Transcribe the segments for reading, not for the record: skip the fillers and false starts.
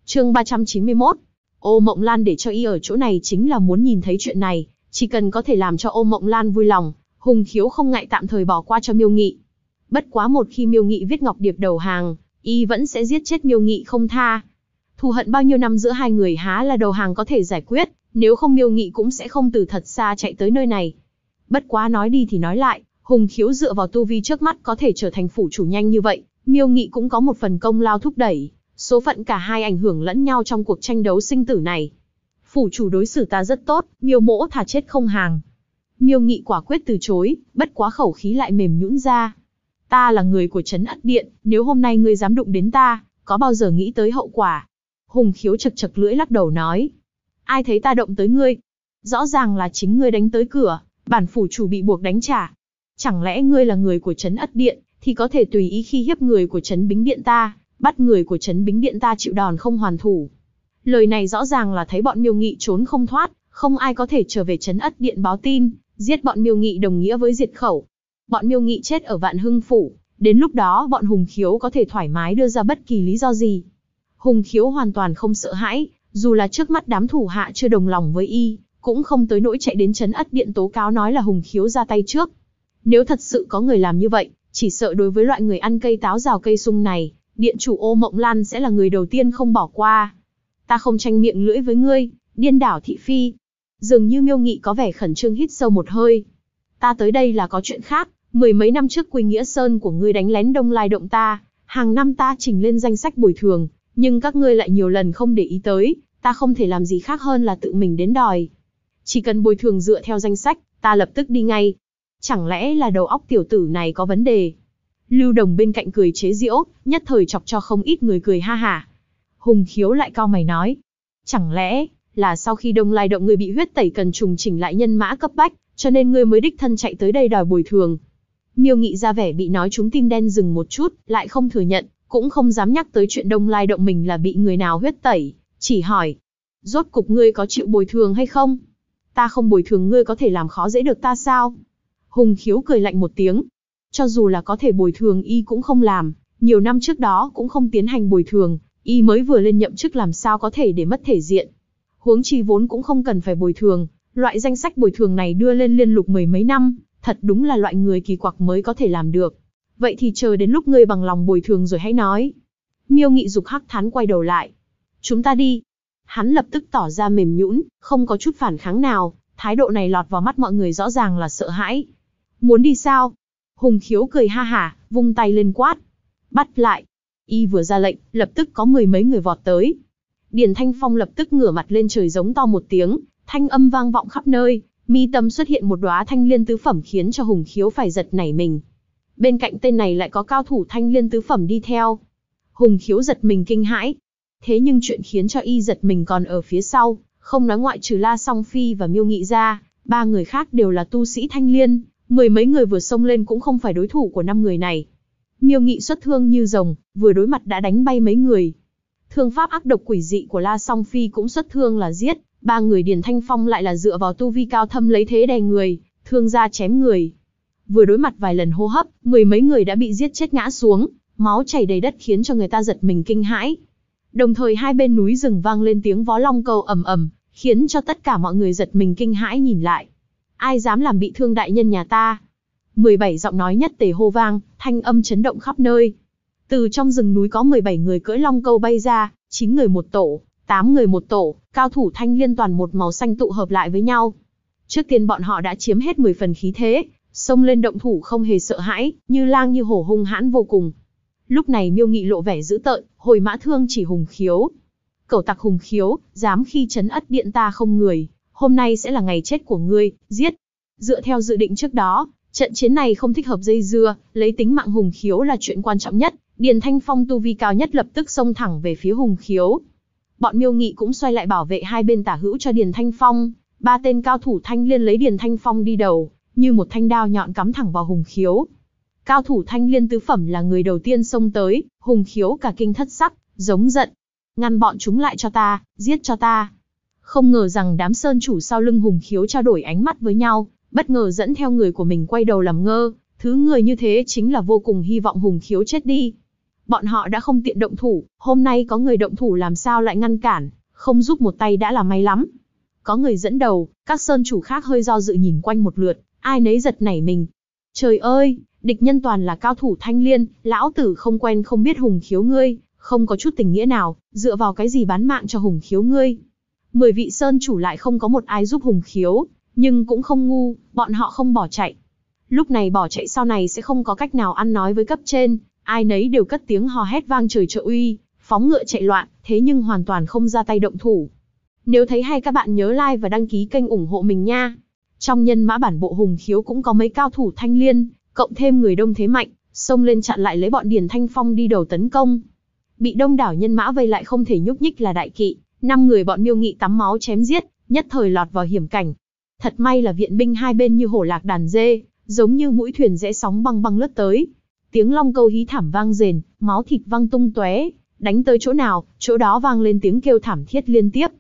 Chương 391. Ô Mộng Lan để cho y ở chỗ này chính là muốn nhìn thấy chuyện này, chỉ cần có thể làm cho Ô Mộng Lan vui lòng, Hùng Khiếu không ngại tạm thời bỏ qua cho Miêu Nghị. Bất quá một khi Miêu Nghị viết ngọc điệp đầu hàng, y vẫn sẽ giết chết Miêu Nghị không tha. Thù hận bao nhiêu năm giữa hai người há là đầu hàng có thể giải quyết, nếu không Miêu Nghị cũng sẽ không từ thật xa chạy tới nơi này. Bất quá nói đi thì nói lại, Hùng Khiếu dựa vào tu vi trước mắt có thể trở thành phủ chủ nhanh như vậy, Miêu Nghị cũng có một phần công lao thúc đẩy, số phận cả hai ảnh hưởng lẫn nhau trong cuộc tranh đấu sinh tử này. Phủ chủ đối xử ta rất tốt, Miêu mỗ thà chết không hàng. Miêu Nghị quả quyết từ chối, bất quá khẩu khí lại mềm nhũn ra. Ta là người của trấn Ất Điện, nếu hôm nay ngươi dám đụng đến ta, có bao giờ nghĩ tới hậu quả? Hùng Khiếu chật chật lưỡi lắc đầu nói. Ai thấy ta động tới ngươi? Rõ ràng là chính ngươi đánh tới cửa, bản phủ chủ bị buộc đánh trả. Chẳng lẽ ngươi là người của trấn Ất Điện, thì có thể tùy ý khi hiếp người của trấn Bính Điện ta, bắt người của trấn Bính Điện ta chịu đòn không hoàn thủ. Lời này rõ ràng là thấy bọn Miêu Nghị trốn không thoát, không ai có thể trở về trấn Ất Điện báo tin, giết bọn Miêu Nghị đồng nghĩa với diệt khẩu. Bọn Miêu Nghị chết ở Vạn Hưng phủ, đến lúc đó bọn Hùng Khiếu có thể thoải mái đưa ra bất kỳ lý do gì. Hùng Khiếu hoàn toàn không sợ hãi, dù là trước mắt đám thủ hạ chưa đồng lòng với y, cũng không tới nỗi chạy đến trấn Ất Điện tố cáo nói là Hùng Khiếu ra tay trước. Nếu thật sự có người làm như vậy, chỉ sợ đối với loại người ăn cây táo rào cây sung này, điện chủ Ô Mộng Lan sẽ là người đầu tiên không bỏ qua. Ta không tranh miệng lưỡi với ngươi, điên đảo thị phi. Dường như Miêu Nghị có vẻ khẩn trương hít sâu một hơi. Ta tới đây là có chuyện khác, 10 mấy năm trước Quỳnh Nghĩa Sơn của ngươi đánh lén Đông Lai Động ta, hàng năm ta trình lên danh sách bồi thường, nhưng các ngươi lại nhiều lần không để ý tới, ta không thể làm gì khác hơn là tự mình đến đòi. Chỉ cần bồi thường dựa theo danh sách, ta lập tức đi ngay. Chẳng lẽ là đầu óc tiểu tử này có vấn đề? Lưu Đồng bên cạnh cười chế giễu, nhất thời chọc cho không ít người cười ha hả. Hùng Khiếu lại cau mày nói, chẳng lẽ là sau khi Đông Lai Động người bị huyết tẩy cần trùng chỉnh lại nhân mã cấp bách, cho nên ngươi mới đích thân chạy tới đây đòi bồi thường? Miêu Nghị ra vẻ bị nói trúng tim đen dừng một chút, lại không thừa nhận, cũng không dám nhắc tới chuyện Đông Lai Động mình là bị người nào huyết tẩy, chỉ hỏi, rốt cục ngươi có chịu bồi thường hay không? Ta không bồi thường ngươi có thể làm khó dễ được ta sao? Hùng Khiếu cười lạnh một tiếng, cho dù là có thể bồi thường y cũng không làm, nhiều năm trước đó cũng không tiến hành bồi thường, y mới vừa lên nhậm chức làm sao có thể để mất thể diện. Huống chi vốn cũng không cần phải bồi thường, loại danh sách bồi thường này đưa lên liên lục 10 mấy năm, thật đúng là loại người kỳ quặc mới có thể làm được. Vậy thì chờ đến lúc ngươi bằng lòng bồi thường rồi hãy nói. Miêu Nghị giục Hắc Thán quay đầu lại. Chúng ta đi. Hắn lập tức tỏ ra mềm nhũn, không có chút phản kháng nào, thái độ này lọt vào mắt mọi người rõ ràng là sợ hãi. Muốn đi sao? Hùng Khiếu cười ha hả, vung tay lên quát. Bắt lại. Y vừa ra lệnh, lập tức có 10 mấy người vọt tới. Điền Thanh Phong lập tức ngửa mặt lên trời giống to một tiếng, thanh âm vang vọng khắp nơi, mi tâm xuất hiện một đóa thanh liên tứ phẩm khiến cho Hùng Khiếu phải giật nảy mình. Bên cạnh tên này lại có cao thủ thanh liên tứ phẩm đi theo. Hùng Khiếu giật mình kinh hãi. Thế nhưng chuyện khiến cho y giật mình còn ở phía sau, không nói ngoại trừ La Song Phi và Miêu Nghị ra, 3 người khác đều là tu sĩ thanh liên, 10 mấy người vừa xông lên cũng không phải đối thủ của 5 người này. Miêu Nghị xuất thương như rồng, vừa đối mặt đã đánh bay mấy người. Thương pháp ác độc quỷ dị của La Song Phi cũng xuất thương là giết, 3 người Điền Thanh Phong lại là dựa vào tu vi cao thâm lấy thế đè người, thương ra chém người. Vừa đối mặt vài lần hô hấp, 10 mấy người đã bị giết chết ngã xuống, máu chảy đầy đất khiến cho người ta giật mình kinh hãi. Đồng thời hai bên núi rừng vang lên tiếng vó long câu ầm ầm, khiến cho tất cả mọi người giật mình kinh hãi nhìn lại. Ai dám làm bị thương đại nhân nhà ta? 17 giọng nói nhất tề hô vang, thanh âm chấn động khắp nơi. Từ trong rừng núi có 17 người cưỡi long câu bay ra, 9 người một tổ, 8 người một tổ, cao thủ thanh liên toàn một màu xanh tụ hợp lại với nhau. Trước tiên bọn họ đã chiếm hết 10 phần khí thế, xông lên động thủ không hề sợ hãi, như lang như hổ hung hãn vô cùng. Lúc này Miêu Nghị lộ vẻ dữ tợn, hồi mã thương chỉ Hùng Khiếu. Cẩu tặc Hùng Khiếu, dám khi trấn Ất Điện ta không người, hôm nay sẽ là ngày chết của ngươi, giết. Dựa theo dự định trước đó, trận chiến này không thích hợp dây dưa, lấy tính mạng Hùng Khiếu là chuyện quan trọng nhất. Điền Thanh Phong tu vi cao nhất lập tức xông thẳng về phía Hùng Khiếu. Bọn Miêu Nghị cũng xoay lại bảo vệ hai bên tả hữu cho Điền Thanh Phong. 3 tên cao thủ thanh liên lấy Điền Thanh Phong đi đầu, như một thanh đao nhọn cắm thẳng vào Hùng Khiếu. Cao thủ thanh liên tứ phẩm là người đầu tiên xông tới, Hùng Khiếu cả kinh thất sắc, giống giận. Ngăn bọn chúng lại cho ta, giết cho ta. Không ngờ rằng đám sơn chủ sau lưng Hùng Khiếu trao đổi ánh mắt với nhau, bất ngờ dẫn theo người của mình quay đầu làm ngơ. Thứ người như thế chính là vô cùng hy vọng Hùng Khiếu chết đi. Bọn họ đã không tiện động thủ, hôm nay có người động thủ làm sao lại ngăn cản, không giúp một tay đã là may lắm. Có người dẫn đầu, các sơn chủ khác hơi do dự nhìn quanh một lượt, ai nấy giật nảy mình. Trời ơi, địch nhân toàn là cao thủ Thanh Liên, lão tử không quen không biết Hùng Khiếu ngươi, không có chút tình nghĩa nào, dựa vào cái gì bán mạng cho Hùng Khiếu ngươi. 10 vị sơn chủ lại không có một ai giúp Hùng Khiếu, nhưng cũng không ngu, bọn họ không bỏ chạy. Lúc này bỏ chạy sau này sẽ không có cách nào ăn nói với cấp trên, ai nấy đều cất tiếng hò hét vang trời trợ uy, phóng ngựa chạy loạn, thế nhưng hoàn toàn không ra tay động thủ. Nếu thấy hay các bạn nhớ like và đăng ký kênh ủng hộ mình nha. Trong nhân mã bản bộ Hùng Khiếu cũng có mấy cao thủ Thanh Liên, cộng thêm người đông thế mạnh, xông lên chặn lại lấy bọn Điền Thanh Phong đi đầu tấn công. Bị đông đảo nhân mã vây lại không thể nhúc nhích là đại kỵ, 5 người bọn Miêu Nghị tắm máu chém giết, nhất thời lọt vào hiểm cảnh. Thật may là viện binh hai bên như hổ lạc đàn dê, giống như mũi thuyền rẽ sóng băng băng lướt tới. Tiếng long câu hí thảm vang rền, máu thịt văng tung tóe, đánh tới chỗ nào, chỗ đó vang lên tiếng kêu thảm thiết liên tiếp.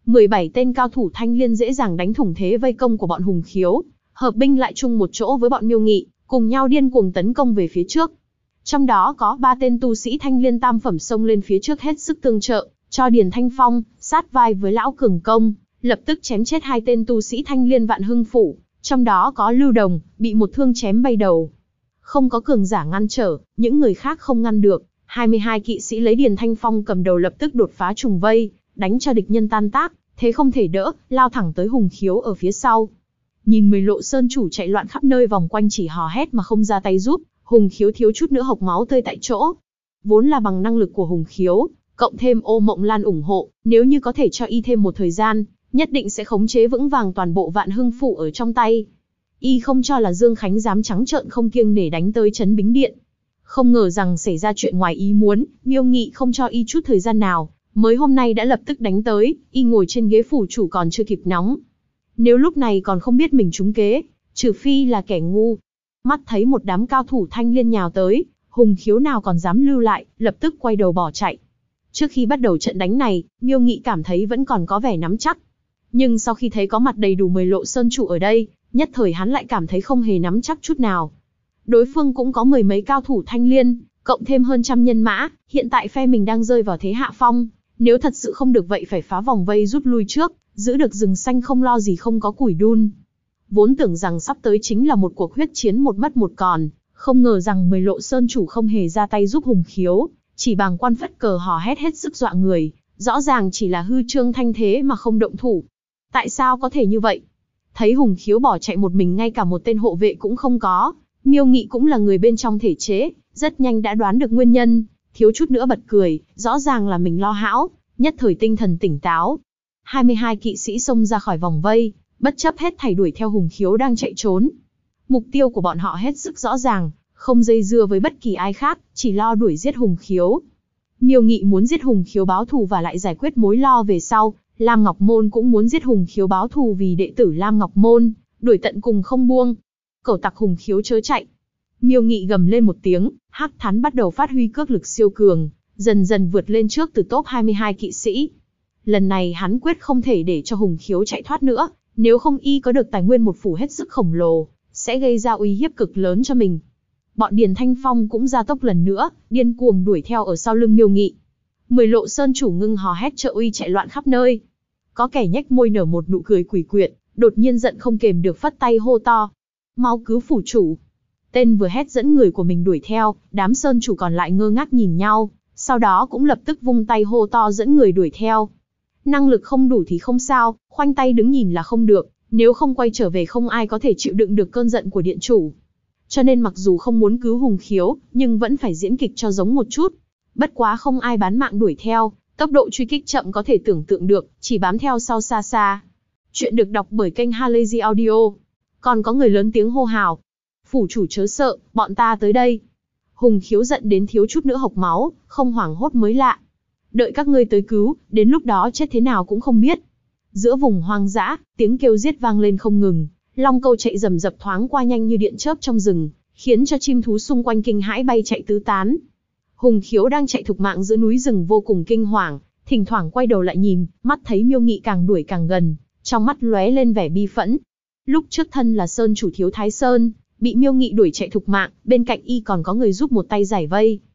17 tên cao thủ Thanh Liên dễ dàng đánh thủng thế vây công của bọn Hùng Khiếu, hợp binh lại chung một chỗ với bọn Miêu Nghị, cùng nhau điên cuồng tấn công về phía trước. Trong đó có 3 tên tu sĩ Thanh Liên tam phẩm xông lên phía trước hết sức tương trợ, cho Điền Thanh Phong sát vai với lão cường công, lập tức chém chết 2 tên tu sĩ Thanh Liên Vạn Hưng phủ, trong đó có Lưu Đồng, bị một thương chém bay đầu. Không có cường giả ngăn trở, những người khác không ngăn được, 22 kỵ sĩ lấy Điền Thanh Phong cầm đầu lập tức đột phá trùng vây, đánh cho địch nhân tan tác, thế không thể đỡ, lao thẳng tới Hùng Khiếu ở phía sau. Nhìn 10 lộ sơn chủ chạy loạn khắp nơi vòng quanh chỉ hò hét mà không ra tay giúp, Hùng Khiếu thiếu chút nữa hộc máu tươi tại chỗ. Vốn là bằng năng lực của Hùng Khiếu, cộng thêm Ô Mộng Lan ủng hộ, nếu như có thể cho y thêm một thời gian, nhất định sẽ khống chế vững vàng toàn bộ Vạn Hưng phủ ở trong tay. Y không cho là Dương Khánh dám trắng trợn không kiêng nể đánh tới Trấn Bính Điện. Không ngờ rằng xảy ra chuyện ngoài ý muốn, Miêu Nghị không cho y chút thời gian nào, mới hôm nay đã lập tức đánh tới, y ngồi trên ghế phủ chủ còn chưa kịp nóng. Nếu lúc này còn không biết mình trúng kế, trừ phi là kẻ ngu. Mắt thấy một đám cao thủ Thanh Liên nhào tới, Hùng Khiếu nào còn dám lưu lại, lập tức quay đầu bỏ chạy. Trước khi bắt đầu trận đánh này, Miêu Nghị cảm thấy vẫn còn có vẻ nắm chắc. Nhưng sau khi thấy có mặt đầy đủ 10 lộ sơn chủ ở đây, nhất thời hắn lại cảm thấy không hề nắm chắc chút nào. Đối phương cũng có 10 mấy cao thủ Thanh Liên, cộng thêm hơn trăm nhân mã, hiện tại phe mình đang rơi vào thế hạ phong. Nếu thật sự không được vậy phải phá vòng vây rút lui trước, giữ được rừng xanh không lo gì không có củi đun. Vốn tưởng rằng sắp tới chính là một cuộc huyết chiến một mất một còn, không ngờ rằng 10 lộ sơn chủ không hề ra tay giúp Hùng Khiếu, chỉ bàng quan phất cờ hò hét hết sức dọa người, rõ ràng chỉ là hư trương thanh thế mà không động thủ. Tại sao có thể như vậy? Thấy Hùng Khiếu bỏ chạy một mình ngay cả một tên hộ vệ cũng không có, Miêu Nghị cũng là người bên trong thể chế, rất nhanh đã đoán được nguyên nhân, thiếu chút nữa bật cười, rõ ràng là mình lo hão, nhất thời tinh thần tỉnh táo. 22 kỵ sĩ xông ra khỏi vòng vây, bất chấp hết thảy đuổi theo Hùng Khiếu đang chạy trốn. Mục tiêu của bọn họ hết sức rõ ràng, không dây dưa với bất kỳ ai khác, chỉ lo đuổi giết Hùng Khiếu. Miêu Nghị muốn giết Hùng Khiếu báo thù và lại giải quyết mối lo về sau, Lam Ngọc Môn cũng muốn giết Hùng Khiếu báo thù vì đệ tử Lam Ngọc Môn, đuổi tận cùng không buông. Cẩu tặc Hùng Khiếu chớ chạy. Miêu Nghị gầm lên một tiếng, Hắc Thán bắt đầu phát huy cước lực siêu cường, dần dần vượt lên trước từ top 22 kỵ sĩ. Lần này hắn quyết không thể để cho Hùng Khiếu chạy thoát nữa, nếu không y có được tài nguyên một phủ hết sức khổng lồ, sẽ gây ra uy hiếp cực lớn cho mình. Bọn Điền Thanh Phong cũng ra tốc lần nữa, điên cuồng đuổi theo ở sau lưng Miêu Nghị. 10 lộ sơn chủ ngưng hò hét trợ uy chạy loạn khắp nơi. Có kẻ nhếch môi nở một nụ cười quỷ quyệt, đột nhiên giận không kềm được phất tay hô to: "Mau cứu phủ chủ!" Tên vừa hét dẫn người của mình đuổi theo, đám sơn chủ còn lại ngơ ngác nhìn nhau, sau đó cũng lập tức vung tay hô to dẫn người đuổi theo. Năng lực không đủ thì không sao, khoanh tay đứng nhìn là không được, nếu không quay trở về không ai có thể chịu đựng được cơn giận của điện chủ. Cho nên mặc dù không muốn cứu Hùng Khiếu, nhưng vẫn phải diễn kịch cho giống một chút. Bất quá không ai bán mạng đuổi theo, tốc độ truy kích chậm có thể tưởng tượng được, chỉ bám theo sau xa xa. Chuyện được đọc bởi kênh Halazy Audio. Còn có người lớn tiếng hô hào: "Phủ chủ chớ sợ, bọn ta tới đây." Hùng Khiếu giận đến thiếu chút nữa hộc máu, không hoảng hốt mới lạ. Đợi các ngươi tới cứu, đến lúc đó chết thế nào cũng không biết. Giữa vùng hoang dã, tiếng kêu giết vang lên không ngừng, long câu chạy rầm rập thoáng qua nhanh như điện chớp trong rừng, khiến cho chim thú xung quanh kinh hãi bay chạy tứ tán. Hùng Khiếu đang chạy thục mạng giữa núi rừng vô cùng kinh hoàng, thỉnh thoảng quay đầu lại nhìn, mắt thấy Miêu Nghị càng đuổi càng gần, trong mắt lóe lên vẻ bi phẫn. Lúc trước thân là sơn chủ Thiếu Thái Sơn, bị Miêu Nghị đuổi chạy thục mạng, bên cạnh y còn có người giúp một tay giải vây.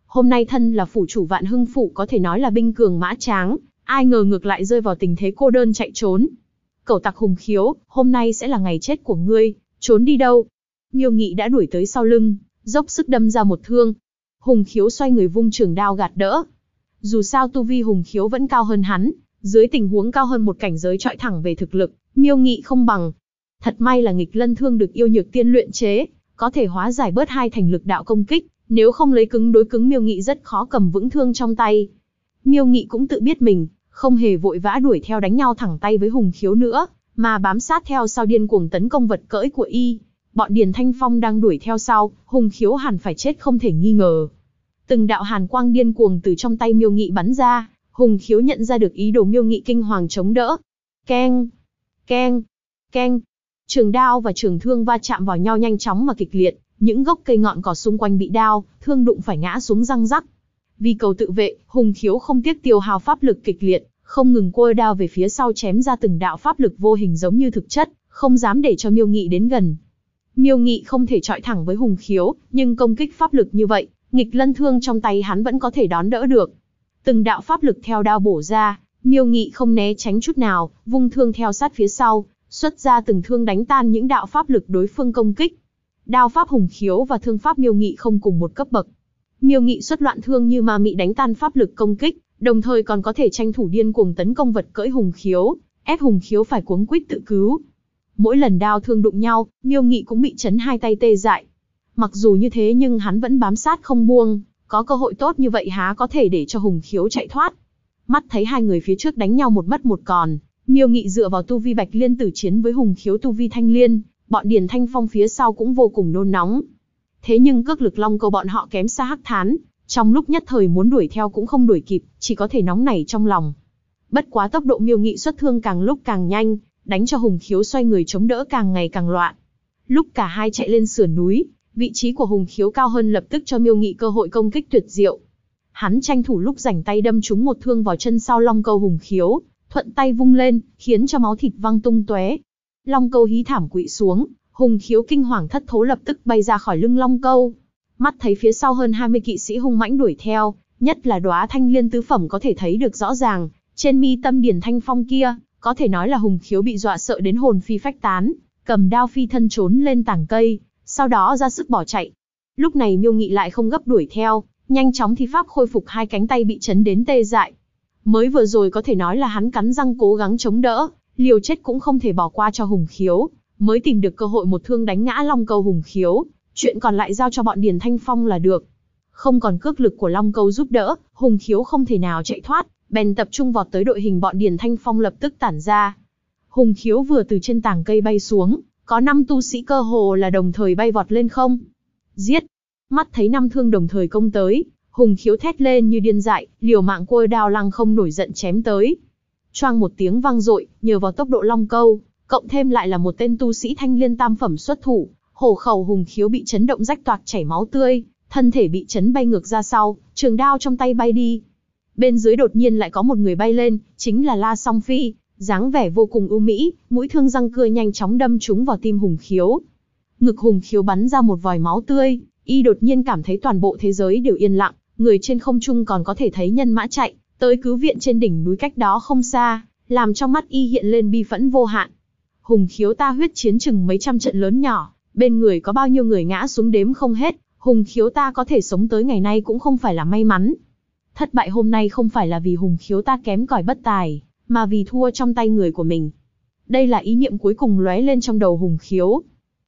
Hôm nay thân là phủ chủ Vạn Hưng phủ có thể nói là binh cường mã tráng, ai ngờ ngược lại rơi vào tình thế cô đơn chạy trốn. Cẩu tặc Hùng Khiếu, hôm nay sẽ là ngày chết của ngươi, trốn đi đâu? Miêu Nghị đã đuổi tới sau lưng, dốc sức đâm ra một thương. Hùng Khiếu xoay người vung trường đao gạt đỡ. Dù sao tu vi Hùng Khiếu vẫn cao hơn hắn, dưới tình huống cao hơn một cảnh giới chọi thẳng về thực lực, Miêu Nghị không bằng. Thật may là nghịch lân thương được yêu nhược tiên luyện chế, có thể hóa giải bớt hai thành lực đạo công kích, nếu không lấy cứng đối cứng Miêu Nghị rất khó cầm vững thương trong tay. Miêu Nghị cũng tự biết mình, không hề vội vã đuổi theo đánh nhau thẳng tay với Hùng Khiếu nữa, mà bám sát theo sau điên cuồng tấn công vật cưỡi của y. Bọn Điền Thanh Phong đang đuổi theo sau, Hùng Khiếu hẳn phải chết không thể nghi ngờ. Từng đạo hàn quang điên cuồng từ trong tay Miêu Nghị bắn ra, Hùng Khiếu nhận ra được ý đồ Miêu Nghị kinh hoàng chống đỡ. Keng, keng, keng. Trường đao và trường thương va chạm vào nhau nhanh chóng mà kịch liệt, những gốc cây ngọn cỏ xung quanh bị đao, thương đụng phải ngã xuống răng rắc. Vì cầu tự vệ, Hùng Khiếu không tiếc tiêu hao pháp lực kịch liệt, không ngừng quơ đao về phía sau chém ra từng đạo pháp lực vô hình giống như thực chất, không dám để cho Miêu Nghị đến gần. Miêu Nghị không thể chọi thẳng với Hùng Khiếu, nhưng công kích pháp lực như vậy, nghịch lân thương trong tay hắn vẫn có thể đón đỡ được. Từng đạo pháp lực theo đao bổ ra, Miêu Nghị không né tránh chút nào, vung thương theo sát phía sau, xuất ra từng thương đánh tan những đạo pháp lực đối phương công kích. Đao pháp Hùng Khiếu và thương pháp Miêu Nghị không cùng một cấp bậc. Miêu Nghị xuất loạn thương như ma mị đánh tan pháp lực công kích, đồng thời còn có thể tranh thủ điên cuồng tấn công vật cưỡi Hùng Khiếu, ép Hùng Khiếu phải cuống quýt tự cứu. Mỗi lần đao thương đụng nhau, Miêu Nghị cũng bị chấn hai tay tê dại. Mặc dù như thế nhưng hắn vẫn bám sát không buông, có cơ hội tốt như vậy há có thể để cho Hùng Khiếu chạy thoát. Mắt thấy hai người phía trước đánh nhau một mất một còn, Miêu Nghị dựa vào tu vi Bạch Liên tử chiến với Hùng Khiếu tu vi Thanh Liên, bọn Điền Thanh Phong phía sau cũng vô cùng nôn nóng. Thế nhưng cước lực Long Câu bọn họ kém xa Hắc Thán, trong lúc nhất thời muốn đuổi theo cũng không đuổi kịp, chỉ có thể nóng nảy trong lòng. Bất quá tốc độ Miêu Nghị xuất thương càng lúc càng nhanh, đánh cho Hùng Khiếu xoay người chống đỡ càng ngày càng loạn. Lúc cả hai chạy lên sườn núi, vị trí của Hùng Khiếu cao hơn lập tức cho Miêu Nghị cơ hội công kích tuyệt diệu. Hắn tranh thủ lúc rảnh tay đâm trúng một thương vào chân sau Long Câu Hùng Khiếu, thuận tay vung lên, khiến cho máu thịt văng tung tóe. Long Câu hí thảm quỵ xuống, Hùng Khiếu kinh hoàng thất thố lập tức bay ra khỏi lưng Long Câu. Mắt thấy phía sau hơn 20 kỵ sĩ hung mãnh đuổi theo, nhất là đóa Thanh Liên tứ phẩm có thể thấy được rõ ràng, trên mi tâm Điền Thanh Phong kia, có thể nói là Hùng Khiếu bị dọa sợ đến hồn phi phách tán, cầm đao phi thân trốn lên tảng cây, sau đó ra sức bỏ chạy. Lúc này Miêu Nghị lại không gấp đuổi theo, nhanh chóng thi pháp khôi phục hai cánh tay bị chấn đến tê dại. Mới vừa rồi có thể nói là hắn cắn răng cố gắng chống đỡ, liều chết cũng không thể bỏ qua cho Hùng Khiếu, mới tìm được cơ hội một thương đánh ngã Long Câu Hùng Khiếu, chuyện còn lại giao cho bọn Điền Thanh Phong là được. Không còn cước lực của Long Câu giúp đỡ, Hùng Khiếu không thể nào chạy thoát, bèn tập trung vọt tới đội hình bọn Điền Thanh Phong lập tức tản ra. Hùng Khiếu vừa từ trên tảng cây bay xuống, có 5 tu sĩ cơ hồ là đồng thời bay vọt lên không. Giết! Mắt thấy 5 thương đồng thời công tới, Hùng Khiếu thét lên như điên dại, liều mạng quơ đao lăng không nổi giận chém tới. Choang một tiếng vang dội, nhờ vào tốc độ Long Câu, cộng thêm lại là một tên tu sĩ Thanh Liên tam phẩm xuất thủ, hổ khẩu Hùng Khiếu bị chấn động rách toạc chảy máu tươi, thân thể bị chấn bay ngược ra sau, trường đao trong tay bay đi. Bên dưới đột nhiên lại có một người bay lên, chính là La Song Phi, dáng vẻ vô cùng ưu mỹ, mũi thương răng cưa nhanh chóng đâm trúng vào tim Hùng Khiếu. Ngực Hùng Khiếu bắn ra một vòi máu tươi, y đột nhiên cảm thấy toàn bộ thế giới đều yên lặng, người trên không trung còn có thể thấy nhân mã chạy tới cứu viện trên đỉnh núi cách đó không xa, làm trong mắt y hiện lên bi phẫn vô hạn. Hùng Khiếu ta huyết chiến chừng mấy trăm trận lớn nhỏ, bên người có bao nhiêu người ngã xuống đếm không hết, Hùng Khiếu ta có thể sống tới ngày nay cũng không phải là may mắn. Thất bại hôm nay không phải là vì Hùng Khiếu ta kém cỏi bất tài, mà vì thua trong tay người của mình. Đây là ý niệm cuối cùng lóe lên trong đầu Hùng Khiếu.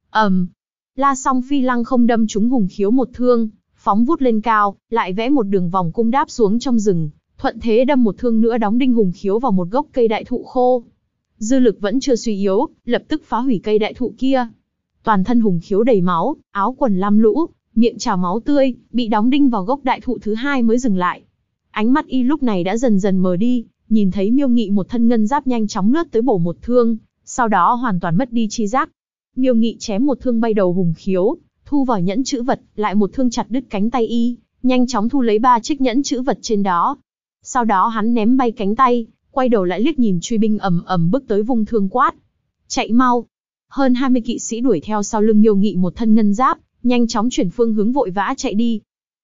La Song Phi lăng không đâm trúng Hùng Khiếu một thương, phóng vút lên cao, lại vẽ một đường vòng cung đáp xuống trong rừng, thuận thế đâm một thương nữa đóng đinh Hùng Khiếu vào một gốc cây đại thụ khô. Dư lực vẫn chưa suy yếu, lập tức phá hủy cây đại thụ kia. Toàn thân Hùng Khiếu đầy máu, áo quần lam lũ, miệng trào máu tươi, bị đóng đinh vào gốc đại thụ thứ hai mới dừng lại. Ánh mắt y lúc này đã dần dần mờ đi, nhìn thấy Miêu Nghị một thân ngân giáp nhanh chóng lướt tới bổ một thương, sau đó hoàn toàn mất đi chi giác. Miêu Nghị chém một thương bay đầu Hùng Khiếu, thu vào nhẫn chữ vật, lại một thương chặt đứt cánh tay y, nhanh chóng thu lấy 3 chiếc nhẫn chữ vật trên đó. Sau đó hắn ném bay cánh tay, quay đầu lại liếc nhìn truy binh ầm ầm bước tới vung thương quát. Chạy mau! Hơn 20 kỵ sĩ đuổi theo sau lưng Miêu Nghị một thân ngân giáp, nhanh chóng chuyển phương hướng vội vã chạy đi.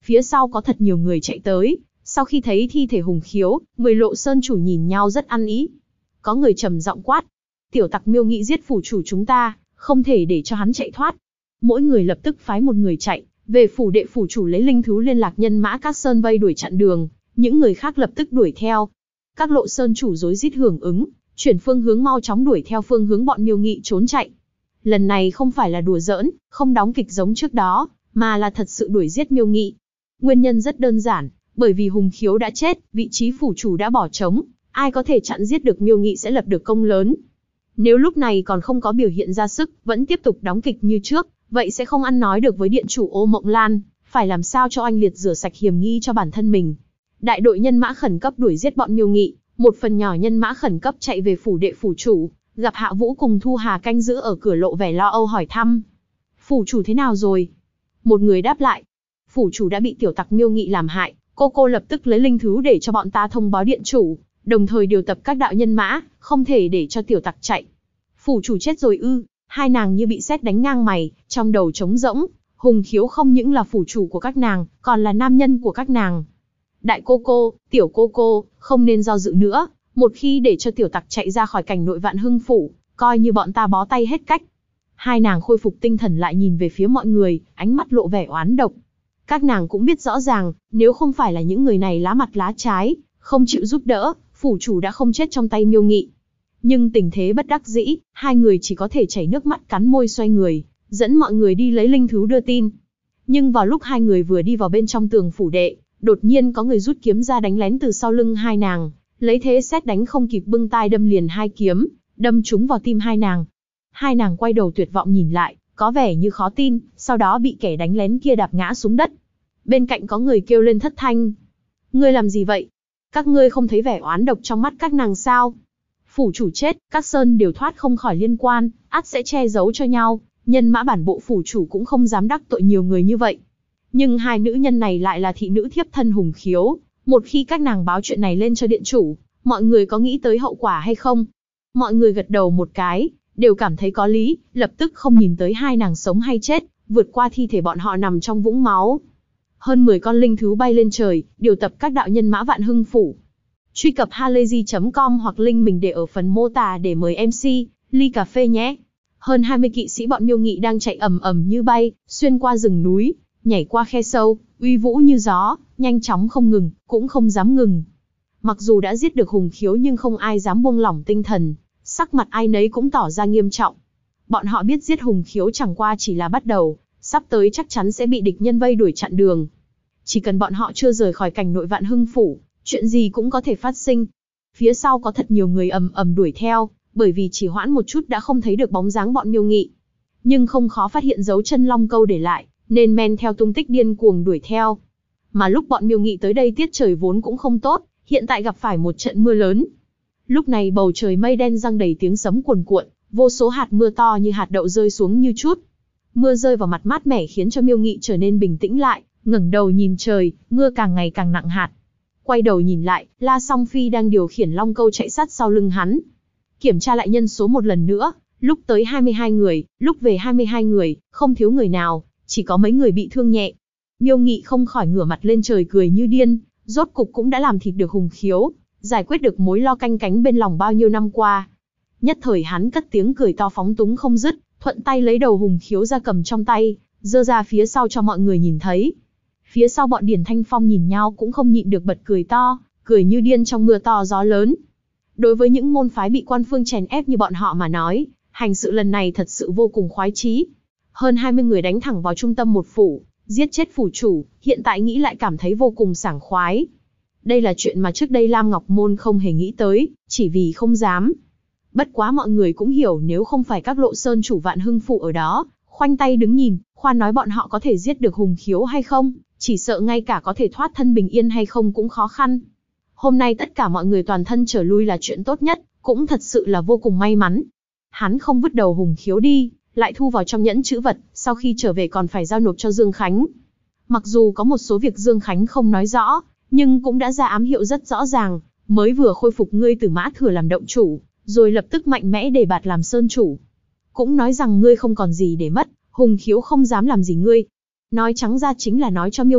Phía sau có thật nhiều người chạy tới, sau khi thấy thi thể Hùng Khiếu, 10 lộ sơn chủ nhìn nhau rất ăn ý. Có người trầm giọng quát, tiểu tặc Miêu Nghị giết phủ chủ chúng ta, không thể để cho hắn chạy thoát. Mỗi người lập tức phái một người chạy, về phủ đệ phủ chủ lấy linh thú liên lạc nhân mã các sơn vây đuổi chặn đường, những người khác lập tức đuổi theo. Các lộ sơn chủ rối rít hưởng ứng, chuyển phương hướng mau chóng đuổi theo phương hướng bọn Miêu Nghị trốn chạy. Lần này không phải là đùa giỡn, không đóng kịch giống trước đó, mà là thật sự đuổi giết Miêu Nghị. Nguyên nhân rất đơn giản, bởi vì Hùng Khiếu đã chết, vị trí phủ chủ đã bỏ trống, ai có thể chặn giết được Miêu Nghị sẽ lập được công lớn. Nếu lúc này còn không có biểu hiện ra sức, vẫn tiếp tục đóng kịch như trước, vậy sẽ không ăn nói được với điện chủ Ô Mộng Lan, phải làm sao cho oanh liệt rửa sạch hiểm nghi cho bản thân mình. Đại đội nhân mã khẩn cấp đuổi giết bọn Miêu Nghị, một phần nhỏ nhân mã khẩn cấp chạy về phủ đệ phủ chủ, gặp Hạ Vũ cùng Thu Hà canh giữ ở cửa lộ vẻ lo âu hỏi thăm. Phủ chủ thế nào rồi? Một người đáp lại, phủ chủ đã bị tiểu tặc Miêu Nghị làm hại, cô lập tức lấy linh thú để cho bọn ta thông báo điện chủ, đồng thời điều tập các đạo nhân mã, không thể để cho tiểu tặc chạy. Phủ chủ chết rồi ư? Hai nàng như bị sét đánh ngang mày, trong đầu trống rỗng. Hùng Khiếu không những là phủ chủ của các nàng, còn là nam nhân của các nàng. Đại cô, tiểu cô, không nên do dự nữa, một khi để cho tiểu tặc chạy ra khỏi cảnh nội Vạn Hưng phủ, coi như bọn ta bó tay hết cách. Hai nàng khôi phục tinh thần lại nhìn về phía mọi người, ánh mắt lộ vẻ oán độc. Các nàng cũng biết rõ ràng, nếu không phải là những người này lá mặt lá trái, không chịu giúp đỡ, phủ chủ đã không chết trong tay Miêu Nghị. Nhưng tình thế bất đắc dĩ, hai người chỉ có thể chảy nước mắt cắn môi xoay người, dẫn mọi người đi lấy linh thú đưa tin. Nhưng vào lúc hai người vừa đi vào bên trong tường phủ đệ, đột nhiên có người rút kiếm ra đánh lén từ sau lưng hai nàng, lấy thế sét đánh không kịp bưng tai đâm liền hai kiếm, đâm trúng vào tim hai nàng. Hai nàng quay đầu tuyệt vọng nhìn lại, có vẻ như khó tin, sau đó bị kẻ đánh lén kia đạp ngã xuống đất. Bên cạnh có người kêu lên thất thanh. Ngươi làm gì vậy? Các ngươi không thấy vẻ oán độc trong mắt các nàng sao? Phủ chủ chết, các sơn đều thoát không khỏi liên quan, ắt sẽ che giấu cho nhau, nhân mã bản bộ phủ chủ cũng không dám đắc tội nhiều người như vậy. Nhưng hai nữ nhân này lại là thị nữ thiếp thân Hùng Khiếu, một khi các nàng báo chuyện này lên cho điện chủ, mọi người có nghĩ tới hậu quả hay không? Mọi người gật đầu một cái, đều cảm thấy có lý, lập tức không nhìn tới hai nàng sống hay chết, vượt qua thi thể bọn họ nằm trong vũng máu. Hơn 10 con linh thú bay lên trời, điều tập các đạo nhân mã Vạn Hưng phủ. Truy cập halayzi.com hoặc link mình để ở phần mô tả để mời MC, ly cà phê nhé. Hơn 20 kỵ sĩ bọn Miêu Nghị đang chạy ầm ầm như bay, xuyên qua rừng núi, nhảy qua khe sâu, uy vũ như gió, nhanh chóng không ngừng, cũng không dám ngừng. Mặc dù đã giết được Hùng Khiếu nhưng không ai dám buông lỏng tinh thần, sắc mặt ai nấy cũng tỏ ra nghiêm trọng. Bọn họ biết giết Hùng Khiếu chẳng qua chỉ là bắt đầu, sắp tới chắc chắn sẽ bị địch nhân vây đuổi chặn đường. Chỉ cần bọn họ chưa rời khỏi cảnh nội Vạn Hưng phủ, chuyện gì cũng có thể phát sinh. Phía sau có thật nhiều người ầm ầm đuổi theo, bởi vì chỉ hoãn một chút đã không thấy được bóng dáng bọn Miêu Nghị. Nhưng không khó phát hiện dấu chân long câu để lại, nên men theo tung tích điên cuồng đuổi theo. Mà lúc bọn Miêu Nghị tới đây tiết trời vốn cũng không tốt, hiện tại gặp phải một trận mưa lớn. Lúc này bầu trời mây đen giăng đầy tiếng sấm cuồn cuộn, vô số hạt mưa to như hạt đậu rơi xuống như chút. Mưa rơi vào mặt mát mẻ khiến cho Miêu Nghị trở nên bình tĩnh lại, ngẩng đầu nhìn trời, mưa càng ngày càng nặng hạt. Quay đầu nhìn lại, La Song Phi đang điều khiển long câu chạy sát sau lưng hắn. Kiểm tra lại nhân số một lần nữa, lúc tới 22 người, lúc về 22 người, không thiếu người nào, chỉ có mấy người bị thương nhẹ. Miêu Nghị không khỏi ngửa mặt lên trời cười như điên, rốt cục cũng đã làm thịt được Hùng Khiếu, giải quyết được mối lo canh cánh bên lòng bao nhiêu năm qua. Nhất thời hắn cất tiếng cười to phóng túng không dứt, thuận tay lấy đầu Hùng Khiếu ra cầm trong tay, giơ ra phía sau cho mọi người nhìn thấy. Phía sau bọn Điển Thanh Phong nhìn nhau cũng không nhịn được bật cười to, cười như điên trong mưa to gió lớn. Đối với những môn phái bị quan phương chèn ép như bọn họ mà nói, hành sự lần này thật sự vô cùng khoái chí. Hơn 20 người đánh thẳng vào trung tâm một phủ, giết chết phủ chủ, hiện tại nghĩ lại cảm thấy vô cùng sảng khoái. Đây là chuyện mà trước đây Lam Ngọc Môn không hề nghĩ tới, chỉ vì không dám. Bất quá mọi người cũng hiểu nếu không phải các lộ sơn chủ Vạn Hưng phủ ở đó, khoanh tay đứng nhìn, khoan nói bọn họ có thể giết được Hùng Khiếu hay không, chỉ sợ ngay cả có thể thoát thân bình yên hay không cũng khó khăn. Hôm nay tất cả mọi người toàn thân trở lui là chuyện tốt nhất, cũng thật sự là vô cùng may mắn. Hắn không vứt đầu Hùng Khiếu đi, lại thu vào trong nhẫn chữ vật, sau khi trở về còn phải giao nộp cho Dương Khánh. Mặc dù có một số việc Dương Khánh không nói rõ, nhưng cũng đã ra ám hiệu rất rõ ràng, mới vừa khôi phục ngươi từ Mã Thừa làm động chủ, rồi lập tức mạnh mẽ đề bạt làm sơn chủ. Cũng nói rằng ngươi không còn gì để mất, Hùng Khiếu không dám làm gì ngươi. Nói trắng ra chính là nói cho Miêu Nghị,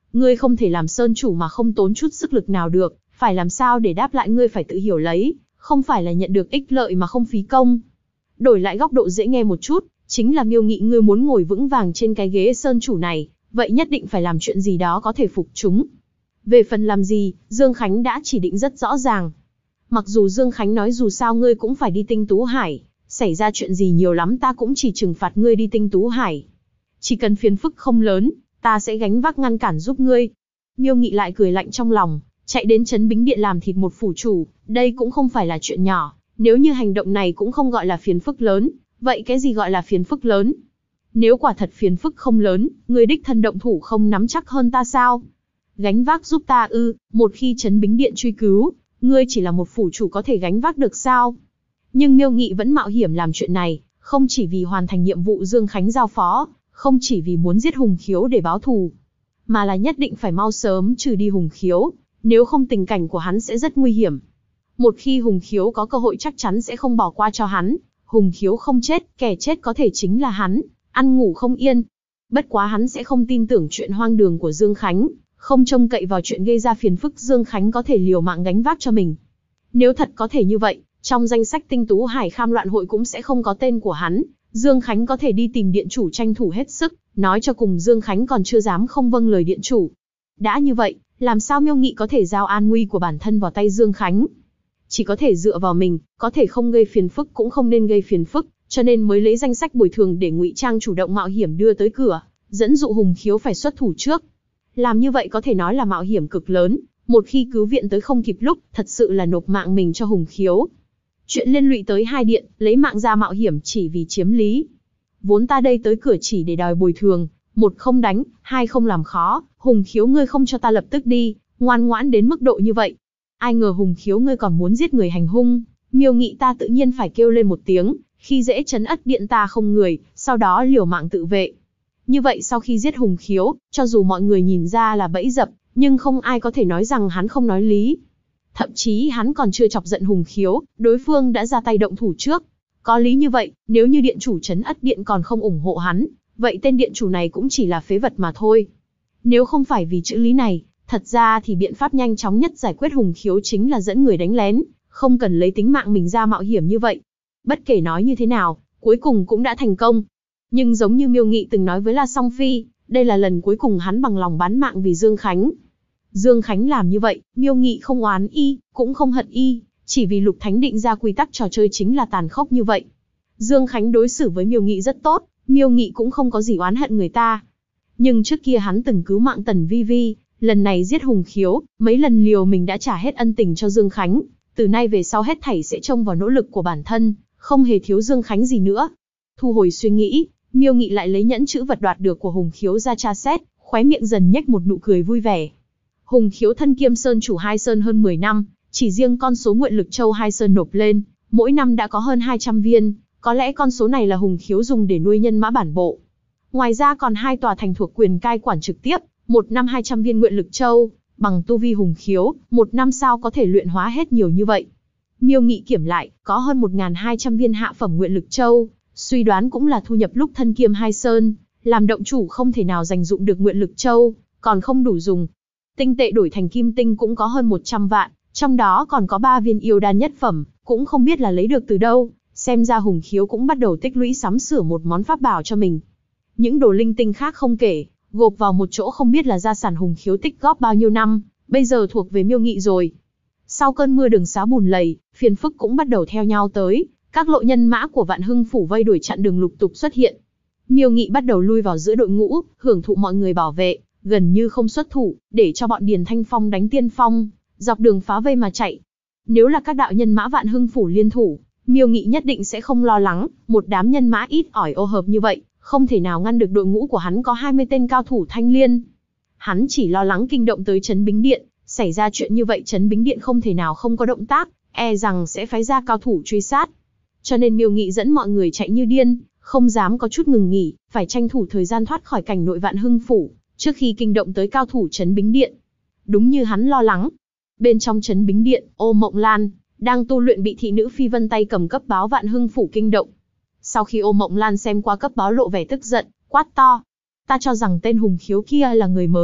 ngươi không thể làm sơn chủ mà không tốn chút sức lực nào được, phải làm sao để đáp lại ngươi phải tự hiểu lấy, không phải là nhận được ích lợi mà không phí công. Đổi lại góc độ dễ nghe một chút, chính là Miêu Nghị ngươi muốn ngồi vững vàng trên cái ghế sơn chủ này, vậy nhất định phải làm chuyện gì đó có thể phục chúng. Về phần làm gì, Dương Khánh đã chỉ định rất rõ ràng. Mặc dù Dương Khánh nói dù sao ngươi cũng phải đi Tinh Tú Hải, xảy ra chuyện gì nhiều lắm ta cũng chỉ trừng phạt ngươi đi Tinh Tú Hải. Chỉ cần phiền phức không lớn, ta sẽ gánh vác ngăn cản giúp ngươi. Miêu Nghị lại cười lạnh trong lòng, chạy đến Trấn Bính Điện làm thịt một phủ chủ, đây cũng không phải là chuyện nhỏ, nếu như hành động này cũng không gọi là phiền phức lớn, vậy cái gì gọi là phiền phức lớn? Nếu quả thật phiền phức không lớn, ngươi đích thân động thủ không nắm chắc hơn ta sao? Gánh vác giúp ta ư? Một khi Trấn Bính Điện truy cứu, ngươi chỉ là một phủ chủ có thể gánh vác được sao? Nhưng Miêu Nghị vẫn mạo hiểm làm chuyện này, không chỉ vì hoàn thành nhiệm vụ Dương Khánh giao phó, không chỉ vì muốn giết Hùng Khiếu để báo thù, mà là nhất định phải mau sớm trừ đi Hùng Khiếu, nếu không tình cảnh của hắn sẽ rất nguy hiểm. Một khi Hùng Khiếu có cơ hội chắc chắn sẽ không bỏ qua cho hắn, Hùng Khiếu không chết, kẻ chết có thể chính là hắn, ăn ngủ không yên. Bất quá hắn sẽ không tin tưởng chuyện hoang đường của Dương Khánh, không trông cậy vào chuyện gây ra phiền phức Dương Khánh có thể liều mạng gánh vác cho mình. Nếu thật có thể như vậy, trong danh sách Tinh Tú Hải Kham Loạn Hội cũng sẽ không có tên của hắn, Dương Khánh có thể đi tìm điện chủ tranh thủ hết sức, nói cho cùng Dương Khánh còn chưa dám không vâng lời điện chủ. Đã như vậy, làm sao Miêu Nghị có thể giao an nguy của bản thân vào tay Dương Khánh? Chỉ có thể dựa vào mình, có thể không gây phiền phức cũng không nên gây phiền phức, cho nên mới lấy danh sách bồi thường để Ngụy Trang chủ động mạo hiểm đưa tới cửa, dẫn dụ Hùng Khiếu phải xuất thủ trước. Làm như vậy có thể nói là mạo hiểm cực lớn, một khi cứu viện tới không kịp lúc, thật sự là nộp mạng mình cho Hùng Khiếu. Chuyện liên lụy tới hai điện, lấy mạng ra mạo hiểm chỉ vì chiếm lý. Vốn ta đây tới cửa chỉ để đòi bồi thường, một không đánh, hai không làm khó, Hùng Khiếu ngươi không cho ta lập tức đi, ngoan ngoãn đến mức độ như vậy. Ai ngờ Hùng Khiếu ngươi còn muốn giết người hành hung, Miêu Nghị ta tự nhiên phải kêu lên một tiếng, khi dễ trấn ất điện ta không người, sau đó liều mạng tự vệ. Như vậy sau khi giết Hùng Khiếu, cho dù mọi người nhìn ra là bẫy dập, nhưng không ai có thể nói rằng hắn không nói lý. Thậm chí hắn còn chưa chọc giận Hùng Khiếu, đối phương đã ra tay động thủ trước. Có lý như vậy, nếu như điện chủ trấn ất điện còn không ủng hộ hắn, vậy tên điện chủ này cũng chỉ là phế vật mà thôi. Nếu không phải vì chữ lý này, thật ra thì biện pháp nhanh chóng nhất giải quyết Hùng Khiếu chính là dẫn người đánh lén, không cần lấy tính mạng mình ra mạo hiểm như vậy. Bất kể nói như thế nào, cuối cùng cũng đã thành công. Nhưng giống như Miêu Nghị từng nói với La Song Phi, đây là lần cuối cùng hắn bằng lòng bán mạng vì Dương Khánh. Dương Khánh làm như vậy, Miêu Nghị không oán y, cũng không hận y, chỉ vì Lục Thánh định ra quy tắc trò chơi chính là tàn khốc như vậy. Dương Khánh đối xử với Miêu Nghị rất tốt, Miêu Nghị cũng không có gì oán hận người ta. Nhưng trước kia hắn từng cứu mạng Tần Vi Vi, lần này giết Hùng Khiếu, mấy lần liều mình đã trả hết ân tình cho Dương Khánh, từ nay về sau hết thảy sẽ trông vào nỗ lực của bản thân, không hề thiếu Dương Khánh gì nữa. Thu hồi suy nghĩ, Miêu Nghị lại lấy nhẫn chữ vật đoạt được của Hùng Khiếu ra tra xét, khóe miệng dần nhếch một nụ cười vui vẻ. Hùng Khiếu thân kiêm sơn chủ hai sơn hơn 10 năm, chỉ riêng con số nguyện lực châu hai sơn nộp lên, mỗi năm đã có hơn 200 viên, có lẽ con số này là Hùng Khiếu dùng để nuôi nhân mã bản bộ. Ngoài ra còn hai tòa thành thuộc quyền cai quản trực tiếp, một năm 200 viên nguyện lực châu, bằng tu vi Hùng Khiếu, một năm sao có thể luyện hóa hết nhiều như vậy. Miêu Nghị kiểm lại, có hơn 1.200 viên hạ phẩm nguyện lực châu, suy đoán cũng là thu nhập lúc thân kiêm hai sơn, làm động chủ không thể nào dành dụng được nguyện lực châu, còn không đủ dùng. Tinh tệ đổi thành kim tinh cũng có hơn 100 vạn, trong đó còn có 3 viên yêu đan nhất phẩm, cũng không biết là lấy được từ đâu, xem ra Hùng Khiếu cũng bắt đầu tích lũy sắm sửa một món pháp bảo cho mình. Những đồ linh tinh khác không kể, gộp vào một chỗ không biết là gia sản Hùng Khiếu tích góp bao nhiêu năm, bây giờ thuộc về Miêu Nghị rồi. Sau cơn mưa đường xá bùn lầy, phiền phức cũng bắt đầu theo nhau tới, các lộ nhân mã của Vạn Hưng phủ vây đuổi chặn đường lục tục xuất hiện. Miêu Nghị bắt đầu lui vào giữa đội ngũ, hưởng thụ mọi người bảo vệ, gần như không xuất thủ, để cho bọn Điền Thanh Phong đánh tiên phong, dọc đường phá vây mà chạy. Nếu là các đạo nhân mã Vạn Hưng phủ liên thủ, Miêu Nghị nhất định sẽ không lo lắng, một đám nhân mã ít ỏi ô hợp như vậy, không thể nào ngăn được đội ngũ của hắn có 20 tên cao thủ thanh liên. Hắn chỉ lo lắng kinh động tới Trấn Bính Điện, xảy ra chuyện như vậy Trấn Bính Điện không thể nào không có động tác, e rằng sẽ phái ra cao thủ truy sát. Cho nên Miêu Nghị dẫn mọi người chạy như điên, không dám có chút ngừng nghỉ, phải tranh thủ thời gian thoát khỏi cảnh nội Vạn Hưng phủ, trước khi kinh động tới cao thủ Trấn Bính Điện. Đúng như hắn lo lắng, bên trong Trấn Bính Điện, Ô Mộng Lan đang tu luyện bị thị nữ Phi Vân tay cầm cấp báo Vạn Hưng phủ kinh động. Sau khi Ô Mộng Lan xem qua cấp báo lộ vẻ tức giận, quát to: "Ta cho rằng tên Hùng Khiếu kia là người mới,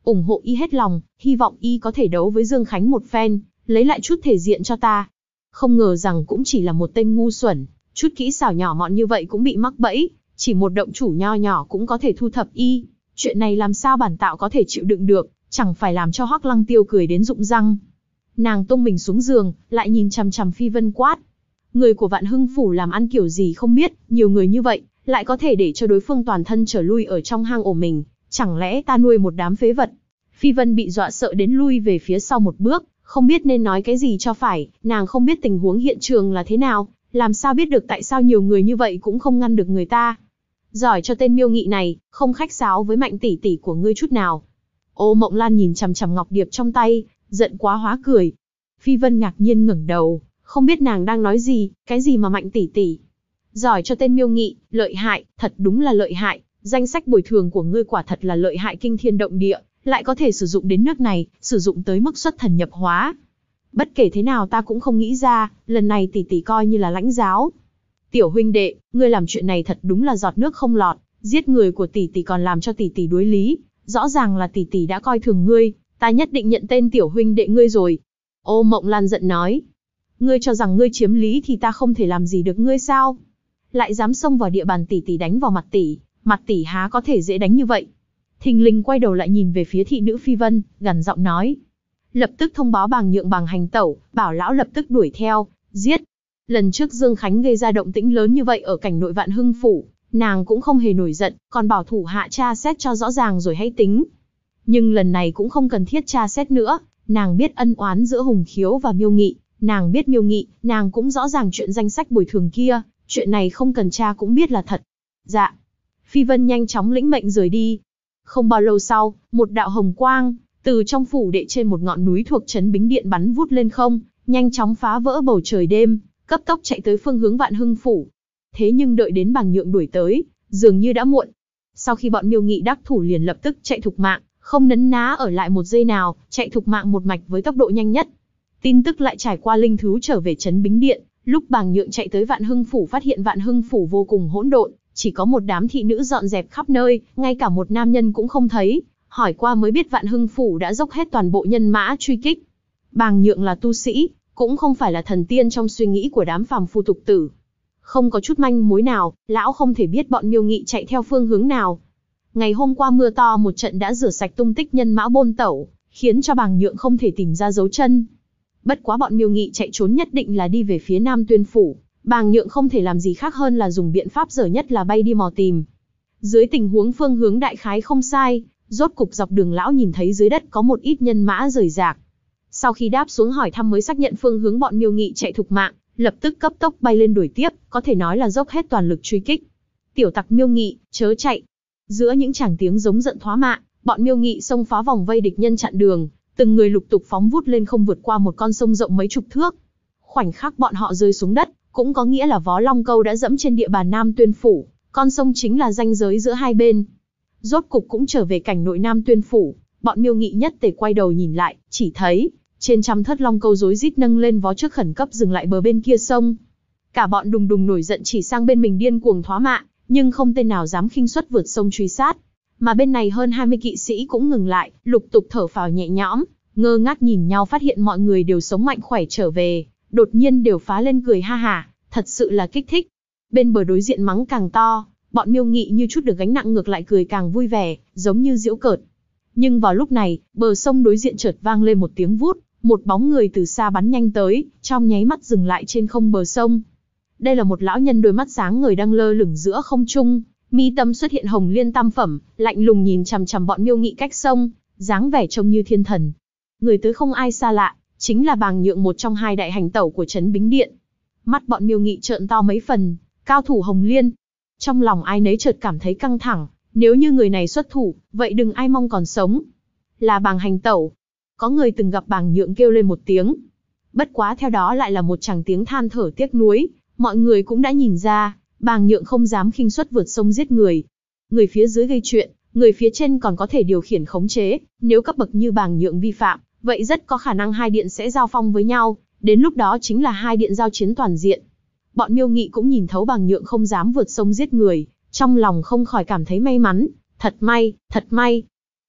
ủng hộ y hết lòng, hy vọng y có thể đấu với Dương Khánh một phen, lấy lại chút thể diện cho ta. Không ngờ rằng cũng chỉ là một tên ngu xuẩn, chút kỹ xảo nhỏ mọn như vậy cũng bị mắc bẫy, chỉ một động chủ nho nhỏ cũng có thể thu thập y. Chuyện này làm sao bản tạo có thể chịu đựng được, chẳng phải làm cho Hoắc Lăng Tiêu cười đến rụng răng. Nàng tung mình xuống giường, lại nhìn chằm chằm Phi Vân quát. Người của Vạn Hưng Phủ làm ăn kiểu gì không biết, nhiều người như vậy, lại có thể để cho đối phương toàn thân trở lui ở trong hang ổ mình, chẳng lẽ ta nuôi một đám phế vật? Phi Vân bị dọa sợ đến lui về phía sau một bước, không biết nên nói cái gì cho phải, nàng không biết tình huống hiện trường là thế nào, làm sao biết được tại sao nhiều người như vậy cũng không ngăn được người ta. Giỏi cho tên Miêu Nghị này, không khách sáo với Mạnh tỷ tỷ của ngươi chút nào. Ô Mộng Lan nhìn chằm chằm ngọc điệp trong tay, giận quá hóa cười. Phi Vân ngạc nhiên ngẩng đầu, không biết nàng đang nói gì, cái gì mà Mạnh tỷ tỷ. Giỏi cho tên Miêu Nghị, lợi hại, thật đúng là lợi hại, danh sách bồi thường của ngươi quả thật là lợi hại kinh thiên động địa, lại có thể sử dụng đến nước này, sử dụng tới mức xuất thần nhập hóa. Bất kể thế nào ta cũng không nghĩ ra, lần này tỷ tỷ coi như là lãnh giáo. Tiểu huynh đệ, ngươi làm chuyện này thật đúng là giọt nước không lọt, giết người của tỷ tỷ còn làm cho tỷ tỷ đối lý, rõ ràng là tỷ tỷ đã coi thường ngươi, ta nhất định nhận tên tiểu huynh đệ ngươi rồi. Ô Mộng Lan giận nói, ngươi cho rằng ngươi chiếm lý thì ta không thể làm gì được ngươi sao? Lại dám xông vào địa bàn tỷ tỷ đánh vào mặt tỷ há có thể dễ đánh như vậy. Thình lình quay đầu lại nhìn về phía thị nữ Phi Vân, gằn giọng nói. Lập tức thông báo Bàng Nhượng Bàng Hành Tẩu, bảo lão lập tức đuổi theo, giết. Lần trước Dương Khánh gây ra động tĩnh lớn như vậy ở cảnh nội Vạn Hưng Phủ, nàng cũng không hề nổi giận, còn bảo thủ hạ tra xét cho rõ ràng rồi hãy tính. Nhưng lần này cũng không cần thiết tra xét nữa, nàng biết ân oán giữa Hùng Khiếu và Miêu Nghị, nàng biết Miêu Nghị, nàng cũng rõ ràng chuyện danh sách bồi thường kia, chuyện này không cần tra cũng biết là thật. Dạ. Phi Vân nhanh chóng lĩnh mệnh rời đi. Không bao lâu sau, một đạo hồng quang từ trong phủ đệ trên một ngọn núi thuộc trấn Bính Điện bắn vút lên không, nhanh chóng phá vỡ bầu trời đêm, cấp tốc chạy tới phương hướng Vạn Hưng Phủ. Thế nhưng đợi đến Bàng Nhượng đuổi tới, dường như đã muộn. Sau khi bọn Miêu Nghị đắc thủ liền lập tức chạy thục mạng, không nấn ná ở lại một giây nào, chạy thục mạng một mạch với tốc độ nhanh nhất. Tin tức lại trải qua linh thú trở về trấn Bính Điện, lúc Bàng Nhượng chạy tới Vạn Hưng Phủ phát hiện Vạn Hưng Phủ vô cùng hỗn độn, chỉ có một đám thị nữ dọn dẹp khắp nơi, ngay cả một nam nhân cũng không thấy. Hỏi qua mới biết Vạn Hưng Phủ đã dốc hết toàn bộ nhân mã truy kích. Bàng Nhượng là tu sĩ, cũng không phải là thần tiên trong suy nghĩ của đám phàm phu tục tử. Không có chút manh mối nào, lão không thể biết bọn Miêu Nghị chạy theo phương hướng nào. Ngày hôm qua mưa to một trận đã rửa sạch tung tích nhân mã bôn tẩu, khiến cho Bàng Nhượng không thể tìm ra dấu chân. Bất quá bọn Miêu Nghị chạy trốn nhất định là đi về phía Nam Tuyên Phủ, Bàng Nhượng không thể làm gì khác hơn là dùng biện pháp dở nhất là bay đi mò tìm. Dưới tình huống phương hướng đại khái không sai, rốt cục dọc đường lão nhìn thấy dưới đất có một ít nhân mã rời rạc. Sau khi đáp xuống hỏi thăm mới xác nhận phương hướng bọn Miêu Nghị chạy thục mạng, lập tức cấp tốc bay lên đuổi tiếp, có thể nói là dốc hết toàn lực truy kích. Tiểu tặc Miêu Nghị, chớ chạy! Giữa những tràng tiếng giống giận thóa mạ, bọn Miêu Nghị xông phá vòng vây địch nhân chặn đường, từng người lục tục phóng vút lên không vượt qua một con sông rộng mấy chục thước. Khoảnh khắc bọn họ rơi xuống đất, cũng có nghĩa là Vó Long Câu đã dẫm trên địa bàn Nam Tuyên Phủ, con sông chính là ranh giới giữa hai bên. Rốt cục cũng trở về cảnh nội Nam Tuyên Phủ, bọn Miêu Nghị nhất tề quay đầu nhìn lại, chỉ thấy trên trăm thất long câu rối rít nâng lên vó trước khẩn cấp dừng lại bờ bên kia sông. Cả bọn đùng đùng nổi giận chỉ sang bên mình điên cuồng thóa mạ, nhưng không tên nào dám khinh suất vượt sông truy sát. Mà bên này hơn 20 kỵ sĩ cũng ngừng lại, lục tục thở phào nhẹ nhõm, ngơ ngác nhìn nhau phát hiện mọi người đều sống mạnh khỏe trở về, đột nhiên đều phá lên cười ha hả, thật sự là kích thích. Bên bờ đối diện mắng càng to, bọn Miêu Nghị như chút được gánh nặng ngược lại cười càng vui vẻ, giống như giễu cợt. Nhưng vào lúc này, bờ sông đối diện chợt vang lên một tiếng vút, một bóng người từ xa bắn nhanh tới, trong nháy mắt dừng lại trên không bờ sông. Đây là một lão nhân đôi mắt sáng ngời đang lơ lửng giữa không trung, mi tâm xuất hiện hồng liên tam phẩm, lạnh lùng nhìn chằm chằm bọn Miêu Nghị cách sông, dáng vẻ trông như thiên thần. Người tới không ai xa lạ, chính là Bàng Nhượng, một trong hai đại hành tẩu của trấn Bính Điện. Mắt bọn Miêu Nghị trợn to mấy phần, cao thủ hồng liên. Trong lòng ai nấy chợt cảm thấy căng thẳng, nếu như người này xuất thủ, vậy đừng ai mong còn sống. Là Bàng hành tẩu. Có người từng gặp Bàng Nhượng kêu lên một tiếng. Bất quá theo đó lại là một tràng tiếng than thở tiếc nuối, mọi người cũng đã nhìn ra, Bàng Nhượng không dám khinh suất vượt sông giết người. Người phía dưới gây chuyện, người phía trên còn có thể điều khiển khống chế, nếu cấp bậc như Bàng Nhượng vi phạm, vậy rất có khả năng hai điện sẽ giao phong với nhau, đến lúc đó chính là hai điện giao chiến toàn diện. Bọn Miêu Nghị cũng nhìn thấu Bàng Nhượng không dám vượt sông giết người, trong lòng không khỏi cảm thấy may mắn, thật may, thật may.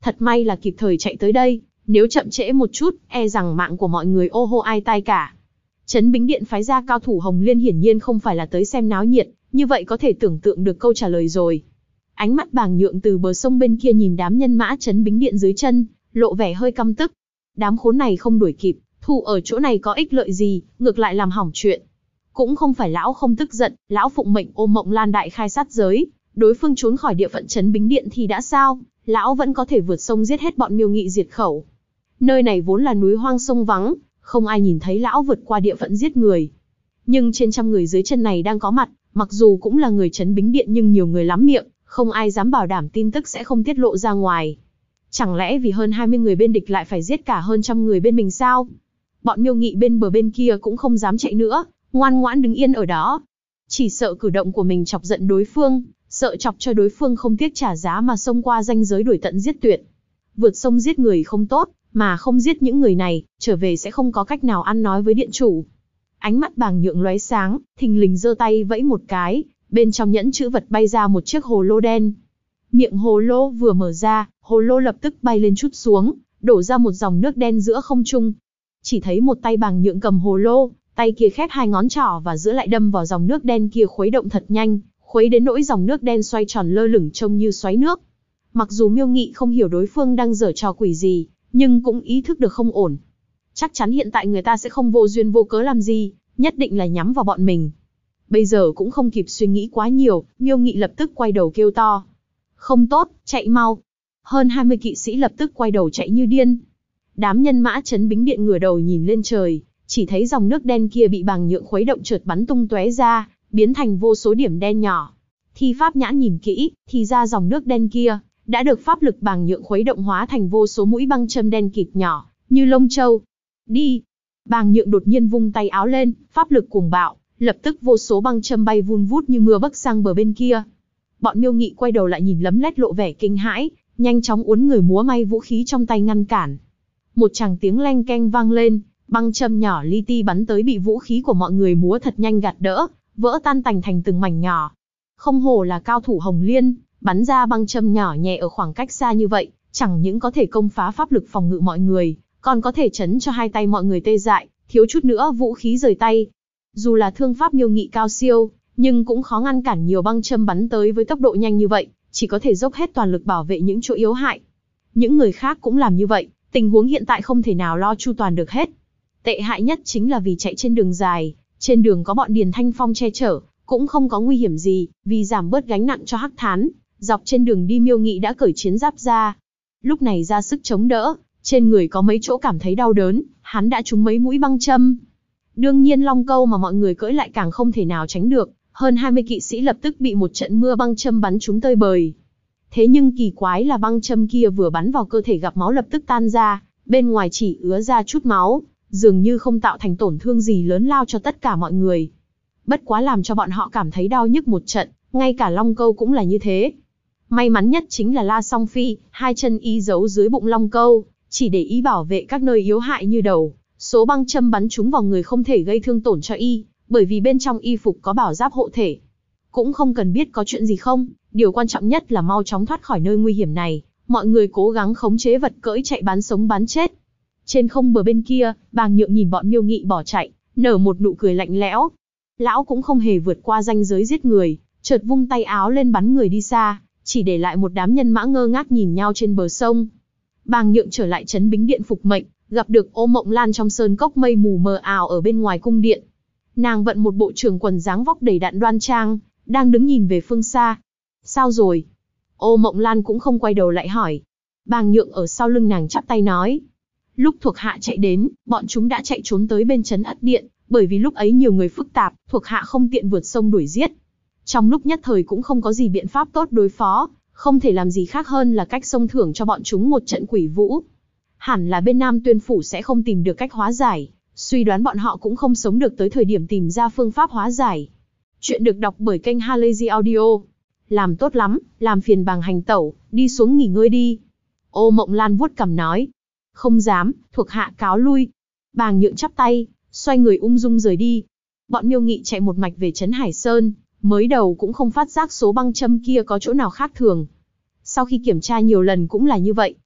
Thật may là kịp thời chạy tới đây, nếu chậm trễ một chút, e rằng mạng của mọi người ô hô ai tai cả. Trấn Bính Điện phái ra cao thủ Hồng Liên hiển nhiên không phải là tới xem náo nhiệt, như vậy có thể tưởng tượng được câu trả lời rồi. Ánh mắt Bàng Nhượng từ bờ sông bên kia nhìn đám nhân mã Trấn Bính Điện dưới chân, lộ vẻ hơi căm tức. Đám khốn này không đuổi kịp, thủ ở chỗ này có ích lợi gì, ngược lại làm hỏng chuyện. Cũng không phải lão không tức giận, lão phụng mệnh Ô Mộng Lan đại khai sát giới, đối phương trốn khỏi địa phận Trấn Bính Điện thì đã sao, lão vẫn có thể vượt sông giết hết bọn Miêu Nghị diệt khẩu. Nơi này vốn là núi hoang sông vắng, không ai nhìn thấy lão vượt qua địa phận giết người. Nhưng trên trăm người dưới chân này đang có mặt, mặc dù cũng là người Trấn Bính Điện nhưng nhiều người lắm miệng, không ai dám bảo đảm tin tức sẽ không tiết lộ ra ngoài. Chẳng lẽ vì hơn 20 người bên địch lại phải giết cả hơn trăm người bên mình sao? Bọn Miêu Nghị bên bờ bên kia cũng không dám chạy nữa, ngoan ngoãn đứng yên ở đó. Chỉ sợ cử động của mình chọc giận đối phương, sợ chọc cho đối phương không tiếc trả giá mà xông qua ranh giới đuổi tận giết tuyệt. Vượt sông giết người không tốt, mà không giết những người này, trở về sẽ không có cách nào ăn nói với điện chủ. Ánh mắt Bàng Nhượng lóe sáng, thình lình giơ tay vẫy một cái, bên trong nhẫn chữ vật bay ra một chiếc hồ lô đen. Miệng hồ lô vừa mở ra, hồ lô lập tức bay lên trút xuống, đổ ra một dòng nước đen giữa không trung. Chỉ thấy một tay Bàng Nhượng cầm hồ lô, tay kia khép hai ngón trỏ và giữa lại đâm vào dòng nước đen kia khuấy động thật nhanh, khuấy đến nỗi dòng nước đen xoay tròn lơ lửng trông như xoáy nước. Mặc dù Miêu Nghị không hiểu đối phương đang giở trò quỷ gì, nhưng cũng ý thức được không ổn. Chắc chắn hiện tại người ta sẽ không vô duyên vô cớ làm gì, nhất định là nhắm vào bọn mình. Bây giờ cũng không kịp suy nghĩ quá nhiều, Miêu Nghị lập tức quay đầu kêu to. Không tốt, chạy mau. Hơn 20 kỵ sĩ lập tức quay đầu chạy như điên. Đám nhân mã Trấn Bính Điện ngửa đầu nhìn lên trời, chỉ thấy dòng nước đen kia bị Bàng Nhượng khuấy động chợt bắn tung tóe ra, biến thành vô số điểm đen nhỏ. Thi pháp nhãn nhìn kỹ, thì ra dòng nước đen kia đã được pháp lực Bàng Nhượng khuấy động hóa thành vô số mũi băng châm đen kịt nhỏ, như lông châu. Đi! Bàng Nhượng đột nhiên vung tay áo lên, pháp lực cuồng bạo, lập tức vô số băng châm bay vun vút như mưa bấc sang bờ bên kia. Bọn Miêu Nghị quay đầu lại nhìn lấm lét lộ vẻ kinh hãi, nhanh chóng uốn người múa may vũ khí trong tay ngăn cản. Một tràng tiếng leng keng vang lên, băng châm nhỏ li ti bắn tới bị vũ khí của mọi người múa thật nhanh gạt đỡ, vỡ tan tành thành từng mảnh nhỏ. Không hổ là cao thủ Hồng Liên, bắn ra băng châm nhỏ nhẹ ở khoảng cách xa như vậy, chẳng những có thể công phá pháp lực phòng ngự mọi người, còn có thể chấn cho hai tay mọi người tê dại, thiếu chút nữa vũ khí rời tay. Dù là thương pháp Miêu Nghị cao siêu, nhưng cũng khó ngăn cản nhiều băng châm bắn tới với tốc độ nhanh như vậy, chỉ có thể dốc hết toàn lực bảo vệ những chỗ yếu hại. Những người khác cũng làm như vậy, tình huống hiện tại không thể nào lo chu toàn được hết. Tệ hại nhất chính là vì chạy trên đường dài, trên đường có bọn Điền Thanh Phong che chở, cũng không có nguy hiểm gì, vì giảm bớt gánh nặng cho Hắc Thán, dọc trên đường đi Miêu Nghị đã cởi chiến giáp ra. Lúc này ra sức chống đỡ, trên người có mấy chỗ cảm thấy đau đớn, hắn đã trúng mấy mũi băng châm. Đương nhiên long câu mà mọi người cưỡi lại càng không thể nào tránh được, hơn 20 kỵ sĩ lập tức bị một trận mưa băng châm bắn trúng tơi bời. Thế nhưng kỳ quái là băng châm kia vừa bắn vào cơ thể gặp máu lập tức tan ra, bên ngoài chỉ ứa ra chút máu, dường như không tạo thành tổn thương gì lớn lao cho tất cả mọi người. Bất quá làm cho bọn họ cảm thấy đau nhức một trận, ngay cả long câu cũng là như thế. May mắn nhất chính là La Song Phi, hai chân y giấu dưới bụng long câu, chỉ để ý bảo vệ các nơi yếu hại như đầu. Số băng châm bắn trúng vào người không thể gây thương tổn cho y, bởi vì bên trong y phục có bảo giáp hộ thể. Cũng không cần biết có chuyện gì không, điều quan trọng nhất là mau chóng thoát khỏi nơi nguy hiểm này. Mọi người cố gắng khống chế vật cưỡi chạy bán sống bán chết. Trên không bờ bên kia, Bàng Nhượng nhìn bọn Miêu Nghị bỏ chạy, nở một nụ cười lạnh lẽo. Lão cũng không hề vượt qua ranh giới giết người, chợt vung tay áo lên bắn người đi xa, chỉ để lại một đám nhân mã ngơ ngác nhìn nhau trên bờ sông. Bàng Nhượng trở lại Trấn Bính Điện phục mệnh, gặp được Ô Mộng Lan trong sơn cốc mây mù mờ ảo ở bên ngoài cung điện. Nàng vận một bộ trường quần dáng vóc đầy đặn đoan trang, đang đứng nhìn về phương xa. Sao rồi? Ô Mộng Lan cũng không quay đầu lại hỏi. Bàng Nhượng ở sau lưng nàng chắp tay nói. Lúc thuộc hạ chạy đến, bọn chúng đã chạy trốn tới bên trấn Ất Điện, bởi vì lúc ấy nhiều người phức tạp, thuộc hạ không tiện vượt sông đuổi giết. Trong lúc nhất thời cũng không có gì biện pháp tốt đối phó, không thể làm gì khác hơn là cách xông thưởng cho bọn chúng một trận quỷ vũ. Hẳn là bên Nam Tuyên Phủ sẽ không tìm được cách hóa giải, suy đoán bọn họ cũng không sống được tới thời điểm tìm ra phương pháp hóa giải. Chuyện được đọc bởi kênh Halazy Audio. Làm tốt lắm, làm phiền Bàng hành tẩu, đi xuống nghỉ ngơi đi. Ô Mộng Lan vuốt cằm nói. Không dám, thuộc hạ cáo lui. Bàng Nhượng chắp tay, xoay người ung dung rời đi. Bọn Miêu Nghị chạy một mạch về trấn Hải Sơn, mới đầu cũng không phát giác số băng châm kia có chỗ nào khác thường. Sau khi kiểm tra nhiều lần cũng là như vậy,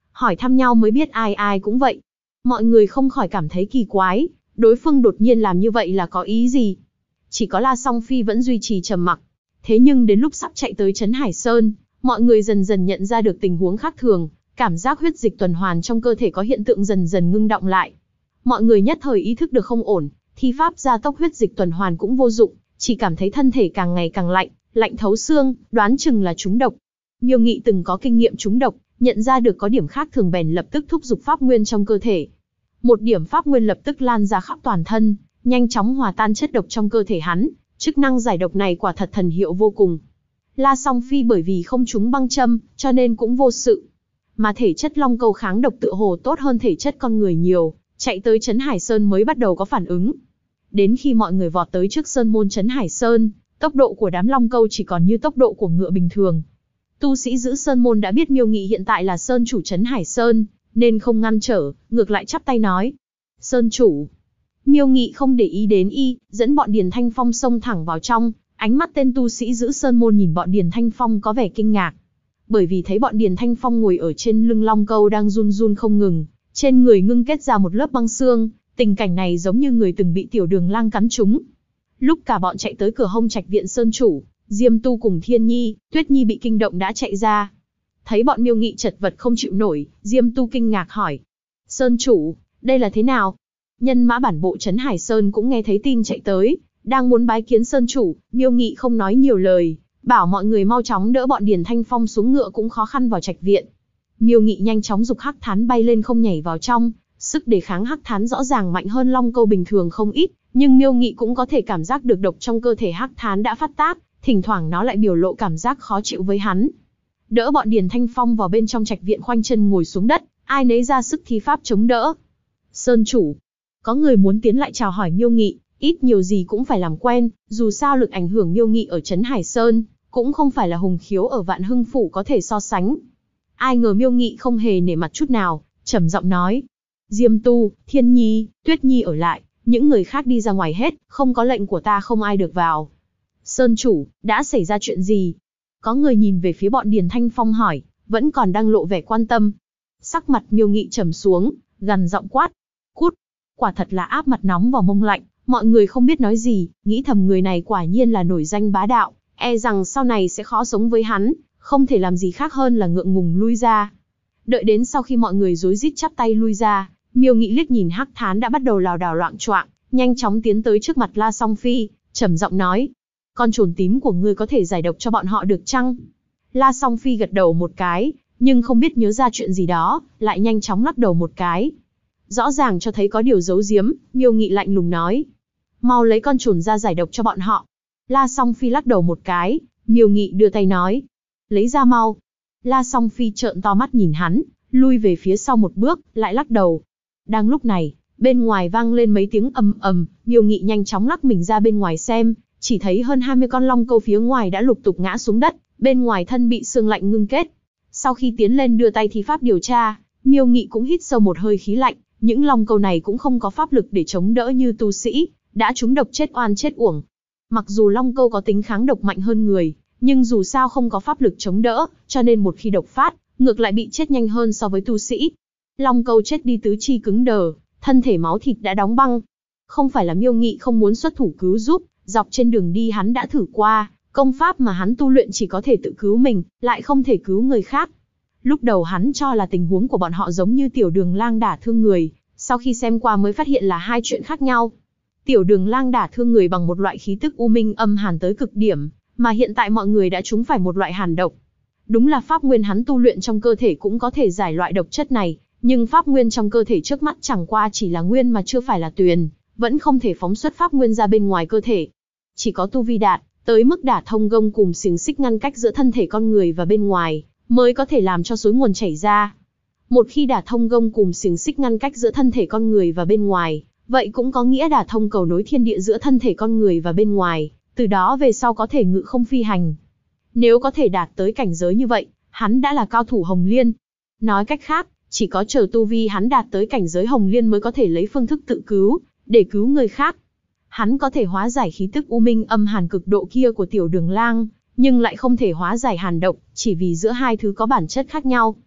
Hỏi thăm nhau mới biết ai ai cũng vậy. Mọi người không khỏi cảm thấy kỳ quái, đối phương đột nhiên làm như vậy là có ý gì? Chỉ có La Song Phi vẫn duy trì trầm mặc. Thế nhưng đến lúc sắp chạy tới Trấn Hải Sơn, mọi người dần dần nhận ra được tình huống khác thường, cảm giác huyết dịch tuần hoàn trong cơ thể có hiện tượng dần dần ngưng đọng lại. Mọi người nhất thời ý thức được không ổn, thi pháp gia tốc huyết dịch tuần hoàn cũng vô dụng, chỉ cảm thấy thân thể càng ngày càng lạnh, lạnh thấu xương, đoán chừng là trúng độc. Miêu Nghị từng có kinh nghiệm trúng độc, nhận ra được có điểm khác thường bèn lập tức thúc giục pháp nguyên trong cơ thể. Một điểm pháp nguyên lập tức lan ra khắp toàn thân, nhanh chóng hòa tan chất độc trong cơ thể hắn, chức năng giải độc này quả thật thần hiệu vô cùng. La Song Phi bởi vì không trúng băng châm, cho nên cũng vô sự. Mà thể chất long câu kháng độc tựa hồ tốt hơn thể chất con người nhiều, chạy tới Trấn Hải Sơn mới bắt đầu có phản ứng. Đến khi mọi người vọt tới trước sơn môn Trấn Hải Sơn, tốc độ của đám long câu chỉ còn như tốc độ của ngựa bình thường. Tu sĩ giữ sơn môn đã biết Miêu Nghị hiện tại là sơn chủ Trấn Hải Sơn, nên không ngăn trở, ngược lại chắp tay nói: "Sơn chủ." Miêu Nghị không để ý đến y, dẫn bọn Điền Thanh Phong xông thẳng vào trong, ánh mắt tên tu sĩ giữ sơn môn nhìn bọn Điền Thanh Phong có vẻ kinh ngạc. Bởi vì thấy bọn Điền Thanh Phong ngồi ở trên lưng long câu đang run run không ngừng, trên người ngưng kết ra một lớp băng xương, tình cảnh này giống như người từng bị tiểu đường lang cắn trúng. Lúc cả bọn chạy tới cửa hông trạch viện sơn chủ, Diêm Tu cùng Thiên Nhi, Tuyết Nhi bị kinh động đã chạy ra. Thấy bọn Miêu Nghị chật vật không chịu nổi, Diêm Tu kinh ngạc hỏi: "Sơn chủ, đây là thế nào?" Nhân mã bản bộ Trấn Hải Sơn cũng nghe thấy tin chạy tới, đang muốn bái kiến sơn chủ. Miêu Nghị không nói nhiều lời, bảo mọi người mau chóng đỡ bọn Điền Thanh Phong xuống ngựa cũng khó khăn vào trạch viện. Miêu Nghị nhanh chóng giục hắc thán bay lên không nhảy vào trong, sức đề kháng hắc thán rõ ràng mạnh hơn long câu bình thường không ít, nhưng Miêu Nghị cũng có thể cảm giác được độc trong cơ thể hắc thán đã phát tác, thỉnh thoảng nó lại biểu lộ cảm giác khó chịu với hắn. Đỡ bọn Điền Thanh Phong vào bên trong trạch viện, khoanh chân ngồi xuống đất, ai nấy ra sức thi pháp chống đỡ. Sơn chủ, có người muốn tiến lại chào hỏi Miêu Nghị, ít nhiều gì cũng phải làm quen, dù sao lực ảnh hưởng Miêu Nghị ở Trấn Hải Sơn cũng không phải là Hùng Khiếu ở Vạn Hưng Phủ có thể so sánh. Ai ngờ Miêu Nghị không hề nể mặt chút nào, trầm giọng nói: "Diêm Tu, Thiên Nhi, Tuyết Nhi ở lại, những người khác đi ra ngoài hết, không có lệnh của ta không ai được vào." "Sơn chủ, đã xảy ra chuyện gì?" Có người nhìn về phía bọn Điền Thanh Phong hỏi, vẫn còn đang lộ vẻ quan tâm. Sắc mặt Miêu Nghị trầm xuống, gằn giọng quát: "Cút!" Quả thật là áp mặt nóng vào mông lạnh, mọi người không biết nói gì, nghĩ thầm người này quả nhiên là nổi danh bá đạo, e rằng sau này sẽ khó sống với hắn, không thể làm gì khác hơn là ngượng ngùng lui ra. Đợi đến sau khi mọi người rối rít chắp tay lui ra, Miêu Nghị liếc nhìn hắc thán đã bắt đầu lảo đảo loạng choạng, nhanh chóng tiến tới trước mặt La Song Phi, trầm giọng nói: "Con trồn tím của ngươi có thể giải độc cho bọn họ được chăng?" La Song Phi gật đầu một cái, nhưng không biết nhớ ra chuyện gì đó, lại nhanh chóng lắc đầu một cái. Rõ ràng cho thấy có điều giấu giếm, Miêu Nghị lạnh lùng nói: "Mau lấy con trồn ra giải độc cho bọn họ." La Song Phi lắc đầu một cái, Miêu Nghị đưa tay nói: "Lấy ra mau." La Song Phi trợn to mắt nhìn hắn, lui về phía sau một bước, lại lắc đầu. Đang lúc này, bên ngoài vang lên mấy tiếng ầm ầm, Miêu Nghị nhanh chóng lắc mình ra bên ngoài xem, chỉ thấy hơn 20 con long câu phía ngoài đã lục tục ngã xuống đất, bên ngoài thân bị xương lạnh ngưng kết. Sau khi tiến lên đưa tay thi pháp điều tra, Miêu Nghị cũng hít sâu một hơi khí lạnh, những long câu này cũng không có pháp lực để chống đỡ như tu sĩ, đã trúng độc chết oan chết uổng. Mặc dù long câu có tính kháng độc mạnh hơn người, nhưng dù sao không có pháp lực chống đỡ, cho nên một khi độc phát, ngược lại bị chết nhanh hơn so với tu sĩ. Long câu chết đi tứ chi cứng đờ, thân thể máu thịt đã đóng băng. Không phải là Miêu Nghị không muốn xuất thủ cứu giúp, dọc trên đường đi hắn đã thử qua, công pháp mà hắn tu luyện chỉ có thể tự cứu mình, lại không thể cứu người khác. Lúc đầu hắn cho là tình huống của bọn họ giống như tiểu đường lang đả thương người, sau khi xem qua mới phát hiện là hai chuyện khác nhau. Tiểu đường lang đả thương người bằng một loại khí tức u minh âm hàn tới cực điểm, mà hiện tại mọi người đã trúng phải một loại hàn độc. Đúng là pháp nguyên hắn tu luyện trong cơ thể cũng có thể giải loại độc chất này, nhưng pháp nguyên trong cơ thể trước mắt chẳng qua chỉ là nguyên mà chưa phải là tuyền, vẫn không thể phóng xuất pháp nguyên ra bên ngoài cơ thể. Chỉ có tu vi đạt tới mức đả thông gông cùm xiềng xích ngăn cách giữa thân thể con người và bên ngoài, mới có thể làm cho suối nguồn chảy ra. Một khi đả thông gông cùm xiềng xích ngăn cách giữa thân thể con người và bên ngoài, vậy cũng có nghĩa đả thông cầu nối thiên địa giữa thân thể con người và bên ngoài, từ đó về sau có thể ngự không phi hành. Nếu có thể đạt tới cảnh giới như vậy, hắn đã là cao thủ Hồng Liên. Nói cách khác, chỉ có chờ tu vi hắn đạt tới cảnh giới Hồng Liên mới có thể lấy phương thức tự cứu, để cứu người khác. Hắn có thể hóa giải khí tức u minh âm hàn cực độ kia của tiểu đường lang, nhưng lại không thể hóa giải hàn độc, chỉ vì giữa hai thứ có bản chất khác nhau.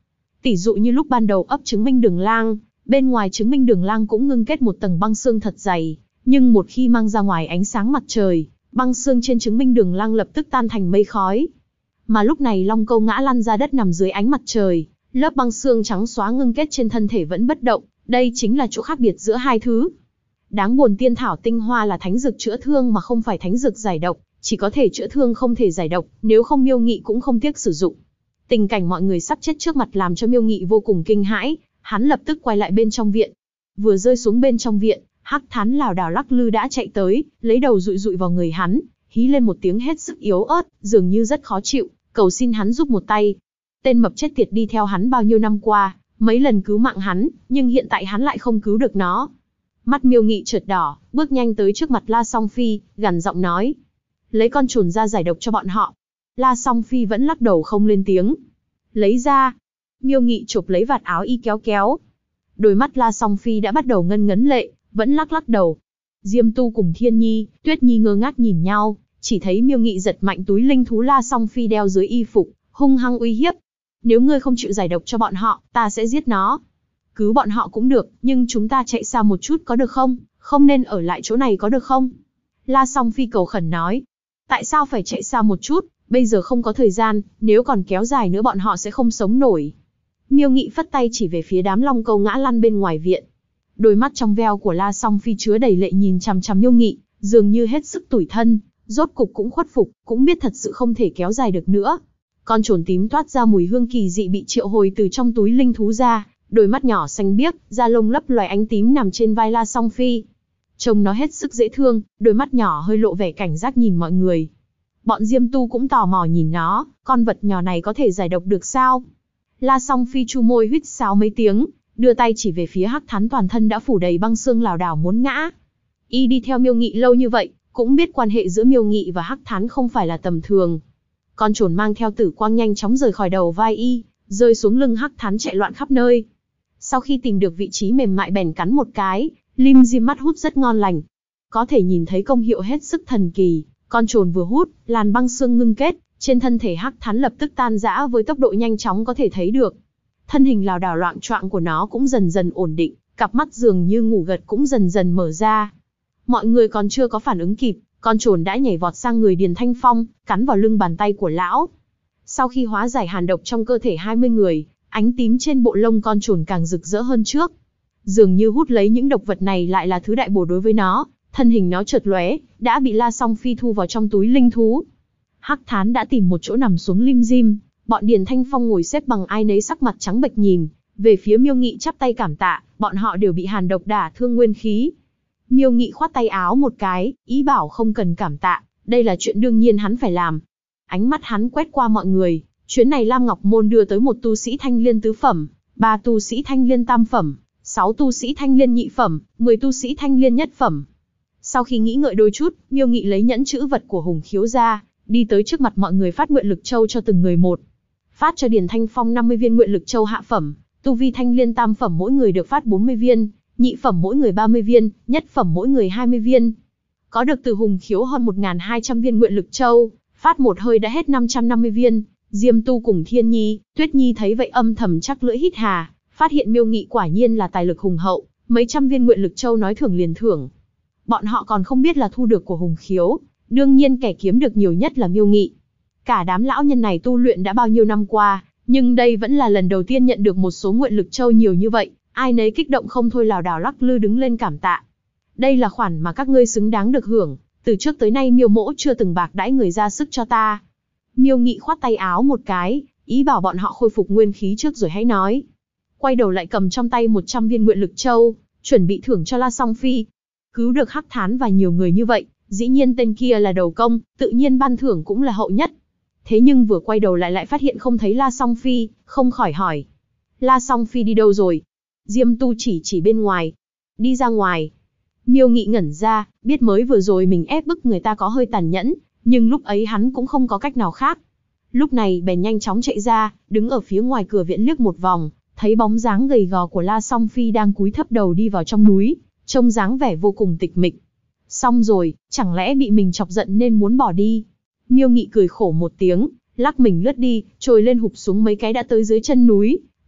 Tỷ dụ như lúc ban đầu ấp chứng minh đường lang, bên ngoài chứng minh đường lang cũng ngưng kết một tầng băng xương thật dày, nhưng một khi mang ra ngoài ánh sáng mặt trời, băng xương trên chứng minh đường lang lập tức tan thành mây khói. Mà lúc này Long Câu ngã lăn ra đất nằm dưới ánh mặt trời, lớp băng xương trắng xóa ngưng kết trên thân thể vẫn bất động, đây chính là chỗ khác biệt giữa hai thứ. Đáng buồn tiên thảo tinh hoa là thánh dược chữa thương mà không phải thánh dược giải độc, chỉ có thể chữa thương không thể giải độc, nếu không Miêu Nghị cũng không tiếc sử dụng. Tình cảnh mọi người sắp chết trước mặt làm cho Miêu Nghị vô cùng kinh hãi, hắn lập tức quay lại bên trong viện. Vừa rơi xuống bên trong viện, Hắc Thán lảo đảo lắc lư đã chạy tới, lấy đầu dụi dụi vào người hắn, hí lên một tiếng hết sức yếu ớt, dường như rất khó chịu, cầu xin hắn giúp một tay. Tên mập chết tiệt đi theo hắn bao nhiêu năm qua, mấy lần cứu mạng hắn, nhưng hiện tại hắn lại không cứu được nó. Mắt Miêu Nghị chợt đỏ, bước nhanh tới trước mặt La Song Phi, gằn giọng nói: lấy con trồn ra giải độc cho bọn họ. La Song Phi vẫn lắc đầu không lên tiếng. Lấy ra. Miêu Nghị chộp lấy vạt áo y kéo kéo. Đôi mắt La Song Phi đã bắt đầu ngân ngấn lệ, vẫn lắc đầu. Diêm Tu cùng Thiên Nhi, Tuyết Nhi ngơ ngác nhìn nhau, chỉ thấy Miêu Nghị giật mạnh túi linh thú La Song Phi đeo dưới y phục, hung hăng uy hiếp. Nếu ngươi không chịu giải độc cho bọn họ, ta sẽ giết nó. Cứu bọn họ cũng được, nhưng chúng ta chạy xa một chút có được không? Không nên ở lại chỗ này có được không? La Song Phi cầu khẩn nói. Tại sao phải chạy xa một chút? Bây giờ không có thời gian, nếu còn kéo dài nữa bọn họ sẽ không sống nổi. Miêu Nghị phất tay chỉ về phía đám Long Câu ngã lăn bên ngoài viện. Đôi mắt trong veo của La Song Phi chứa đầy lệ nhìn chằm chằm Miêu Nghị, dường như hết sức tủi thân, rốt cục cũng khuất phục, cũng biết thật sự không thể kéo dài được nữa. Con trồn tím toát ra mùi hương kỳ dị bị triệu hồi từ trong túi linh thú ra, đôi mắt nhỏ xanh biếc, da lông lấp loài ánh tím nằm trên vai La Song Phi. Trông nó hết sức dễ thương, đôi mắt nhỏ hơi lộ vẻ cảnh giác nhìn mọi người. Bọn Diêm Tu cũng tò mò nhìn nó, con vật nhỏ này có thể giải độc được sao? La Song Phi chu môi huýt sáo mấy tiếng, đưa tay chỉ về phía Hắc Thán toàn thân đã phủ đầy băng xương lảo đảo muốn ngã. Y đi theo Miêu Nghị lâu như vậy, cũng biết quan hệ giữa Miêu Nghị và Hắc Thán không phải là tầm thường. Con trồn mang theo tử quang nhanh chóng rời khỏi đầu vai Y, rơi xuống lưng Hắc Thán chạy loạn khắp nơi. Sau khi tìm được vị trí mềm mại bèn cắn một cái, lim dim mắt hút rất ngon lành. Có thể nhìn thấy công hiệu hết sức thần kỳ, con trồn vừa hút, làn băng xương ngưng kết, trên thân thể Hắc Thán lập tức tan rã với tốc độ nhanh chóng có thể thấy được. Thân hình lảo đảo loạng choạng của nó cũng dần dần ổn định, cặp mắt dường như ngủ gật cũng dần dần mở ra. Mọi người còn chưa có phản ứng kịp, con trồn đã nhảy vọt sang người Điền Thanh Phong, cắn vào lưng bàn tay của lão. Sau khi hóa giải hàn độc trong cơ thể 20 người, ánh tím trên bộ lông con trồn càng rực rỡ hơn trước. Dường như hút lấy những độc vật này lại là thứ đại bổ đối với nó, thân hình nó chợt lóe, đã bị La Song Phi thu vào trong túi linh thú. Hắc Thán đã tìm một chỗ nằm xuống lim dim, bọn Điền Thanh Phong ngồi xếp bằng ai nấy sắc mặt trắng bệch nhìn về phía Miêu Nghị chắp tay cảm tạ, bọn họ đều bị hàn độc đả thương nguyên khí. Miêu Nghị khoát tay áo một cái, ý bảo không cần cảm tạ, đây là chuyện đương nhiên hắn phải làm. Ánh mắt hắn quét qua mọi người, chuyến này Lam Ngọc Môn đưa tới một tu sĩ thanh liên tứ phẩm, 3 tu sĩ thanh liên tam phẩm, 6 tu sĩ thanh liên nhị phẩm, 10 tu sĩ thanh liên nhất phẩm. Sau khi nghĩ ngợi đôi chút, Miêu Nghị lấy nhẫn chữ vật của Hùng Khiếu ra, đi tới trước mặt mọi người phát nguyện lực châu cho từng người một. Phát cho Điền Thanh Phong 50 viên nguyện lực châu hạ phẩm, tu vi thanh liên tam phẩm mỗi người được phát 40 viên, nhị phẩm mỗi người 30 viên, nhất phẩm mỗi người 20 viên. Có được từ Hùng Khiếu hơn 1.200 viên nguyện lực châu, phát một hơi đã hết 550 viên. Diêm Tu cùng Thiên Nhi, Tuyết Nhi thấy vậy âm thầm chắc lưỡi hít hà, phát hiện Miêu Nghị quả nhiên là tài lực hùng hậu, mấy trăm viên nguyện lực châu nói thưởng liền thưởng. Bọn họ còn không biết là thu được của Hùng Khiếu, đương nhiên kẻ kiếm được nhiều nhất là Miêu Nghị. Cả đám lão nhân này tu luyện đã bao nhiêu năm qua, nhưng đây vẫn là lần đầu tiên nhận được một số nguyện lực châu nhiều như vậy, ai nấy kích động không thôi lảo đảo lắc lư đứng lên cảm tạ. Đây là khoản mà các ngươi xứng đáng được hưởng, từ trước tới nay Miêu mỗ chưa từng bạc đãi người ra sức cho ta. Miêu Nghị khoát tay áo một cái, ý bảo bọn họ khôi phục nguyên khí trước rồi hãy nói. Quay đầu lại cầm trong tay 100 viên nguyện lực châu, chuẩn bị thưởng cho La Song Phi. Cứu được Hắc Thán và nhiều người như vậy, dĩ nhiên tên kia là đầu công, tự nhiên ban thưởng cũng là hậu nhất. Thế nhưng vừa quay đầu lại phát hiện không thấy La Song Phi, không khỏi hỏi. La Song Phi đi đâu rồi? Diêm Tu chỉ bên ngoài. Đi ra ngoài. Miêu Nghị ngẩn ra, biết mới vừa rồi mình ép bức người ta có hơi tàn nhẫn, nhưng lúc ấy hắn cũng không có cách nào khác. Lúc này bèn nhanh chóng chạy ra, đứng ở phía ngoài cửa viện liếc một vòng, thấy bóng dáng gầy gò của La Song Phi đang cúi thấp đầu đi vào trong núi, trông dáng vẻ vô cùng tịch mịch. Xong rồi, chẳng lẽ bị mình chọc giận nên muốn bỏ đi? Miêu Nghị cười khổ một tiếng, lắc mình lướt đi, trồi lên hụp xuống mấy cái đã tới dưới chân núi,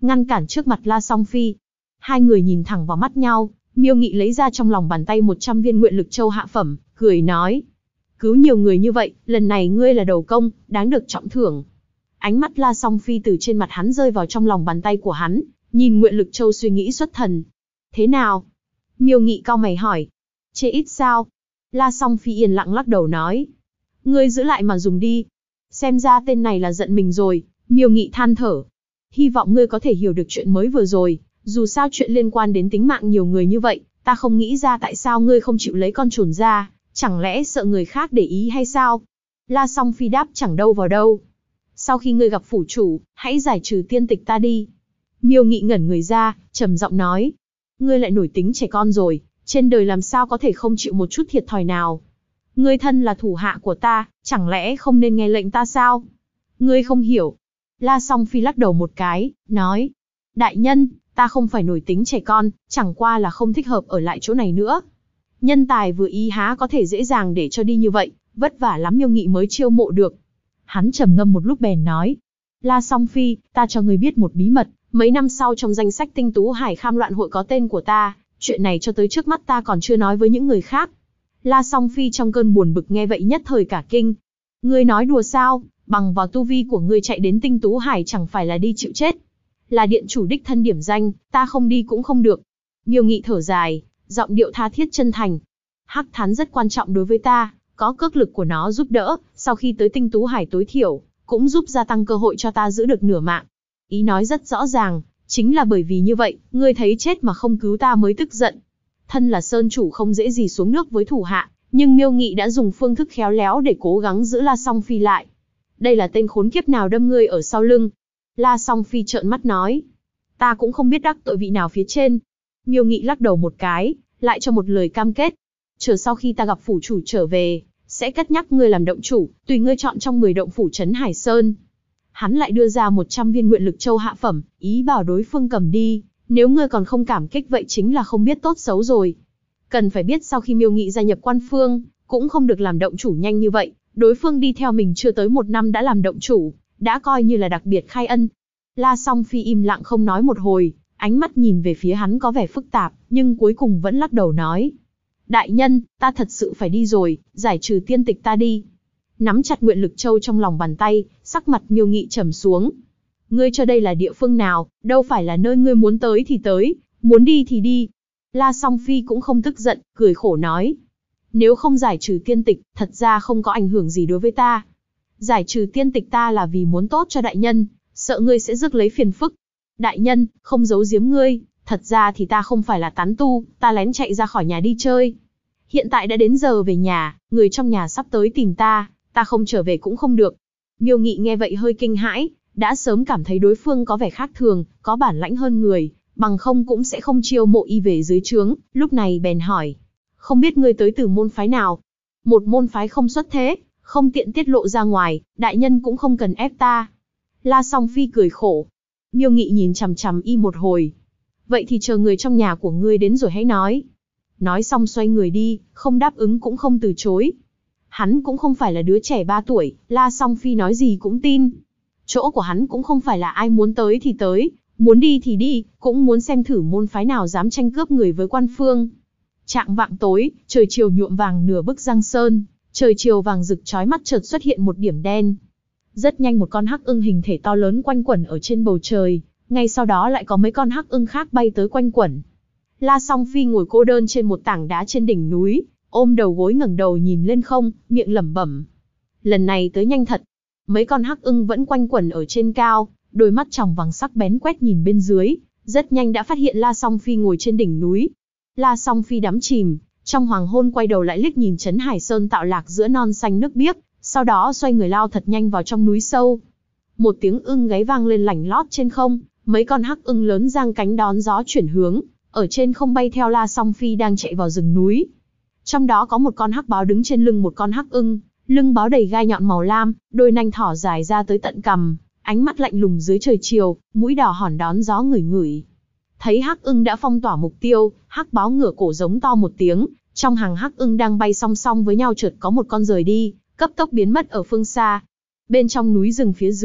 ngăn cản trước mặt La Song Phi. Hai người nhìn thẳng vào mắt nhau, Miêu Nghị lấy ra trong lòng bàn tay 100 viên nguyện lực châu hạ phẩm, cười nói. Cứu nhiều người như vậy, lần này ngươi là đầu công, đáng được trọng thưởng. Ánh mắt La Song Phi từ trên mặt hắn rơi vào trong lòng bàn tay của hắn, nhìn nguyện lực châu suy nghĩ xuất thần. Thế nào? Miêu Nghị cau mày hỏi. Chê ít sao? La Song Phi yên lặng lắc đầu nói. Ngươi giữ lại mà dùng đi. Xem ra tên này là giận mình rồi, Miêu Nghị than thở. Hy vọng ngươi có thể hiểu được chuyện mới vừa rồi, dù sao chuyện liên quan đến tính mạng nhiều người như vậy, ta không nghĩ ra tại sao ngươi không chịu lấy con trồn ra, chẳng lẽ sợ người khác để ý hay sao? La Song Phi đáp chẳng đâu vào đâu. Sau khi ngươi gặp phủ chủ, hãy giải trừ tiên tịch ta đi. Miêu Nghị ngẩn người ra, trầm giọng nói. Ngươi lại nổi tính trẻ con rồi, trên đời làm sao có thể không chịu một chút thiệt thòi nào. Ngươi thân là thủ hạ của ta, chẳng lẽ không nên nghe lệnh ta sao? Ngươi không hiểu. La Song Phi lắc đầu một cái, nói. Đại nhân, ta không phải nổi tính trẻ con, chẳng qua là không thích hợp ở lại chỗ này nữa. Nhân tài vừa ý há có thể dễ dàng để cho đi như vậy, vất vả lắm Miêu Nghị mới chiêu mộ được. Hắn trầm ngâm một lúc bèn nói. La Song Phi, ta cho ngươi biết một bí mật, mấy năm sau trong danh sách Tinh Tú Hải Kham Loạn Hội có tên của ta, chuyện này cho tới trước mắt ta còn chưa nói với những người khác. La Song Phi trong cơn buồn bực nghe vậy nhất thời cả kinh. Ngươi nói đùa sao, bằng vào tu vi của ngươi chạy đến Tinh Tú Hải chẳng phải là đi chịu chết. Là điện chủ đích thân điểm danh, ta không đi cũng không được. Miêu Nghị thở dài, giọng điệu tha thiết chân thành. Hắc Thán rất quan trọng đối với ta, có cước lực của nó giúp đỡ, sau khi tới Tinh Tú Hải tối thiểu, cũng giúp gia tăng cơ hội cho ta giữ được nửa mạng. Ý nói rất rõ ràng, chính là bởi vì như vậy, ngươi thấy chết mà không cứu ta mới tức giận. Thân là sơn chủ không dễ gì xuống nước với thủ hạ, nhưng Miêu Nghị đã dùng phương thức khéo léo để cố gắng giữ La Song Phi lại. Đây là tên khốn kiếp nào đâm ngươi ở sau lưng? La Song Phi trợn mắt nói. Ta cũng không biết đắc tội vị nào phía trên. Miêu Nghị lắc đầu một cái, lại cho một lời cam kết. Chờ sau khi ta gặp phủ chủ trở về, sẽ cất nhắc ngươi làm động chủ, tùy ngươi chọn trong 10 động phủ trấn Hải Sơn. Hắn lại đưa ra 100 viên nguyện lực châu hạ phẩm, ý bảo đối phương cầm đi. Nếu ngươi còn không cảm kích vậy chính là không biết tốt xấu rồi. Cần phải biết sau khi Miêu Nghị gia nhập quan phương, cũng không được làm động chủ nhanh như vậy. Đối phương đi theo mình chưa tới 1 năm đã làm động chủ, đã coi như là đặc biệt khai ân. La Song Phi im lặng không nói một hồi, ánh mắt nhìn về phía hắn có vẻ phức tạp, nhưng cuối cùng vẫn lắc đầu nói. Đại nhân, ta thật sự phải đi rồi, giải trừ tiên tịch ta đi. Nắm chặt nguyện lực châu trong lòng bàn tay, sắc mặt Miêu Nghị trầm xuống. Ngươi cho đây là địa phương nào, đâu phải là nơi ngươi muốn tới thì tới, muốn đi thì đi. La Song Phi cũng không tức giận, cười khổ nói. Nếu không giải trừ tiên tịch, thật ra không có ảnh hưởng gì đối với ta. Giải trừ tiên tịch ta là vì muốn tốt cho đại nhân, sợ ngươi sẽ rước lấy phiền phức. Đại nhân, không giấu giếm ngươi, thật ra thì ta không phải là tán tu, ta lén chạy ra khỏi nhà đi chơi. Hiện tại đã đến giờ về nhà, người trong nhà sắp tới tìm ta không trở về cũng không được. Miêu Nghị nghe vậy hơi kinh hãi, đã sớm cảm thấy đối phương có vẻ khác thường, có bản lãnh hơn người, bằng không cũng sẽ không chiêu mộ y về dưới trướng, lúc này bèn hỏi. Không biết ngươi tới từ môn phái nào? Một môn phái không xuất thế, không tiện tiết lộ ra ngoài, đại nhân cũng không cần ép ta. La Song Phi cười khổ. Miêu Nghị nhìn chằm chằm y một hồi. Vậy thì chờ người trong nhà của ngươi đến rồi hãy nói. Nói xong xoay người đi, không đáp ứng cũng không từ chối. Hắn cũng không phải là đứa trẻ 3 tuổi, La Song Phi nói gì cũng tin. Chỗ của hắn cũng không phải là ai muốn tới thì tới, muốn đi thì đi, cũng muốn xem thử môn phái nào dám tranh cướp người với quan phương. Chạng vạng tối, trời chiều nhuộm vàng nửa bức Giang Sơn, trời chiều vàng rực chói mắt chợt xuất hiện một điểm đen. Rất nhanh một con hắc ưng hình thể to lớn quanh quẩn ở trên bầu trời, ngay sau đó lại có mấy con hắc ưng khác bay tới quanh quẩn. La Song Phi ngồi cô đơn trên một tảng đá trên đỉnh núi, ôm đầu gối ngẩng đầu nhìn lên không, miệng lẩm bẩm. Lần này tới nhanh thật. Mấy con hắc ưng vẫn quanh quẩn ở trên cao, đôi mắt tròng vàng sắc bén quét nhìn bên dưới, rất nhanh đã phát hiện La Song Phi ngồi trên đỉnh núi. La Song Phi đắm chìm, trong hoàng hôn quay đầu lại liếc nhìn trấn Hải Sơn tạo lạc giữa non xanh nước biếc, sau đó xoay người lao thật nhanh vào trong núi sâu. Một tiếng ưng gáy vang lên lảnh lót trên không, mấy con hắc ưng lớn giang cánh đón gió chuyển hướng, ở trên không bay theo La Song Phi đang chạy vào rừng núi. Trong đó có một con hắc báo đứng trên lưng một con hắc ưng, lưng báo đầy gai nhọn màu lam, đôi nanh thỏ dài ra tới tận cằm, ánh mắt lạnh lùng dưới trời chiều, mũi đỏ hòn đón gió ngửi ngửi. Thấy hắc ưng đã phong tỏa mục tiêu, hắc báo ngửa cổ giống to một tiếng, trong hàng hắc ưng đang bay song song với nhau chợt có một con rời đi, cấp tốc biến mất ở phương xa. Bên trong núi rừng phía dưới,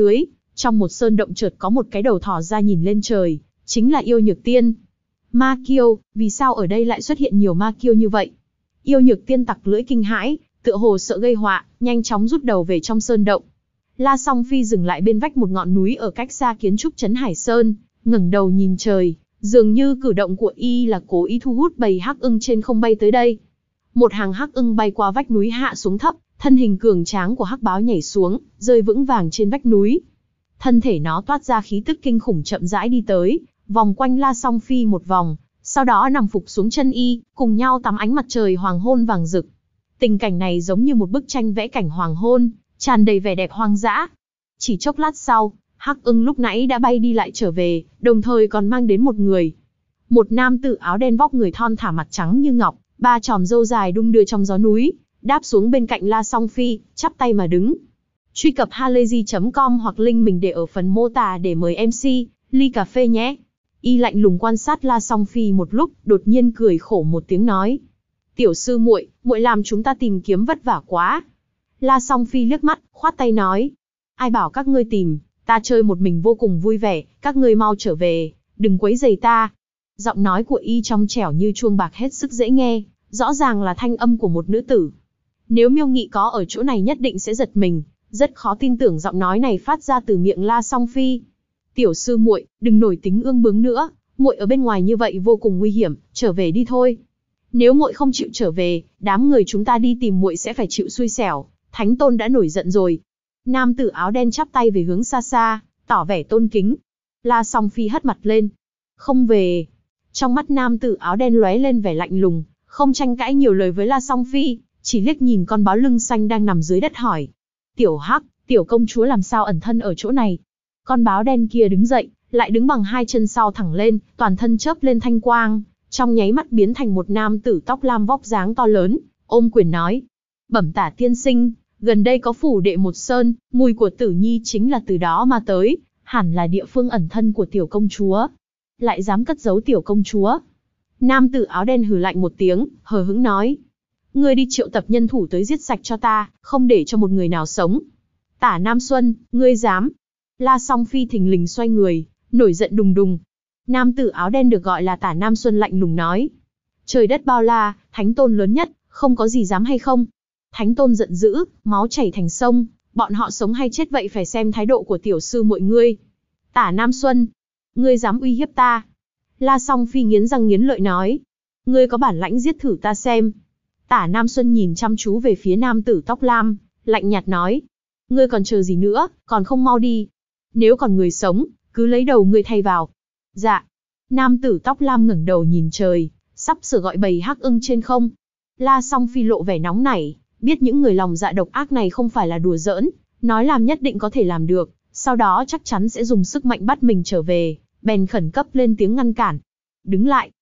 Trong một sơn động chợt có một cái đầu thò ra nhìn lên trời, chính là Yêu Nhược Tiên. Ma kiêu, vì sao ở đây lại xuất hiện nhiều ma kiêu như vậy? Yêu Nhược Tiên tặc lưỡi kinh hãi, tựa hồ sợ gây họa, nhanh chóng rút đầu về trong sơn động. La Song Phi dừng lại bên vách một ngọn núi ở cách xa kiến trúc trấn Hải Sơn, ngẩng đầu nhìn trời, dường như cử động của y là cố ý thu hút bầy hắc ưng trên không bay tới đây. Một hàng hắc ưng bay qua vách núi hạ xuống thấp, thân hình cường tráng của hắc báo nhảy xuống, rơi vững vàng trên vách núi. Thân thể nó toát ra khí tức kinh khủng chậm rãi đi tới, vòng quanh La Song Phi một vòng, sau đó nằm phục xuống chân y, cùng nhau tắm ánh mặt trời hoàng hôn vàng rực. Tình cảnh này giống như một bức tranh vẽ cảnh hoàng hôn, tràn đầy vẻ đẹp hoang dã. Chỉ chốc lát sau, hắc ưng lúc nãy đã bay đi lại trở về, đồng thời còn mang đến một người. Một nam tử áo đen vóc người thon thả mặt trắng như ngọc, ba chòm râu dài đung đưa trong gió núi, đáp xuống bên cạnh La Song Phi, chắp tay mà đứng. Truy cập halayzi.com hoặc link mình để ở phần mô tả để mời MC, ly cà phê nhé. Y lạnh lùng quan sát La Song Phi một lúc, đột nhiên cười khổ một tiếng nói. Tiểu sư muội, muội làm chúng ta tìm kiếm vất vả quá. La Song Phi liếc mắt, khoát tay nói. Ai bảo các ngươi tìm, ta chơi một mình vô cùng vui vẻ, các ngươi mau trở về, đừng quấy rầy ta. Giọng nói của y trong trẻo như chuông bạc hết sức dễ nghe, rõ ràng là thanh âm của một nữ tử. Nếu Miêu Nghị có ở chỗ này nhất định sẽ giật mình, rất khó tin tưởng giọng nói này phát ra từ miệng La Song Phi. Tiểu sư muội, đừng nổi tính ương bướng nữa, muội ở bên ngoài như vậy vô cùng nguy hiểm, trở về đi thôi. Nếu muội không chịu trở về, đám người chúng ta đi tìm muội sẽ phải chịu xui xẻo, Thánh Tôn đã nổi giận rồi. Nam tử áo đen chắp tay về hướng xa xa, tỏ vẻ tôn kính. La Song Phi hất mặt lên. Không về. Trong mắt nam tử áo đen lóe lên vẻ lạnh lùng, không tranh cãi nhiều lời với La Song Phi, chỉ liếc nhìn con báo lưng xanh đang nằm dưới đất hỏi. Tiểu Hắc, tiểu công chúa làm sao ẩn thân ở chỗ này? Con báo đen kia đứng dậy, lại đứng bằng hai chân sau thẳng lên, toàn thân chớp lên thanh quang, trong nháy mắt biến thành một nam tử tóc lam vóc dáng to lớn, ôm quyền nói. Bẩm tả tiên sinh, gần đây có phủ đệ một sơn, mùi của Tử Nhi chính là từ đó mà tới, hẳn là địa phương ẩn thân của tiểu công chúa. Lại dám cất giấu tiểu công chúa. Nam tử áo đen hừ lạnh một tiếng, hờ hững nói. Ngươi đi triệu tập nhân thủ tới giết sạch cho ta, không để cho một người nào sống. Tả Nam Xuân, ngươi dám. La Song Phi thình lình xoay người, nổi giận đùng đùng. Nam tử áo đen được gọi là Tả Nam Xuân lạnh lùng nói. Trời đất bao la, Thánh Tôn lớn nhất, không có gì dám hay không. Thánh Tôn giận dữ, máu chảy thành sông, bọn họ sống hay chết vậy phải xem thái độ của tiểu sư muội ngươi. Tả Nam Xuân, ngươi dám uy hiếp ta. La Song Phi nghiến răng nghiến lợi nói. Ngươi có bản lãnh giết thử ta xem. Tả Nam Xuân nhìn chăm chú về phía nam tử tóc lam, lạnh nhạt nói. Ngươi còn chờ gì nữa, còn không mau đi. Nếu còn người sống, cứ lấy đầu ngươi thay vào. Dạ. Nam tử tóc lam ngẩng đầu nhìn trời, sắp sửa gọi bầy hắc ưng trên không. La Song Phi lộ vẻ nóng nảy, biết những người lòng dạ độc ác này không phải là đùa giỡn, nói làm nhất định có thể làm được, sau đó chắc chắn sẽ dùng sức mạnh bắt mình trở về, bèn khẩn cấp lên tiếng ngăn cản. Đứng lại.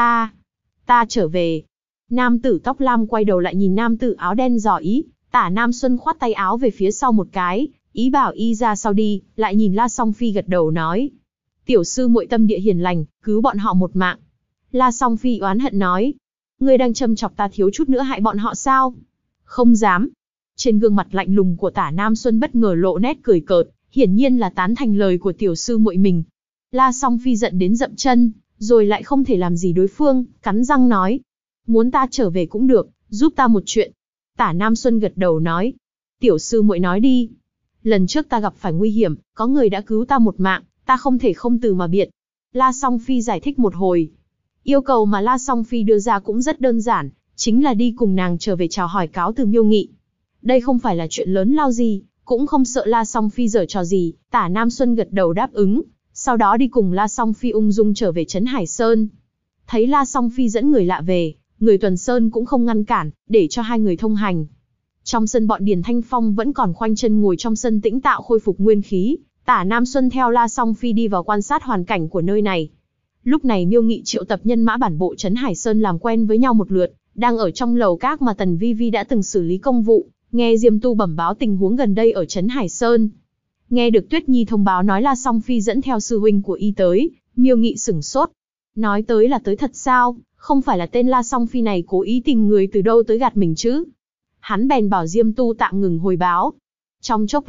Ta trở về. Nam tử tóc lam quay đầu lại nhìn nam tử áo đen dò ý, Tả Nam Xuân khoát tay áo về phía sau một cái, ý bảo y ra sau đi, lại nhìn La Song Phi gật đầu nói. Tiểu sư muội tâm địa hiền lành, cứu bọn họ một mạng. La Song Phi oán hận nói. Ngươi đang châm chọc ta thiếu chút nữa hại bọn họ sao? Không dám. Trên gương mặt lạnh lùng của Tả Nam Xuân bất ngờ lộ nét cười cợt, hiển nhiên là tán thành lời của tiểu sư muội mình. La Song Phi giận đến dậm chân, rồi lại không thể làm gì đối phương, cắn răng nói. Muốn ta trở về cũng được, giúp ta một chuyện. Tả Nam Xuân gật đầu nói. Tiểu sư muội nói đi. Lần trước ta gặp phải nguy hiểm, có người đã cứu ta một mạng, ta không thể không từ mà biệt. La Song Phi giải thích một hồi. Yêu cầu mà La Song Phi đưa ra cũng rất đơn giản, chính là đi cùng nàng trở về chào hỏi cáo từ Miêu Nghị. Đây không phải là chuyện lớn lao gì, cũng không sợ La Song Phi giở trò gì, Tả Nam Xuân gật đầu đáp ứng, sau đó đi cùng La Song Phi ung dung trở về trấn Hải Sơn. Thấy La Song Phi dẫn người lạ về, người Tuần Sơn cũng không ngăn cản, để cho hai người thông hành. Trong sân bọn Điền Thanh Phong vẫn còn khoanh chân ngồi trong sân tĩnh tạo khôi phục nguyên khí, Tả Nam Xuân theo La Song Phi đi vào quan sát hoàn cảnh của nơi này. Lúc này Miêu Nghị triệu tập nhân mã bản bộ trấn Hải Sơn làm quen với nhau một lượt, đang ở trong lầu các mà Tần Vi Vi đã từng xử lý công vụ, nghe Diêm Tu bẩm báo tình huống gần đây ở trấn Hải Sơn. Nghe được Tuyết Nhi thông báo nói La Song Phi dẫn theo sư huynh của y tới, Miêu Nghị sửng sốt. Nói tới là tới thật sao, không phải là tên La Song Phi này cố ý tìm người từ đâu tới gạt mình chứ? Hắn bèn bảo Diêm Tu tạm ngừng hồi báo. Trong chốc lát,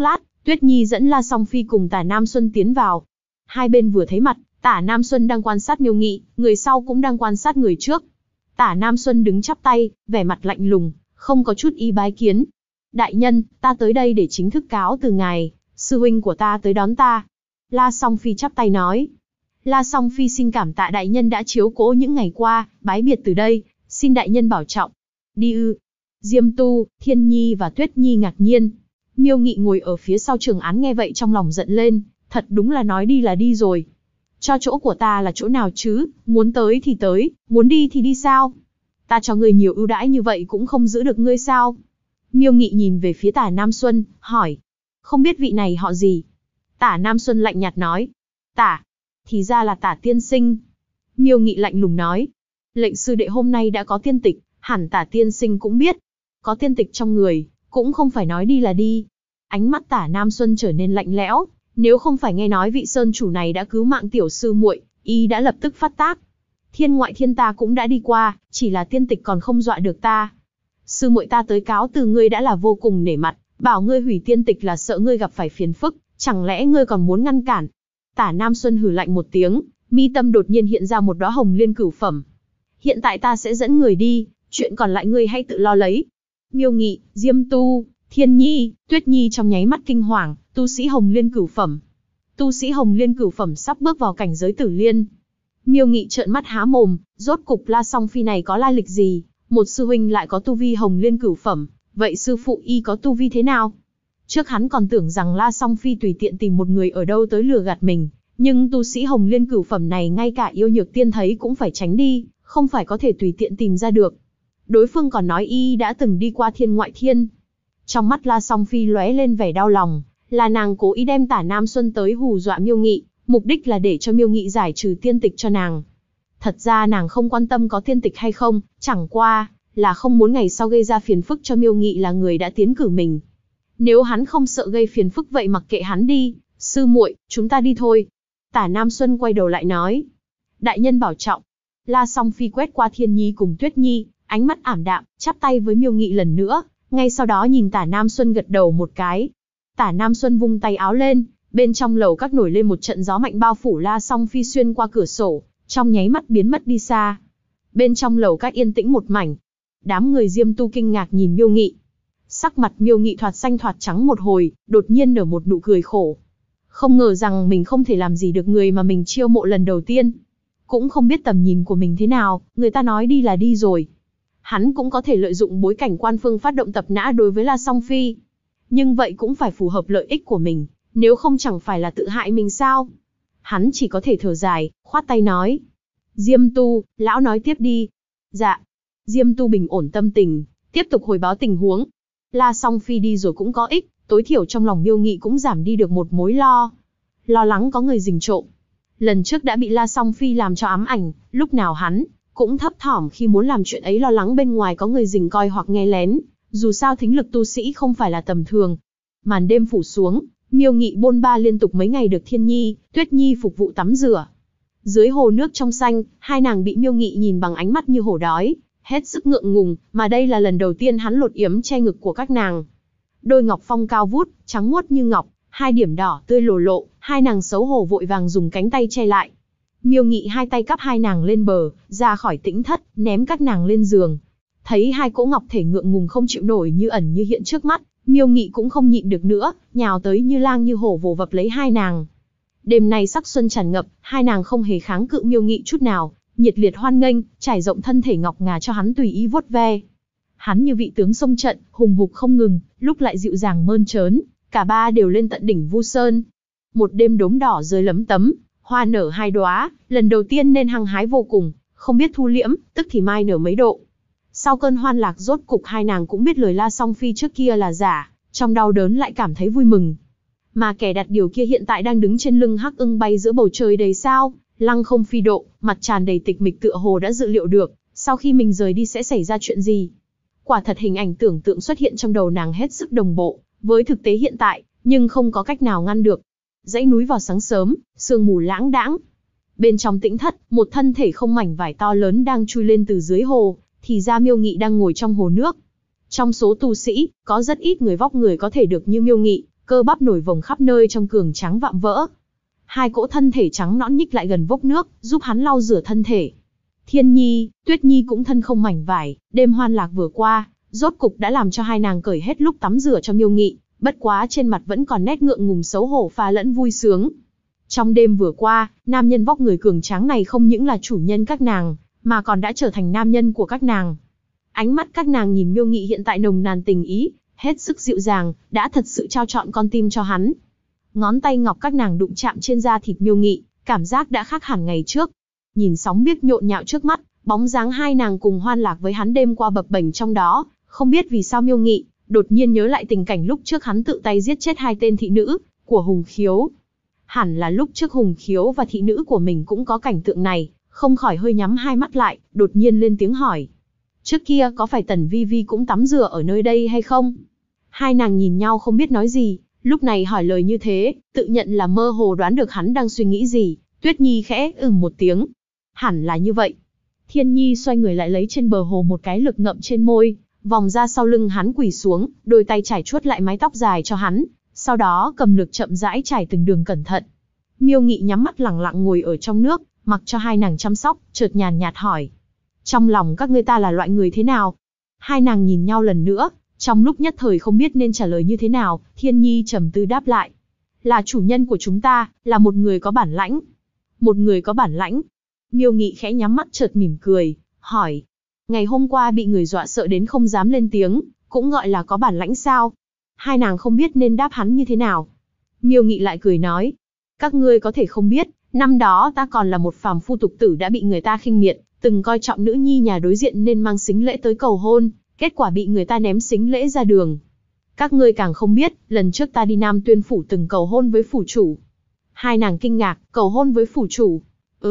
Tuyết Nhi dẫn La Song Phi cùng Tả Nam Xuân tiến vào. Hai bên vừa thấy mặt, Tả Nam Xuân đang quan sát Miêu Nghị, người sau cũng đang quan sát người trước. Tả Nam Xuân đứng chắp tay, vẻ mặt lạnh lùng, không có chút ý bái kiến. Đại nhân, ta tới đây để chính thức cáo từ ngài, sư huynh của ta tới đón ta. La Song Phi chắp tay nói. La Song Phi xin cảm tạ đại nhân đã chiếu cố những ngày qua, bái biệt từ đây, xin đại nhân bảo trọng. Đi ư? Diêm Tu, Thiên Nhi và Tuyết Nhi ngạc nhiên. Miêu Nghị ngồi ở phía sau Trường Án nghe vậy trong lòng giận lên, thật đúng là nói đi là đi rồi. Cho chỗ của ta là chỗ nào chứ, muốn tới thì tới, muốn đi thì đi sao? Ta cho ngươi nhiều ưu đãi như vậy cũng không giữ được ngươi sao? Miêu Nghị nhìn về phía Tả Nam Xuân, hỏi. Không biết vị này họ gì? Tả Nam Xuân lạnh nhạt nói. Tả, thì ra là Tả tiên sinh. Miêu Nghị lạnh lùng nói. Lệnh sư đệ hôm nay đã có tiên tịch, hẳn Tả tiên sinh cũng biết. Có tiên tịch trong người, cũng không phải nói đi là đi. Ánh mắt Tả Nam Xuân trở nên lạnh lẽo, nếu không phải nghe nói vị sơn chủ này đã cứu mạng tiểu sư muội, y đã lập tức phát tác. Thiên ngoại thiên ta cũng đã đi qua, chỉ là tiên tịch còn không dọa được ta. Sư muội ta tới cáo từ ngươi đã là vô cùng nể mặt, bảo ngươi hủy tiên tịch là sợ ngươi gặp phải phiền phức, chẳng lẽ ngươi còn muốn ngăn cản? Tả Nam Xuân hừ lạnh một tiếng, mi tâm đột nhiên hiện ra một đóa hồng liên cửu phẩm. Hiện tại ta sẽ dẫn người đi, chuyện còn lại ngươi hãy tự lo lấy. Miêu Nghị, Diêm Tu, Thiên Nhi, Tuyết Nhi trong nháy mắt kinh hoàng, tu sĩ hồng liên cửu phẩm. Tu sĩ hồng liên cửu phẩm sắp bước vào cảnh giới tử liên. Miêu Nghị trợn mắt há mồm, rốt cục La Song Phi này có lai lịch gì? Một sư huynh lại có tu vi hồng liên cửu phẩm, vậy sư phụ y có tu vi thế nào? Trước hắn còn tưởng rằng La Song Phi tùy tiện tìm một người ở đâu tới lừa gạt mình, nhưng tu sĩ hồng liên cửu phẩm này ngay cả yêu nhược tiên thấy cũng phải tránh đi, không phải có thể tùy tiện tìm ra được. Đối phương còn nói y đã từng đi qua thiên ngoại thiên. Trong mắt La Song Phi lóe lên vẻ đau lòng, là nàng cố ý đem Tả Nam Xuân tới hù dọa Miêu Nghị, mục đích là để cho Miêu Nghị giải trừ tiên tịch cho nàng. Thật ra nàng không quan tâm có tiên tịch hay không, chẳng qua là không muốn ngày sau gây ra phiền phức cho Miêu Nghị là người đã tiến cử mình. Nếu hắn không sợ gây phiền phức vậy mặc kệ hắn đi, sư muội, chúng ta đi thôi. Tả Nam Xuân quay đầu lại nói. Đại nhân bảo trọng. La Song Phi quét qua Thiên Nhi cùng Tuyết Nhi, ánh mắt ảm đạm, chắp tay với Miêu Nghị lần nữa, ngay sau đó nhìn Tả Nam Xuân gật đầu một cái. Tả Nam Xuân vung tay áo lên, bên trong lầu các nổi lên một trận gió mạnh bao phủ La Song Phi xuyên qua cửa sổ, trong nháy mắt biến mất đi xa. Bên trong lầu các yên tĩnh một mảnh. Đám người Diêm Tu kinh ngạc nhìn Miêu Nghị. Sắc mặt Miêu Nghị thoạt xanh thoạt trắng một hồi, đột nhiên nở một nụ cười khổ. Không ngờ rằng mình không thể làm gì được người mà mình chiêu mộ lần đầu tiên. Cũng không biết tầm nhìn của mình thế nào, người ta nói đi là đi rồi. Hắn cũng có thể lợi dụng bối cảnh quan phương phát động tập nã đối với La Song Phi. Nhưng vậy cũng phải phù hợp lợi ích của mình, nếu không chẳng phải là tự hại mình sao? Hắn chỉ có thể thở dài, khoát tay nói. Diêm Tu, lão nói tiếp đi. Dạ. Diêm Tu bình ổn tâm tình, tiếp tục hồi báo tình huống. La Song Phi đi rồi cũng có ích, tối thiểu trong lòng Miêu Nghị cũng giảm đi được một mối lo. Lo lắng có người rình trộm. Lần trước đã bị La Song Phi làm cho ám ảnh, lúc nào hắn cũng thấp thỏm khi muốn làm chuyện ấy, lo lắng bên ngoài có người rình coi hoặc nghe lén. Dù sao thính lực tu sĩ không phải là tầm thường. Màn đêm phủ xuống, Miêu Nghị bôn ba liên tục mấy ngày được Thiên Nhi, Tuyết Nhi phục vụ tắm rửa. Dưới hồ nước trong xanh, hai nàng bị Miêu Nghị nhìn bằng ánh mắt như hổ đói, hết sức ngượng ngùng, mà đây là lần đầu tiên hắn lột yếm che ngực của các nàng. Đôi ngọc phong cao vút, trắng muốt như ngọc, hai điểm đỏ tươi lồ lộ, hai nàng xấu hổ vội vàng dùng cánh tay che lại. Miêu Nghị hai tay cắp hai nàng lên bờ, ra khỏi tĩnh thất, ném các nàng lên giường. Thấy hai cỗ ngọc thể ngượng ngùng không chịu nổi như ẩn như hiện trước mắt, Miêu Nghị cũng không nhịn được nữa, nhào tới như lang như hổ vồ vập lấy hai nàng. Đêm nay sắc xuân tràn ngập, hai nàng không hề kháng cự Miêu Nghị chút nào, nhiệt liệt hoan nghênh, trải rộng thân thể ngọc ngà cho hắn tùy ý vuốt ve. Hắn như vị tướng xông trận, hùng hục không ngừng, lúc lại dịu dàng mơn trớn, cả ba đều lên tận đỉnh Vu Sơn. Một đêm đốm đỏ rơi lấm tấm, hoa nở hai đóa, lần đầu tiên nên hăng hái vô cùng, không biết thu liễm, tức thì mai nở mấy độ. Sau cơn hoan lạc rốt cục hai nàng cũng biết lời La Song Phi trước kia là giả, trong đau đớn lại cảm thấy vui mừng. Mà kẻ đặt điều kia hiện tại đang đứng trên lưng hắc ưng bay giữa bầu trời đầy sao, lăng không phi độ, mặt tràn đầy tịch mịch, tựa hồ đã dự liệu được, sau khi mình rời đi sẽ xảy ra chuyện gì. Quả thật hình ảnh tưởng tượng xuất hiện trong đầu nàng hết sức đồng bộ với thực tế hiện tại, nhưng không có cách nào ngăn được. Dãy núi vào sáng sớm, sương mù lãng đãng. Bên trong tĩnh thất, một thân thể không mảnh vải to lớn đang chui lên từ dưới hồ, thì ra Miêu Nghị đang ngồi trong hồ nước. Trong số tu sĩ, có rất ít người vóc người có thể được như Miêu Nghị, cơ bắp nổi vồng khắp nơi trong cường tráng vạm vỡ. Hai cỗ thân thể trắng nõn nhích lại gần vốc nước, giúp hắn lau rửa thân thể. Thiên Nhi, Tuyết Nhi cũng thân không mảnh vải, đêm hoan lạc vừa qua, rốt cục đã làm cho hai nàng cởi hết lúc tắm rửa cho Miêu Nghị, bất quá trên mặt vẫn còn nét ngượng ngùng xấu hổ pha lẫn vui sướng. Trong đêm vừa qua, nam nhân vóc người cường tráng này không những là chủ nhân các nàng, mà còn đã trở thành nam nhân của các nàng. Ánh mắt các nàng nhìn Miêu Nghị hiện tại nồng nàn tình ý, hết sức dịu dàng, đã thật sự trao trọn con tim cho hắn. Ngón tay ngọc các nàng đụng chạm trên da thịt Miêu Nghị, cảm giác đã khác hẳn ngày trước. Nhìn sóng biếc nhộn nhạo trước mắt, bóng dáng hai nàng cùng hoan lạc với hắn đêm qua bập bềnh trong đó, không biết vì sao Miêu Nghị đột nhiên nhớ lại tình cảnh lúc trước hắn tự tay giết chết hai tên thị nữ của Hùng Khiếu. Hẳn là lúc trước Hùng Khiếu và thị nữ của mình cũng có cảnh tượng này, không khỏi hơi nhắm hai mắt lại, đột nhiên lên tiếng hỏi. Trước kia có phải Tần Vi Vi cũng tắm rửa ở nơi đây hay không? Hai nàng nhìn nhau không biết nói gì, lúc này hỏi lời như thế, tự nhận là mơ hồ đoán được hắn đang suy nghĩ gì. Tuyết Nhi khẽ một tiếng. Hẳn là như vậy. Thiên Nhi xoay người lại lấy trên bờ hồ một cái lực ngậm trên môi, vòng ra sau lưng hắn quỳ xuống, đôi tay trải chuốt lại mái tóc dài cho hắn, sau đó cầm lực chậm rãi trải từng đường cẩn thận. Miêu Nghị nhắm mắt lặng lặng ngồi ở trong nước, mặc cho hai nàng chăm sóc, chợt nhàn nhạt hỏi. Trong lòng các ngươi ta là loại người thế nào? Hai nàng nhìn nhau lần nữa, trong lúc nhất thời không biết nên trả lời như thế nào, Thiên Nhi trầm tư đáp lại. Là chủ nhân của chúng ta, là một người có bản lãnh. Một người có bản lãnh. Miêu Nghị khẽ nhắm mắt chợt mỉm cười, hỏi. Ngày hôm qua bị người dọa sợ đến không dám lên tiếng, cũng gọi là có bản lãnh sao? Hai nàng không biết nên đáp hắn như thế nào. Miêu Nghị lại cười nói. Các ngươi có thể không biết, năm đó ta còn là một phàm phu tục tử đã bị người ta khinh miệt, từng coi trọng nữ nhi nhà đối diện nên mang sính lễ tới cầu hôn, kết quả bị người ta ném sính lễ ra đường. Các ngươi càng không biết, lần trước ta đi Nam Tuyên phủ từng cầu hôn với phủ chủ. Hai nàng kinh ngạc, cầu hôn với phủ chủ.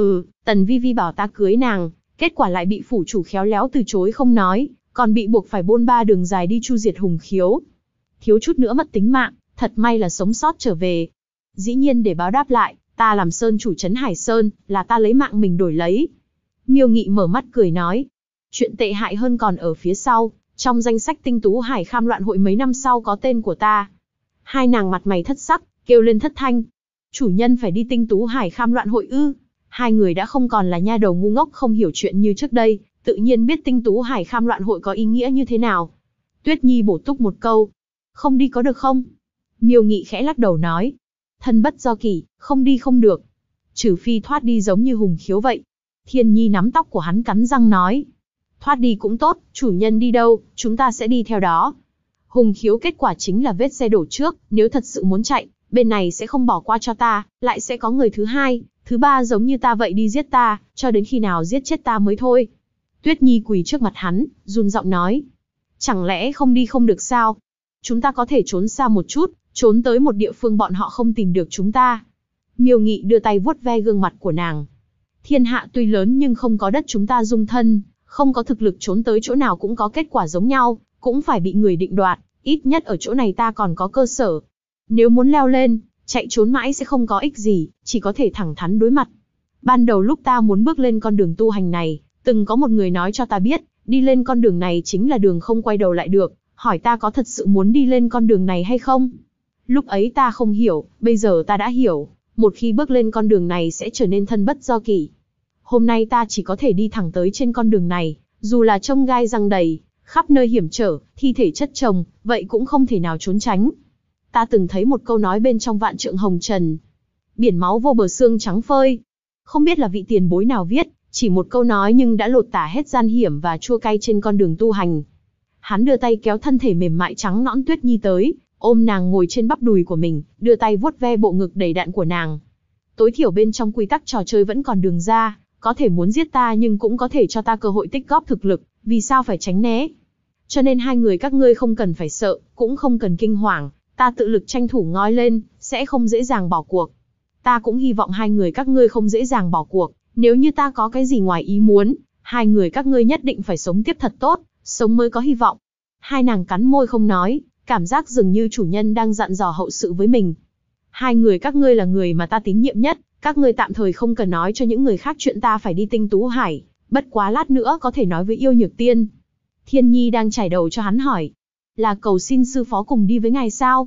Tần Vi Vi bảo ta cưới nàng, kết quả lại bị phủ chủ khéo léo từ chối không nói, còn bị buộc phải bôn ba đường dài đi chu diệt Hùng Khiếu. Thiếu chút nữa mất tính mạng, thật may là sống sót trở về. Dĩ nhiên để báo đáp lại, ta làm sơn chủ trấn Hải Sơn, là ta lấy mạng mình đổi lấy. Miêu Nghị mở mắt cười nói. Chuyện tệ hại hơn còn ở phía sau, trong danh sách tinh tú Hải Kham loạn hội mấy năm sau có tên của ta. Hai nàng mặt mày thất sắc, kêu lên thất thanh. Chủ nhân phải đi tinh tú Hải Kham loạn hội ư? Hai người đã không còn là nha đầu ngu ngốc không hiểu chuyện như trước đây, tự nhiên biết tinh tú Hải Kham loạn hội có ý nghĩa như thế nào. Tuyết Nhi bổ túc một câu. Không đi có được không? Miêu Nghị khẽ lắc đầu nói. Thân bất do kỷ, không đi không được. Trừ phi thoát đi giống như Hùng Khiếu vậy. Thiên Nhi nắm tóc của hắn cắn răng nói. Thoát đi cũng tốt, chủ nhân đi đâu, chúng ta sẽ đi theo đó. Hùng Khiếu kết quả chính là vết xe đổ trước, nếu thật sự muốn chạy, bên này sẽ không bỏ qua cho ta, lại sẽ có người thứ hai, thứ ba giống như ta vậy đi giết ta, cho đến khi nào giết chết ta mới thôi. Tuyết Nhi quỳ trước mặt hắn, run giọng nói. Chẳng lẽ không đi không được sao? Chúng ta có thể trốn xa một chút, trốn tới một địa phương bọn họ không tìm được chúng ta. Miêu Nghị đưa tay vuốt ve gương mặt của nàng. Thiên hạ tuy lớn nhưng không có đất chúng ta dung thân, không có thực lực trốn tới chỗ nào cũng có kết quả giống nhau, cũng phải bị người định đoạt, ít nhất ở chỗ này ta còn có cơ sở. Nếu muốn leo lên, chạy trốn mãi sẽ không có ích gì, chỉ có thể thẳng thắn đối mặt. Ban đầu lúc ta muốn bước lên con đường tu hành này, từng có một người nói cho ta biết, đi lên con đường này chính là đường không quay đầu lại được, hỏi ta có thật sự muốn đi lên con đường này hay không. Lúc ấy ta không hiểu, bây giờ ta đã hiểu, một khi bước lên con đường này sẽ trở nên thân bất do kỷ. Hôm nay ta chỉ có thể đi thẳng tới trên con đường này, dù là chông gai răng đầy, khắp nơi hiểm trở, thi thể chất chồng, vậy cũng không thể nào trốn tránh. Ta từng thấy một câu nói bên trong Vạn Trượng Hồng Trần. Biển máu vô bờ xương trắng phơi. Không biết là vị tiền bối nào viết, chỉ một câu nói nhưng đã lột tả hết gian hiểm và chua cay trên con đường tu hành. Hắn đưa tay kéo thân thể mềm mại trắng nõn Tuyết Nhi tới, ôm nàng ngồi trên bắp đùi của mình, đưa tay vuốt ve bộ ngực đầy đặn của nàng. Tối thiểu bên trong quy tắc trò chơi vẫn còn đường ra, có thể muốn giết ta nhưng cũng có thể cho ta cơ hội tích góp thực lực, vì sao phải tránh né. Cho nên hai người các ngươi không cần phải sợ, cũng không cần kinh hoàng, ta tự lực tranh thủ ngoi lên, sẽ không dễ dàng bỏ cuộc. Ta cũng hy vọng hai người các ngươi không dễ dàng bỏ cuộc, nếu như ta có cái gì ngoài ý muốn, hai người các ngươi nhất định phải sống tiếp thật tốt, sống mới có hy vọng. Hai nàng cắn môi không nói, cảm giác dường như chủ nhân đang dặn dò hậu sự với mình. Hai người các ngươi là người mà ta tín nhiệm nhất, các ngươi tạm thời không cần nói cho những người khác chuyện ta phải đi tinh tú hải, bất quá lát nữa có thể nói với Yêu Nhược Tiên. Thiên Nhi đang chải đầu cho hắn hỏi, là cầu xin sư phó cùng đi với ngài sao?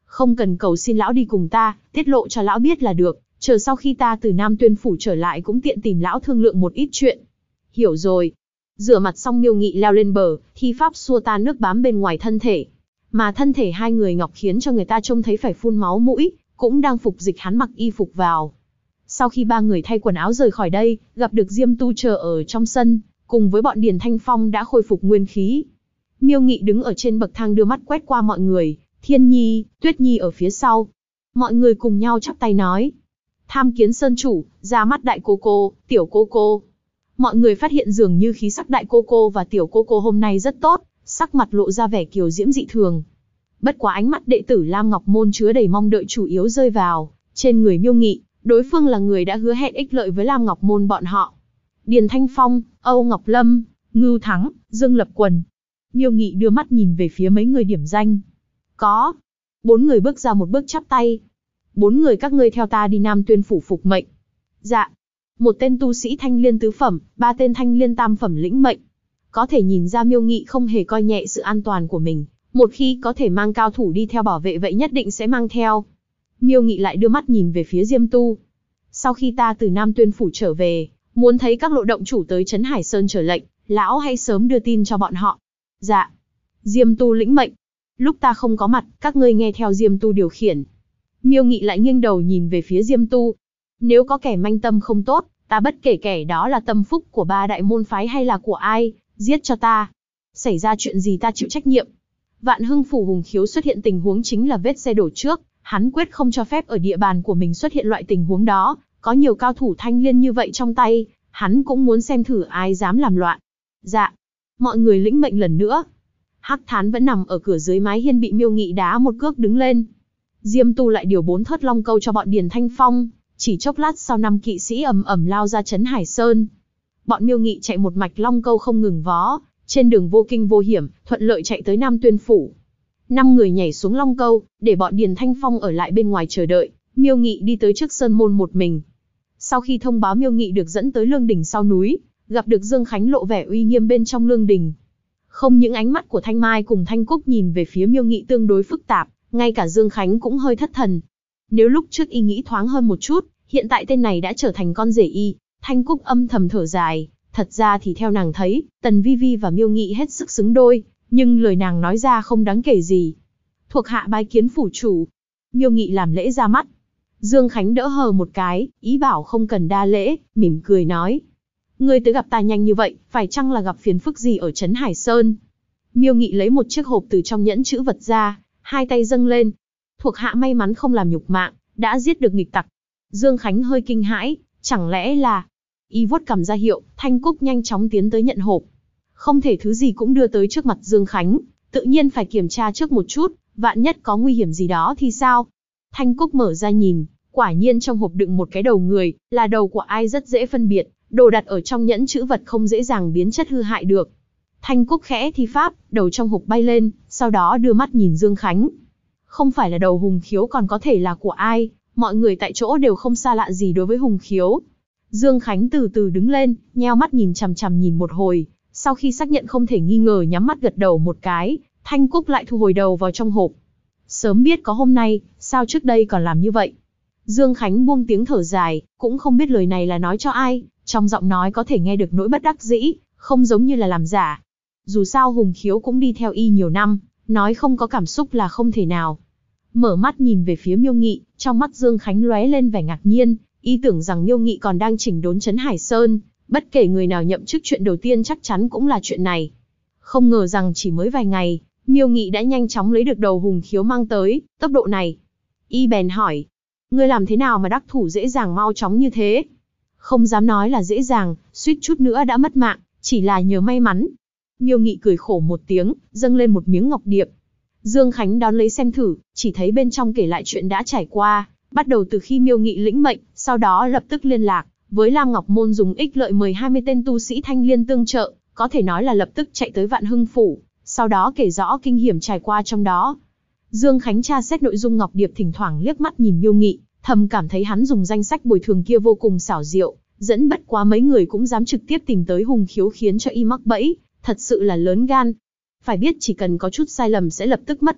Không cần cầu xin lão đi cùng ta, tiết lộ cho lão biết là được, chờ sau khi ta từ Nam Tuyên Phủ trở lại cũng tiện tìm lão thương lượng một ít chuyện. Hiểu rồi. Rửa mặt xong Miêu Nghị leo lên bờ, thi pháp xua tan nước bám bên ngoài thân thể. Mà thân thể hai người Ngọc khiến cho người ta trông thấy phải phun máu mũi, cũng đang phục dịch hắn mặc y phục vào. Sau khi ba người thay quần áo rời khỏi đây, gặp được Diêm Tu chờ ở trong sân, cùng với bọn Điền Thanh Phong đã khôi phục nguyên khí. Miêu Nghị đứng ở trên bậc thang đưa mắt quét qua mọi người, Thiên Nhi, Tuyết Nhi ở phía sau. Mọi người cùng nhau chắp tay nói: tham kiến sơn chủ, ra mắt đại cô cô, tiểu cô cô. Mọi người phát hiện dường như khí sắc đại cô cô và tiểu cô cô hôm nay rất tốt, sắc mặt lộ ra vẻ kiều diễm dị thường. Bất quá ánh mắt đệ tử Lam Ngọc Môn chứa đầy mong đợi chủ yếu rơi vào trên người Miêu Nghị, đối phương là người đã hứa hẹn ích lợi với Lam Ngọc Môn bọn họ. Điền Thanh Phong, Âu Ngọc Lâm, Ngưu Thắng, Dương Lập Quần. Miêu Nghị đưa mắt nhìn về phía mấy người điểm danh. Có. 4 người bước ra một bước chắp tay. 4 người các ngươi theo ta đi Nam Tuyên Phủ phục mệnh. Dạ. Một tên tu sĩ thanh liên tứ phẩm, 3 tên thanh liên tam phẩm lĩnh mệnh. Có thể nhìn ra Miêu Nghị không hề coi nhẹ sự an toàn của mình. Một khi có thể mang cao thủ đi theo bảo vệ vậy nhất định sẽ mang theo. Miêu Nghị lại đưa mắt nhìn về phía Diêm Tu. Sau khi ta từ Nam Tuyên Phủ trở về, muốn thấy các lộ động chủ tới Trấn Hải Sơn trở lệnh, lão hãy sớm đưa tin cho bọn họ. Dạ. Diêm Tu lĩnh mệnh. Lúc ta không có mặt, các ngươi nghe theo Diêm Tu điều khiển. Miêu Nghị lại nghiêng đầu nhìn về phía Diêm Tu. Nếu có kẻ manh tâm không tốt, ta bất kể kẻ đó là tâm phúc của 3 đại môn phái hay là của ai, giết cho ta. Xảy ra chuyện gì ta chịu trách nhiệm. Vạn Hưng Phủ Hùng Khiếu xuất hiện tình huống chính là vết xe đổ trước, hắn quyết không cho phép ở địa bàn của mình xuất hiện loại tình huống đó, có nhiều cao thủ thanh liên như vậy trong tay, hắn cũng muốn xem thử ai dám làm loạn. Dạ. Mọi người lĩnh mệnh lần nữa. Hắc Thán vẫn nằm ở cửa dưới mái hiên bị Miêu Nghị đá một cước đứng lên. Diêm Tu lại điều 4 thớt long câu cho bọn Điền Thanh Phong, chỉ chốc lát sau 5 kỵ sĩ ầm ầm lao ra Trấn Hải Sơn. Bọn Miêu Nghị chạy một mạch long câu không ngừng vó, trên đường vô kinh vô hiểm, thuận lợi chạy tới Nam Tuyên Phủ. 5 người nhảy xuống long câu, để bọn Điền Thanh Phong ở lại bên ngoài chờ đợi. Miêu Nghị đi tới trước sơn môn một mình. Sau khi thông báo Miêu Nghị được dẫn tới lương đình sau núi, gặp được Dương Khánh lộ vẻ uy nghiêm bên trong lương đình. Không những ánh mắt của Thanh Mai cùng Thanh Cúc nhìn về phía Miêu Nghị tương đối phức tạp, ngay cả Dương Khánh cũng hơi thất thần. Nếu lúc trước y nghĩ thoáng hơn một chút, hiện tại tên này đã trở thành con rể y. Thanh Cúc âm thầm thở dài, thật ra thì theo nàng thấy, Tần Vi Vi và Miêu Nghị hết sức xứng đôi, nhưng lời nàng nói ra không đáng kể gì. Thuộc hạ bái kiến phủ chủ. Miêu Nghị làm lễ ra mắt. Dương Khánh đỡ hờ một cái, ý bảo không cần đa lễ, mỉm cười nói: ngươi tới gặp ta nhanh như vậy, phải chăng là gặp phiền phức gì ở Trấn Hải Sơn? Miêu Nghị lấy một chiếc hộp từ trong nhẫn chữ vật ra, hai tay dâng lên. Thuộc hạ may mắn không làm nhục mạng, đã giết được nghịch tặc. Dương Khánh hơi kinh hãi, chẳng lẽ là... Y vuốt cằm ra hiệu, Thanh Cúc nhanh chóng tiến tới nhận hộp. Không thể thứ gì cũng đưa tới trước mặt Dương Khánh, tự nhiên phải kiểm tra trước một chút, vạn nhất có nguy hiểm gì đó thì sao? Thanh Cúc mở ra nhìn, quả nhiên trong hộp đựng một cái đầu người, là đầu của ai rất dễ phân biệt, đồ đặt ở trong nhẫn chữ vật không dễ dàng biến chất hư hại được. Thanh Cúc khẽ thi pháp, đầu trong hộp bay lên, sau đó đưa mắt nhìn Dương Khánh. Không phải là đầu Hùng Khiếu còn có thể là của ai, mọi người tại chỗ đều không xa lạ gì đối với Hùng Khiếu. Dương Khánh từ từ đứng lên, nheo mắt nhìn chằm chằm nhìn một hồi, sau khi xác nhận không thể nghi ngờ nhắm mắt gật đầu một cái, Thanh Cúc lại thu hồi đầu vào trong hộp. Sớm biết có hôm nay, sao trước đây còn làm như vậy? Dương Khánh buông tiếng thở dài, cũng không biết lời này là nói cho ai, trong giọng nói có thể nghe được nỗi bất đắc dĩ, không giống như là làm giả. Dù sao Hùng Khiếu cũng đi theo y nhiều năm, nói không có cảm xúc là không thể nào. Mở mắt nhìn về phía Miêu Nghị, trong mắt Dương Khánh lóe lên vẻ ngạc nhiên, y tưởng rằng Miêu Nghị còn đang chỉnh đốn Trấn Hải Sơn, bất kể người nào nhậm chức chuyện đầu tiên chắc chắn cũng là chuyện này. Không ngờ rằng chỉ mới vài ngày, Miêu Nghị đã nhanh chóng lấy được đầu Hùng Khiếu mang tới, tốc độ này. Y bèn hỏi, ngươi làm thế nào mà đắc thủ dễ dàng mau chóng như thế? Không dám nói là dễ dàng, suýt chút nữa đã mất mạng, chỉ là nhờ may mắn. Miêu Nghị cười khổ một tiếng, dâng lên một miếng ngọc điệp. Dương Khánh đón lấy xem thử, chỉ thấy bên trong kể lại chuyện đã trải qua, bắt đầu từ khi Miêu Nghị lĩnh mệnh, sau đó lập tức liên lạc với Lam Ngọc Môn dùng ích lợi mời 20 tên tu sĩ thanh liên tương trợ, có thể nói là lập tức chạy tới Vạn Hưng Phủ, sau đó kể rõ kinh hiểm trải qua trong đó. Dương Khánh tra xét nội dung ngọc điệp, thỉnh thoảng liếc mắt nhìn Miêu Nghị, thầm cảm thấy hắn dùng danh sách bồi thường kia vô cùng xảo diệu, dẫn bất quá mấy người cũng dám trực tiếp tìm tới Hùng Khiếu khiến cho y mắc bẫy, thật sự là lớn gan. Phải biết chỉ cần có chút sai lầm sẽ lập tức mất mạng,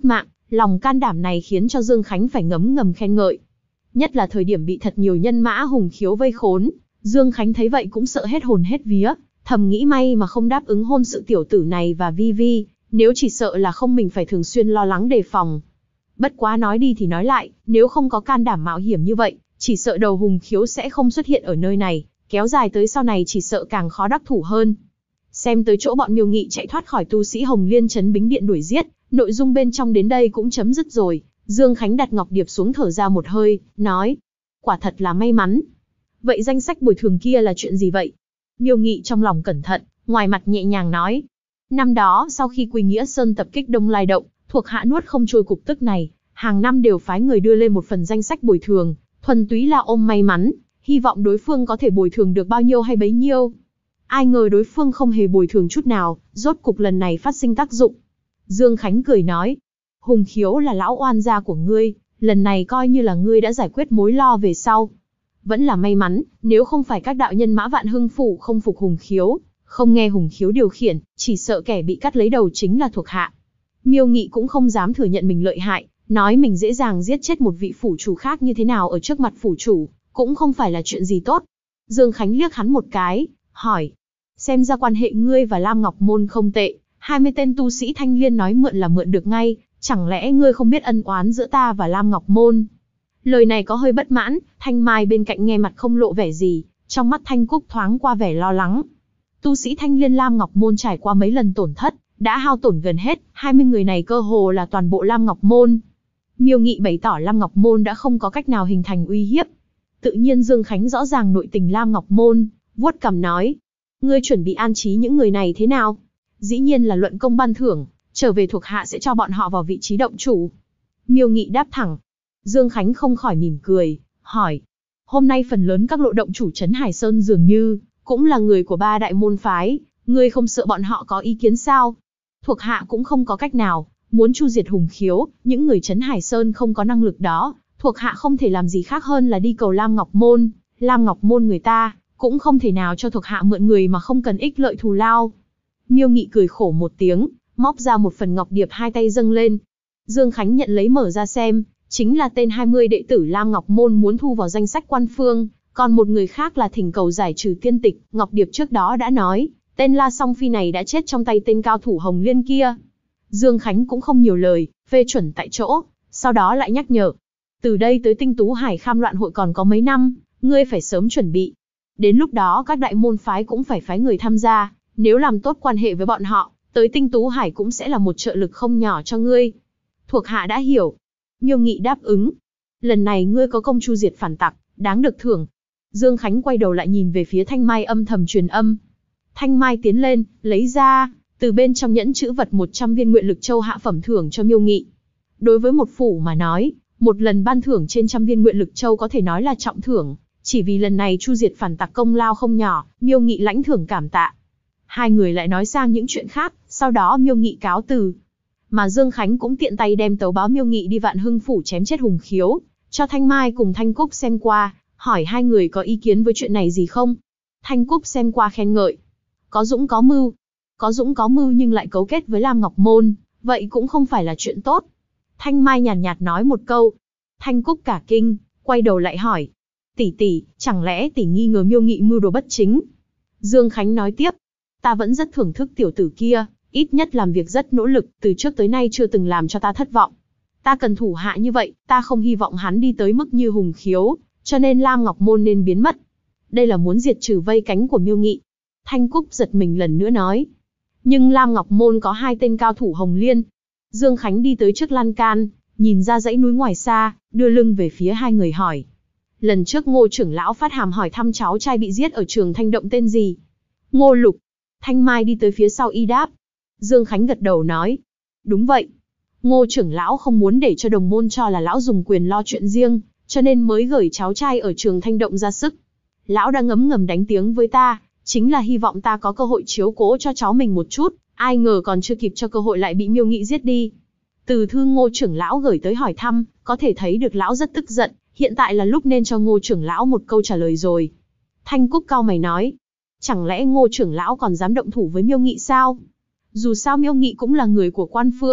Lòng can đảm này khiến cho Dương Khánh phải ngấm ngầm khen ngợi. Nhất là thời điểm bị thật nhiều nhân mã hùng khiếu vây khốn, Dương Khánh thấy vậy cũng sợ hết hồn hết vía, thầm nghĩ may mà không đáp ứng hôn sự tiểu tử này và Vi Vi, nếu chỉ sợ là không mình phải thường xuyên lo lắng đề phòng. Bất quá nói đi thì nói lại, nếu không có can đảm mạo hiểm như vậy, chỉ sợ đầu hùng khiếu sẽ không xuất hiện ở nơi này, kéo dài tới sau này chỉ sợ càng khó đắc thủ hơn. Xem tới chỗ bọn Miêu Nghị chạy thoát khỏi tu sĩ Hồng Liên Trấn Bính Điện đuổi giết, nội dung bên trong đến đây cũng chấm dứt rồi. Dương Khánh đặt ngọc điệp xuống thở ra một hơi, nói, quả thật là may mắn. Vậy danh sách bồi thường kia là chuyện gì vậy? Miêu Nghị trong lòng cẩn thận, ngoài mặt nhẹ nhàng nói. Năm đó, sau khi Quỳ Nghĩa Sơn tập kích Đông Lai Động, thuộc hạ nuốt không trôi cục tức này, hàng năm đều phái người đưa lên một phần danh sách bồi thường, thuần túy là ôm may mắn, hy vọng đối phương có thể bồi thường được bao nhiêu hay bấy nhiêu. Ai ngờ đối phương không hề bồi thường chút nào, rốt cục lần này phát sinh tác dụng. Dương Khánh cười nói, hùng khiếu là lão oan gia của ngươi, lần này coi như là ngươi đã giải quyết mối lo về sau. Vẫn là may mắn, nếu không phải các đạo nhân Mã Vạn Hưng phủ không phục hùng khiếu, không nghe hùng khiếu điều khiển, chỉ sợ kẻ bị cắt lấy đầu chính là thuộc hạ. Miêu Nghị cũng không dám thừa nhận mình lợi hại, nói mình dễ dàng giết chết một vị phủ chủ khác như thế nào ở trước mặt phủ chủ, cũng không phải là chuyện gì tốt. Dương Khánh liếc hắn một cái, hỏi, xem ra quan hệ ngươi và Lam Ngọc Môn không tệ, 20 tên tu sĩ Thanh Liên nói mượn là mượn được ngay, chẳng lẽ ngươi không biết ân oán giữa ta và Lam Ngọc Môn? Lời này có hơi bất mãn, Thanh Mai bên cạnh nghe mặt không lộ vẻ gì, trong mắt Thanh Cúc thoáng qua vẻ lo lắng. Tu sĩ Thanh Liên Lam Ngọc Môn trải qua mấy lần tổn thất, đã hao tổn gần hết, 20 người này cơ hồ là toàn bộ Lam Ngọc Môn. Miêu Nghị bày tỏ Lam Ngọc Môn đã không có cách nào hình thành uy hiếp. Tự nhiên Dương Khánh rõ ràng nội tình Lam Ngọc Môn, vuốt cằm nói, ngươi chuẩn bị an trí những người này thế nào? Dĩ nhiên là luận công ban thưởng, trở về thuộc hạ sẽ cho bọn họ vào vị trí động chủ. Miêu Nghị đáp thẳng. Dương Khánh không khỏi mỉm cười, hỏi, hôm nay phần lớn các lộ động chủ trấn Hải Sơn dường như cũng là người của 3 đại môn phái, ngươi không sợ bọn họ có ý kiến sao? Thuộc hạ cũng không có cách nào, muốn chu diệt hùng khiếu, những người trấn Hải Sơn không có năng lực đó, thuộc hạ không thể làm gì khác hơn là đi cầu Lam Ngọc Môn. Lam Ngọc Môn người ta cũng không thể nào cho thuộc hạ mượn người mà không cần ích lợi thù lao. Miêu Nghị cười khổ một tiếng, móc ra một phần ngọc điệp hai tay dâng lên. Dương Khánh nhận lấy mở ra xem, chính là tên 20 đệ tử Lam Ngọc Môn muốn thu vào danh sách quan phương, còn một người khác là thỉnh cầu giải trừ tiên tịch. Ngọc điệp trước đó đã nói, tên La Song Phi này đã chết trong tay tên cao thủ Hồng Liên kia. Dương Khánh cũng không nhiều lời, phê chuẩn tại chỗ, sau đó lại nhắc nhở. Từ đây tới Tinh Tú Hải Kham loạn hội còn có mấy năm, ngươi phải sớm chuẩn bị. Đến lúc đó các đại môn phái cũng phải phái người tham gia, nếu làm tốt quan hệ với bọn họ, tới Tinh Tú Hải cũng sẽ là một trợ lực không nhỏ cho ngươi. Thuộc hạ đã hiểu. Miêu Nghị đáp ứng. Lần này ngươi có công chu diệt phản tặc, đáng được thưởng. Dương Khánh quay đầu lại nhìn về phía Thanh Mai âm thầm truyền âm. Thanh Mai tiến lên, lấy ra, từ bên trong nhẫn chữ vật 100 viên nguyện lực châu hạ phẩm thưởng cho Miêu Nghị. Đối với một phủ mà nói, một lần ban thưởng trên 100 viên nguyện lực châu có thể nói là trọng thưởng, chỉ vì lần này chu diệt phản tặc công lao không nhỏ, Miêu Nghị lãnh thưởng cảm tạ. Hai người lại nói sang những chuyện khác, sau đó Miêu Nghị cáo từ. Mà Dương Khánh cũng tiện tay đem tấu báo Miêu Nghị đi Vạn Hưng phủ chém chết hùng khiếu, cho Thanh Mai cùng Thanh Cúc xem qua, hỏi hai người có ý kiến với chuyện này gì không. Thanh Cúc xem qua khen ngợi. Có dũng có mưu. Có dũng có mưu nhưng lại cấu kết với Lam Ngọc Môn, vậy cũng không phải là chuyện tốt. Thanh Mai nhàn nhạt nói một câu. Thanh Cúc cả kinh, quay đầu lại hỏi. Tỷ tỷ, chẳng lẽ tỷ nghi ngờ Miêu Nghị mưu đồ bất chính? Dương Khánh nói tiếp. Ta vẫn rất thưởng thức tiểu tử kia, ít nhất làm việc rất nỗ lực, từ trước tới nay chưa từng làm cho ta thất vọng. Ta cần thủ hạ như vậy, ta không hy vọng hắn đi tới mức như hùng khiếu, cho nên Lam Ngọc Môn nên biến mất. Đây là muốn diệt trừ vây cánh của Miêu Nghị. Thanh Cúc giật mình lần nữa nói. Nhưng Lam Ngọc Môn có 2 tên cao thủ Hồng Liên. Dương Khánh đi tới trước lan can, nhìn ra dãy núi ngoài xa, đưa lưng về phía hai người hỏi. Lần trước Ngô trưởng lão phát hàm hỏi thăm cháu trai bị giết ở Trường Thanh Động tên gì? Ngô Lục. Thanh Mai đi tới phía sau y đáp. Dương Khánh gật đầu nói. Đúng vậy. Ngô trưởng lão không muốn để cho đồng môn cho là lão dùng quyền lo chuyện riêng, cho nên mới gửi cháu trai ở Trường Thanh Động ra sức. Lão đã ngấm ngầm đánh tiếng với ta, chính là hy vọng ta có cơ hội chiếu cố cho cháu mình một chút, ai ngờ còn chưa kịp cho cơ hội lại bị Miêu Nghị giết đi. Từ thư Ngô trưởng lão gửi tới hỏi thăm, có thể thấy được lão rất tức giận, hiện tại là lúc nên cho Ngô trưởng lão một câu trả lời rồi. Thanh Cúc cau mày nói, chẳng lẽ Ngô trưởng lão còn dám động thủ với Miêu Nghị sao? Dù sao Miêu Nghị cũng là người của quan phương,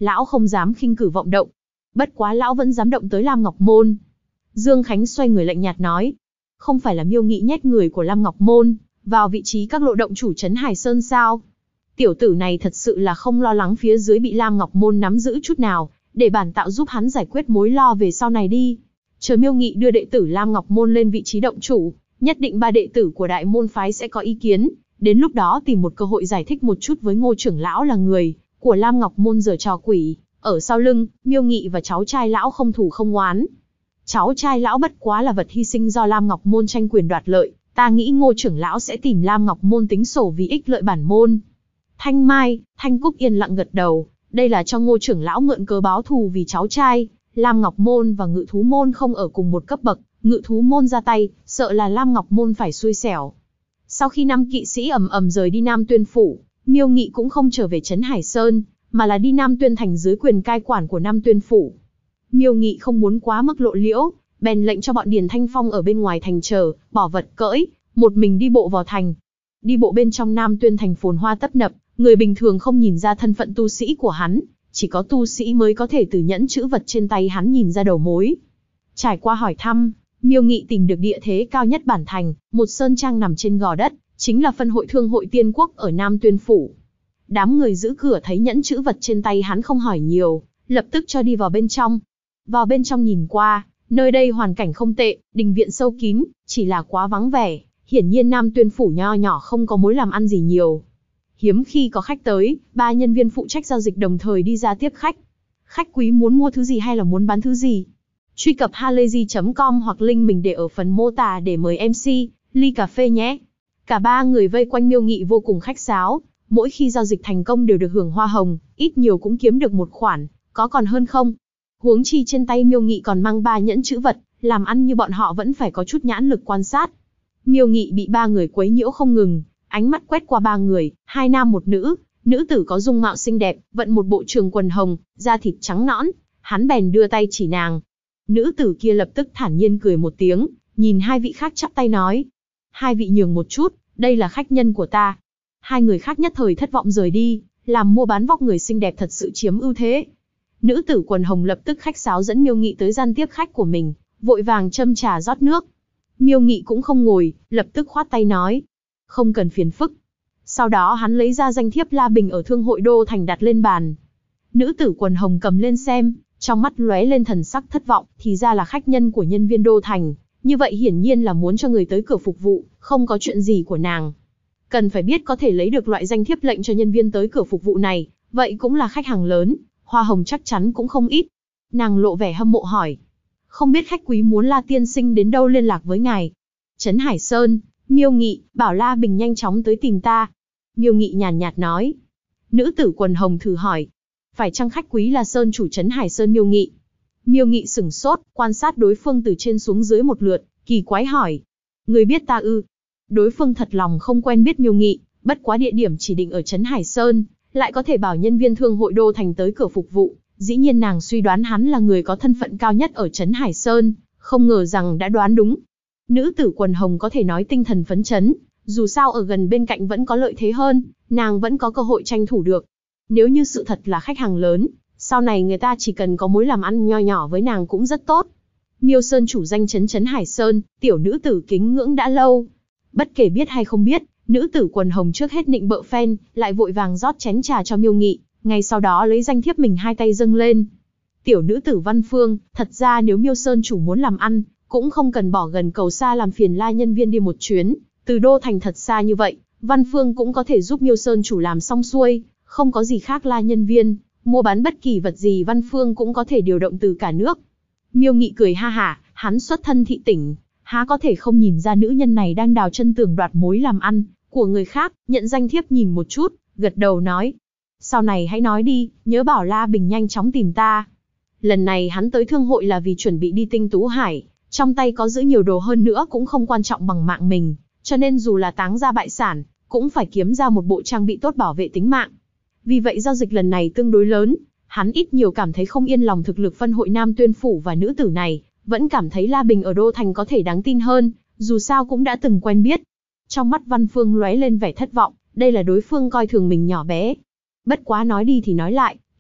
lão không dám khinh cử vọng động. Bất quá lão vẫn dám động tới Lam Ngọc Môn. Dương Khánh xoay người lạnh nhạt nói, không phải là Miêu Nghị nhét người của Lam Ngọc Môn vào vị trí các lộ động chủ trấn Hải Sơn sao? Tiểu tử này thật sự là không lo lắng phía dưới bị Lam Ngọc Môn nắm giữ chút nào, để bản tạo giúp hắn giải quyết mối lo về sau này đi. Chờ Miêu Nghị đưa đệ tử Lam Ngọc Môn lên vị trí động chủ, nhất định ba đệ tử của đại môn phái sẽ có ý kiến, đến lúc đó tìm một cơ hội giải thích một chút với Ngô trưởng lão là người của Lam Ngọc Môn giở trò quỷ, ở sau lưng, Miêu Nghị và cháu trai lão không thù không oán. Cháu trai lão bất quá là vật hy sinh do Lam Ngọc Môn tranh quyền đoạt lợi, ta nghĩ Ngô trưởng lão sẽ tìm Lam Ngọc Môn tính sổ vì ích lợi bản môn. Thanh Mai, Thanh Cúc yên lặng gật đầu, đây là cho Ngô trưởng lão mượn cớ báo thù vì cháu trai. Lam Ngọc Môn và Ngự Thú Môn không ở cùng một cấp bậc, Ngự Thú Môn ra tay, sợ là Lam Ngọc Môn phải xui xẻo. Sau khi 5 kỵ sĩ ầm ầm rời đi Nam Tuyên Phủ, Miêu Nghị cũng không trở về trấn Hải Sơn, mà là đi Nam Tuyên Thành dưới quyền cai quản của Nam Tuyên Phủ. Miêu Nghị không muốn quá mức lộ liễu, bèn lệnh cho bọn Điền Thanh Phong ở bên ngoài thành chờ, bỏ vật cưỡi, một mình đi bộ vào thành. Đi bộ bên trong Nam Tuyên Thành phồn hoa tấp nập, người bình thường không nhìn ra thân phận tu sĩ của hắn, chỉ có tu sĩ mới có thể từ nhẫn chữ vật trên tay hắn nhìn ra đầu mối. Trải qua hỏi thăm, Miêu Nghị tìm được địa thế cao nhất bản thành, một sơn trang nằm trên gò đất, chính là phân hội thương hội Tiên Quốc ở Nam Tuyên Phủ. Đám người giữ cửa thấy nhẫn chữ vật trên tay hắn không hỏi nhiều, lập tức cho đi vào bên trong. Vào bên trong nhìn qua, nơi đây hoàn cảnh không tệ, đình viện sâu kín, chỉ là quá vắng vẻ, hiển nhiên Nam Tuyên Phủ nho nhỏ không có mối làm ăn gì nhiều. Hiếm khi có khách tới, 3 nhân viên phụ trách giao dịch đồng thời đi ra tiếp khách. Khách quý muốn mua thứ gì hay là muốn bán thứ gì? Truy cập halayzi.com hoặc link mình để ở phần mô tả để mời MC, ly cà phê nhé. Cả 3 người vây quanh Miêu Nghị vô cùng khách sáo, mỗi khi giao dịch thành công đều được hưởng hoa hồng, ít nhiều cũng kiếm được một khoản, có còn hơn không? Huống chi trên tay Miêu Nghị còn mang 3 nhẫn chữ vật, làm ăn như bọn họ vẫn phải có chút nhãn lực quan sát. Miêu Nghị bị 3 người quấy nhiễu không ngừng, ánh mắt quét qua 3 người, 2 nam 1 nữ, nữ tử có dung mạo xinh đẹp, vận một bộ trường quần hồng, da thịt trắng nõn, hắn bèn đưa tay chỉ nàng. Nữ tử kia lập tức thản nhiên cười một tiếng, nhìn 2 vị khác chắp tay nói: "Hai vị nhường một chút, đây là khách nhân của ta." 2 người khác nhất thời thất vọng rời đi, làm mua bán vóc người xinh đẹp thật sự chiếm ưu thế. Nữ tử quần hồng lập tức khách sáo dẫn Miêu Nghị tới gian tiếp khách của mình, vội vàng châm trà rót nước. Miêu Nghị cũng không ngồi, lập tức khoát tay nói: "Không cần phiền phức." Sau đó hắn lấy ra danh thiếp La Bình ở Thương hội Đô Thành đặt lên bàn. Nữ tử quần hồng cầm lên xem, trong mắt lóe lên thần sắc thất vọng, thì ra là khách nhân của nhân viên Đô Thành, như vậy hiển nhiên là muốn cho người tới cửa phục vụ, không có chuyện gì của nàng. Cần phải biết có thể lấy được loại danh thiếp lệnh cho nhân viên tới cửa phục vụ này, vậy cũng là khách hàng lớn, hoa hồng chắc chắn cũng không ít. Nàng lộ vẻ hâm mộ hỏi: "Không biết khách quý muốn La tiên sinh đến đâu liên lạc với ngài?" "Trấn Hải Sơn." Miêu Nghị bảo La Bình nhanh chóng tới tìm ta. Miêu Nghị nhàn nhạt nói. Nữ tử quần hồng thử hỏi: "Phải chăng khách quý là Sơn chủ Trấn Hải Sơn Miêu Nghị?" Miêu Nghị sửng sốt, quan sát đối phương từ trên xuống dưới một lượt, kỳ quái hỏi: "Người biết ta ư?" Đối phương thật lòng không quen biết Miêu Nghị, bất quá địa điểm chỉ định ở Trấn Hải Sơn, lại có thể bảo nhân viên thương hội Đô Thành tới cửa phục vụ, dĩ nhiên nàng suy đoán hắn là người có thân phận cao nhất ở Trấn Hải Sơn, không ngờ rằng đã đoán đúng. Nữ tử quần hồng có thể nói tinh thần phấn chấn, dù sao ở gần bên cạnh vẫn có lợi thế hơn, nàng vẫn có cơ hội tranh thủ được. Nếu như sự thật là khách hàng lớn, sau này người ta chỉ cần có mối làm ăn nho nhỏ với nàng cũng rất tốt. Miêu Sơn chủ danh Trấn Hải Sơn, tiểu nữ tử kính ngưỡng đã lâu. Bất kể biết hay không biết, nữ tử quần hồng trước hết nịnh bợ phen, lại vội vàng rót chén trà cho Miêu Nghị, ngay sau đó lấy danh thiếp mình 2 tay dâng lên. "Tiểu nữ tử Văn Phương, thật ra nếu Miêu Sơn chủ muốn làm ăn, cũng không cần bỏ gần cầu xa làm phiền La nhân viên đi một chuyến, từ Đô Thành thật xa như vậy, Văn Phương cũng có thể giúp Miêu Sơn chủ làm xong xuôi, không có gì khác La nhân viên, mua bán bất kỳ vật gì Văn Phương cũng có thể điều động từ cả nước." Miêu Nghị cười ha hả, hắn xuất thân thị tỉnh, há có thể không nhìn ra nữ nhân này đang đào chân tường đoạt mối làm ăn của người khác, nhận danh thiếp nhìn một chút, gật đầu nói: "Sau này hãy nói đi, nhớ bảo La Bình nhanh chóng tìm ta." Lần này hắn tới thương hội là vì chuẩn bị đi Tinh Tú Hải, trong tay có giữ nhiều đồ hơn nữa cũng không quan trọng bằng mạng mình, cho nên dù là táng ra bại sản, cũng phải kiếm ra một bộ trang bị tốt bảo vệ tính mạng. Vì vậy giao dịch lần này tương đối lớn, hắn ít nhiều cảm thấy không yên lòng thực lực phân hội Nam Tuyên Phủ và nữ tử này, vẫn cảm thấy La Bình ở Đô Thành có thể đáng tin hơn, dù sao cũng đã từng quen biết. Trong mắt Văn Phương lóe lên vẻ thất vọng, đây là đối phương coi thường mình nhỏ bé. Bất quá nói đi thì nói lại,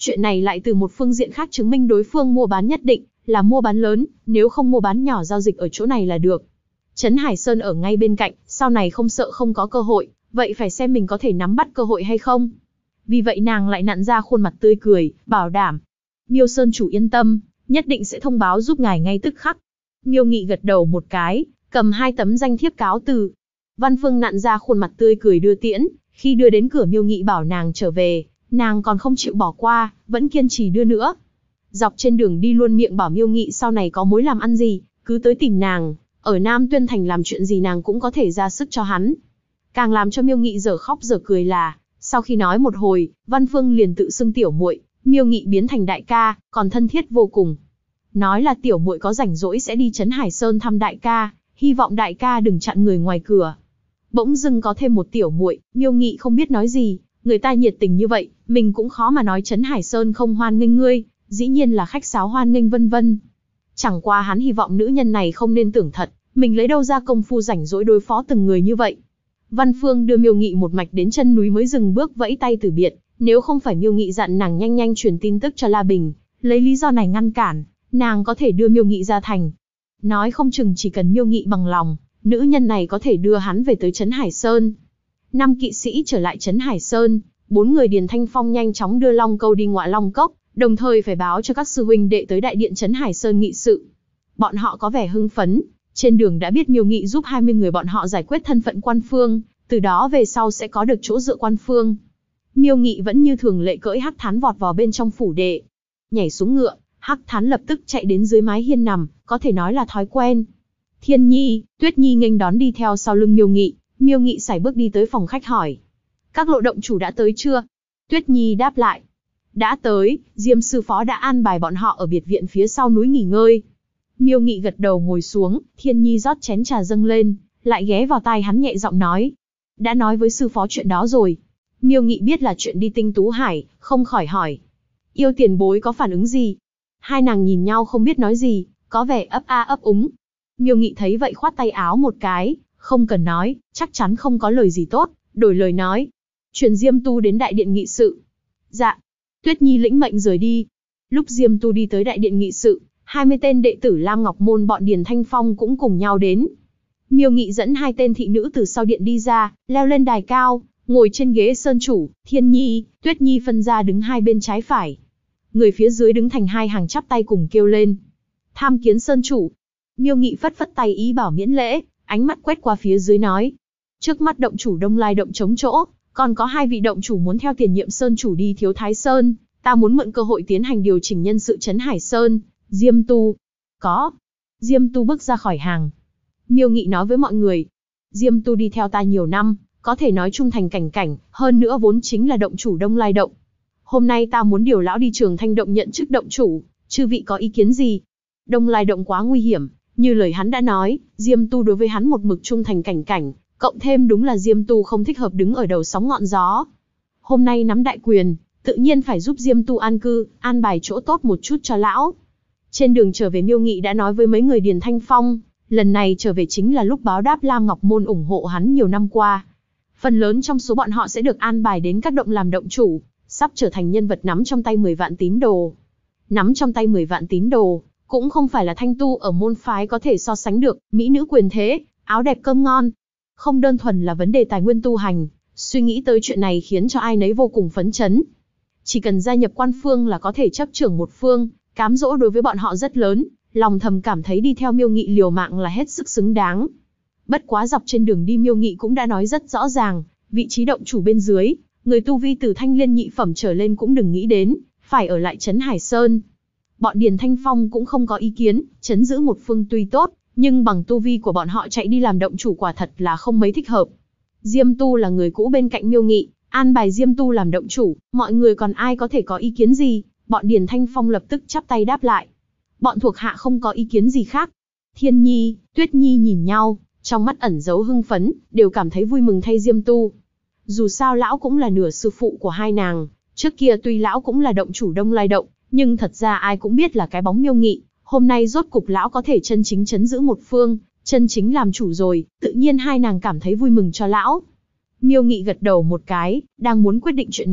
chuyện này lại từ một phương diện khác chứng minh đối phương mua bán nhất định là mua bán lớn, nếu không mua bán nhỏ giao dịch ở chỗ này là được. Trấn Hải Sơn ở ngay bên cạnh, sau này không sợ không có cơ hội, vậy phải xem mình có thể nắm bắt cơ hội hay không. Vì vậy nàng lại nặn ra khuôn mặt tươi cười, bảo đảm. Miêu Sơn chủ yên tâm, nhất định sẽ thông báo giúp ngài ngay tức khắc. Miêu Nghị gật đầu một cái, cầm 2 tấm danh thiếp cáo từ. Văn Phương nặn ra khuôn mặt tươi cười đưa tiễn, khi đưa đến cửa Miêu Nghị bảo nàng trở về, nàng còn không chịu bỏ qua, vẫn kiên trì đưa nữa. Dọc trên đường đi luôn miệng bảo Miêu Nghị sau này có mối làm ăn gì, cứ tới tìm nàng, ở Nam Tuyên Thành làm chuyện gì nàng cũng có thể ra sức cho hắn. Càng làm cho Miêu Nghị dở khóc dở cười là, sau khi nói một hồi, Văn Phương liền tự xưng tiểu muội, Miêu Nghị biến thành đại ca, còn thân thiết vô cùng. Nói là tiểu muội có rảnh rỗi sẽ đi Trấn Hải Sơn thăm đại ca, hy vọng đại ca đừng chặn người ngoài cửa. Bỗng dưng có thêm một tiểu muội, Miêu Nghị không biết nói gì, người ta nhiệt tình như vậy, mình cũng khó mà nói Trấn Hải Sơn không hoan nghênh ngươi, dĩ nhiên là khách sáo hoan nghênh vân vân. Chẳng qua hắn hy vọng nữ nhân này không nên tưởng thật, mình lấy đâu ra công phu rảnh rỗi đối phó từng người như vậy. Văn Phương đưa Miêu Nghị một mạch đến chân núi mới dừng bước vẫy tay từ biệt, nếu không phải Miêu Nghị dặn nàng nhanh nhanh truyền tin tức cho La Bình, lấy lý do này ngăn cản, nàng có thể đưa Miêu Nghị ra thành. Nói không chừng chỉ cần Miêu Nghị bằng lòng, nữ nhân này có thể đưa hắn về tới Trấn Hải Sơn. 5 kỵ sĩ trở lại Trấn Hải Sơn, 4 người Điền Thanh Phong nhanh chóng đưa Long Câu đi Ngọa Long Cốc, đồng thời phải báo cho các sư huynh đệ tới đại điện Trấn Hải Sơn nghị sự. Bọn họ có vẻ hưng phấn, trên đường đã biết Miêu Nghị giúp 20 người bọn họ giải quyết thân phận quan phương, từ đó về sau sẽ có được chỗ dựa quan phương. Miêu Nghị vẫn như thường lệ cưỡi Hắc Thán vọt vào bên trong phủ đệ. Nhảy xuống ngựa, Hắc Thán lập tức chạy đến dưới mái hiên nằm, có thể nói là thói quen. Thiên Nhi, Tuyết Nhi nghênh đón đi theo sau lưng Miêu Nghị, Miêu Nghị sải bước đi tới phòng khách hỏi. Các lộ động chủ đã tới chưa? Tuyết Nhi đáp lại. Đã tới, Diêm sư phó đã an bài bọn họ ở biệt viện phía sau núi nghỉ ngơi. Miêu Nghị gật đầu ngồi xuống, Thiên Nhi rót chén trà dâng lên, lại ghé vào tai hắn nhẹ giọng nói. Đã nói với sư phó chuyện đó rồi. Miêu Nghị biết là chuyện đi Tinh Tú Hải, không khỏi hỏi. Yêu tiền bối có phản ứng gì? Hai nàng nhìn nhau không biết nói gì, có vẻ ấp a ấp úng. Miêu Nghị thấy vậy khoát tay áo một cái, không cần nói, chắc chắn không có lời gì tốt, đổi lời nói. Truyền Diêm Tu đến đại điện nghị sự. Dạ. Tuyết Nhi lĩnh mệnh rời đi. Lúc Diêm Tu đi tới đại điện nghị sự, 20 tên đệ tử Lam Ngọc Môn bọn Điền Thanh Phong cũng cùng nhau đến. Miêu Nghị dẫn 2 tên thị nữ từ sau điện đi ra, leo lên đài cao, ngồi trên ghế sơn chủ, Thiên Nhi, Tuyết Nhi phân ra đứng hai bên trái phải. Người phía dưới đứng thành 2 hàng chắp tay cùng kêu lên. Tham kiến sơn chủ. Miêu Nghị phất phất tay ý bảo miễn lễ, ánh mắt quét qua phía dưới nói. Trước mắt động chủ Đông Lai động trống chỗ, còn có 2 vị động chủ muốn theo tiền nhiệm sơn chủ đi Thiếu Thái Sơn, ta muốn mượn cơ hội tiến hành điều chỉnh nhân sự Trấn Hải Sơn. Diêm Tu. Có. Diêm Tu bước ra khỏi hàng. Miêu Nghị nói với mọi người. Diêm Tu đi theo ta nhiều năm, có thể nói trung thành cảnh cảnh, hơn nữa vốn chính là động chủ Đông Lai động. Hôm nay ta muốn điều lão đi Trường Thanh động nhận chức động chủ, chư vị có ý kiến gì? Đông Lai động quá nguy hiểm, như lời hắn đã nói, Diêm Tu đối với hắn một mực trung thành cảnh cảnh, cộng thêm đúng là Diêm Tu không thích hợp đứng ở đầu sóng ngọn gió. Hôm nay nắm đại quyền, tự nhiên phải giúp Diêm Tu an cư, an bài chỗ tốt một chút cho lão. Trên đường trở về Miêu Nghị đã nói với mấy người Điền Thanh Phong, lần này trở về chính là lúc báo đáp Lam Ngọc Môn ủng hộ hắn nhiều năm qua. Phần lớn trong số bọn họ sẽ được an bài đến các động làm động chủ, sắp trở thành nhân vật nắm trong tay 10 vạn tín đồ. Nắm trong tay 10 vạn tín đồ, cũng không phải là thanh tu ở môn phái có thể so sánh được, mỹ nữ quyền thế, áo đẹp cơm ngon. Không đơn thuần là vấn đề tài nguyên tu hành, suy nghĩ tới chuyện này khiến cho ai nấy vô cùng phấn chấn. Chỉ cần gia nhập quan phương là có thể chấp trưởng một phương, cám dỗ đối với bọn họ rất lớn, lòng thầm cảm thấy đi theo Miêu Nghị liều mạng là hết sức xứng đáng. Bất quá dọc trên đường đi Miêu Nghị cũng đã nói rất rõ ràng, vị trí động chủ bên dưới, người tu vi từ thanh liên nhị phẩm trở lên cũng đừng nghĩ đến, phải ở lại Trấn Hải Sơn. Bọn Điền Thanh Phong cũng không có ý kiến, trấn giữ một phương tuy tốt, nhưng bằng tu vi của bọn họ chạy đi làm động chủ quả thật là không mấy thích hợp. Diêm Tu là người cũ bên cạnh Miêu Nghị, an bài Diêm Tu làm động chủ, mọi người còn ai có thể có ý kiến gì? Bọn Điền Thanh Phong lập tức chắp tay đáp lại. Bọn thuộc hạ không có ý kiến gì khác. Thiên Nhi, Tuyết Nhi nhìn nhau, trong mắt ẩn giấu hưng phấn, đều cảm thấy vui mừng thay Diêm Tu. Dù sao lão cũng là nửa sư phụ của hai nàng, trước kia tuy lão cũng là động chủ Đông Lai động, nhưng thật ra ai cũng biết là cái bóng Miêu Nghị, hôm nay rốt cục lão có thể chân chính trấn giữ một phương, chân chính làm chủ rồi, tự nhiên hai nàng cảm thấy vui mừng cho lão. Miêu Nghị gật đầu một cái, đang muốn quyết định chuyện này,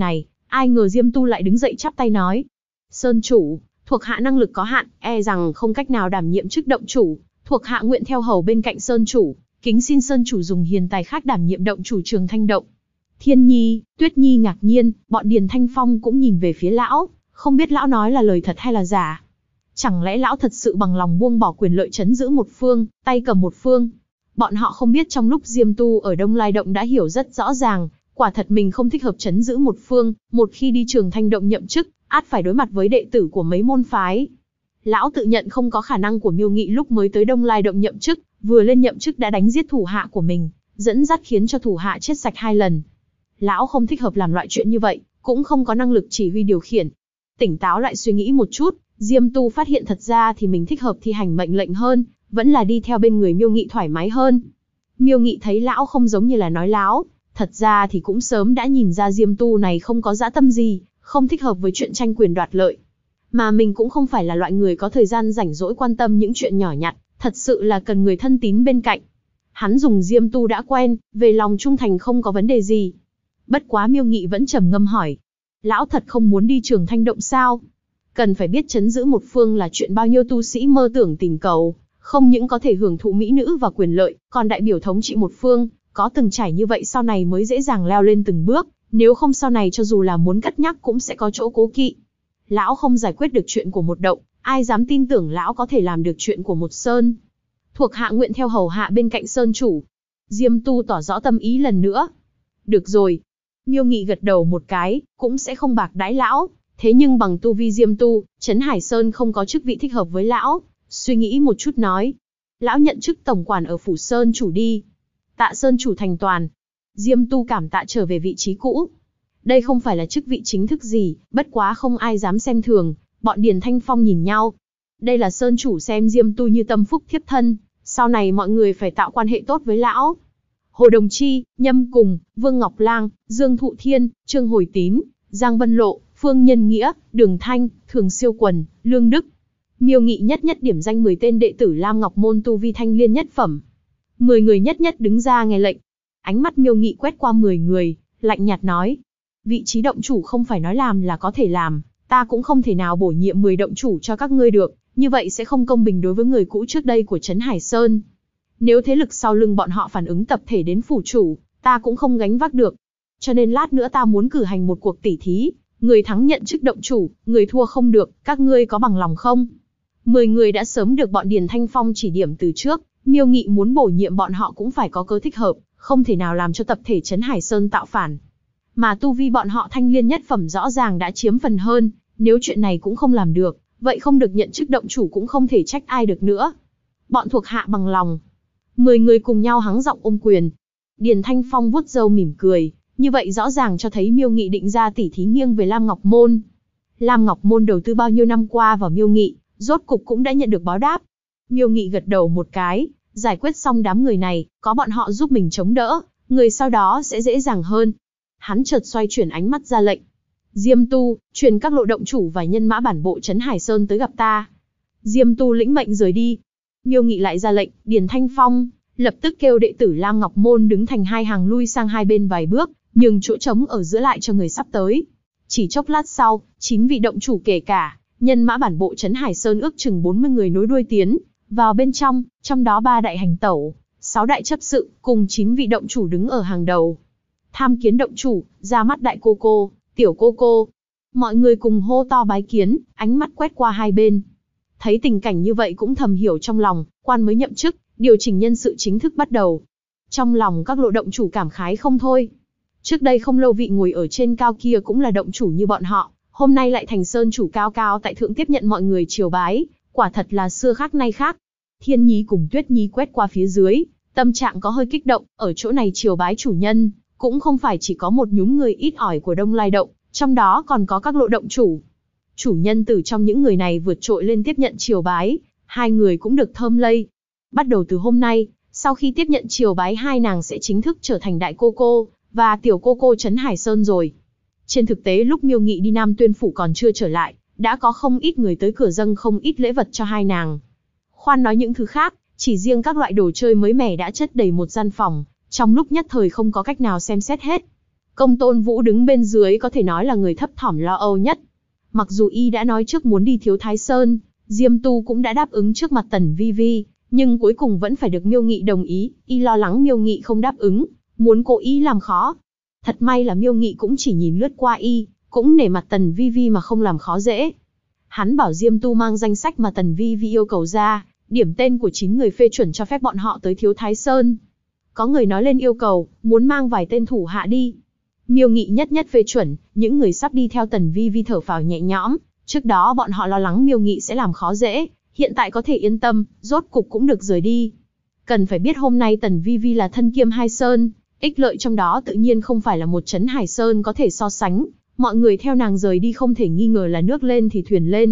Ai ngờ Diêm Tu lại đứng dậy chắp tay nói: Sơn chủ, thuộc hạ năng lực có hạn, e rằng không cách nào đảm nhiệm chức động chủ, thuộc hạ nguyện theo hầu bên cạnh Sơn chủ, kính xin Sơn chủ dùng hiền tài khác đảm nhiệm động chủ Trường Thanh động. Thiên Nhi, Tuyết Nhi ngạc nhiên, bọn Điền Thanh Phong cũng nhìn về phía lão, không biết lão nói là lời thật hay là giả. Chẳng lẽ lão thật sự bằng lòng buông bỏ quyền lợi trấn giữ một phương, tay cầm một phương? Bọn họ không biết trong lúc Diêm Tu ở Đông Lai Động đã hiểu rất rõ ràng, quả thật mình không thích hợp trấn giữ một phương, một khi đi Trường Thanh Động nhậm chức, ắt phải đối mặt với đệ tử của mấy môn phái. Lão tự nhận không có khả năng của Miêu Nghị lúc mới tới Đông Lai Động nhậm chức, vừa lên nhậm chức đã đánh giết thủ hạ của mình, dẫn dắt khiến cho thủ hạ chết sạch 2 lần. Lão không thích hợp làm loại chuyện như vậy, cũng không có năng lực chỉ huy điều khiển. Tỉnh táo lại suy nghĩ một chút, Diêm Tu phát hiện thật ra thì mình thích hợp thi hành mệnh lệnh hơn, vẫn là đi theo bên người Miêu Nghị thoải mái hơn. Miêu Nghị thấy lão không giống như là nói láo, thật ra thì cũng sớm đã nhìn ra Diêm Tu này không có dã tâm gì, không thích hợp với chuyện tranh quyền đoạt lợi. Mà mình cũng không phải là loại người có thời gian rảnh rỗi quan tâm những chuyện nhỏ nhặt, thật sự là cần người thân tín bên cạnh. Hắn dùng Diêm Tu đã quen, về lòng trung thành không có vấn đề gì. Bất quá Miêu Nghị vẫn trầm ngâm hỏi: Lão thật không muốn đi Trường Thanh Động sao? Cần phải biết trấn giữ một phương là chuyện bao nhiêu tu sĩ mơ tưởng tình cầu, không những có thể hưởng thụ mỹ nữ và quyền lợi, còn đại biểu thống trị một phương, có từng trải như vậy sau này mới dễ dàng leo lên từng bước, nếu không sau này cho dù là muốn cất nhắc cũng sẽ có chỗ cố kỵ. Lão không giải quyết được chuyện của một động, ai dám tin tưởng lão có thể làm được chuyện của một sơn? Thuộc hạ nguyện theo hầu hạ bên cạnh Sơn chủ. Diêm Tu tỏ rõ tâm ý lần nữa. Được rồi. Miêu Nghị gật đầu một cái, cũng sẽ không bạc đãi lão. Thế nhưng bằng tu vi Diêm Tu, Trấn Hải Sơn không có chức vị thích hợp với lão. Suy nghĩ một chút nói: Lão nhận chức tổng quản ở phủ Sơn chủ đi. Tạ Sơn chủ thành toàn. Diêm Tu cảm tạ trở về vị trí cũ. Đây không phải là chức vị chính thức gì, bất quá không ai dám xem thường. Bọn Điền Thanh Phong nhìn nhau. Đây là Sơn chủ xem Diêm Tu như tâm phúc thiếp thân, sau này mọi người phải tạo quan hệ tốt với lão. Hồ Đồng Chi, Nhâm Cùng, Vương Ngọc Lang, Dương Thụ Thiên, Trương Hồi Tín, Giang Vân Lộ, Phương Nhân Nghĩa, Đường Thanh, Thường Siêu Quần, Lương Đức. Miêu Nghị nhất nhất điểm danh 10 tên đệ tử Lam Ngọc Môn tu vi thanh liên nhất phẩm. 10 người nhất nhất đứng ra nghe lệnh. Ánh mắt Miêu Nghị quét qua 10 người, lạnh nhạt nói: Vị trí động chủ không phải nói làm là có thể làm, ta cũng không thể nào bổ nhiệm 10 động chủ cho các ngươi được, như vậy sẽ không công bình đối với người cũ trước đây của Trấn Hải Sơn. Nếu thế lực sau lưng bọn họ phản ứng tập thể đến phủ chủ, ta cũng không gánh vác được. Cho nên lát nữa ta muốn cử hành một cuộc tỉ thí, người thắng nhận chức động chủ, người thua không được, các ngươi có bằng lòng không? 10 người đã sớm được bọn Điền Thanh Phong chỉ điểm từ trước, Miêu Nghị muốn bổ nhiệm bọn họ cũng phải có cớ thích hợp, không thể nào làm cho tập thể Trấn Hải Sơn tạo phản. Mà tu vi bọn họ thanh liên nhất phẩm rõ ràng đã chiếm phần hơn, nếu chuyện này cũng không làm được, vậy không được nhận chức động chủ cũng không thể trách ai được nữa. Bọn thuộc hạ bằng lòng. 10 người cùng nhau hắng giọng ôm quyền. Điền Thanh Phong vuốt râu mỉm cười, như vậy rõ ràng cho thấy Miêu Nghị định ra tỉ thí nghiêng về Lam Ngọc Môn. Lam Ngọc Môn đầu tư bao nhiêu năm qua vào Miêu Nghị, rốt cục cũng đã nhận được báo đáp. Miêu Nghị gật đầu một cái, giải quyết xong đám người này, có bọn họ giúp mình chống đỡ, người sau đó sẽ dễ dàng hơn. Hắn chợt xoay chuyển ánh mắt ra lệnh: Diêm Tu, truyền các lộ động chủ và nhân mã bản bộ Trấn Hải Sơn tới gặp ta. Diêm Tu lĩnh mệnh rời đi. Miêu Nghị lại ra lệnh: Điền Thanh Phong, lập tức kêu đệ tử Lam Ngọc Môn đứng thành hai hàng lui sang hai bên vài bước, nhường chỗ trống ở giữa lại cho người sắp tới. Chỉ chốc lát sau, 9 vị động chủ kể cả nhân mã bản bộ Trấn Hải Sơn ước chừng 40 người nối đuôi tiến vào bên trong, trong đó 3 đại hành tẩu, 6 đại chấp sự, cùng 9 vị động chủ đứng ở hàng đầu. Tham kiến động chủ, ra mắt đại cô cô, tiểu cô cô. Mọi người cùng hô to bái kiến, ánh mắt quét qua hai bên. Thấy tình cảnh như vậy cũng thầm hiểu trong lòng, quan mới nhậm chức, điều chỉnh nhân sự chính thức bắt đầu. Trong lòng các lộ động chủ cảm khái không thôi. Trước đây không lâu vị ngồi ở trên cao kia cũng là động chủ như bọn họ, hôm nay lại thành sơn chủ cao cao tại thượng tiếp nhận mọi người triều bái, quả thật là xưa khác nay khác. Thiên Nhi cùng Tuyết Nhi quét qua phía dưới, tâm trạng có hơi kích động, ở chỗ này triều bái chủ nhân, cũng không phải chỉ có một nhúm người ít ỏi của Đông Lai Động, trong đó còn có các lộ động chủ. Chủ nhân từ trong những người này vượt trội lên tiếp nhận triều bái, hai người cũng được thơm lây. Bắt đầu từ hôm nay, sau khi tiếp nhận triều bái hai nàng sẽ chính thức trở thành đại cô cô và tiểu cô cô Trấn Hải Sơn rồi. Trên thực tế lúc Miêu Nghị đi Nam Tuyên Phủ còn chưa trở lại, đã có không ít người tới cửa dâng không ít lễ vật cho hai nàng. Khoan nói những thứ khác, chỉ riêng các loại đồ chơi mới mẻ đã chất đầy một gian phòng, trong lúc nhất thời không có cách nào xem xét hết. Công Tôn Vũ đứng bên dưới có thể nói là người thấp thỏm lo âu nhất. Mặc dù y đã nói trước muốn đi Thiếu Thái Sơn, Diêm Tu cũng đã đáp ứng trước mặt Tần Vi Vi, nhưng cuối cùng vẫn phải được Miêu Nghị đồng ý, y lo lắng Miêu Nghị không đáp ứng, muốn cố ý làm khó. Thật may là Miêu Nghị cũng chỉ nhìn lướt qua y, cũng nể mặt Tần Vi Vi mà không làm khó dễ. Hắn bảo Diêm Tu mang danh sách mà Tần Vi Vi yêu cầu ra, điểm tên của 9 người phê chuẩn cho phép bọn họ tới Thiếu Thái Sơn. Có người nói lên yêu cầu, muốn mang vài tên thủ hạ đi. Miêu Nghị nhất nhất phê chuẩn, những người sắp đi theo Tần Vi Vi thở phào nhẹ nhõm, trước đó bọn họ lo lắng Miêu Nghị sẽ làm khó dễ, hiện tại có thể yên tâm, rốt cục cũng được rời đi. Cần phải biết hôm nay Tần Vi Vi là thân kiêm hai sơn, ích lợi trong đó tự nhiên không phải là một trấn Hải Sơn có thể so sánh, mọi người theo nàng rời đi không thể nghi ngờ là nước lên thì thuyền lên.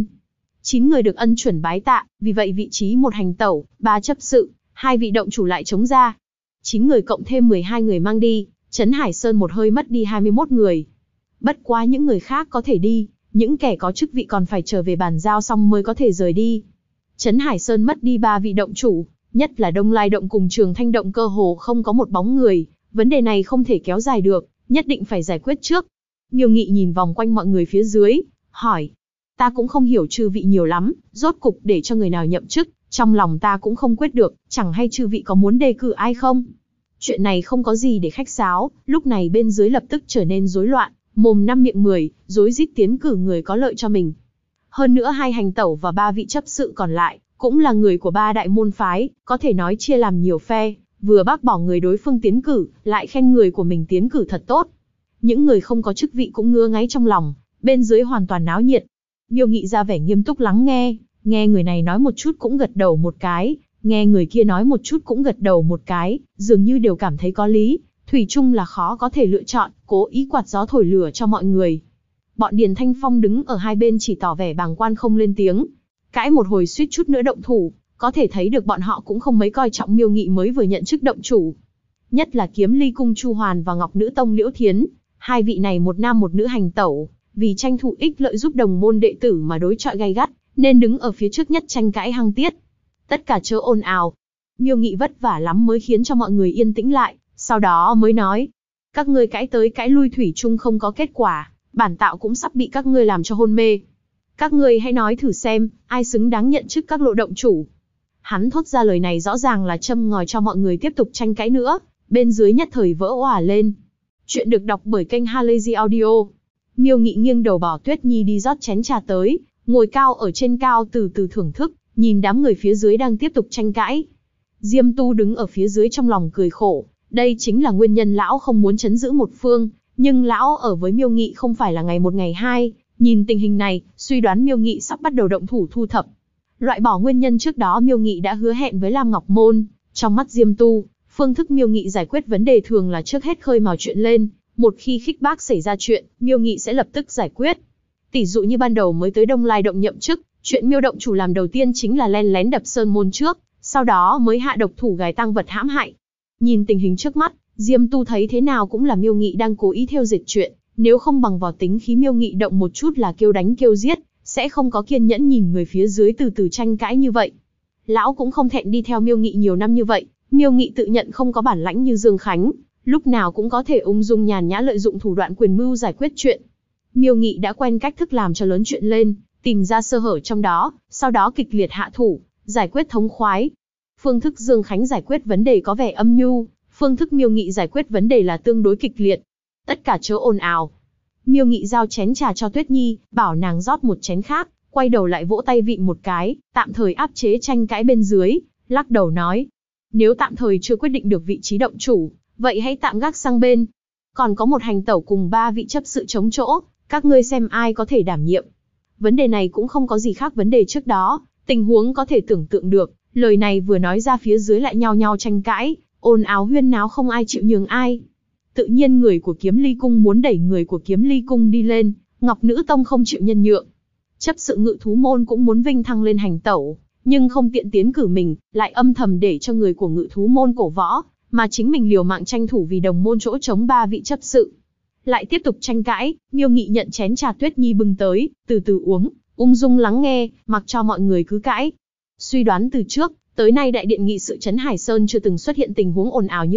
9 người được ân chuẩn bái tạ, vì vậy vị trí một hành tẩu, 3 chấp sự, 2 vị động chủ lại trống ra. 9 người cộng thêm 12 người mang đi, trấn Hải Sơn một hơi mất đi 21 người. Bất quá những người khác có thể đi, những kẻ có chức vị còn phải trở về bàn giao xong mới có thể rời đi. Trấn Hải Sơn mất đi 3 vị động chủ, nhất là Đông Lai Động cùng Trường Thanh Động cơ hồ không có một bóng người, vấn đề này không thể kéo dài được, nhất định phải giải quyết trước. Miêu Nghị nhìn vòng quanh mọi người phía dưới, hỏi, ta cũng không hiểu chư vị nhiều lắm, rốt cục để cho người nào nhậm chức, trong lòng ta cũng không quyết được, chẳng hay chư vị có muốn đề cử ai không? Chuyện này không có gì để khách sáo, lúc này bên dưới lập tức trở nên rối loạn, mồm năm miệng 10, rối rít tiến cử người có lợi cho mình. Hơn nữa 2 hành tẩu và 3 vị chấp sự còn lại, cũng là người của 3 đại môn phái, có thể nói chia làm nhiều phe, vừa bác bỏ người đối phương tiến cử, lại khen người của mình tiến cử thật tốt. Những người không có chức vị cũng ngứa ngáy trong lòng, bên dưới hoàn toàn náo nhiệt. Miêu Nghị ra vẻ nghiêm túc lắng nghe người này nói một chút cũng gật đầu một cái, nghe người kia nói một chút cũng gật đầu một cái, dường như đều cảm thấy có lý, thủy chung là khó có thể lựa chọn, cố ý quạt gió thổi lửa cho mọi người. Bọn Điền Thanh Phong đứng ở hai bên chỉ tỏ vẻ bàng quan không lên tiếng, cãi một hồi suýt chút nữa động thủ, có thể thấy được bọn họ cũng không mấy coi trọng Miêu Nghị mới vừa nhận chức động chủ. Nhất là Kiếm Ly Cung Chu Hoàn và Ngọc Nữ Tông Liễu Thiến, hai vị này một nam một nữ hành tẩu, vì tranh thủ ích lợi giúp đồng môn đệ tử mà đối chọi gay gắt, nên đứng ở phía trước nhất tranh cãi hăng tiết. Tất cả chớ ồn ào. Miêu Nghị vất vả lắm mới khiến cho mọi người yên tĩnh lại, sau đó mới nói, các ngươi cãi tới cãi lui thủy chung không có kết quả, bản tạo cũng sắp bị các ngươi làm cho hôn mê. Các ngươi hãy nói thử xem, ai xứng đáng nhận chức các lộ động chủ. Hắn thốt ra lời này rõ ràng là châm ngòi cho mọi người tiếp tục tranh cãi nữa, bên dưới nhất thời vỡ òa lên. Chuyện được đọc bởi kênh Halazy Audio. Miêu Nghị nghiêng đầu bảo Tuyết Nhi đi rót chén trà tới, ngồi cao ở trên cao từ từ thưởng thức, nhìn đám người phía dưới đang tiếp tục tranh cãi. Diêm Tu đứng ở phía dưới trong lòng cười khổ, đây chính là nguyên nhân lão không muốn trấn giữ một phương, nhưng lão ở với Miêu Nghị không phải là ngày một ngày hai, nhìn tình hình này, suy đoán Miêu Nghị sắp bắt đầu động thủ thu thập. Loại bỏ nguyên nhân trước đó Miêu Nghị đã hứa hẹn với Lam Ngọc Môn, trong mắt Diêm Tu, phương thức Miêu Nghị giải quyết vấn đề thường là trước hết khơi mào chuyện lên, một khi khích bác xảy ra chuyện, Miêu Nghị sẽ lập tức giải quyết. Tỷ dụ như ban đầu mới tới Đông Lai Động nhậm chức, chuyện Miêu động chủ làm đầu tiên chính là len lén đập sơn môn trước, sau đó mới hạ độc thủ gài tang vật hãm hại. Nhìn tình hình trước mắt, Diêm Tu thấy thế nào cũng là Miêu Nghị đang cố ý theo dệt chuyện, nếu không bằng vào tính khí Miêu Nghị động một chút là kêu đánh kêu giết, sẽ không có kiên nhẫn nhìn người phía dưới từ từ tranh cãi như vậy. Lão cũng không thẹn đi theo Miêu Nghị nhiều năm như vậy, Miêu Nghị tự nhận không có bản lãnh như Dương Khánh, lúc nào cũng có thể ung dung nhàn nhã lợi dụng thủ đoạn quyền mưu giải quyết chuyện. Miêu Nghị đã quen cách thức làm cho lớn chuyện lên, tìm ra sơ hở trong đó, sau đó kịch liệt hạ thủ, giải quyết thống khoái. Phương thức Dương Khánh giải quyết vấn đề có vẻ âm nhu, phương thức Miêu Nghị giải quyết vấn đề là tương đối kịch liệt. Tất cả chớ ồn ào. Miêu Nghị giao chén trà cho Tuyết Nhi, bảo nàng rót một chén khác, quay đầu lại vỗ tay vịn một cái, tạm thời áp chế tranh cãi bên dưới, lắc đầu nói: nếu tạm thời chưa quyết định được vị trí động chủ, vậy hãy tạm gác sang bên. Còn có một hành tẩu cùng 3 vị chấp sự chống chỗ, các ngươi xem ai có thể đảm nhiệm. Vấn đề này cũng không có gì khác vấn đề trước đó, tình huống có thể tưởng tượng được, lời này vừa nói ra phía dưới lại nhao nhao tranh cãi, ồn ào huyên náo không ai chịu nhường ai. Tự nhiên người của Kiếm Ly Cung muốn đẩy người của Kiếm Ly Cung đi lên, Ngọc Nữ Tông không chịu nhân nhượng. Chấp sự Ngự Thú Môn cũng muốn vinh thăng lên hành tẩu, nhưng không tiện tiến cử mình, lại âm thầm để cho người của Ngự Thú Môn cổ võ, mà chính mình liều mạng tranh thủ vì đồng môn chỗ chống 3 vị chấp sự. Lại tiếp tục tranh cãi, Miêu Nghị nhận chén trà Tuyết Nhi bưng tới, từ từ uống, ung dung lắng nghe, mặc cho mọi người cứ cãi. Suy đoán từ trước, tới nay đại điện nghị sự trấn Hải Sơn chưa từng xuất hiện tình huống ồn ào như vậy,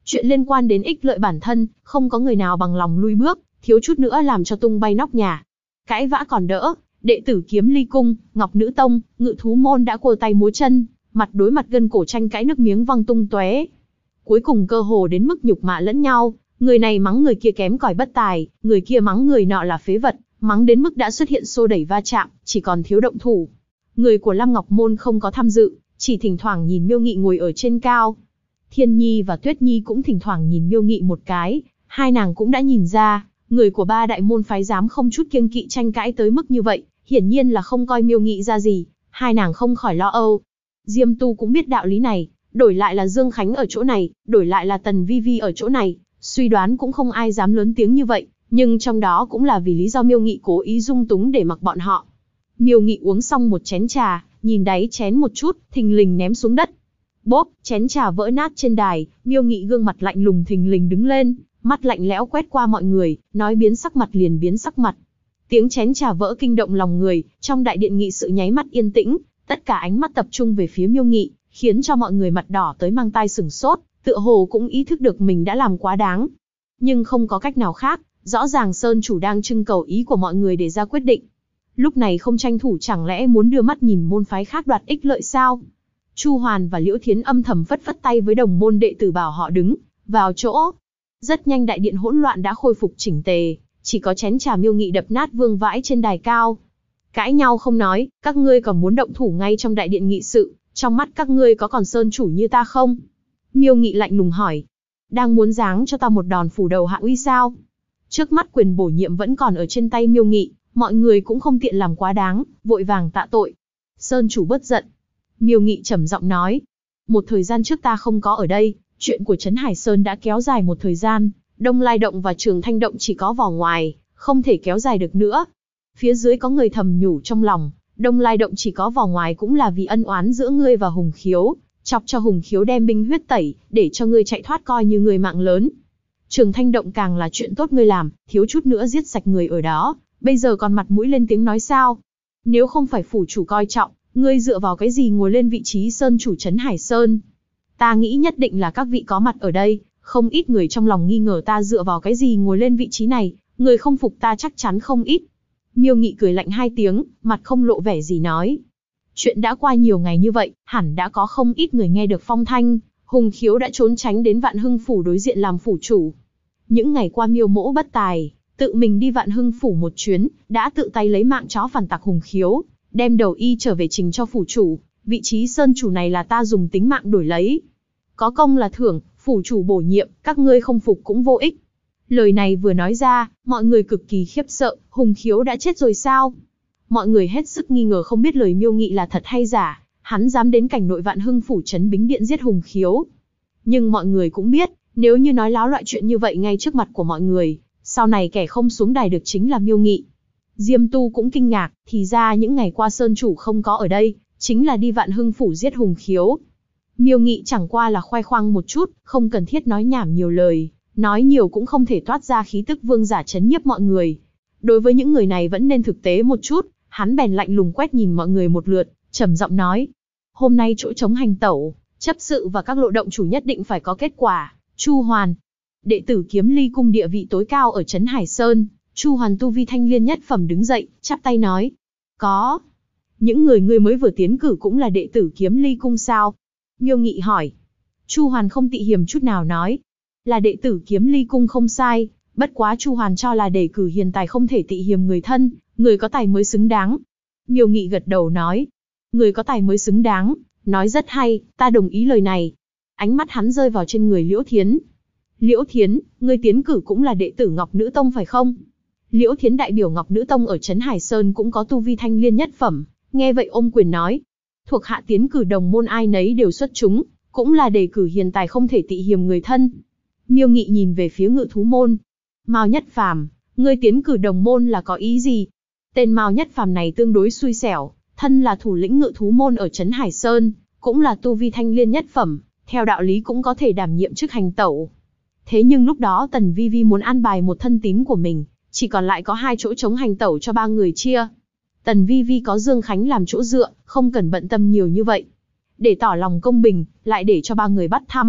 Chuyện liên quan đến ích lợi bản thân, không có người nào bằng lòng lui bước, thiếu chút nữa làm cho tung bay nóc nhà. Cãi vã còn đỡ, đệ tử Kiếm Ly Cung, Ngọc Nữ Tông, Ngự Thú Môn đã cua tay múa chân, mặt đối mặt gân cổ tranh cãi nước miếng văng tung tóe. Cuối cùng cơ hồ đến mức nhục mạ lẫn nhau, người này mắng người kia kém cỏi bất tài, người kia mắng người nọ là phế vật, mắng đến mức đã xuất hiện xô đẩy va chạm, chỉ còn thiếu động thủ. Người của Lam Ngọc Môn không có tham dự, chỉ thỉnh thoảng nhìn Miêu Nghị ngồi ở trên cao. Thiên Nhi và Tuyết Nhi cũng thỉnh thoảng nhìn Miêu Nghị một cái, hai nàng cũng đã nhìn ra, người của ba đại môn phái dám không chút kiêng kỵ tranh cãi tới mức như vậy, hiển nhiên là không coi Miêu Nghị ra gì, hai nàng không khỏi lo âu. Diêm Tu cũng biết đạo lý này, đổi lại là Dương Khánh ở chỗ này, đổi lại là Tần Vi Vi ở chỗ này, suy đoán cũng không ai dám lớn tiếng như vậy, nhưng trong đó cũng là vì lý do Miêu Nghị cố ý dung túng để mặc bọn họ. Miêu Nghị uống xong một chén trà, nhìn đáy chén một chút, thình lình ném xuống đất. Bốp, chén trà vỡ nát trên đài, Miêu Nghị gương mặt lạnh lùng thình lình đứng lên, mắt lạnh lẽo quét qua mọi người, nói biến sắc mặt liền biến sắc mặt. Tiếng chén trà vỡ kinh động lòng người, trong đại điện nghị sự nháy mắt yên tĩnh, tất cả ánh mắt tập trung về phía Miêu Nghị, khiến cho mọi người mặt đỏ tới mang tai sửng sốt, tựa hồ cũng ý thức được mình đã làm quá đáng. Nhưng không có cách nào khác, rõ ràng Sơn chủ đang trưng cầu ý của mọi người để ra quyết định. Lúc này không tranh thủ chẳng lẽ muốn đưa mắt nhìn môn phái khác đoạt ích lợi sao? Chu Hoàn và Liễu Thiến âm thầm phất phất tay với đồng môn đệ tử bảo họ đứng vào chỗ. Rất nhanh đại điện hỗn loạn đã khôi phục chỉnh tề, chỉ có chén trà Miêu Nghị đập nát vương vãi trên đài cao. Cãi nhau không nói, các ngươi còn muốn động thủ ngay trong đại điện nghị sự, trong mắt các ngươi có còn Sơn chủ như ta không? Miêu Nghị lạnh lùng hỏi. Đang muốn giáng cho ta một đòn phủ đầu hạ uy sao? Trước mắt quyền bổ nhiệm vẫn còn ở trên tay Miêu Nghị, mọi người cũng không tiện làm quá đáng, vội vàng tạ tội. Sơn chủ bớt giận. Miêu Nghị trầm giọng nói. Một thời gian trước ta không có ở đây, chuyện của Trấn Hải Sơn đã kéo dài một thời gian, Đông Lai Động và Trường Thanh Động chỉ có vỏ ngoài, không thể kéo dài được nữa. Phía dưới có người thầm nhủ trong lòng, Đông Lai Động chỉ có vỏ ngoài cũng là vì ân oán giữa ngươi và Hùng Khiếu, chọc cho Hùng Khiếu đem binh huyết tẩy, để cho ngươi chạy thoát coi như ngươi mạng lớn. Trường Thanh Động càng là chuyện tốt ngươi làm, thiếu chút nữa giết sạch người ở đó, bây giờ còn mặt mũi lên tiếng nói sao? Nếu không phải phủ chủ coi trọng, ngươi dựa vào cái gì ngồi lên vị trí Sơn chủ Trấn Hải Sơn? Ta nghĩ nhất định là các vị có mặt ở đây, không ít người trong lòng nghi ngờ ta dựa vào cái gì ngồi lên vị trí này, người không phục ta chắc chắn không ít. Miêu Nghị cười lạnh hai tiếng, mặt không lộ vẻ gì nói. Chuyện đã qua nhiều ngày như vậy, hẳn đã có không ít người nghe được phong thanh, Hùng Khiếu đã trốn tránh đến Vạn Hưng Phủ đối diện làm phủ chủ. Những ngày qua Miêu Mỗ bất tài, tự mình đi Vạn Hưng Phủ một chuyến, đã tự tay lấy mạng chó phản tặc Hùng Khiếu, đem đầu y trở về trình cho phủ chủ, vị trí Sơn chủ này là ta dùng tính mạng đổi lấy. Có công là thưởng, phủ chủ bổ nhiệm, các ngươi không phục cũng vô ích. Lời này vừa nói ra, mọi người cực kỳ khiếp sợ, Hùng Khiếu đã chết rồi sao? Mọi người hết sức nghi ngờ không biết lời Miêu Nghị là thật hay giả, hắn dám đến cảnh nội Vạn Hưng Phủ trấn Bính Điện giết Hùng Khiếu. Nhưng mọi người cũng biết, nếu như nói láo loại chuyện như vậy ngay trước mặt của mọi người, sau này kẻ không xuống đài được chính là Miêu Nghị. Diêm Tu cũng kinh ngạc, thì ra những ngày qua Sơn chủ không có ở đây, chính là đi Vạn Hưng Phủ giết Hùng Khiếu. Miêu Nghị chẳng qua là khoe khoang một chút, không cần thiết nói nhảm nhiều lời, nói nhiều cũng không thể toát ra khí tức vương giả chấn nhiếp mọi người. Đối với những người này vẫn nên thực tế một chút, hắn bèn lạnh lùng quét nhìn mọi người một lượt, trầm giọng nói. Hôm nay chỗ trống hành tẩu, chấp sự và các lộ động chủ nhất định phải có kết quả. Chu Hoàn, đệ tử Kiếm Ly Cung địa vị tối cao ở Trấn Hải Sơn, Chu Hoàn tu vi thanh liên nhất phẩm đứng dậy, chắp tay nói. Có. Những người ngươi mới vừa tiến cử cũng là đệ tử Kiếm Ly Cung sao? Miêu Nghị hỏi. Chu Hoàn không tị hiềm chút nào nói. Là đệ tử Kiếm Ly Cung không sai, bất quá Chu Hoàn cho là đề cử hiền tài không thể tị hiềm người thân, người có tài mới xứng đáng. Miêu Nghị gật đầu nói. Người có tài mới xứng đáng, nói rất hay, ta đồng ý lời này. Ánh mắt hắn rơi vào trên người Liễu Thiến. Liễu Thiến, ngươi tiến cử cũng là đệ tử Ngọc Nữ Tông phải không? Liễu Thiến đại biểu Ngọc Nữ Tông ở Trấn Hải Sơn cũng có tu vi thanh liên nhất phẩm, nghe vậy ôm quyền nói. Thuộc hạ tiến cử đồng môn ai nấy đều xuất chúng, cũng là đề cử hiền tài không thể tị hiềm người thân. Miêu Nghị nhìn về phía Ngự Thú Môn. Mao Nhất Phàm, ngươi tiến cử đồng môn là có ý gì? Tên Mao Nhất Phàm này tương đối xui xẻo, thân là thủ lĩnh Ngự Thú Môn ở Trấn Hải Sơn, cũng là tu vi thanh liên nhất phẩm, theo đạo lý cũng có thể đảm nhiệm chức hành tẩu. Thế nhưng lúc đó Tần Vi Vi muốn an bài một thân tín của mình, chỉ còn lại có 2 chỗ trống hành tẩu cho 3 người chia. Tần Vi Vi có Dương Khánh làm chỗ dựa, không cần bận tâm nhiều như vậy. Để tỏ lòng công bình, lại để cho 3 người bắt thăm,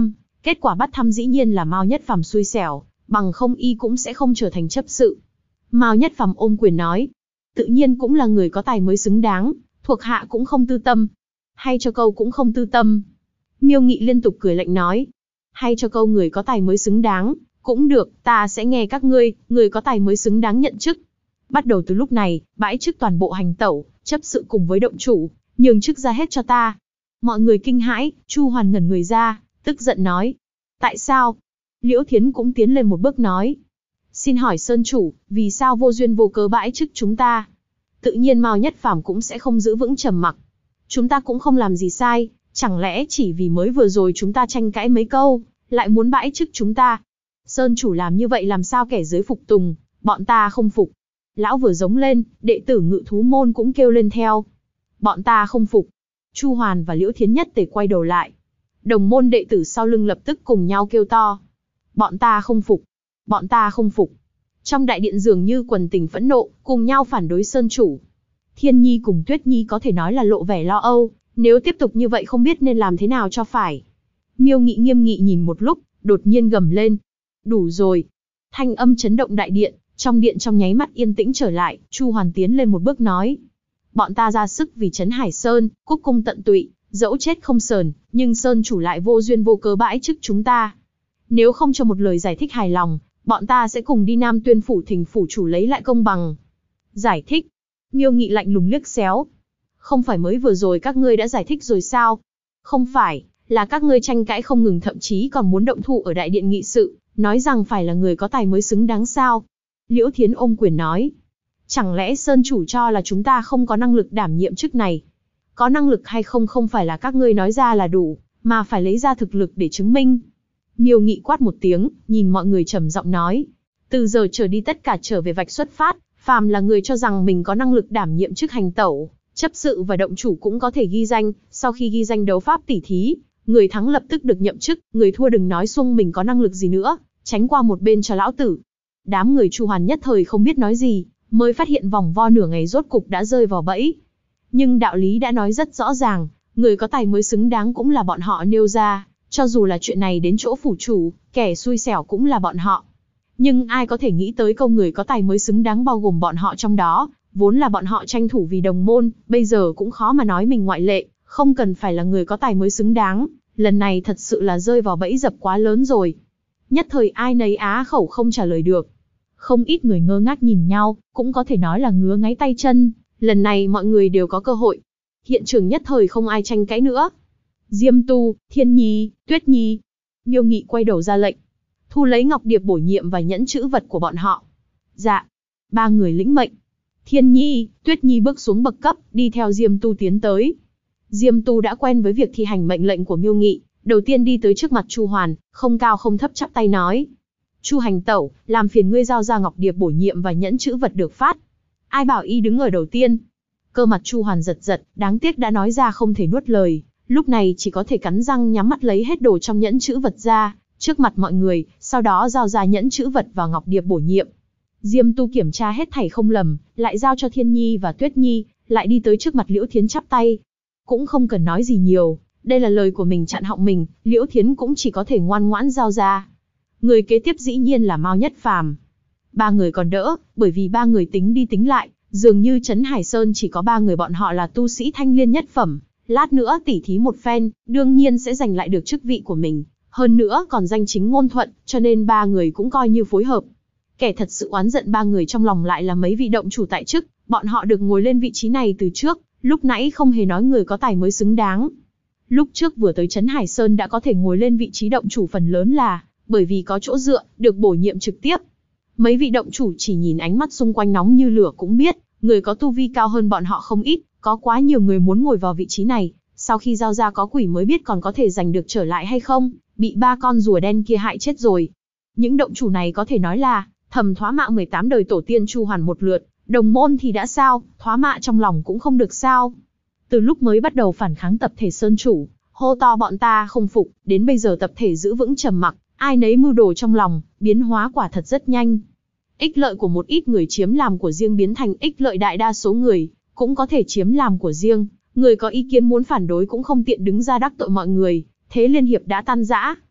Kết quả bắt thăm dĩ nhiên là Mao Nhất Phàm xui xẻo, bằng không y cũng sẽ không trở thành chấp sự. Mao Nhất Phàm ôm quyền nói, tự nhiên cũng là người có tài mới xứng đáng, thuộc hạ cũng không tư tâm. Hay cho câu cũng không tư tâm. Miêu Nghị liên tục cười lạnh nói, hay cho câu người có tài mới xứng đáng, cũng được, ta sẽ nghe các ngươi, người có tài mới xứng đáng nhận chức. Bắt đầu từ lúc này, bãi chức toàn bộ hành tẩu, chấp sự cùng với động chủ, nhường chức ra hết cho ta. Mọi người kinh hãi, Chu Hoàn ngẩn người ra, tức giận nói, tại sao? Liễu Thiến cũng tiến lên một bước nói, xin hỏi Sơn chủ, vì sao vô duyên vô cớ bãi chức chúng ta? Tự nhiên Mao Nhất Phàm cũng sẽ không giữ vững trầm mặc. Chúng ta cũng không làm gì sai, chẳng lẽ chỉ vì mới vừa rồi chúng ta tranh cãi mấy câu, lại muốn bãi chức chúng ta? Sơn chủ làm như vậy làm sao kẻ dưới phục tùng, bọn ta không phục. Lão vừa giống lên, đệ tử Ngự thú môn cũng kêu lên theo. Bọn ta không phục. Chu Hoàn và Liễu Thiến nhất tề quay đầu lại. Đồng môn đệ tử sau lưng lập tức cùng nhau kêu to. Bọn ta không phục. Bọn ta không phục. Trong đại điện dường như quần tình phẫn nộ, cùng nhau phản đối Sơn chủ. Thiên Nhi cùng Tuyết Nhi có thể nói là lộ vẻ lo âu, nếu tiếp tục như vậy không biết nên làm thế nào cho phải. Miêu Nghị nghiêm nghị nhìn một lúc, đột nhiên gầm lên. Đủ rồi. Thanh âm chấn động đại điện, trong điện trong nháy mắt yên tĩnh trở lại, Chu Hoàn tiến lên một bước nói. Bọn ta ra sức vì trấn Hải Sơn, cúc cung tận tụy, dẫu chết không sờn, nhưng Sơn chủ lại vô duyên vô cớ bãi chức chúng ta. Nếu không cho một lời giải thích hài lòng, bọn ta sẽ cùng đi Nam Tuyên phủ thỉnh phủ chủ lấy lại công bằng. Giải thích. Miêu Nghị lạnh lùng liếc xéo. Không phải mới vừa rồi các ngươi đã giải thích rồi sao? Không phải, là các ngươi tranh cãi không ngừng, thậm chí còn muốn động thủ ở đại điện nghị sự, nói rằng phải là người có tài mới xứng đáng sao? Liễu Thiến ôm quyền nói. Chẳng lẽ Sơn chủ cho là chúng ta không có năng lực đảm nhiệm chức này? Có năng lực hay không không phải là các ngươi nói ra là đủ, mà phải lấy ra thực lực để chứng minh. Miêu Nghị quát một tiếng, nhìn mọi người trầm giọng nói. Từ giờ trở đi tất cả trở về vạch xuất phát, phàm là người cho rằng mình có năng lực đảm nhiệm chức hành tẩu, chấp sự và động chủ cũng có thể ghi danh, sau khi ghi danh đấu pháp tỉ thí, người thắng lập tức được nhậm chức, người thua đừng nói xung mình có năng lực gì nữa, tránh qua một bên cho lão tử. Đám người Chu Hoàn nhất thời không biết nói gì, mới phát hiện vòng vo nửa ngày rốt cục đã rơi vào bẫy. Nhưng đạo lý đã nói rất rõ ràng, người có tài mới xứng đáng cũng là bọn họ nêu ra, cho dù là chuyện này đến chỗ phủ chủ, kẻ xui xẻo cũng là bọn họ. Nhưng ai có thể nghĩ tới câu người có tài mới xứng đáng bao gồm bọn họ trong đó, vốn là bọn họ tranh thủ vì đồng môn, bây giờ cũng khó mà nói mình ngoại lệ, không cần phải là người có tài mới xứng đáng, lần này thật sự là rơi vào bẫy dập quá lớn rồi. Nhất thời ai nấy á khẩu không trả lời được. Không ít người ngơ ngác nhìn nhau, cũng có thể nói là ngứa ngáy tay chân, lần này mọi người đều có cơ hội. Hiện trường nhất thời không ai tranh cãi nữa. Diêm Tu, Thiên Nhi, Tuyết Nhi. Miêu Nghị quay đầu ra lệnh. Thu lấy ngọc điệp bổ nhiệm và nhẫn chữ vật của bọn họ. Dạ. Ba người lĩnh mệnh. Thiên Nhi, Tuyết Nhi bước xuống bậc cấp, đi theo Diêm Tu tiến tới. Diêm Tu đã quen với việc thi hành mệnh lệnh của Miêu Nghị, đầu tiên đi tới trước mặt Chu Hoàn, không cao không thấp chắp tay nói. Chu hành tẩu, làm phiền ngươi giao ra ngọc điệp bổ nhiệm và nhẫn chữ vật được phát. Ai bảo y đứng ở đầu tiên? Cơ mặt Chu Hoàn giật giật, đáng tiếc đã nói ra không thể nuốt lời, lúc này chỉ có thể cắn răng nhắm mắt lấy hết đồ trong nhẫn chữ vật ra, trước mặt mọi người, sau đó giao ra nhẫn chữ vật và ngọc điệp bổ nhiệm. Diêm Tu kiểm tra hết thảy không lầm, lại giao cho Thiên Nhi và Tuyết Nhi, lại đi tới trước mặt Liễu Thiến chắp tay. Cũng không cần nói gì nhiều, đây là lời của mình chặn họng mình, Liễu Thiến cũng chỉ có thể ngoan ngoãn giao ra. Người kế tiếp dĩ nhiên là Mao Nhất Phàm. Ba người còn đỡ, bởi vì ba người tính đi tính lại, dường như Trấn Hải Sơn chỉ có ba người bọn họ là tu sĩ thanh liên nhất phẩm, lát nữa tỉ thí một phen, đương nhiên sẽ giành lại được chức vị của mình, hơn nữa còn danh chính ngôn thuận, cho nên ba người cũng coi như phối hợp. Kẻ thật sự oán giận ba người trong lòng lại là mấy vị động chủ tại chức, bọn họ được ngồi lên vị trí này từ trước, lúc nãy không hề nói người có tài mới xứng đáng. Lúc trước vừa tới Trấn Hải Sơn đã có thể ngồi lên vị trí động chủ phần lớn là bởi vì có chỗ dựa, được bổ nhiệm trực tiếp. Mấy vị động chủ chỉ nhìn ánh mắt xung quanh nóng như lửa cũng biết, người có tu vi cao hơn bọn họ không ít, có quá nhiều người muốn ngồi vào vị trí này, sau khi giao ra có quỷ mới biết còn có thể giành được trở lại hay không, bị ba con rùa đen kia hại chết rồi. Những động chủ này có thể nói là thầm thoá mạ 18 đời tổ tiên Chu Hoàn một lượt, đồng môn thì đã sao, thoá mạ trong lòng cũng không được sao. Từ lúc mới bắt đầu phản kháng tập thể Sơn chủ, hô to bọn ta không phục, đến bây giờ tập thể giữ vững trầm mặc, ai nấy mưu đồ trong lòng, biến hóa quả thật rất nhanh. Ích lợi của một ít người chiếm làm của riêng biến thành ích lợi đại đa số người, cũng có thể chiếm làm của riêng, người có ý kiến muốn phản đối cũng không tiện đứng ra đắc tội mọi người, thế liên hiệp đã tan rã.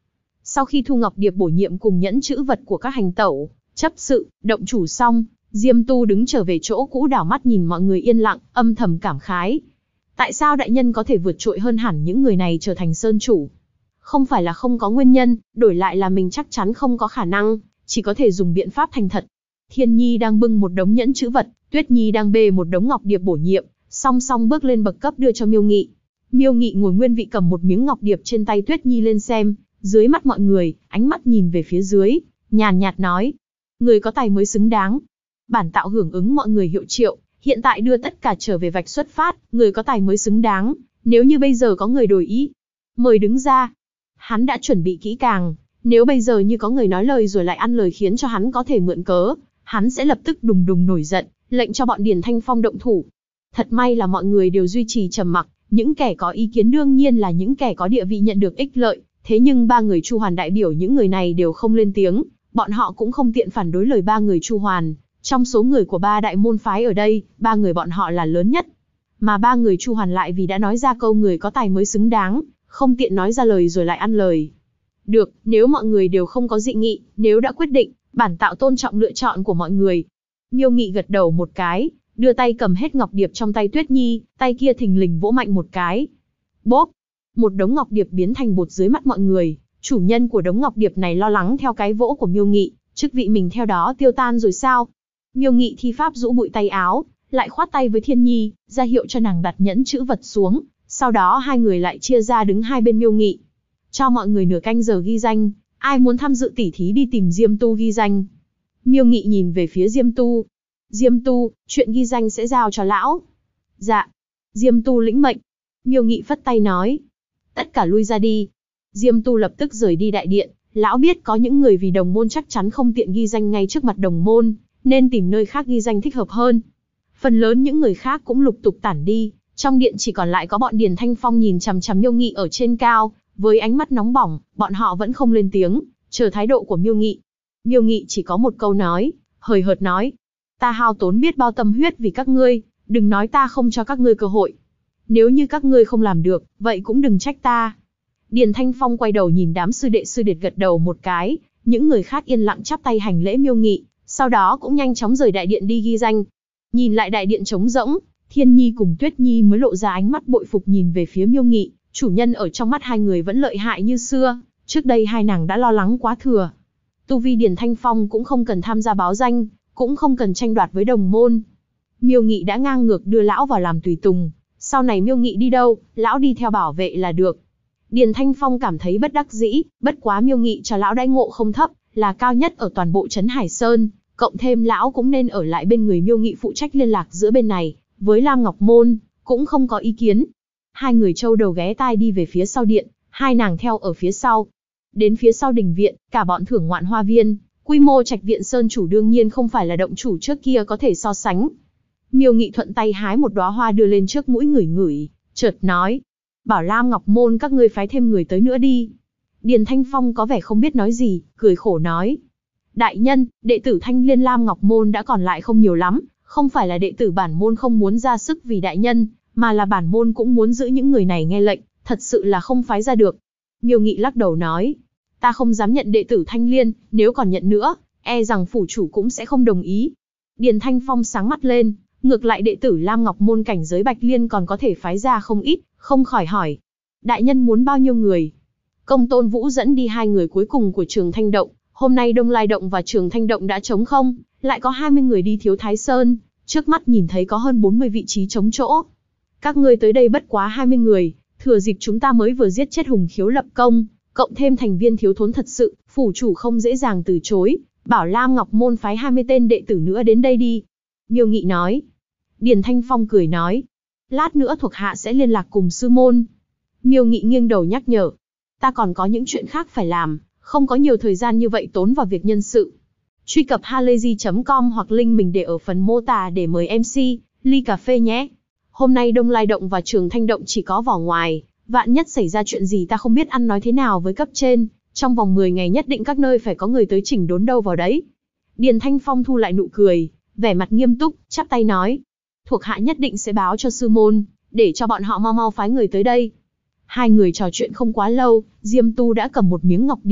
Sau khi thu ngọc điệp bổ nhiệm cùng nhẫn chữ vật của các hành tẩu, chấp sự, động chủ xong, Diêm Tu đứng trở về chỗ cũ đảo mắt nhìn mọi người yên lặng, âm thầm cảm khái. Tại sao đại nhân có thể vượt trội hơn hẳn những người này trở thành sơn chủ? Không phải là không có nguyên nhân, đổi lại là mình chắc chắn không có khả năng, chỉ có thể dùng biện pháp thành thật. Thiên Nhi đang bưng một đống nhẫn chữ vật, Tuyết Nhi đang bê một đống ngọc điệp bổ nhiệm, song song bước lên bậc cấp đưa cho Miêu Nghị. Miêu Nghị ngồi nguyên vị cầm một miếng ngọc điệp trên tay Tuyết Nhi lên xem, dưới mắt mọi người, ánh mắt nhìn về phía dưới, nhàn nhạt nói: người có tài mới xứng đáng. Bản tạo hưởng ứng mọi người hiệu triệu, hiện tại đưa tất cả trở về vạch xuất phát, người có tài mới xứng đáng. Nếu như bây giờ có người đổi ý, mời đứng ra. Hắn đã chuẩn bị kỹ càng, nếu bây giờ như có người nói lời rồi lại ăn lời khiến cho hắn có thể mượn cớ, hắn sẽ lập tức đùng đùng nổi giận, lệnh cho bọn Điền Thanh Phong động thủ. Thật may là mọi người đều duy trì trầm mặc, những kẻ có ý kiến đương nhiên là những kẻ có địa vị nhận được ích lợi, thế nhưng ba người Chu Hoàn đại biểu những người này đều không lên tiếng, bọn họ cũng không tiện phản đối lời ba người Chu Hoàn. Trong số người của ba đại môn phái ở đây, ba người bọn họ là lớn nhất. Mà ba người Chu Hoàn lại vì đã nói ra câu người có tài mới xứng đáng, không tiện nói ra lời rồi lại ăn lời. Được, nếu mọi người đều không có dị nghị, nếu đã quyết định, bản tạo tôn trọng lựa chọn của mọi người. Miêu Nghị gật đầu một cái, đưa tay cầm hết ngọc điệp trong tay Tuyết Nhi, tay kia thình lình vỗ mạnh một cái. Bốp! Một đống ngọc điệp biến thành bột dưới mắt mọi người. Chủ nhân của đống ngọc điệp này lo lắng theo cái vỗ của Miêu Nghị, chức vị mình theo đó tiêu tan rồi sao? Miêu Nghị thi pháp rũ bụi tay áo, lại khoát tay với Thiên Nhi, ra hiệu cho nàng đặt nhẫn chữ vật xuống. Sau đó hai người lại chia ra đứng hai bên Miêu Nghị. Cho mọi người nửa canh giờ ghi danh, ai muốn tham dự tỉ thí đi tìm Diêm Tu ghi danh. Miêu Nghị nhìn về phía Diêm Tu. Diêm Tu, chuyện ghi danh sẽ giao cho lão. Dạ. Diêm Tu lĩnh mệnh. Miêu Nghị phất tay nói. Tất cả lui ra đi. Diêm Tu lập tức rời đi đại điện. Lão biết có những người vì đồng môn chắc chắn không tiện ghi danh ngay trước mặt đồng môn, nên tìm nơi khác ghi danh thích hợp hơn. Phần lớn những người khác cũng lục tục tản đi. Trong điện chỉ còn lại có bọn Điền Thanh Phong nhìn chằm chằm Miêu Nghị ở trên cao, với ánh mắt nóng bỏng, bọn họ vẫn không lên tiếng, chờ thái độ của Miêu Nghị. Miêu Nghị chỉ có một câu nói, hời hợt nói: ta hao tốn biết bao tâm huyết vì các ngươi, đừng nói ta không cho các ngươi cơ hội. Nếu như các ngươi không làm được, vậy cũng đừng trách ta. Điền Thanh Phong quay đầu nhìn đám sư điệt gật đầu một cái, những người khác yên lặng chắp tay hành lễ Miêu Nghị, sau đó cũng nhanh chóng rời đại điện đi ghi danh. Nhìn lại đại điện trống rỗng, Thiên Nhi cùng Tuyết Nhi mới lộ ra ánh mắt bội phục nhìn về phía Miêu Nghị, chủ nhân ở trong mắt hai người vẫn lợi hại như xưa, trước đây hai nàng đã lo lắng quá thừa. Tu vi Điền Thanh Phong cũng không cần tham gia báo danh, cũng không cần tranh đoạt với đồng môn. Miêu Nghị đã ngang ngược đưa lão vào làm tùy tùng, sau này Miêu Nghị đi đâu, lão đi theo bảo vệ là được. Điền Thanh Phong cảm thấy bất đắc dĩ, bất quá Miêu Nghị cho lão đãi ngộ không thấp, là cao nhất ở toàn bộ trấn Hải Sơn, cộng thêm lão cũng nên ở lại bên người Miêu Nghị phụ trách liên lạc giữa bên này với Lam Ngọc Môn, cũng không có ý kiến. Hai người châu đầu ghé tai đi về phía sau điện, hai nàng theo ở phía sau. Đến phía sau đình viện, cả bọn thưởng ngoạn hoa viên, quy mô trạch viện sơn chủ đương nhiên không phải là động chủ trước kia có thể so sánh. Miêu Nghị thuận tay hái một đóa hoa đưa lên trước mũi ngửi ngửi, chợt nói: bảo Lam Ngọc Môn các ngươi phái thêm người tới nữa đi. Điền Thanh Phong có vẻ không biết nói gì, cười khổ nói: đại nhân, đệ tử Thanh Liên Lam Ngọc Môn đã còn lại không nhiều lắm, không phải là đệ tử bản môn không muốn ra sức vì đại nhân, mà là bản môn cũng muốn giữ những người này nghe lệnh, thật sự là không phái ra được. Miêu Nghị lắc đầu nói: ta không dám nhận đệ tử Thanh Liên, nếu còn nhận nữa, e rằng phủ chủ cũng sẽ không đồng ý. Điền Thanh Phong sáng mắt lên, ngược lại đệ tử Lam Ngọc Môn cảnh giới Bạch Liên còn có thể phái ra không ít, không khỏi hỏi: đại nhân muốn bao nhiêu người? Công Tôn Vũ dẫn đi hai người cuối cùng của Trường Thanh Động, hôm nay Đông Lai Động và Trường Thanh Động đã trống không, lại có 20 người đi Thiếu Thái Sơn, trước mắt nhìn thấy có hơn 40 vị trí trống chỗ. Các ngươi tới đây bất quá 20 người, thừa dịp chúng ta mới vừa giết chết Hùng Khiếu lập công, cộng thêm thành viên thiếu thốn thật sự, phủ chủ không dễ dàng từ chối, bảo Lam Ngọc Môn phái 20 tên đệ tử nữa đến đây đi. Miêu Nghị nói. Điền Thanh Phong cười nói: lát nữa thuộc hạ sẽ liên lạc cùng sư môn. Miêu Nghị nghiêng đầu nhắc nhở: ta còn có những chuyện khác phải làm, không có nhiều thời gian như vậy tốn vào việc nhân sự. Truy cập halayzi.com hoặc link mình để ở phần mô tả để mời MC ly cà phê nhé. Hôm nay Đông Lai Động và Trường Thanh Động chỉ có vỏ ngoài, vạn nhất xảy ra chuyện gì ta không biết ăn nói thế nào với cấp trên, trong vòng 10 ngày nhất định các nơi phải có người tới chỉnh đốn đâu vào đấy. Điền Thanh Phong thu lại nụ cười, vẻ mặt nghiêm túc, chắp tay nói: thuộc hạ nhất định sẽ báo cho sư môn, để cho bọn họ mau mau phái người tới đây. Hai người trò chuyện không quá lâu, Diêm Tu đã cầm một miếng ngọc điệp,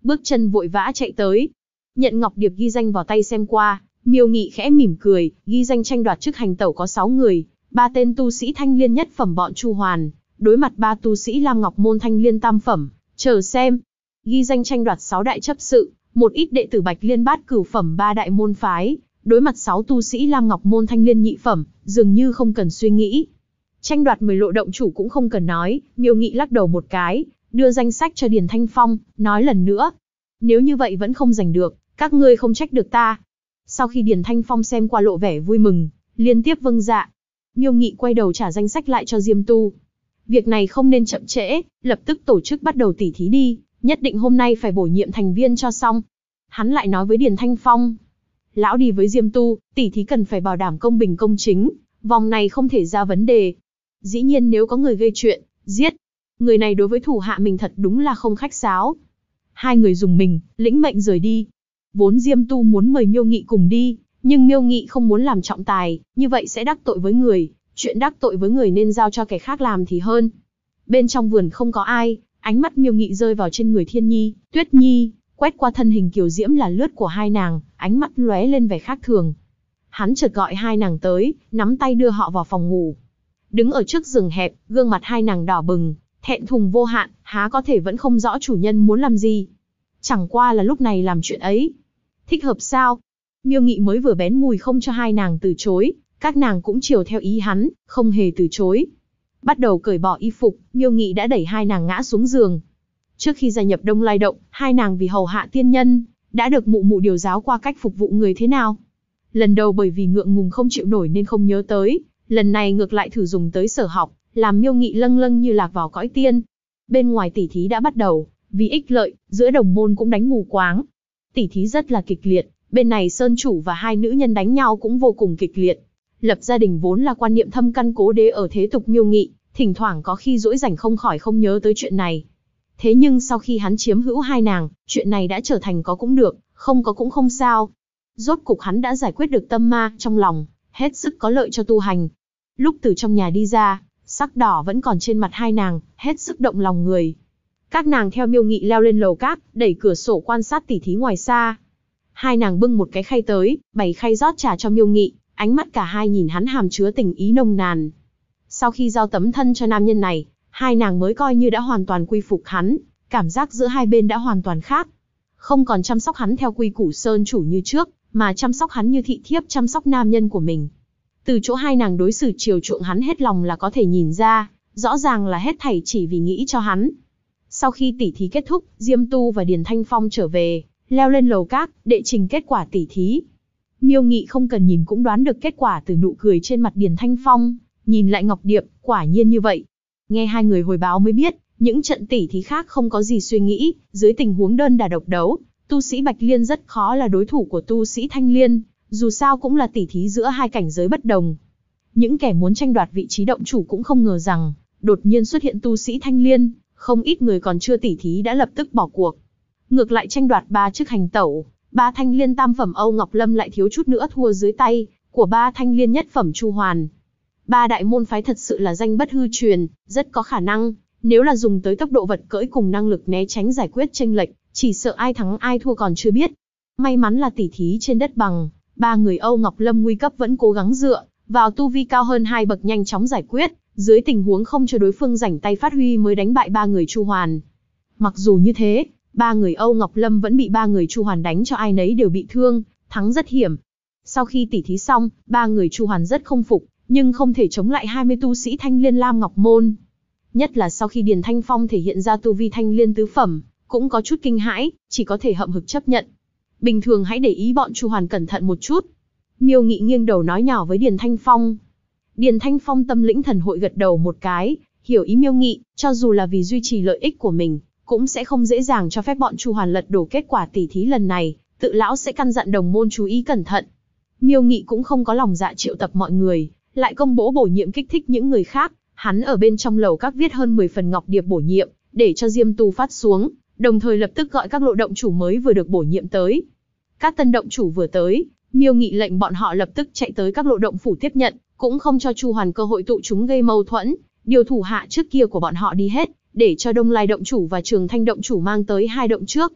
bước chân vội vã chạy tới. Nhận ngọc điệp ghi danh vào tay xem qua, Miêu Nghị khẽ mỉm cười, ghi danh tranh đoạt chức hành tẩu có 6 người, 3 tên tu sĩ thanh liên nhất phẩm bọn Chu Hoàn, đối mặt 3 tu sĩ Lam Ngọc môn thanh liên tam phẩm, chờ xem. Ghi danh tranh đoạt 6 đại chấp sự, một ít đệ tử Bạch Liên bát cửu phẩm 3 đại môn phái, đối mặt 6 tu sĩ Lam Ngọc môn thanh liên nhị phẩm, dường như không cần suy nghĩ. Tranh đoạt 10 lộ động chủ cũng không cần nói, Miêu Nghị lắc đầu một cái, đưa danh sách cho Điền Thanh Phong, nói lần nữa. Nếu như vậy vẫn không giành được, các ngươi không trách được ta. Sau khi Điền Thanh Phong xem qua lộ vẻ vui mừng, liên tiếp vâng dạ. Miêu Nghị quay đầu trả danh sách lại cho Diêm Tu. Việc này không nên chậm trễ, lập tức tổ chức bắt đầu tỉ thí đi, nhất định hôm nay phải bổ nhiệm thành viên cho xong. Hắn lại nói với Điền Thanh Phong. Lão đi với Diêm Tu, tỉ thí cần phải bảo đảm công bình công chính, vòng này không thể ra vấn đề. Dĩ nhiên nếu có người gây chuyện, giết. Người này đối với thủ hạ mình thật đúng là không khách sáo. Hai người dùng mình, lĩnh mệnh rời đi. Vốn Diêm Tu muốn mời Miêu Nghị cùng đi, nhưng Miêu Nghị không muốn làm trọng tài, như vậy sẽ đắc tội với người, chuyện đắc tội với người nên giao cho kẻ khác làm thì hơn. Bên trong vườn không có ai, ánh mắt Miêu Nghị rơi vào trên người Thiên Nhi, Tuyết Nhi, quét qua thân hình kiều diễm là lướt của hai nàng, ánh mắt lóe lên vẻ khác thường. Hắn chợt gọi hai nàng tới, nắm tay đưa họ vào phòng ngủ. Đứng ở trước giường hẹp, gương mặt hai nàng đỏ bừng, thẹn thùng vô hạn, há có thể vẫn không rõ chủ nhân muốn làm gì. Chẳng qua là lúc này làm chuyện ấy. Thích hợp sao? Miêu Nghị mới vừa bén mùi không cho hai nàng từ chối, các nàng cũng chiều theo ý hắn, không hề từ chối. Bắt đầu cởi bỏ y phục, Miêu Nghị đã đẩy hai nàng ngã xuống giường. Trước khi gia nhập Đông Lai Động, hai nàng vì hầu hạ tiên nhân, đã được mụ mụ điều giáo qua cách phục vụ người thế nào. Lần đầu bởi vì ngượng ngùng không chịu nổi nên không nhớ tới, lần này ngược lại thử dùng tới sở học, làm Miêu Nghị lâng lâng như lạc vào cõi tiên. Bên ngoài tỉ thí đã bắt đầu, vì ích lợi, giữa đồng môn cũng đánh mù quáng. Tỉ thí rất là kịch liệt, bên này Sơn chủ và hai nữ nhân đánh nhau cũng vô cùng kịch liệt. Lập gia đình vốn là quan niệm thâm căn cố đế ở thế tục Miêu Nghị, thỉnh thoảng có khi rỗi rảnh không khỏi không nhớ tới chuyện này. Thế nhưng sau khi hắn chiếm hữu hai nàng, chuyện này đã trở thành có cũng được, không có cũng không sao. Rốt cục hắn đã giải quyết được tâm ma trong lòng, hết sức có lợi cho tu hành. Lúc từ trong nhà đi ra, sắc đỏ vẫn còn trên mặt hai nàng, hết sức động lòng người. Các nàng theo Miêu Nghị leo lên lầu cát, đẩy cửa sổ quan sát tỉ thí ngoài xa. Hai nàng bưng một cái khay tới, bày khay rót trà cho Miêu Nghị, ánh mắt cả hai nhìn hắn hàm chứa tình ý nồng nàn. Sau khi giao tấm thân cho nam nhân này, hai nàng mới coi như đã hoàn toàn quy phục hắn, cảm giác giữa hai bên đã hoàn toàn khác. Không còn chăm sóc hắn theo quy củ Sơn chủ như trước, mà chăm sóc hắn như thị thiếp chăm sóc nam nhân của mình. Từ chỗ hai nàng đối xử chiều chuộng hắn hết lòng là có thể nhìn ra, rõ ràng là hết thảy chỉ vì nghĩ cho hắn. Sau khi tỉ thí kết thúc, Diêm Tu và Điền Thanh Phong trở về, leo lên lầu cát, đệ trình kết quả tỉ thí. Miêu Nghị không cần nhìn cũng đoán được kết quả từ nụ cười trên mặt Điền Thanh Phong, nhìn lại Ngọc Điệp, quả nhiên như vậy. Nghe hai người hồi báo mới biết, những trận tỉ thí khác không có gì suy nghĩ, dưới tình huống đơn đả độc đấu, tu sĩ Bạch Liên rất khó là đối thủ của tu sĩ Thanh Liên, dù sao cũng là tỉ thí giữa hai cảnh giới bất đồng. Những kẻ muốn tranh đoạt vị trí động chủ cũng không ngờ rằng, đột nhiên xuất hiện tu sĩ Thanh Liên, không ít người còn chưa tỉ thí đã lập tức bỏ cuộc. Ngược lại tranh đoạt 3 chức hành tẩu, 3 Thanh Liên tam phẩm Âu Ngọc Lâm lại thiếu chút nữa thua dưới tay của 3 Thanh Liên nhất phẩm Chu Hoàn. 3 đại môn phái thật sự là danh bất hư truyền, rất có khả năng, nếu là dùng tới tốc độ vật cưỡi cùng năng lực né tránh giải quyết chênh lệch, chỉ sợ ai thắng ai thua còn chưa biết. May mắn là tỉ thí trên đất bằng, 3 người Âu Ngọc Lâm nguy cấp vẫn cố gắng dựa vào tu vi cao hơn 2 bậc nhanh chóng giải quyết, dưới tình huống không cho đối phương rảnh tay phát huy mới đánh bại 3 người Chu Hoàn. Mặc dù như thế, 3 người Âu Ngọc Lâm vẫn bị 3 người Chu Hoàn đánh cho ai nấy đều bị thương, thắng rất hiểm. Sau khi tỉ thí xong, 3 người Chu Hoàn rất không phục, nhưng không thể chống lại 20 tu sĩ Thanh Liên Lam Ngọc Môn. Nhất là sau khi Điền Thanh Phong thể hiện ra tu vi Thanh Liên tứ phẩm, cũng có chút kinh hãi, chỉ có thể hậm hực chấp nhận. Bình thường hãy để ý bọn Chu Hoàn cẩn thận một chút. Miêu Nghị nghiêng đầu nói nhỏ với Điền Thanh Phong. Điền Thanh Phong tâm lĩnh thần hội gật đầu một cái, hiểu ý Miêu Nghị, cho dù là vì duy trì lợi ích của mình, cũng sẽ không dễ dàng cho phép bọn Chu Hoàn lật đổ kết quả tỉ thí lần này, tự lão sẽ căn dặn đồng môn chú ý cẩn thận. Miêu Nghị cũng không có lòng dạ triệu tập mọi người, lại công bố bổ nhiệm kích thích những người khác, hắn ở bên trong lầu các viết hơn 10 phần ngọc điệp bổ nhiệm, để cho Diêm Tu phát xuống, đồng thời lập tức gọi các lộ động chủ mới vừa được bổ nhiệm tới. Các tân động chủ vừa tới, Miêu Nghị lệnh bọn họ lập tức chạy tới các lộ động phủ tiếp nhận, cũng không cho Chu Hoàn cơ hội tụ chúng gây mâu thuẫn, điều thủ hạ trước kia của bọn họ đi hết, để cho Đông Lai động chủ và Trường Thanh động chủ mang tới 2 động trước.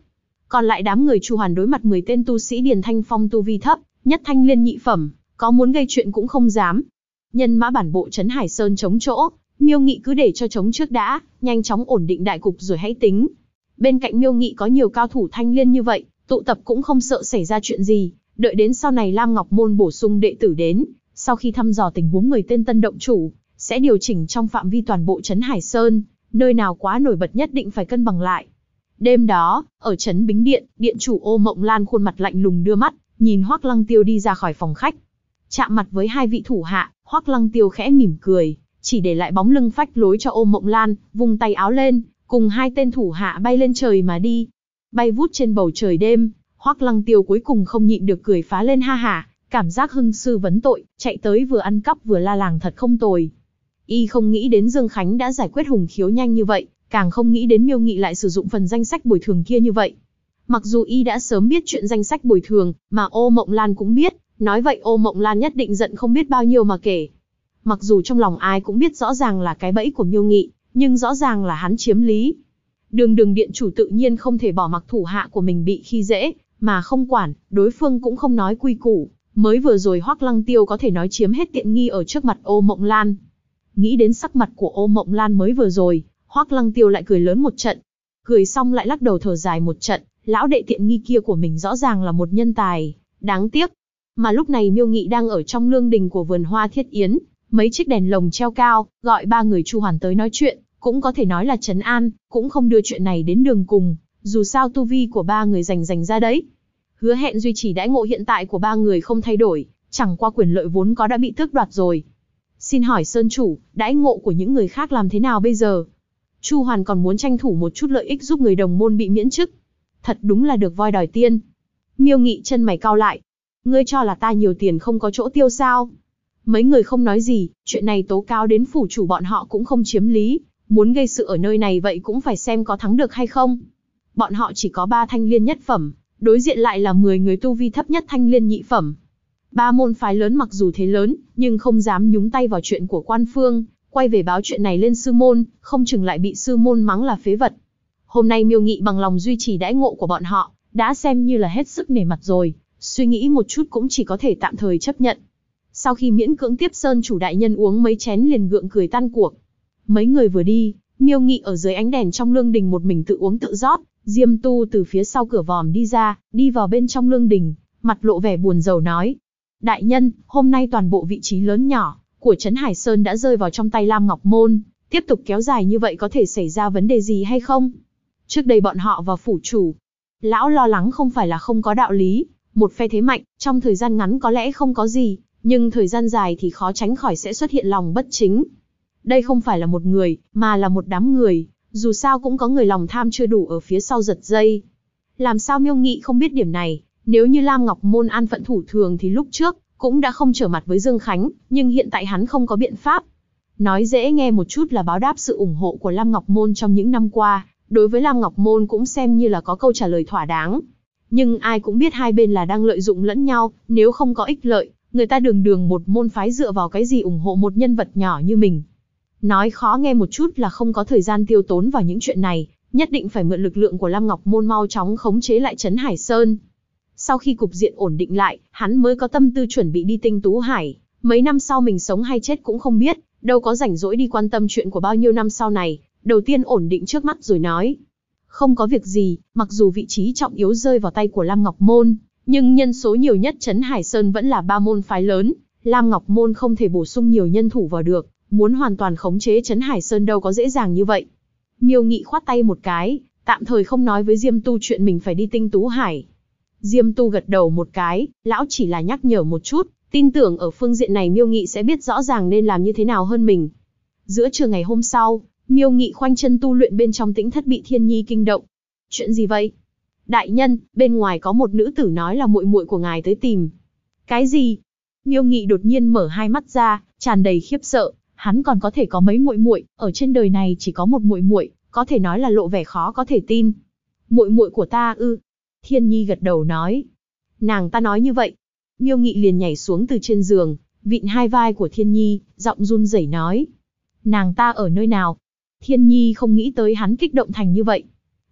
Còn lại đám người Chu Hoàn đối mặt 10 tên tu sĩ Điền Thanh Phong tu vi thấp, nhất thanh liên nhị phẩm, có muốn gây chuyện cũng không dám. Nhân mã bản bộ trấn Hải Sơn chống chỗ, Miêu Nghị cứ để cho chống trước đã, nhanh chóng ổn định đại cục rồi hãy tính. Bên cạnh Miêu Nghị có nhiều cao thủ thanh liên như vậy, tụ tập cũng không sợ xảy ra chuyện gì, đợi đến sau này Lam Ngọc Môn bổ sung đệ tử đến, sau khi thăm dò tình huống 10 tên tân động chủ, sẽ điều chỉnh trong phạm vi toàn bộ trấn Hải Sơn, nơi nào quá nổi bật nhất định phải cân bằng lại. Đêm đó, ở trấn Bính Điện, điện chủ Ô Mộng Lan khuôn mặt lạnh lùng đưa mắt, nhìn Hoắc Lăng Tiêu đi ra khỏi phòng khách. Chạm mặt với hai vị thủ hạ, Hoắc Lăng Tiêu khẽ mỉm cười, chỉ để lại bóng lưng phách lối cho Ô Mộng Lan, vung tay áo lên, cùng hai tên thủ hạ bay lên trời mà đi. Bay vút trên bầu trời đêm, Hoắc Lăng Tiêu cuối cùng không nhịn được cười phá lên ha hả, cảm giác hưng sư vấn tội, chạy tới vừa ăn cắp vừa la làng thật không tồi. Y không nghĩ đến Dương Khánh đã giải quyết Hùng Khiếu nhanh như vậy, càng không nghĩ đến Miêu Nghị lại sử dụng phần danh sách bồi thường kia như vậy. Mặc dù Y đã sớm biết chuyện danh sách bồi thường, mà Ô Mộng Lan cũng biết, nói vậy Ô Mộng Lan nhất định giận không biết bao nhiêu mà kể. Mặc dù trong lòng ai cũng biết rõ ràng là cái bẫy của Miêu Nghị, nhưng rõ ràng là hắn chiếm lý. Đường điện chủ tự nhiên không thể bỏ mặc thủ hạ của mình bị khi dễ, mà không quản, đối phương cũng không nói quy củ. Mới vừa rồi Hoắc Lăng Tiêu có thể nói chiếm hết tiện nghi ở trước mặt Ô Mộng Lan. Nghĩ đến sắc mặt của Ô Mộng Lan mới vừa rồi, Hoắc Lăng Tiêu lại cười lớn một trận. Cười xong lại lắc đầu thở dài một trận, lão đệ tiện nghi kia của mình rõ ràng là một nhân tài, đáng tiếc. Mà lúc này Miêu Nghị đang ở trong lương đình của vườn hoa Thiết Yến, mấy chiếc đèn lồng treo cao, gọi ba người Chu Hoàn tới nói chuyện, cũng có thể nói là trấn an, cũng không đưa chuyện này đến đường cùng, dù sao tu vi của ba người dành ra đấy. Hứa hẹn duy trì đãi ngộ hiện tại của ba người không thay đổi, chẳng qua quyền lợi vốn có đã bị tước đoạt rồi. Xin hỏi Sơn chủ, đãi ngộ của những người khác làm thế nào bây giờ? Chu Hoàn còn muốn tranh thủ một chút lợi ích giúp người đồng môn bị miễn chức. Thật đúng là được voi đòi tiên. Miêu Nghị chân mày cau lại. Ngươi cho là ta nhiều tiền không có chỗ tiêu sao? Mấy người không nói gì, chuyện này tố cáo đến phủ chủ bọn họ cũng không chiếm lý, muốn gây sự ở nơi này vậy cũng phải xem có thắng được hay không. Bọn họ chỉ có 3 thanh liên nhất phẩm, đối diện lại là 10 người tu vi thấp nhất thanh liên nhị phẩm. 3 môn phái lớn mặc dù thế lớn, nhưng không dám nhúng tay vào chuyện của quan phương, quay về báo chuyện này lên sư môn, không chừng lại bị sư môn mắng là phế vật. Hôm nay Miêu Nghị bằng lòng duy trì đãi ngộ của bọn họ, đã xem như là hết sức nể mặt rồi, suy nghĩ một chút cũng chỉ có thể tạm thời chấp nhận. Sau khi miễn cưỡng tiếp Sơn chủ đại nhân uống mấy chén liền gượng cười tan cuộc. Mấy người vừa đi, Miêu Nghị ở dưới ánh đèn trong lương đình một mình tự uống tự rót, Diêm Tu từ phía sau cửa vòm đi ra, đi vào bên trong lương đình, mặt lộ vẻ buồn rầu nói: Đại nhân, hôm nay toàn bộ vị trí lớn nhỏ của trấn Hải Sơn đã rơi vào trong tay Lam Ngọc Môn, tiếp tục kéo dài như vậy có thể xảy ra vấn đề gì hay không? Trước đây bọn họ vào phủ chủ, lão lo lắng không phải là không có đạo lý, một phe thế mạnh, trong thời gian ngắn có lẽ không có gì, nhưng thời gian dài thì khó tránh khỏi sẽ xuất hiện lòng bất chính. Đây không phải là một người, mà là một đám người, dù sao cũng có người lòng tham chưa đủ ở phía sau giật dây. Làm sao Miêu Nghị không biết điểm này, nếu như Lam Ngọc Môn an phận thủ thường thì lúc trước cũng đã không trở mặt với Dương Khánh, nhưng hiện tại hắn không có biện pháp. Nói dễ nghe một chút là báo đáp sự ủng hộ của Lam Ngọc Môn trong những năm qua, đối với Lam Ngọc Môn cũng xem như là có câu trả lời thỏa đáng. Nhưng ai cũng biết hai bên là đang lợi dụng lẫn nhau, nếu không có ích lợi, người ta đường một môn phái dựa vào cái gì ủng hộ một nhân vật nhỏ như mình. Nói khó nghe một chút là không có thời gian tiêu tốn vào những chuyện này, nhất định phải mượn lực lượng của Lam Ngọc Môn mau chóng khống chế lại trấn Hải Sơn. Sau khi cục diện ổn định lại, hắn mới có tâm tư chuẩn bị đi Tinh Tú Hải, mấy năm sau mình sống hay chết cũng không biết, đâu có rảnh rỗi đi quan tâm chuyện của bao nhiêu năm sau này, đầu tiên ổn định trước mắt rồi nói. Không có việc gì, mặc dù vị trí trọng yếu rơi vào tay của Lam Ngọc Môn, nhưng nhân số nhiều nhất trấn Hải Sơn vẫn là 3 môn phái lớn, Lam Ngọc Môn không thể bổ sung nhiều nhân thủ vào được, muốn hoàn toàn khống chế trấn Hải Sơn đâu có dễ dàng như vậy. Miêu Nghị khoát tay một cái, tạm thời không nói với Diêm Tu chuyện mình phải đi Tinh Tú Hải. Diêm Tu gật đầu một cái, lão chỉ là nhắc nhở một chút, tin tưởng ở phương diện này Miêu Nghị sẽ biết rõ ràng nên làm như thế nào hơn mình. Giữa trưa ngày hôm sau, Miêu Nghị khoanh chân tu luyện bên trong tĩnh thất bị Thiên Nhi kinh động. Chuyện gì vậy? Đại nhân, bên ngoài có một nữ tử nói là muội muội của ngài tới tìm. Cái gì? Miêu Nghị đột nhiên mở hai mắt ra, tràn đầy khiếp sợ, hắn còn có thể có mấy muội muội, ở trên đời này chỉ có một muội muội, có thể nói là lộ vẻ khó có thể tin. Muội muội của ta ư? Thiên Nhi gật đầu nói. Nàng ta nói như vậy. Miêu Nghị liền nhảy xuống từ trên giường, vịn hai vai của Thiên Nhi, giọng run rẩy nói. Nàng ta ở nơi nào? Thiên Nhi không nghĩ tới hắn kích động thành như vậy.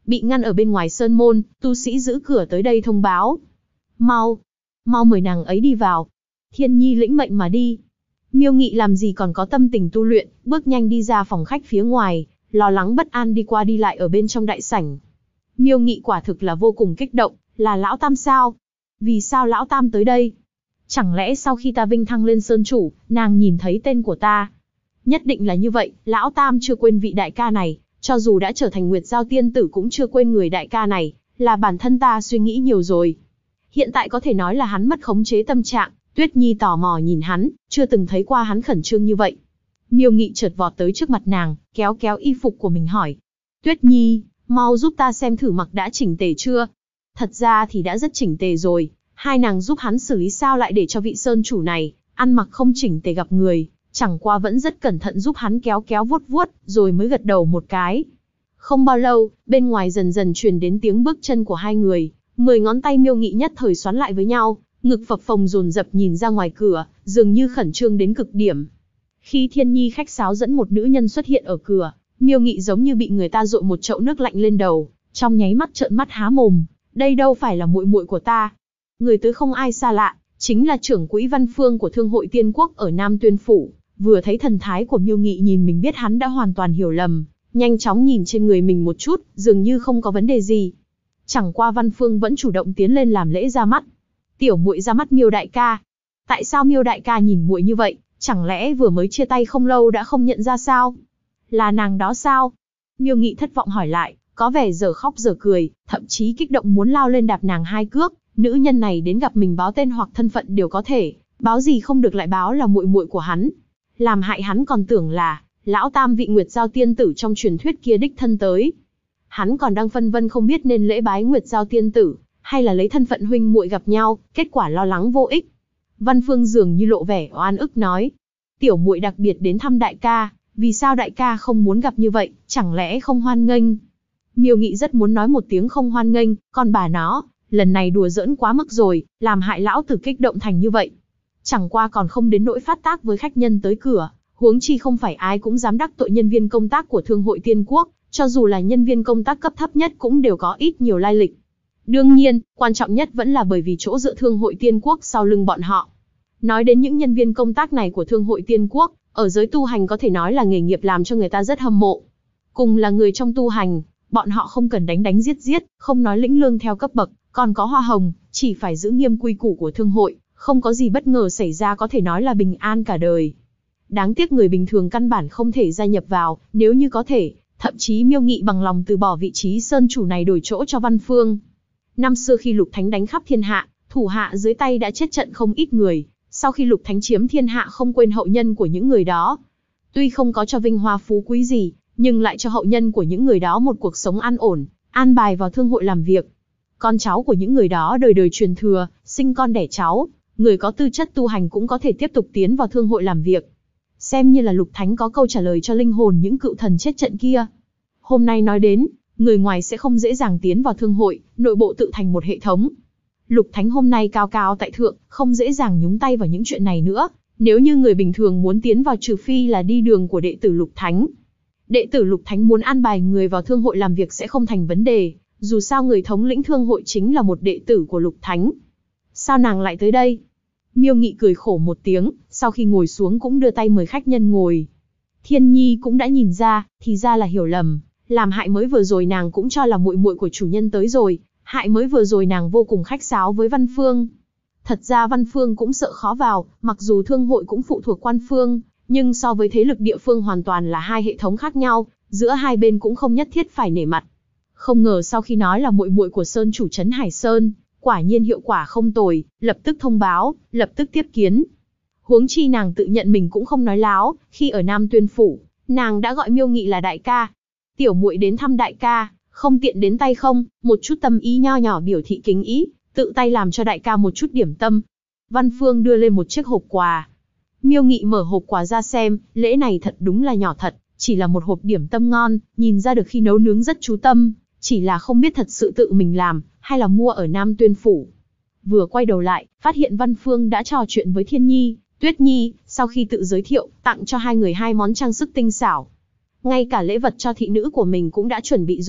bị ngăn ở bên ngoài sơn môn, tu sĩ giữ cửa tới đây thông báo. Mau, mau mời nàng ấy đi vào. Thiên Nhi lĩnh mệnh mà đi. Miêu Nghị làm gì còn có tâm tình tu luyện, bước nhanh đi ra phòng khách phía ngoài, lo lắng bất an đi qua đi lại ở bên trong đại sảnh. Miêu Nghị quả thực là vô cùng kích động, là Lão Tam sao? Vì sao Lão Tam tới đây? Chẳng lẽ sau khi ta vinh thăng lên sơn chủ, nàng nhìn thấy tên của ta? Nhất định là như vậy, Lão Tam chưa quên vị đại ca này, cho dù đã trở thành Nguyệt Giao tiên tử cũng chưa quên người đại ca này, là bản thân ta suy nghĩ nhiều rồi. Hiện tại có thể nói là hắn mất khống chế tâm trạng, Tuyết Nhi tò mò nhìn hắn, chưa từng thấy qua hắn khẩn trương như vậy. Miêu Nghị chợt vọt tới trước mặt nàng, kéo kéo y phục của mình hỏi. Tuyết Nhi, mau giúp ta xem thử mặc đã chỉnh tề chưa? Thật ra thì đã rất chỉnh tề rồi, hai nàng giúp hắn xử lý sao lại để cho vị sơn chủ này, ăn mặc không chỉnh tề gặp người, chẳng qua vẫn rất cẩn thận giúp hắn kéo kéo vuốt vuốt, rồi mới gật đầu một cái. Không bao lâu, bên ngoài dần dần truyền đến tiếng bước chân của hai người, 10 ngón tay Miêu Nghị nhất thời xoắn lại với nhau, ngực phập phồng dồn dập nhìn ra ngoài cửa, dường như khẩn trương đến cực điểm. Khi Thiên Nhi khách sáo dẫn một nữ nhân xuất hiện ở cửa, Miêu Nghị giống như bị người ta dội một chậu nước lạnh lên đầu, trong nháy mắt trợn mắt há mồm, đây đâu phải là muội muội của ta. Người tới không ai xa lạ, chính là trưởng quỹ Văn Phương của Thương hội Tiên Quốc ở Nam Tuyên Phủ. Vừa thấy thần thái của Miêu Nghị nhìn mình biết hắn đã hoàn toàn hiểu lầm, nhanh chóng nhìn trên người mình một chút, dường như không có vấn đề gì. Chẳng qua Văn Phương vẫn chủ động tiến lên làm lễ ra mắt. Tiểu muội ra mắt Miêu đại ca. Tại sao Miêu đại ca nhìn muội như vậy, chẳng lẽ vừa mới chia tay không lâu đã không nhận ra sao? Là nàng đó sao? Miêu Nghị thất vọng hỏi lại, có vẻ giờ khóc giờ cười, thậm chí kích động muốn lao lên đạp nàng hai cước. Nữ nhân này đến gặp mình báo tên hoặc thân phận đều có thể, báo gì không được lại báo là muội muội của hắn. Làm hại hắn còn tưởng là Lão Tam vị Nguyệt Giao tiên tử trong truyền thuyết kia đích thân tới. Hắn còn đang phân vân không biết nên lễ bái Nguyệt Giao tiên tử, hay là lấy thân phận huynh muội gặp nhau, kết quả lo lắng vô ích. Văn Phương dường như lộ vẻ oan ức nói, tiểu muội đặc biệt đến thăm đại ca, vì sao đại ca không muốn gặp như vậy, chẳng lẽ không hoan nghênh? Miêu Nghị rất muốn nói một tiếng không hoan nghênh, còn bà nó, lần này đùa giỡn quá mức rồi, làm hại lão tử kích động thành như vậy. Chẳng qua còn không đến nỗi phát tác với khách nhân tới cửa, huống chi không phải ai cũng dám đắc tội nhân viên công tác của Thương hội Tiên Quốc, cho dù là nhân viên công tác cấp thấp nhất cũng đều có ít nhiều lai lịch. Đương nhiên, quan trọng nhất vẫn là bởi vì chỗ dựa Thương hội Tiên Quốc sau lưng bọn họ. Nói đến những nhân viên công tác này của Thương hội Tiên Quốc, ở giới tu hành có thể nói là nghề nghiệp làm cho người ta rất hâm mộ. Cùng là người trong tu hành, bọn họ không cần đánh giết, không nói lĩnh lương theo cấp bậc, còn có hoa hồng, chỉ phải giữ nghiêm quy củ của thương hội, không có gì bất ngờ xảy ra có thể nói là bình an cả đời. Đáng tiếc người bình thường căn bản không thể gia nhập vào, nếu như có thể, thậm chí Miêu Nghị bằng lòng từ bỏ vị trí sơn chủ này đổi chỗ cho Văn Phương. Năm xưa khi Lục Thánh đánh khắp thiên hạ, thủ hạ dưới tay đã chết trận không ít người, sau khi Lục Thánh chiếm thiên hạ không quên hậu nhân của những người đó. Tuy không có cho vinh hoa phú quý gì, nhưng lại cho hậu nhân của những người đó một cuộc sống an ổn, an bài vào thương hội làm việc. Con cháu của những người đó đời đời truyền thừa, sinh con đẻ cháu, người có tư chất tu hành cũng có thể tiếp tục tiến vào thương hội làm việc. Xem như là Lục Thánh có câu trả lời cho linh hồn những cựu thần chết trận kia. Hôm nay nói đến, người ngoài sẽ không dễ dàng tiến vào thương hội, nội bộ tự thành một hệ thống. Lục Thánh hôm nay cao cao tại thượng, không dễ dàng nhúng tay vào những chuyện này nữa. Nếu như người bình thường muốn tiến vào trừ phi là đi đường của đệ tử Lục Thánh. Đệ tử Lục Thánh muốn an bài người vào thương hội làm việc sẽ không thành vấn đề, dù sao người thống lĩnh thương hội chính là một đệ tử của Lục Thánh. Sao nàng lại tới đây? Miêu Nghị cười khổ một tiếng, sau khi ngồi xuống cũng đưa tay mời khách nhân ngồi. Thiên Nhi cũng đã nhìn ra, thì ra là hiểu lầm, làm hại mới vừa rồi nàng cũng cho là muội muội của chủ nhân tới rồi, hại mới vừa rồi nàng vô cùng khách sáo với Văn Phương. Thật ra Văn Phương cũng sợ khó vào, mặc dù thương hội cũng phụ thuộc quan phương, nhưng so với thế lực địa phương hoàn toàn là hai hệ thống khác nhau, giữa hai bên cũng không nhất thiết phải nể mặt. Không ngờ sau khi nói là muội muội của Sơn chủ trấn Hải Sơn, quả nhiên hiệu quả không tồi, lập tức thông báo, lập tức tiếp kiến. Huống chi nàng tự nhận mình cũng không nói láo, khi ở Nam Tuyên Phủ, nàng đã gọi Miêu Nghị là đại ca. Tiểu muội đến thăm đại ca, không tiện đến tay không, một chút tâm ý nho nhỏ biểu thị kính ý, tự tay làm cho đại ca một chút điểm tâm. Văn Phương đưa lên một chiếc hộp quà. Miêu Nghị mở hộp quà ra xem, lễ này thật đúng là nhỏ thật, chỉ là một hộp điểm tâm ngon, nhìn ra được khi nấu nướng rất chú tâm, chỉ là không biết thật sự tự mình làm, hay là mua ở Nam Tuyên Phủ. Vừa quay đầu lại, phát hiện Văn Phương đã trò chuyện với Thiên Nhi, Tuyết Nhi, sau khi tự giới thiệu, tặng cho hai người hai món trang sức tinh xảo. Ngay cả lễ vật cho thị nữ của mình cũng đã chuẩn bị rồi,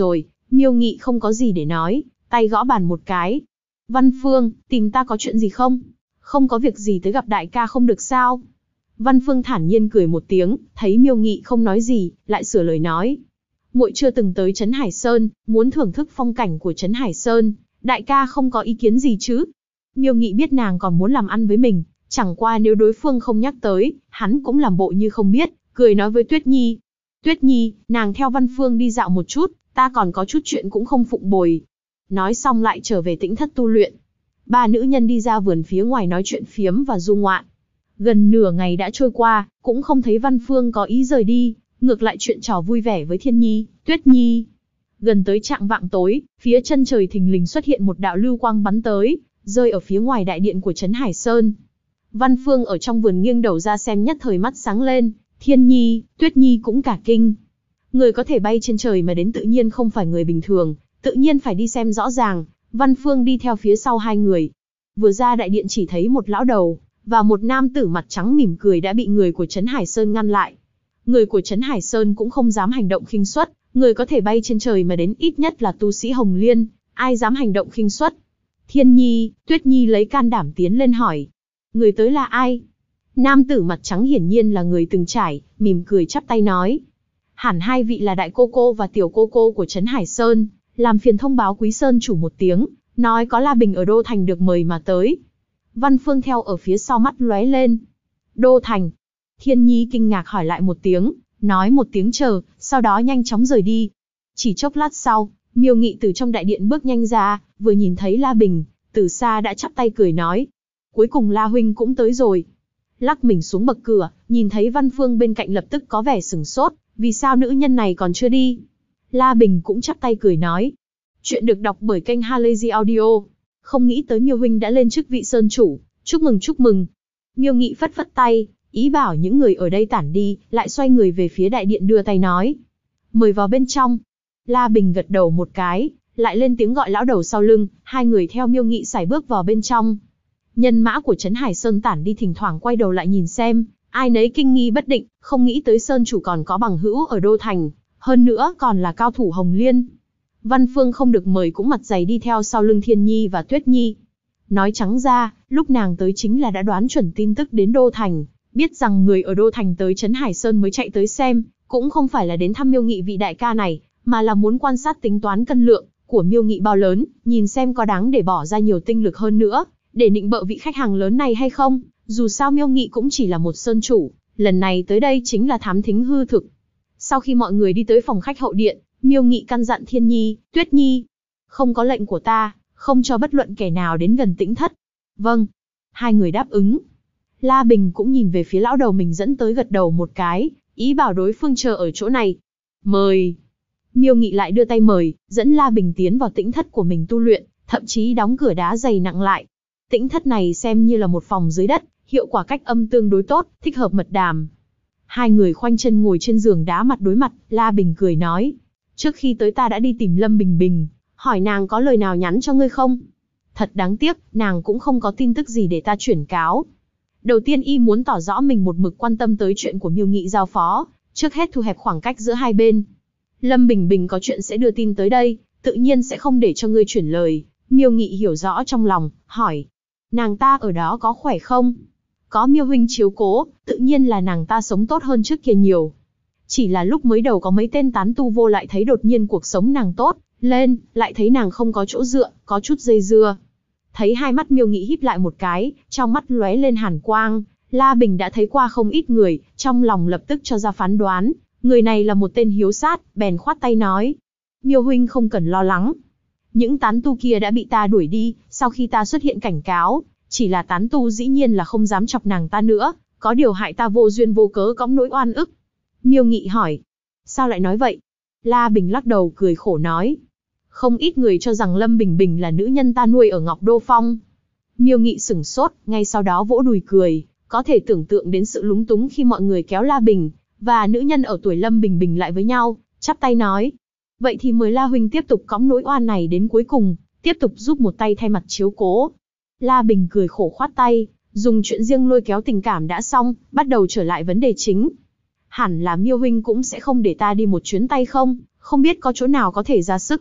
Miêu Nghị không có gì để nói, tay gõ bàn một cái. Văn Phương, tìm ta có chuyện gì không? Không có việc gì tới gặp đại ca không được sao? Văn Phương thản nhiên cười một tiếng, thấy Miêu Nghị không nói gì, lại sửa lời nói. Muội chưa từng tới Trấn Hải Sơn, muốn thưởng thức phong cảnh của Trấn Hải Sơn, đại ca không có ý kiến gì chứ? Miêu Nghị biết nàng còn muốn làm ăn với mình, chẳng qua nếu đối phương không nhắc tới, hắn cũng làm bộ như không biết, cười nói với Tuyết Nhi. Tuyết Nhi, nàng theo Văn Phương đi dạo một chút, ta còn có chút chuyện cũng không phụng bồi. Nói xong lại trở về tĩnh thất tu luyện. Ba nữ nhân đi ra vườn phía ngoài nói chuyện phiếm và du ngoạn. Gần nửa ngày đã trôi qua, cũng không thấy Văn Phương có ý rời đi, ngược lại chuyện trò vui vẻ với Thiên Nhi, Tuyết Nhi. Gần tới chạng vạng tối, phía chân trời thình lình xuất hiện một đạo lưu quang bắn tới, rơi ở phía ngoài đại điện của Trấn Hải Sơn. Văn Phương ở trong vườn nghiêng đầu ra xem nhất thời mắt sáng lên, Thiên Nhi, Tuyết Nhi cũng cả kinh. Người có thể bay trên trời mà đến tự nhiên không phải người bình thường, tự nhiên phải đi xem rõ ràng. Văn Phương đi theo phía sau hai người. Vừa ra đại điện chỉ thấy một lão đầu, và một nam tử mặt trắng mỉm cười đã bị người của Trấn Hải Sơn ngăn lại. Người của Trấn Hải Sơn cũng không dám hành động khinh suất, người có thể bay trên trời mà đến ít nhất là tu sĩ Hồng Liên, ai dám hành động khinh suất. Thiên Nhi, Tuyết Nhi lấy can đảm tiến lên hỏi. Người tới là ai? Nam tử mặt trắng hiển nhiên là người từng trải, mỉm cười chắp tay nói. Hẳn hai vị là đại cô cô và tiểu cô cô của Trấn Hải Sơn, làm phiền thông báo quý sơn chủ một tiếng, nói có La Bình ở Đô Thành được mời mà tới. Văn Phương theo ở phía sau mắt lóe lên. Đô Thành. Thiên Nhi kinh ngạc hỏi lại một tiếng, nói một tiếng chờ, sau đó nhanh chóng rời đi. Chỉ chốc lát sau, Miêu Nghị từ trong đại điện bước nhanh ra, vừa nhìn thấy La Bình, từ xa đã chắp tay cười nói. Cuối cùng La huynh cũng tới rồi. Lắc mình xuống bậc cửa, nhìn thấy Văn Phương bên cạnh lập tức có vẻ sửng sốt, vì sao nữ nhân này còn chưa đi? La Bình cũng chắp tay cười nói. Chuyện được đọc bởi kênh Halazy Audio. Không nghĩ tới Miêu huynh đã lên chức vị sơn chủ, chúc mừng chúc mừng. Miêu Nghị phất phất tay, ý bảo những người ở đây tản đi, lại xoay người về phía đại điện đưa tay nói. Mời vào bên trong. La Bình gật đầu một cái, lại lên tiếng gọi lão đầu sau lưng, hai người theo Miêu Nghị sải bước vào bên trong. Nhân mã của Trấn Hải Sơn tản đi thỉnh thoảng quay đầu lại nhìn xem, ai nấy kinh nghi bất định, không nghĩ tới sơn chủ còn có bằng hữu ở Đô Thành, hơn nữa còn là cao thủ Hồng Liên. Văn Phương không được mời cũng mặt dày đi theo sau lưng Thiên Nhi và Tuyết Nhi. Nói trắng ra, lúc nàng tới chính là đã đoán chuẩn tin tức đến Đô Thành, biết rằng người ở Đô Thành tới Trấn Hải Sơn mới chạy tới xem, cũng không phải là đến thăm Miêu Nghị vị đại ca này, mà là muốn quan sát tính toán cân lượng của Miêu Nghị bao lớn, nhìn xem có đáng để bỏ ra nhiều tinh lực hơn nữa, để nịnh bợ vị khách hàng lớn này hay không. Dù sao Miêu Nghị cũng chỉ là một sơn chủ, lần này tới đây chính là thám thính hư thực. Sau khi mọi người đi tới phòng khách hậu điện, Miêu Nghị căn dặn Thiên Nhi, Tuyết Nhi. Không có lệnh của ta, không cho bất luận kẻ nào đến gần tĩnh thất. Vâng. Hai người đáp ứng. La Bình cũng nhìn về phía lão đầu mình dẫn tới gật đầu một cái, ý bảo đối phương chờ ở chỗ này. Mời. Miêu Nghị lại đưa tay mời, dẫn La Bình tiến vào tĩnh thất của mình tu luyện, thậm chí đóng cửa đá dày nặng lại. Tĩnh thất này xem như là một phòng dưới đất, hiệu quả cách âm tương đối tốt, thích hợp mật đàm. Hai người khoanh chân ngồi trên giường đá mặt đối mặt, La Bình cười nói. Trước khi tới ta đã đi tìm Lâm Bình Bình, hỏi nàng có lời nào nhắn cho ngươi không? Thật đáng tiếc, nàng cũng không có tin tức gì để ta chuyển cáo. Đầu tiên y muốn tỏ rõ mình một mực quan tâm tới chuyện của Miêu Nghị giao phó, trước hết thu hẹp khoảng cách giữa hai bên. Lâm Bình Bình có chuyện sẽ đưa tin tới đây, tự nhiên sẽ không để cho ngươi chuyển lời. Miêu Nghị hiểu rõ trong lòng, hỏi. Nàng ta ở đó có khỏe không? Có Miêu huynh chiếu cố, tự nhiên là nàng ta sống tốt hơn trước kia nhiều. Chỉ là lúc mới đầu có mấy tên tán tu vô lại thấy đột nhiên cuộc sống nàng tốt lên, lại thấy nàng không có chỗ dựa, có chút dây dưa. Thấy hai mắt Miêu Nghị híp lại một cái, trong mắt lóe lên hàn quang, La Bình đã thấy qua không ít người, trong lòng lập tức cho ra phán đoán, người này là một tên hiếu sát, bèn khoát tay nói. Miêu huynh không cần lo lắng. Những tán tu kia đã bị ta đuổi đi, sau khi ta xuất hiện cảnh cáo, chỉ là tán tu dĩ nhiên là không dám chọc nàng ta nữa, có điều hại ta vô duyên vô cớ cõng nỗi oan ức. Miêu Nghị hỏi. Sao lại nói vậy? La Bình lắc đầu cười khổ nói. Không ít người cho rằng Lâm Bình Bình là nữ nhân ta nuôi ở Ngọc Đô Phong. Miêu Nghị sửng sốt, ngay sau đó vỗ đùi cười, có thể tưởng tượng đến sự lúng túng khi mọi người kéo La Bình và nữ nhân ở tuổi Lâm Bình Bình lại với nhau, chắp tay nói. Vậy thì mời La huynh tiếp tục cõng nỗi oan này đến cuối cùng, tiếp tục giúp một tay thay mặt chiếu cố. La Bình cười khổ khoát tay, dùng chuyện riêng lôi kéo tình cảm đã xong, bắt đầu trở lại vấn đề chính. Hẳn là Miêu huynh cũng sẽ không để ta đi một chuyến tay không biết có chỗ nào có thể ra sức.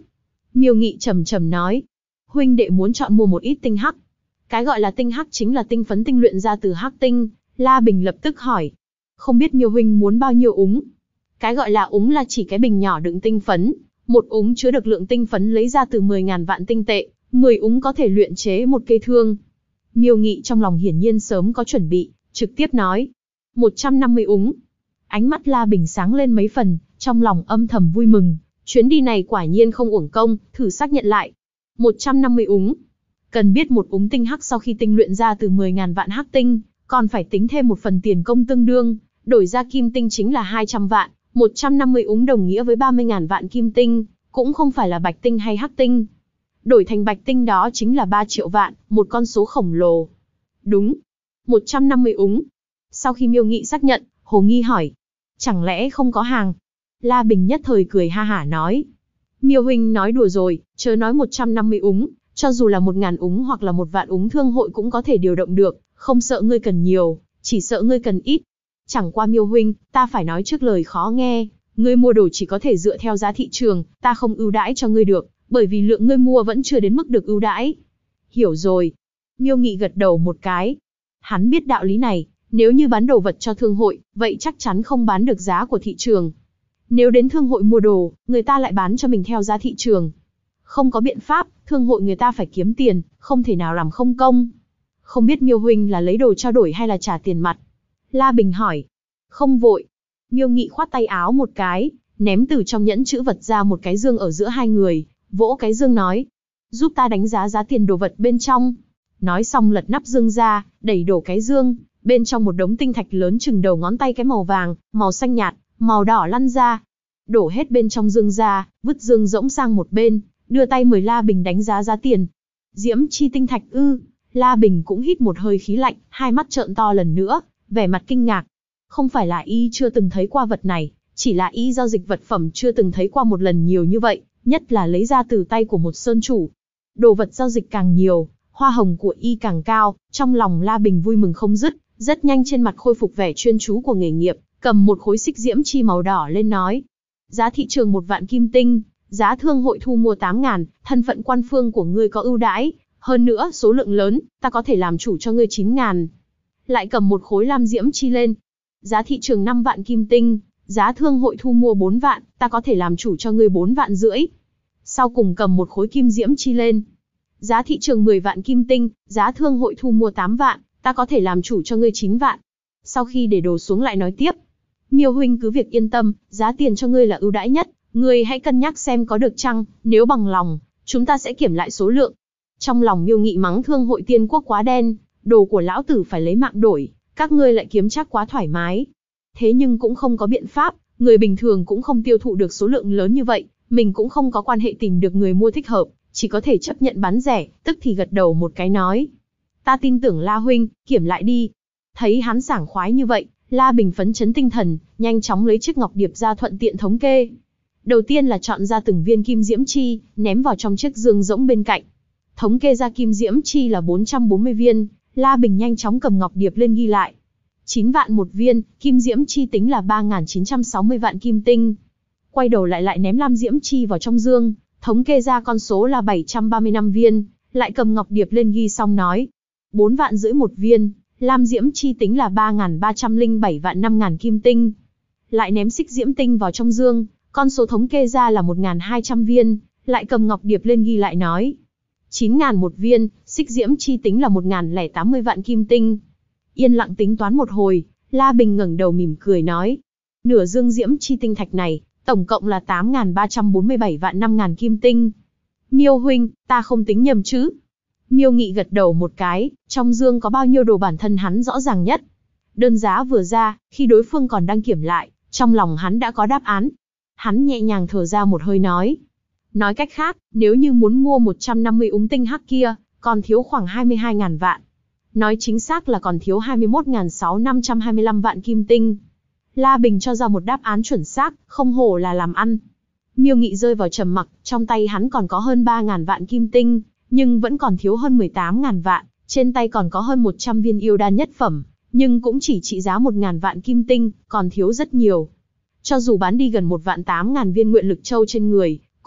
Miêu Nghị trầm trầm nói. Huynh đệ muốn chọn mua một ít tinh hắc. Cái gọi là tinh hắc chính là tinh phấn tinh luyện ra từ hắc tinh. La Bình lập tức hỏi. Không biết Miêu huynh muốn bao nhiêu úng? Cái gọi là úng là chỉ cái bình nhỏ đựng tinh phấn. Một úng chứa được lượng tinh phấn lấy ra từ 10.000 vạn tinh tệ, 10 úng có thể luyện chế một cây thương. Miêu Nghị trong lòng hiển nhiên sớm có chuẩn bị, trực tiếp nói. 150 úng. Ánh mắt La Bình sáng lên mấy phần, trong lòng âm thầm vui mừng. Chuyến đi này quả nhiên không uổng công, thử xác nhận lại. 150 úng. Cần biết một úng tinh hắc sau khi tinh luyện ra từ 10.000 vạn hắc tinh, còn phải tính thêm một phần tiền công tương đương, đổi ra kim tinh chính là 200 vạn, 150 úng đồng nghĩa với 30.000 vạn kim tinh, cũng không phải là bạch tinh hay hắc tinh. Đổi thành bạch tinh đó chính là 3 triệu vạn, một con số khổng lồ. Đúng, 150 úng. Sau khi Miêu Nghị xác nhận, Hồ Nghi hỏi. Chẳng lẽ không có hàng? La Bình nhất thời cười ha hả nói. Miêu huynh nói đùa rồi, chớ nói 150 úng, cho dù là 1.000 úng hoặc là 1 vạn úng thương hội cũng có thể điều động được, không sợ ngươi cần nhiều, chỉ sợ ngươi cần ít. Chẳng qua Miêu huynh, ta phải nói trước lời khó nghe, ngươi mua đồ chỉ có thể dựa theo giá thị trường, ta không ưu đãi cho ngươi được, bởi vì lượng ngươi mua vẫn chưa đến mức được ưu đãi. Hiểu rồi. Miêu Nghị gật đầu một cái. Hắn biết đạo lý này, nếu như bán đồ vật cho thương hội, vậy chắc chắn không bán được giá của thị trường. Nếu đến thương hội mua đồ, người ta lại bán cho mình theo giá thị trường. Không có biện pháp, thương hội người ta phải kiếm tiền, không thể nào làm không công. Không biết Miêu huynh là lấy đồ trao đổi hay là trả tiền mặt? La Bình hỏi. Không vội. Miêu Nghị khoát tay áo một cái, ném từ trong nhẫn chữ vật ra một cái dương ở giữa hai người, vỗ cái dương nói. Giúp ta đánh giá giá tiền đồ vật bên trong. Nói xong lật nắp dương ra, đẩy đổ cái dương, bên trong một đống tinh thạch lớn chừng đầu ngón tay cái màu vàng, màu xanh nhạt, màu đỏ lăn ra. Đổ hết bên trong dương ra, vứt dương rỗng sang một bên, đưa tay mời La Bình đánh giá giá tiền. Diễm chi tinh thạch ư? La Bình cũng hít một hơi khí lạnh, hai mắt trợn to lần nữa, vẻ mặt kinh ngạc. Không phải là y chưa từng thấy qua vật này, chỉ là y giao dịch vật phẩm chưa từng thấy qua một lần nhiều như vậy, nhất là lấy ra từ tay của một sơn chủ. Đồ vật giao dịch càng nhiều, hoa hồng của y càng cao, trong lòng La Bình vui mừng không dứt, rất nhanh trên mặt khôi phục vẻ chuyên chú của nghề nghiệp, cầm một khối xích diễm chi màu đỏ lên nói. Giá thị trường 1 vạn kim tinh, giá thương hội thu mua 8.000, thân phận quan phương của ngươi có ưu đãi, hơn nữa số lượng lớn, ta có thể làm chủ cho ngươi 9.000. Lại cầm một khối lam diễm chi lên. Giá thị trường 5 vạn kim tinh, giá thương hội thu mua 4 vạn, ta có thể làm chủ cho ngươi 4 vạn rưỡi. Sau cùng cầm một khối kim diễm chi lên. Giá thị trường 10 vạn kim tinh, giá thương hội thu mua 8 vạn, ta có thể làm chủ cho ngươi 9 vạn. Sau khi để đồ xuống lại nói tiếp. Miêu huynh cứ việc yên tâm, giá tiền cho ngươi là ưu đãi nhất, ngươi hãy cân nhắc xem có được chăng, nếu bằng lòng, chúng ta sẽ kiểm lại số lượng. Trong lòng Miêu Nghị mắng thương hội Tiên Quốc quá đen, đồ của lão tử phải lấy mạng đổi, các ngươi lại kiếm chắc quá thoải mái. Thế nhưng cũng không có biện pháp, người bình thường cũng không tiêu thụ được số lượng lớn như vậy, mình cũng không có quan hệ tìm được người mua thích hợp, chỉ có thể chấp nhận bán rẻ, tức thì gật đầu một cái nói. Ta tin tưởng La huynh, kiểm lại đi. Thấy hắn sảng khoái như vậy, La Bình phấn chấn tinh thần, nhanh chóng lấy chiếc ngọc điệp ra thuận tiện thống kê. Đầu tiên là chọn ra từng viên kim diễm chi, ném vào trong chiếc dương rỗng bên cạnh. Thống kê ra kim diễm chi là 440 viên, La Bình nhanh chóng cầm ngọc điệp lên ghi lại. 9 vạn một viên, kim diễm chi tính là 3.960 vạn kim tinh. Quay đầu lại ném lam diễm chi vào trong dương, thống kê ra con số là 735 viên, lại cầm ngọc điệp lên ghi xong nói. 4 vạn rưỡi một viên, lam diễm chi tính là 3.307 vạn 5.000 kim tinh. Lại ném xích diễm tinh vào trong dương, con số thống kê ra là 1.200 viên, lại cầm ngọc điệp lên ghi lại nói. 9.000 một viên, xích diễm chi tính là 1.080 vạn kim tinh. Yên lặng tính toán một hồi, La Bình ngẩng đầu mỉm cười nói. Nửa dương diễm chi tinh thạch này, tổng cộng là 8.347 vạn 5.000 kim tinh. Miêu huynh, ta không tính nhầm chứ? Miêu Nghị gật đầu một cái, trong dương có bao nhiêu đồ bản thân hắn rõ ràng nhất. Đơn giá vừa ra, khi đối phương còn đang kiểm lại, trong lòng hắn đã có đáp án. Hắn nhẹ nhàng thở ra một hơi nói. Nói cách khác, nếu như muốn mua 150 úng tinh hắc kia, còn thiếu khoảng 22.000 vạn. Nói chính xác là còn thiếu 21.6525 vạn kim tinh. La Bình cho ra một đáp án chuẩn xác, không hổ là làm ăn. Miêu Nghị rơi vào trầm mặc, trong tay hắn còn có hơn 3.000 vạn kim tinh, nhưng vẫn còn thiếu hơn 18.000 vạn, trên tay còn có hơn 100 viên yêu đan nhất phẩm, nhưng cũng chỉ trị giá 1.000 vạn kim tinh, còn thiếu rất nhiều. Cho dù bán đi gần 1.800.000 viên nguyện lực châu trên người,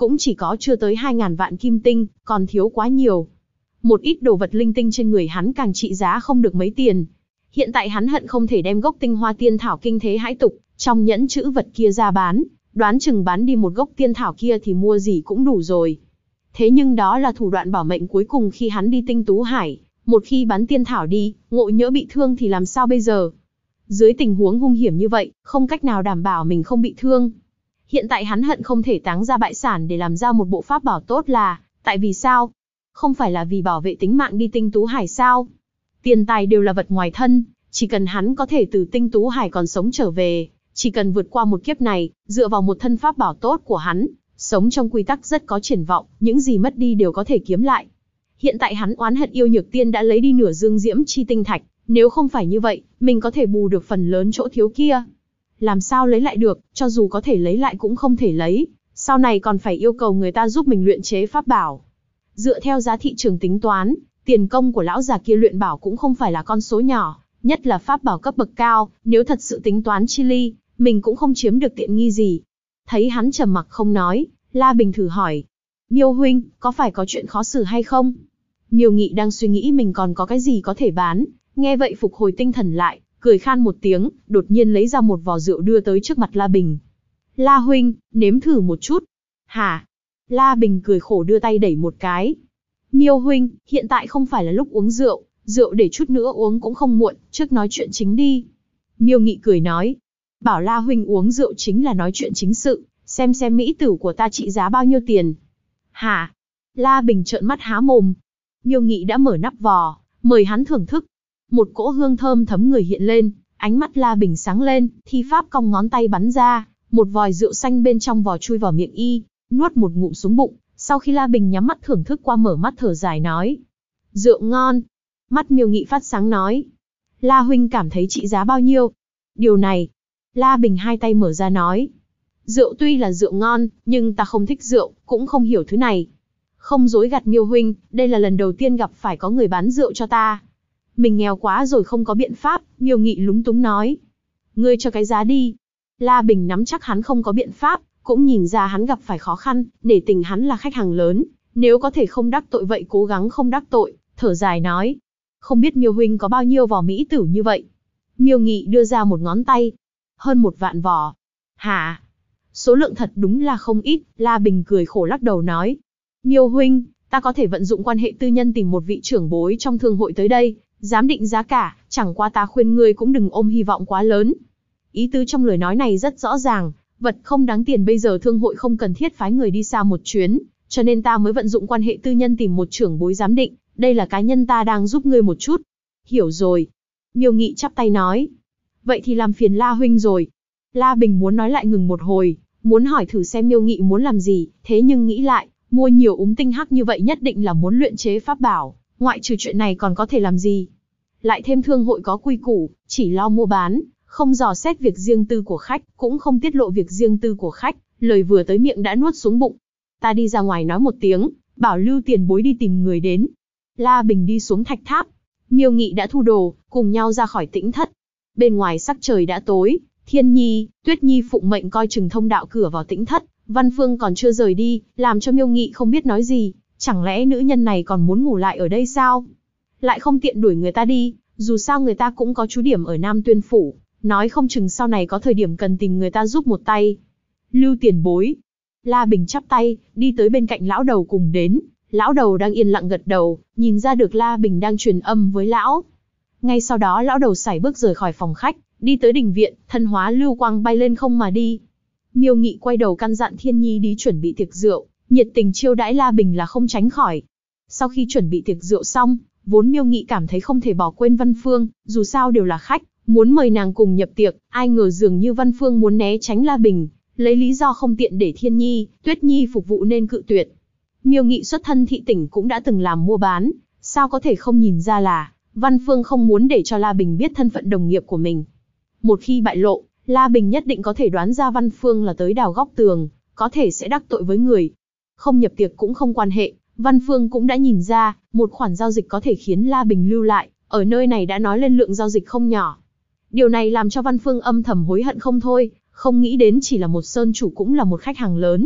cũng chỉ có chưa tới 2.000 vạn kim tinh, còn thiếu quá nhiều. Một ít đồ vật linh tinh trên người hắn càng trị giá không được mấy tiền. Hiện tại hắn hận không thể đem gốc tinh hoa tiên thảo kinh thế hãi tục, trong nhẫn chữ vật kia ra bán, đoán chừng bán đi một gốc tiên thảo kia thì mua gì cũng đủ rồi. Thế nhưng đó là thủ đoạn bảo mệnh cuối cùng khi hắn đi Tinh Tú Hải, một khi bán tiên thảo đi, ngộ nhỡ bị thương thì làm sao bây giờ? Dưới tình huống hung hiểm như vậy, không cách nào đảm bảo mình không bị thương. Hiện tại hắn hận không thể táng ra bại sản để làm ra một bộ pháp bảo tốt là, tại vì sao? Không phải là vì bảo vệ tính mạng đi Tinh Tú Hải sao? Tiền tài đều là vật ngoài thân, chỉ cần hắn có thể từ Tinh Tú Hải còn sống trở về, chỉ cần vượt qua một kiếp này, dựa vào một thân pháp bảo tốt của hắn, sống trong quy tắc rất có triển vọng, những gì mất đi đều có thể kiếm lại. Hiện tại hắn oán hận Yêu Nhược Tiên đã lấy đi nửa dương diễm chi tinh thạch, nếu không phải như vậy, mình có thể bù được phần lớn chỗ thiếu kia. Làm sao lấy lại được, cho dù có thể lấy lại cũng không thể lấy, sau này còn phải yêu cầu người ta giúp mình luyện chế pháp bảo. Dựa theo giá thị trường tính toán, tiền công của lão già kia luyện bảo cũng không phải là con số nhỏ, nhất là pháp bảo cấp bậc cao, nếu thật sự tính toán chi ly, mình cũng không chiếm được tiện nghi gì. Thấy hắn trầm mặc không nói, La Bình thử hỏi, Miêu huynh, có phải có chuyện khó xử hay không? Miêu Nghị đang suy nghĩ mình còn có cái gì có thể bán, nghe vậy phục hồi tinh thần lại, cười khan một tiếng, đột nhiên lấy ra một vò rượu đưa tới trước mặt La Bình. La huynh, nếm thử một chút. Hả? La Bình cười khổ đưa tay đẩy một cái. Miêu huynh, hiện tại không phải là lúc uống rượu, rượu để chút nữa uống cũng không muộn, trước nói chuyện chính đi. Miêu Nghị cười nói, bảo La huynh uống rượu chính là nói chuyện chính sự, xem mỹ tử của ta trị giá bao nhiêu tiền. Hả? La Bình trợn mắt há mồm. Miêu Nghị đã mở nắp vò, mời hắn thưởng thức. Một cỗ hương thơm thấm người hiện lên, ánh mắt La Bình sáng lên, thi pháp cong ngón tay bắn ra, một vòi rượu xanh bên trong vò chui vào miệng y, nuốt một ngụm xuống bụng. Sau khi La Bình nhắm mắt thưởng thức qua mở mắt thở dài nói, rượu ngon. Mắt Miêu Nghị phát sáng nói, La huynh cảm thấy trị giá bao nhiêu? Điều này, La Bình hai tay mở ra nói, rượu tuy là rượu ngon, nhưng ta không thích rượu, cũng không hiểu thứ này. Không dối gạt Miêu huynh, đây là lần đầu tiên gặp phải có người bán rượu cho ta. Mình nghèo quá rồi không có biện pháp, Miêu Nghị lúng túng nói. Ngươi cho cái giá đi. La Bình nắm chắc hắn không có biện pháp, cũng nhìn ra hắn gặp phải khó khăn, nể tình hắn là khách hàng lớn, nếu có thể không đắc tội vậy cố gắng không đắc tội, thở dài nói. Không biết Miêu huynh có bao nhiêu vò mỹ tử như vậy? Miêu Nghị đưa ra một ngón tay. Hơn 1 vạn vò. Hả? Số lượng thật đúng là không ít, La Bình cười khổ lắc đầu nói. Miêu huynh, ta có thể vận dụng quan hệ tư nhân tìm một vị trưởng bối trong thương hội tới đây, giám định giá cả, chẳng qua ta khuyên ngươi cũng đừng ôm hy vọng quá lớn. Ý tứ trong lời nói này rất rõ ràng, vật không đáng tiền bây giờ thương hội không cần thiết phái người đi xa một chuyến, cho nên ta mới vận dụng quan hệ tư nhân tìm một trưởng bối giám định, đây là cá nhân ta đang giúp ngươi một chút. Hiểu rồi. Miêu Nghị chắp tay nói. Vậy thì làm phiền La huynh rồi. La Bình muốn nói lại ngừng một hồi, muốn hỏi thử xem Miêu Nghị muốn làm gì, thế nhưng nghĩ lại, mua nhiều tinh hắc như vậy nhất định là muốn luyện chế pháp bảo, ngoại trừ chuyện này còn có thể làm gì. Lại thêm thương hội có quy củ, chỉ lo mua bán, không dò xét việc riêng tư của khách, cũng không tiết lộ việc riêng tư của khách, lời vừa tới miệng đã nuốt xuống bụng. Ta đi ra ngoài nói một tiếng, bảo Lưu tiền bối đi tìm người đến. La Bình đi xuống thạch tháp, Miêu Nghị đã thu đồ, cùng nhau ra khỏi tĩnh thất. Bên ngoài sắc trời đã tối, Thiên Nhi, Tuyết Nhi phụng mệnh coi chừng thông đạo cửa vào tĩnh thất, Văn Phương còn chưa rời đi, làm cho Miêu Nghị không biết nói gì, chẳng lẽ nữ nhân này còn muốn ngủ lại ở đây sao? Lại không tiện đuổi người ta đi, dù sao người ta cũng có trú điểm ở Nam Tuyên Phủ, nói không chừng sau này có thời điểm cần tìm người ta giúp một tay. Lưu tiền bối. La Bình chắp tay, đi tới bên cạnh lão đầu cùng đến, lão đầu đang yên lặng gật đầu, nhìn ra được La Bình đang truyền âm với lão. Ngay sau đó lão đầu sải bước rời khỏi phòng khách, đi tới đình viện, thân hóa lưu quang bay lên không mà đi. Miêu Nghị quay đầu căn dặn Thiên Nhi đi chuẩn bị tiệc rượu, nhiệt tình chiêu đãi La Bình là không tránh khỏi. Sau khi chuẩn bị tiệc rượu xong, vốn Miêu Nghị cảm thấy không thể bỏ quên Văn Phương, dù sao đều là khách, muốn mời nàng cùng nhập tiệc, ai ngờ dường như Văn Phương muốn né tránh La Bình, lấy lý do không tiện để Thiên Nhi, Tuyết Nhi phục vụ nên cự tuyệt. Miêu Nghị xuất thân thị tỉnh cũng đã từng làm mua bán, sao có thể không nhìn ra là Văn Phương không muốn để cho La Bình biết thân phận đồng nghiệp của mình. Một khi bại lộ, La Bình nhất định có thể đoán ra Văn Phương là tới đào góc tường, có thể sẽ đắc tội với người. Không nhập tiệc cũng không quan hệ, Văn Phương cũng đã nhìn ra, một khoản giao dịch có thể khiến La Bình lưu lại, ở nơi này đã nói lên lượng giao dịch không nhỏ. Điều này làm cho Văn Phương âm thầm hối hận không thôi, không nghĩ đến chỉ là một sơn chủ cũng là một khách hàng lớn,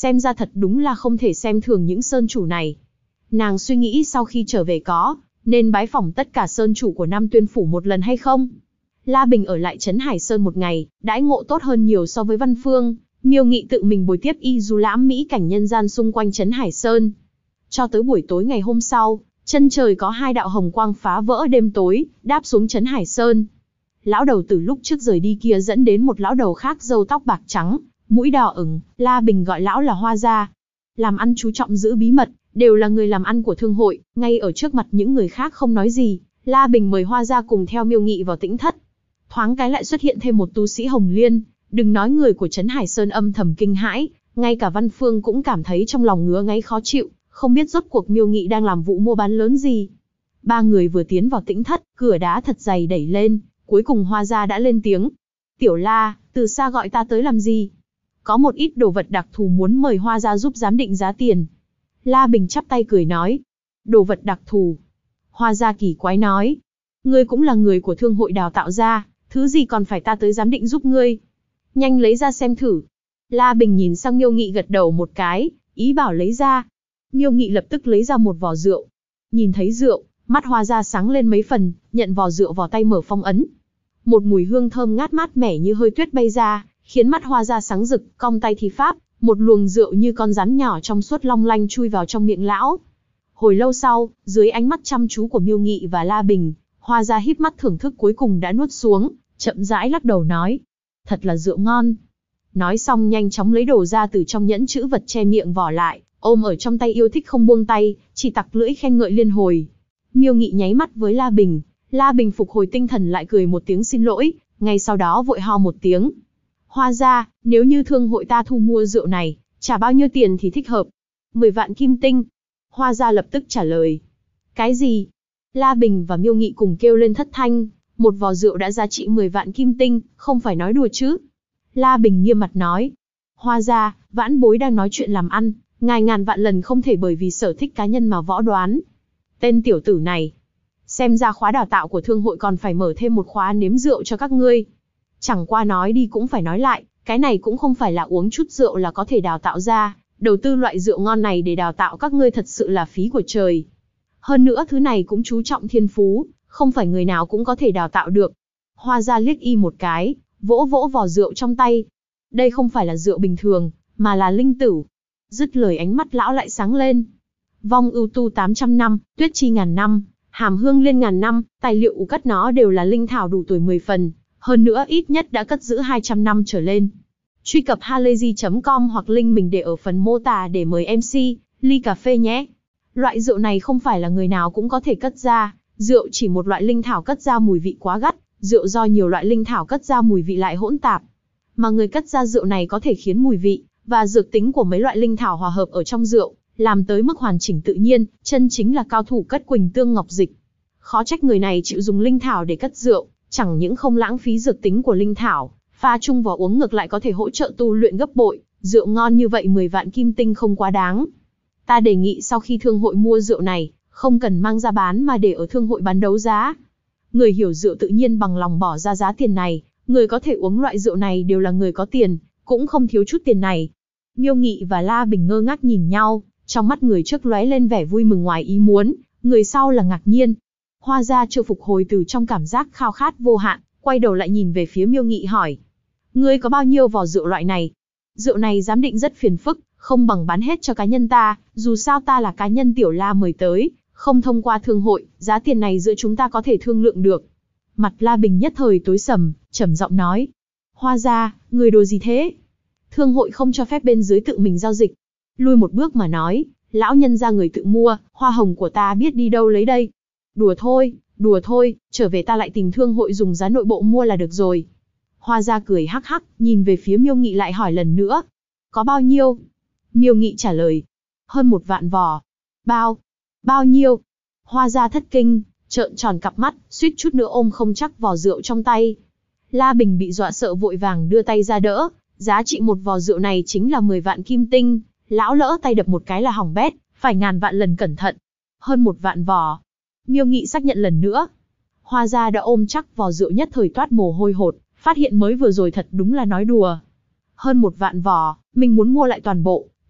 xem ra thật đúng là không thể xem thường những sơn chủ này. Nàng suy nghĩ sau khi trở về nên bái phỏng tất cả sơn chủ của Nam Tuyên Phủ một lần hay không. La Bình ở lại Trấn Hải Sơn một ngày, đãi ngộ tốt hơn nhiều so với Văn Phương. Miêu Nghị tự mình bồi tiếp y du lãm mỹ cảnh nhân gian xung quanh Trấn Hải Sơn. Cho tới buổi tối ngày hôm sau, chân trời có 2 đạo hồng quang phá vỡ đêm tối, đáp xuống Trấn Hải Sơn. Lão đầu từ lúc trước rời đi kia dẫn đến một lão đầu khác râu tóc bạc trắng, mũi đỏ ửng, La Bình gọi lão là Hoa Gia. Làm ăn chú trọng giữ bí mật, đều là người làm ăn của thương hội, ngay ở trước mặt những người khác không nói gì, La Bình mời Hoa Gia cùng theo Miêu Nghị vào Tĩnh Thất. Thoáng cái lại xuất hiện thêm một tu sĩ Hồng Liên, đừng nói người của Trấn Hải Sơn âm thầm kinh hãi, ngay cả Văn Phương cũng cảm thấy trong lòng ngứa ngáy khó chịu, không biết rốt cuộc Miêu Nghị đang làm vụ mua bán lớn gì. 3 người vừa tiến vào Tĩnh Thất, cửa đá thật dày đẩy lên, cuối cùng Hoa Gia đã lên tiếng. Tiểu La, từ xa gọi ta tới làm gì? Có một ít đồ vật đặc thù muốn mời Hoa Gia giúp giám định giá tiền. La Bình chắp tay cười nói. Đồ vật đặc thù. Hoa Gia kỳ quái nói. Ngươi cũng là người của thương hội đào tạo ra, thứ gì còn phải ta tới giám định giúp ngươi? Nhanh lấy ra xem thử. La Bình nhìn sang Miêu Nghị gật đầu một cái, ý bảo lấy ra. Miêu Nghị lập tức lấy ra một vò rượu. Nhìn thấy rượu, mắt Hoa Gia sáng lên mấy phần, nhận vò rượu vào tay mở phong ấn. Một mùi hương thơm ngát mát mẻ như hơi tuyết bay ra, khiến mắt Hoa Gia sáng rực, cong tay thi pháp, một luồng rượu như con rắn nhỏ trong suốt long lanh chui vào trong miệng lão. Hồi lâu sau, dưới ánh mắt chăm chú của Miêu Nghị và La Bình, Hoa Gia híp mắt thưởng thức cuối cùng đã nuốt xuống, chậm rãi lắc đầu nói. Thật là rượu ngon. Nói xong nhanh chóng lấy đồ ra từ trong nhẫn chữ vật che miệng vỏ lại, ôm ở trong tay yêu thích không buông tay, chỉ tặc lưỡi khen ngợi liên hồi. Miêu Nghị nháy mắt với La Bình phục hồi tinh thần lại cười một tiếng xin lỗi, ngay sau đó vội ho một tiếng. Hoa Gia, nếu như thương hội ta thu mua rượu này, trả bao nhiêu tiền thì thích hợp? 10 vạn kim tinh. Hoa Gia lập tức trả lời. Cái gì? La Bình và Miêu Nghị cùng kêu lên thất thanh, một vò rượu đã giá trị 10 vạn kim tinh, không phải nói đùa chứ? La Bình nghiêm mặt nói. Hoa Gia, vãn bối đang nói chuyện làm ăn, ngài ngàn vạn lần không thể bởi vì sở thích cá nhân mà võ đoán. Tên tiểu tử này. Xem ra khóa đào tạo của thương hội còn phải mở thêm một khóa nếm rượu cho các ngươi. Chẳng qua nói đi cũng phải nói lại, cái này cũng không phải là uống chút rượu là có thể đào tạo ra, đầu tư loại rượu ngon này để đào tạo các ngươi thật sự là phí của trời. Hơn nữa thứ này cũng chú trọng thiên phú, không phải người nào cũng có thể đào tạo được. Hoa Gia liếc y một cái, vỗ vỗ vò rượu trong tay. Đây không phải là rượu bình thường, mà là linh tửu. Dứt lời ánh mắt lão lại sáng lên. Vong ưu tu 800 năm, tuyết chi ngàn năm, hàm hương liên ngàn năm, tài liệu cất nó đều là linh thảo đủ tuổi 10 phần, hơn nữa ít nhất đã cất giữ 200 năm trở lên. Truy cập halayzi.com hoặc link mình để ở phần mô tả để mời MC, ly cà phê nhé. Loại rượu này không phải là người nào cũng có thể cất ra, rượu chỉ một loại linh thảo cất ra mùi vị quá gắt, rượu do nhiều loại linh thảo cất ra mùi vị lại hỗn tạp. Mà người cất ra rượu này có thể khiến mùi vị và dược tính của mấy loại linh thảo hòa hợp ở trong rượu, làm tới mức hoàn chỉnh tự nhiên, chân chính là cao thủ cất quỳnh tương ngọc dịch. Khó trách người này chịu dùng linh thảo để cất rượu, chẳng những không lãng phí dược tính của linh thảo, pha chung vào uống ngược lại có thể hỗ trợ tu luyện gấp bội, rượu ngon như vậy 10 vạn kim tinh không quá đáng. Ta đề nghị sau khi thương hội mua rượu này, không cần mang ra bán mà để ở thương hội bán đấu giá. Người hiểu rượu tự nhiên bằng lòng bỏ ra giá tiền này, người có thể uống loại rượu này đều là người có tiền, cũng không thiếu chút tiền này. Miêu Nghị và La Bình ngơ ngác nhìn nhau, trong mắt người trước lóe lên vẻ vui mừng ngoài ý muốn, người sau là ngạc nhiên. Hoa Gia chưa phục hồi từ trong cảm giác khao khát vô hạn, quay đầu lại nhìn về phía Miêu Nghị hỏi. Ngươi có bao nhiêu vò rượu loại này? Rượu này giám định rất phiền phức, không bằng bán hết cho cá nhân ta, dù sao ta là cá nhân Tiểu La mời tới, không thông qua thương hội, giá tiền này giữa chúng ta có thể thương lượng được. Mặt La Bình nhất thời tối sầm, trầm giọng nói. Hoa Gia, người đồ gì thế? Thương hội không cho phép bên dưới tự mình giao dịch. Lui một bước mà nói, lão nhân ra người tự mua, hoa hồng của ta biết đi đâu lấy đây. Đùa thôi, trở về ta lại tìm thương hội dùng giá nội bộ mua là được rồi. Hoa Gia cười hắc hắc, nhìn về phía Miêu Nghị lại hỏi lần nữa. Có bao nhiêu? Miêu Nghị trả lời. Hơn 1 vạn vò. Bao nhiêu? Hoa Gia thất kinh, trợn tròn cặp mắt, suýt chút nữa ôm không chắc vò rượu trong tay. La Bình bị dọa sợ vội vàng đưa tay ra đỡ, giá trị một vò rượu này chính là 10 vạn kim tinh, lão lỡ tay đập một cái là hỏng bét, phải ngàn vạn lần cẩn thận. Hơn 1 vạn vò. Miêu Nghị xác nhận lần nữa. Hoa Gia đã ôm chắc vò rượu nhất thời toát mồ hôi hột, phát hiện mới vừa rồi thật đúng là nói đùa. Hơn 1 vạn vò, mình muốn mua lại toàn bộ,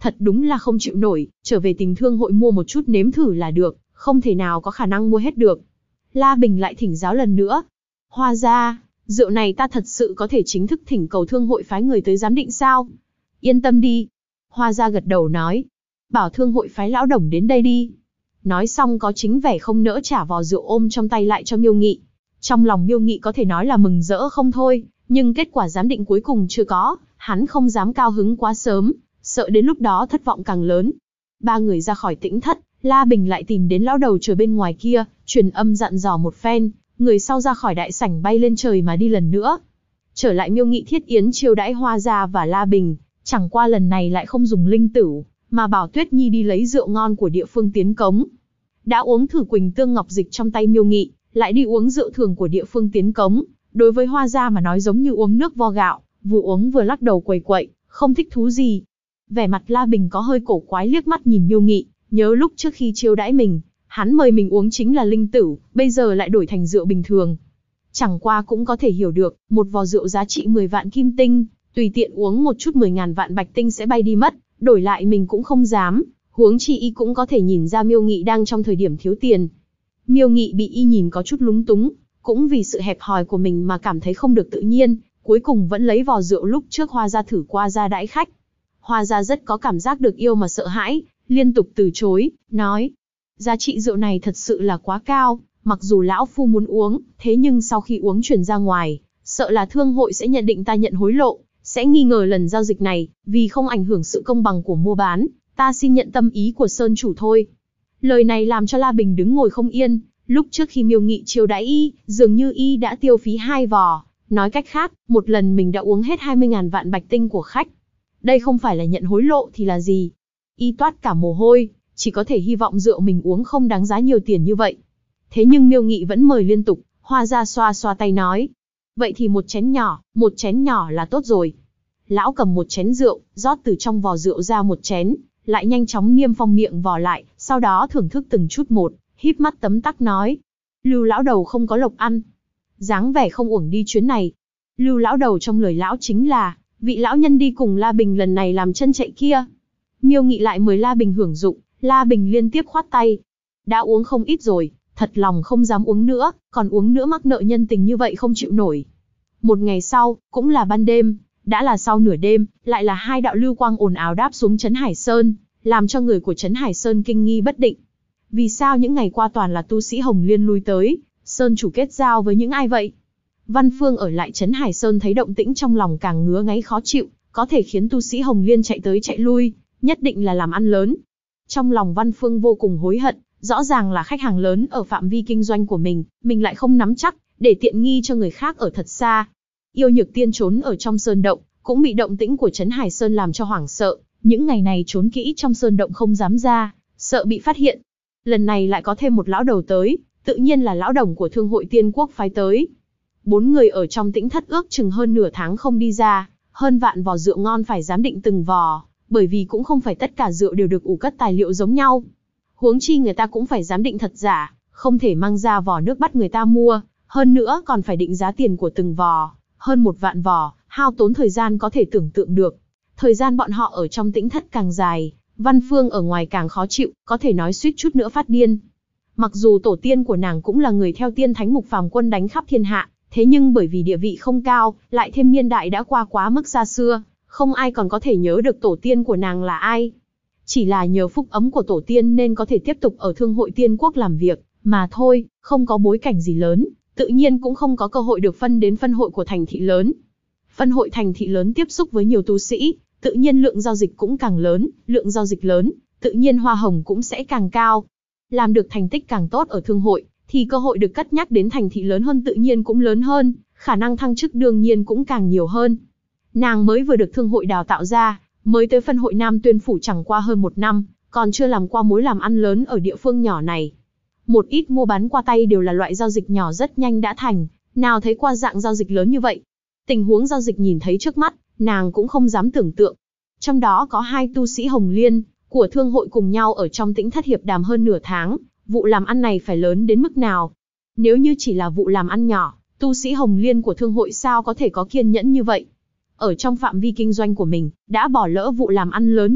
thật đúng là không chịu nổi, trở về Tình Thương hội mua một chút nếm thử là được, không thể nào có khả năng mua hết được. La Bình lại thỉnh giáo lần nữa. Hoa gia, rượu này ta thật sự có thể chính thức thỉnh cầu Thương hội phái người tới giám định sao? Yên tâm đi. Hoa gia gật đầu nói. Bảo Thương hội phái lão đồng đến đây đi. Nói xong có chính vẻ không nỡ trả vò rượu ôm trong tay lại cho Miêu Nghị. Trong lòng Miêu Nghị có thể nói là mừng rỡ không thôi, nhưng kết quả giám định cuối cùng chưa có, hắn không dám cao hứng quá sớm, sợ đến lúc đó thất vọng càng lớn. Ba người ra khỏi tĩnh thất, La Bình lại tìm đến lão đầu chờ bên ngoài kia, truyền âm dặn dò một phen, người sau ra khỏi đại sảnh bay lên trời mà đi lần nữa. Trở lại Miêu Nghị thiết yến chiêu đãi Hoa gia và La Bình, chẳng qua lần này lại không dùng linh tửu, mà bảo Tuyết Nhi đi lấy rượu ngon của địa phương tiến cống. Đã uống thử Quỳnh Tương Ngọc Dịch trong tay Miêu Nghị, lại đi uống rượu thường của địa phương tiến cống, đối với Hoa gia mà nói giống như uống nước vo gạo, vừa uống vừa lắc đầu quầy quậy, không thích thú gì. Vẻ mặt La Bình có hơi cổ quái liếc mắt nhìn Miêu Nghị, nhớ lúc trước khi chiêu đãi mình, hắn mời mình uống chính là linh tửu, bây giờ lại đổi thành rượu bình thường. Chẳng qua cũng có thể hiểu được, một vò rượu giá trị 10 vạn kim tinh, tùy tiện uống một chút 10.000 vạn bạch tinh sẽ bay đi mất, đổi lại mình cũng không dám, huống chi y cũng có thể nhìn ra Miêu Nghị đang trong thời điểm thiếu tiền. Miêu Nghị bị y nhìn có chút lúng túng, cũng vì sự hẹp hòi của mình mà cảm thấy không được tự nhiên, cuối cùng vẫn lấy vò rượu lúc trước Hoa gia thử qua ra đãi khách. Hoa gia rất có cảm giác được yêu mà sợ hãi, liên tục từ chối, nói: giá trị rượu này thật sự là quá cao, mặc dù lão phu muốn uống, thế nhưng sau khi uống truyền ra ngoài, sợ là thương hội sẽ nhận định ta nhận hối lộ, sẽ nghi ngờ lần giao dịch này, vì không ảnh hưởng sự công bằng của mua bán, ta xin nhận tâm ý của Sơn chủ thôi. Lời này làm cho La Bình đứng ngồi không yên, lúc trước khi Miêu Nghị chiêu đãi y, dường như y đã tiêu phí 2 vò, nói cách khác, một lần mình đã uống hết 20.000 vạn bạch tinh của khách. Đây không phải là nhận hối lộ thì là gì? Y toát cả mồ hôi, chỉ có thể hy vọng rượu mình uống không đáng giá nhiều tiền như vậy. Thế nhưng Miêu Nghị vẫn mời liên tục, Hoa gia xoa xoa tay nói: vậy thì một chén nhỏ là tốt rồi. Lão cầm một chén rượu, rót từ trong vò rượu ra một chén, lại nhanh chóng niêm phong miệng vò lại, sau đó thưởng thức từng chút một, híp mắt tấm tắc nói: Lưu lão đầu không có lộc ăn, dáng vẻ không uổng đi chuyến này. Lưu lão đầu trong lời lão chính là vị lão nhân đi cùng La Bình lần này làm chân chạy kia. Miêu Nghị lại mời La Bình hưởng dụng, La Bình liên tiếp khoát tay: đã uống không ít rồi, thật lòng không dám uống nữa, còn uống nữa mắc nợ nhân tình như vậy không chịu nổi. Một ngày sau, cũng là ban đêm, đã là sau nửa đêm, lại là 2 đạo lưu quang ồn ào đáp xuống Trấn Hải Sơn, làm cho người của Trấn Hải Sơn kinh nghi bất định. Vì sao những ngày qua toàn là tu sĩ Hồng Liên lui tới, Sơn chủ kết giao với những ai vậy? Văn Phương ở lại Trấn Hải Sơn thấy động tĩnh trong lòng càng ngứa ngáy khó chịu, có thể khiến tu sĩ Hồng Liên chạy tới chạy lui, nhất định là làm ăn lớn. Trong lòng Văn Phương vô cùng hối hận, rõ ràng là khách hàng lớn ở phạm vi kinh doanh của mình lại không nắm chắc, để tiện nghi cho người khác ở thật xa. Yêu Nhược Tiên trốn ở trong sơn động, cũng bị động tĩnh của Trấn Hải Sơn làm cho hoảng sợ, những ngày này trốn kỹ trong sơn động không dám ra, sợ bị phát hiện. Lần này lại có thêm một lão đầu tới, tự nhiên là lão đồng của Thương hội Tiên Quốc phái tới. 4 người ở trong tĩnh thất ước chừng hơn nửa tháng không đi ra, hơn vạn vò rượu ngon phải giám định từng vò, bởi vì cũng không phải tất cả rượu đều được ủ cất tài liệu giống nhau. Huống chi người ta cũng phải giám định thật giả, không thể mang ra vò nước bắt người ta mua, hơn nữa còn phải định giá tiền của từng vò, hơn 1 vạn vò, hao tốn thời gian có thể tưởng tượng được. Thời gian bọn họ ở trong tĩnh thất càng dài, Văn Phương ở ngoài càng khó chịu, có thể nói suýt chút nữa phát điên. Mặc dù tổ tiên của nàng cũng là người theo tiên thánh mục phàm quân đánh khắp thiên hạ, thế nhưng bởi vì địa vị không cao, lại thêm niên đại đã qua quá mức xa xưa, không ai còn có thể nhớ được tổ tiên của nàng là ai. Chỉ là nhờ phúc ấm của tổ tiên nên có thể tiếp tục ở Thương hội Tiên Quốc làm việc, mà thôi, không có bối cảnh gì lớn, tự nhiên cũng không có cơ hội được phân đến phân hội của thành thị lớn. Phân hội thành thị lớn tiếp xúc với nhiều tu sĩ, tự nhiên lượng giao dịch cũng càng lớn, lượng giao dịch lớn, tự nhiên hoa hồng cũng sẽ càng cao. Làm được thành tích càng tốt ở thương hội, thì cơ hội được cất nhắc đến thành thị lớn hơn tự nhiên cũng lớn hơn, khả năng thăng chức đương nhiên cũng càng nhiều hơn. Nàng mới vừa được thương hội đào tạo ra, mới tới phân hội Nam Tuyên Phủ chẳng qua hơn 1 năm, còn chưa làm qua mối làm ăn lớn ở địa phương nhỏ này. Một ít mua bán qua tay đều là loại giao dịch nhỏ rất nhanh đã thành, nào thấy qua dạng giao dịch lớn như vậy. Tình huống giao dịch nhìn thấy trước mắt, nàng cũng không dám tưởng tượng. Trong đó có 2 tu sĩ Hồng Liên của thương hội cùng nhau ở trong tĩnh thất hiệp đàm hơn nửa tháng, vụ làm ăn này phải lớn đến mức nào? Nếu như chỉ là vụ làm ăn nhỏ, tu sĩ Hồng Liên của thương hội sao có thể có kiên nhẫn như vậy? Ở trong phạm vi kinh doanh của mình, đã bỏ lỡ vụ làm ăn lớn như vậy,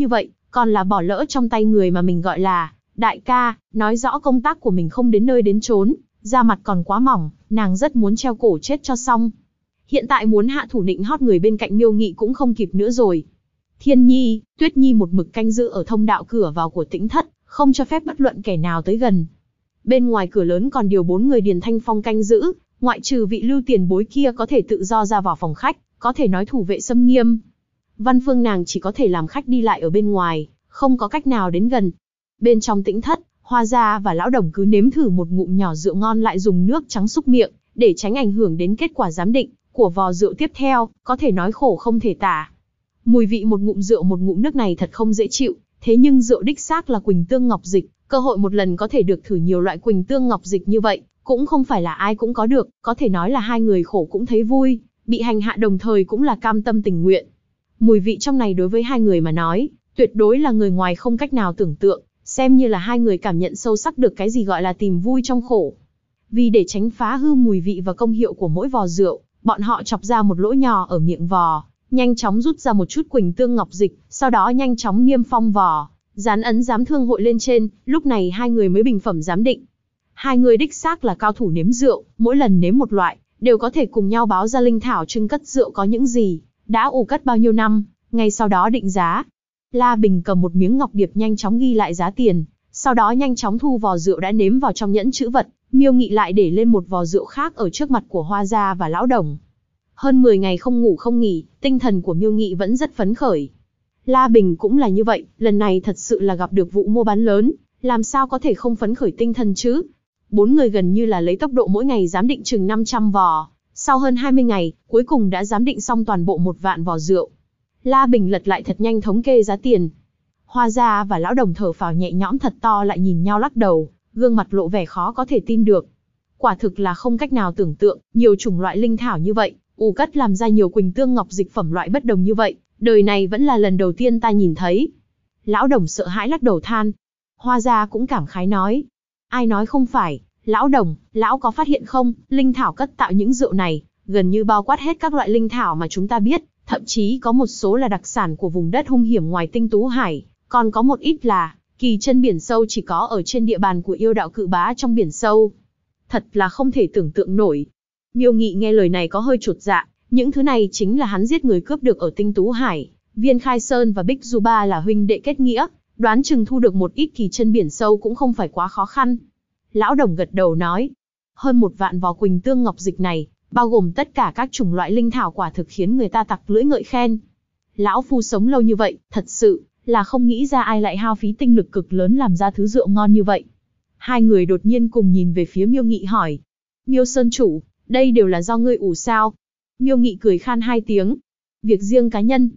còn là bỏ lỡ trong tay người mà mình gọi là đại ca, nói rõ công tác của mình không đến nơi đến chốn, da mặt còn quá mỏng, nàng rất muốn treo cổ chết cho xong. Hiện tại muốn hạ thủ nịnh hót người bên cạnh Miêu Nghị cũng không kịp nữa rồi. Thiên Nhi, Tuyết Nhi một mực canh giữ ở thông đạo cửa vào của Tĩnh Thất, không cho phép bất luận kẻ nào tới gần. Bên ngoài cửa lớn còn điều 4 người Điền Thanh Phong canh giữ, ngoại trừ vị Lưu tiền bối kia có thể tự do ra vào phòng khách, có thể nói thủ vệ xâm nghiêm. Văn Phương nàng chỉ có thể làm khách đi lại ở bên ngoài, không có cách nào đến gần. Bên trong Tĩnh Thất, Hoa Gia và Lão Đồng cứ nếm thử một ngụm nhỏ rượu ngon lại dùng nước trắng xúc miệng, để tránh ảnh hưởng đến kết quả giám định của vò rượu tiếp theo, có thể nói khổ không thể tả. Mùi vị một ngụm rượu một ngụm nước này thật không dễ chịu, thế nhưng rượu đích xác là Quỳnh Tương Ngọc Dịch, cơ hội một lần có thể được thử nhiều loại Quỳnh Tương Ngọc Dịch như vậy, cũng không phải là ai cũng có được, có thể nói là hai người khổ cũng thấy vui, bị hành hạ đồng thời cũng là cam tâm tình nguyện. Mùi vị trong này đối với hai người mà nói, tuyệt đối là người ngoài không cách nào tưởng tượng, xem như là hai người cảm nhận sâu sắc được cái gì gọi là tìm vui trong khổ. Vì để tránh phá hư mùi vị và công hiệu của mỗi vò rượu, bọn họ chọc ra một lỗ nhỏ ở miệng vò, nhanh chóng rút ra một chút Quỳnh Tương Ngọc Dịch, sau đó nhanh chóng niêm phong vò, dán ấn giám thương hội lên trên, lúc này hai người mới bình phẩm giám định. Hai người đích xác là cao thủ nếm rượu, mỗi lần nếm một loại, đều có thể cùng nhau báo ra linh thảo trưng cất rượu có những gì, đã ủ cất bao nhiêu năm, ngay sau đó định giá. La Bình cầm một miếng ngọc điệp nhanh chóng ghi lại giá tiền, sau đó nhanh chóng thu vò rượu đã nếm vào trong nhẫn chữ vật. Miêu Nghị lại để lên một vò rượu khác ở trước mặt của Hoa Gia và Lão Đồng. Hơn 10 ngày không ngủ không nghỉ, tinh thần của Miêu Nghị vẫn rất phấn khởi. La Bình cũng là như vậy, lần này thật sự là gặp được vụ mua bán lớn, làm sao có thể không phấn khởi tinh thần chứ? 4 người gần như là lấy tốc độ mỗi ngày giám định chừng 500 vò, sau hơn 20 ngày, cuối cùng đã giám định xong toàn bộ 1 vạn vò rượu. La Bình lật lại thật nhanh thống kê giá tiền. Hoa Gia và Lão Đồng thở phào nhẹ nhõm thật to lại nhìn nhau lắc đầu, gương mặt lộ vẻ khó có thể tin được. Quả thực là không cách nào tưởng tượng, nhiều chủng loại linh thảo như vậy, ủ cất làm ra nhiều Quỳnh Tương Ngọc Dịch phẩm loại bất đồng như vậy, đời này vẫn là lần đầu tiên ta nhìn thấy. Lão Đồng sợ hãi lắc đầu than. Hoa Gia cũng cảm khái nói. Ai nói không phải, Lão Đồng, Lão có phát hiện không, linh thảo cất tạo những rượu này, gần như bao quát hết các loại linh thảo mà chúng ta biết, thậm chí có một số là đặc sản của vùng đất hung hiểm ngoài Tinh Tú Hải, còn có một ít là kỳ chân biển sâu chỉ có ở trên địa bàn của yêu đạo cự bá trong biển sâu. Thật là không thể tưởng tượng nổi. Miêu Nghị nghe lời này có hơi chột dạ, những thứ này chính là hắn giết người cướp được ở Tinh Tú Hải, Viên Khai Sơn và Bích Du Ba là huynh đệ kết nghĩa, đoán chừng thu được một ít kỳ chân biển sâu cũng không phải quá khó khăn. Lão Đồng gật đầu nói, hơn 1 vạn vò Quỳnh Tương Ngọc Dịch này, bao gồm tất cả các chủng loại linh thảo quả thực khiến người ta tặc lưỡi ngợi khen. Lão phu sống lâu như vậy, thật sự là không nghĩ ra ai lại hao phí tinh lực cực lớn làm ra thứ rượu ngon như vậy. Hai người đột nhiên cùng nhìn về phía Miêu Nghị hỏi, Miêu Sơn chủ, đây đều là do ngươi ủ sao? Miêu Nghị cười khan 2 tiếng, việc riêng cá nhân.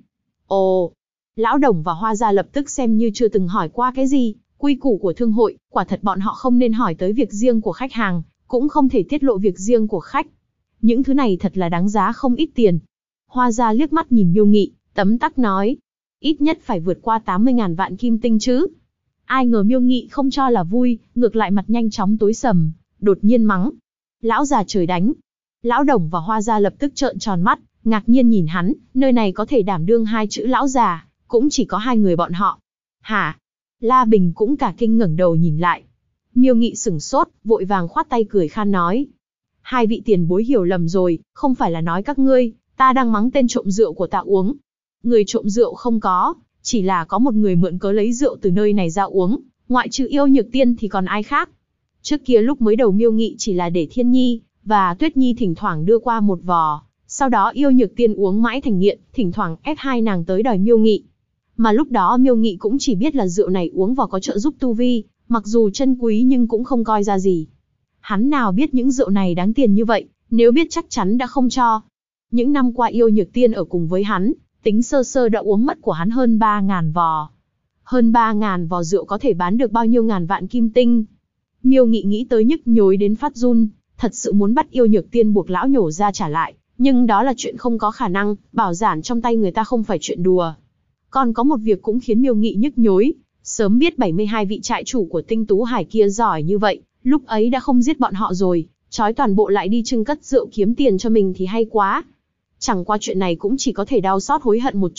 Ồ, Lão Đồng và Hoa Gia lập tức xem như chưa từng hỏi qua cái gì, quy củ của thương hội, quả thật bọn họ không nên hỏi tới việc riêng của khách hàng, cũng không thể tiết lộ việc riêng của khách. Những thứ này thật là đáng giá không ít tiền. Hoa Gia liếc mắt nhìn Miêu Nghị, tấm tắc nói, ít nhất phải vượt qua 80.000 vạn kim tinh chứ. Ai ngờ Miêu Nghị không cho là vui, ngược lại mặt nhanh chóng tối sầm, đột nhiên mắng. Lão già trời đánh. Lão Đồng và Hoa Gia lập tức trợn tròn mắt, ngạc nhiên nhìn hắn, nơi này có thể đảm đương 2 chữ lão già, cũng chỉ có 2 người bọn họ. Hả? La Bình cũng cả kinh ngẩng đầu nhìn lại. Miêu Nghị sửng sốt, vội vàng khoát tay cười khan nói. 2 vị tiền bối hiểu lầm rồi, không phải là nói các ngươi, ta đang mắng tên trộm rượu của ta uống. Người trộm rượu không có, chỉ là có một người mượn cớ lấy rượu từ nơi này ra uống, ngoại trừ Yêu Nhược Tiên thì còn ai khác. Trước kia lúc mới đầu Miêu Nghị chỉ là để Thiên Nhi và Tuyết Nhi thỉnh thoảng đưa qua một vò, sau đó Yêu Nhược Tiên uống mãi thành nghiện, thỉnh thoảng ép 2 nàng tới đòi Miêu Nghị. Mà lúc đó Miêu Nghị cũng chỉ biết là rượu này uống vào có trợ giúp tu vi, mặc dù chân quý nhưng cũng không coi ra gì. Hắn nào biết những rượu này đáng tiền như vậy, nếu biết chắc chắn đã không cho. Những năm qua Yêu Nhược Tiên ở cùng với hắn, tính sơ sơ đã uống mất của hắn hơn 3.000 vò. Hơn 3.000 vò rượu có thể bán được bao nhiêu ngàn vạn kim tinh. Miêu Nghị nghĩ tới nhức nhối đến phát run, thật sự muốn bắt Yêu Nhược Tiên buộc lão nhổ ra trả lại, nhưng đó là chuyện không có khả năng, bảo giản trong tay người ta không phải chuyện đùa. Còn có một việc cũng khiến Miêu Nghị nhức nhối, sớm biết 72 vị trại chủ của Tinh Tú Hải kia giỏi như vậy, lúc ấy đã không giết bọn họ rồi, trói toàn bộ lại đi trưng cất rượu kiếm tiền cho mình thì hay quá. Chẳng qua chuyện này cũng chỉ có thể đau xót hối hận một chút,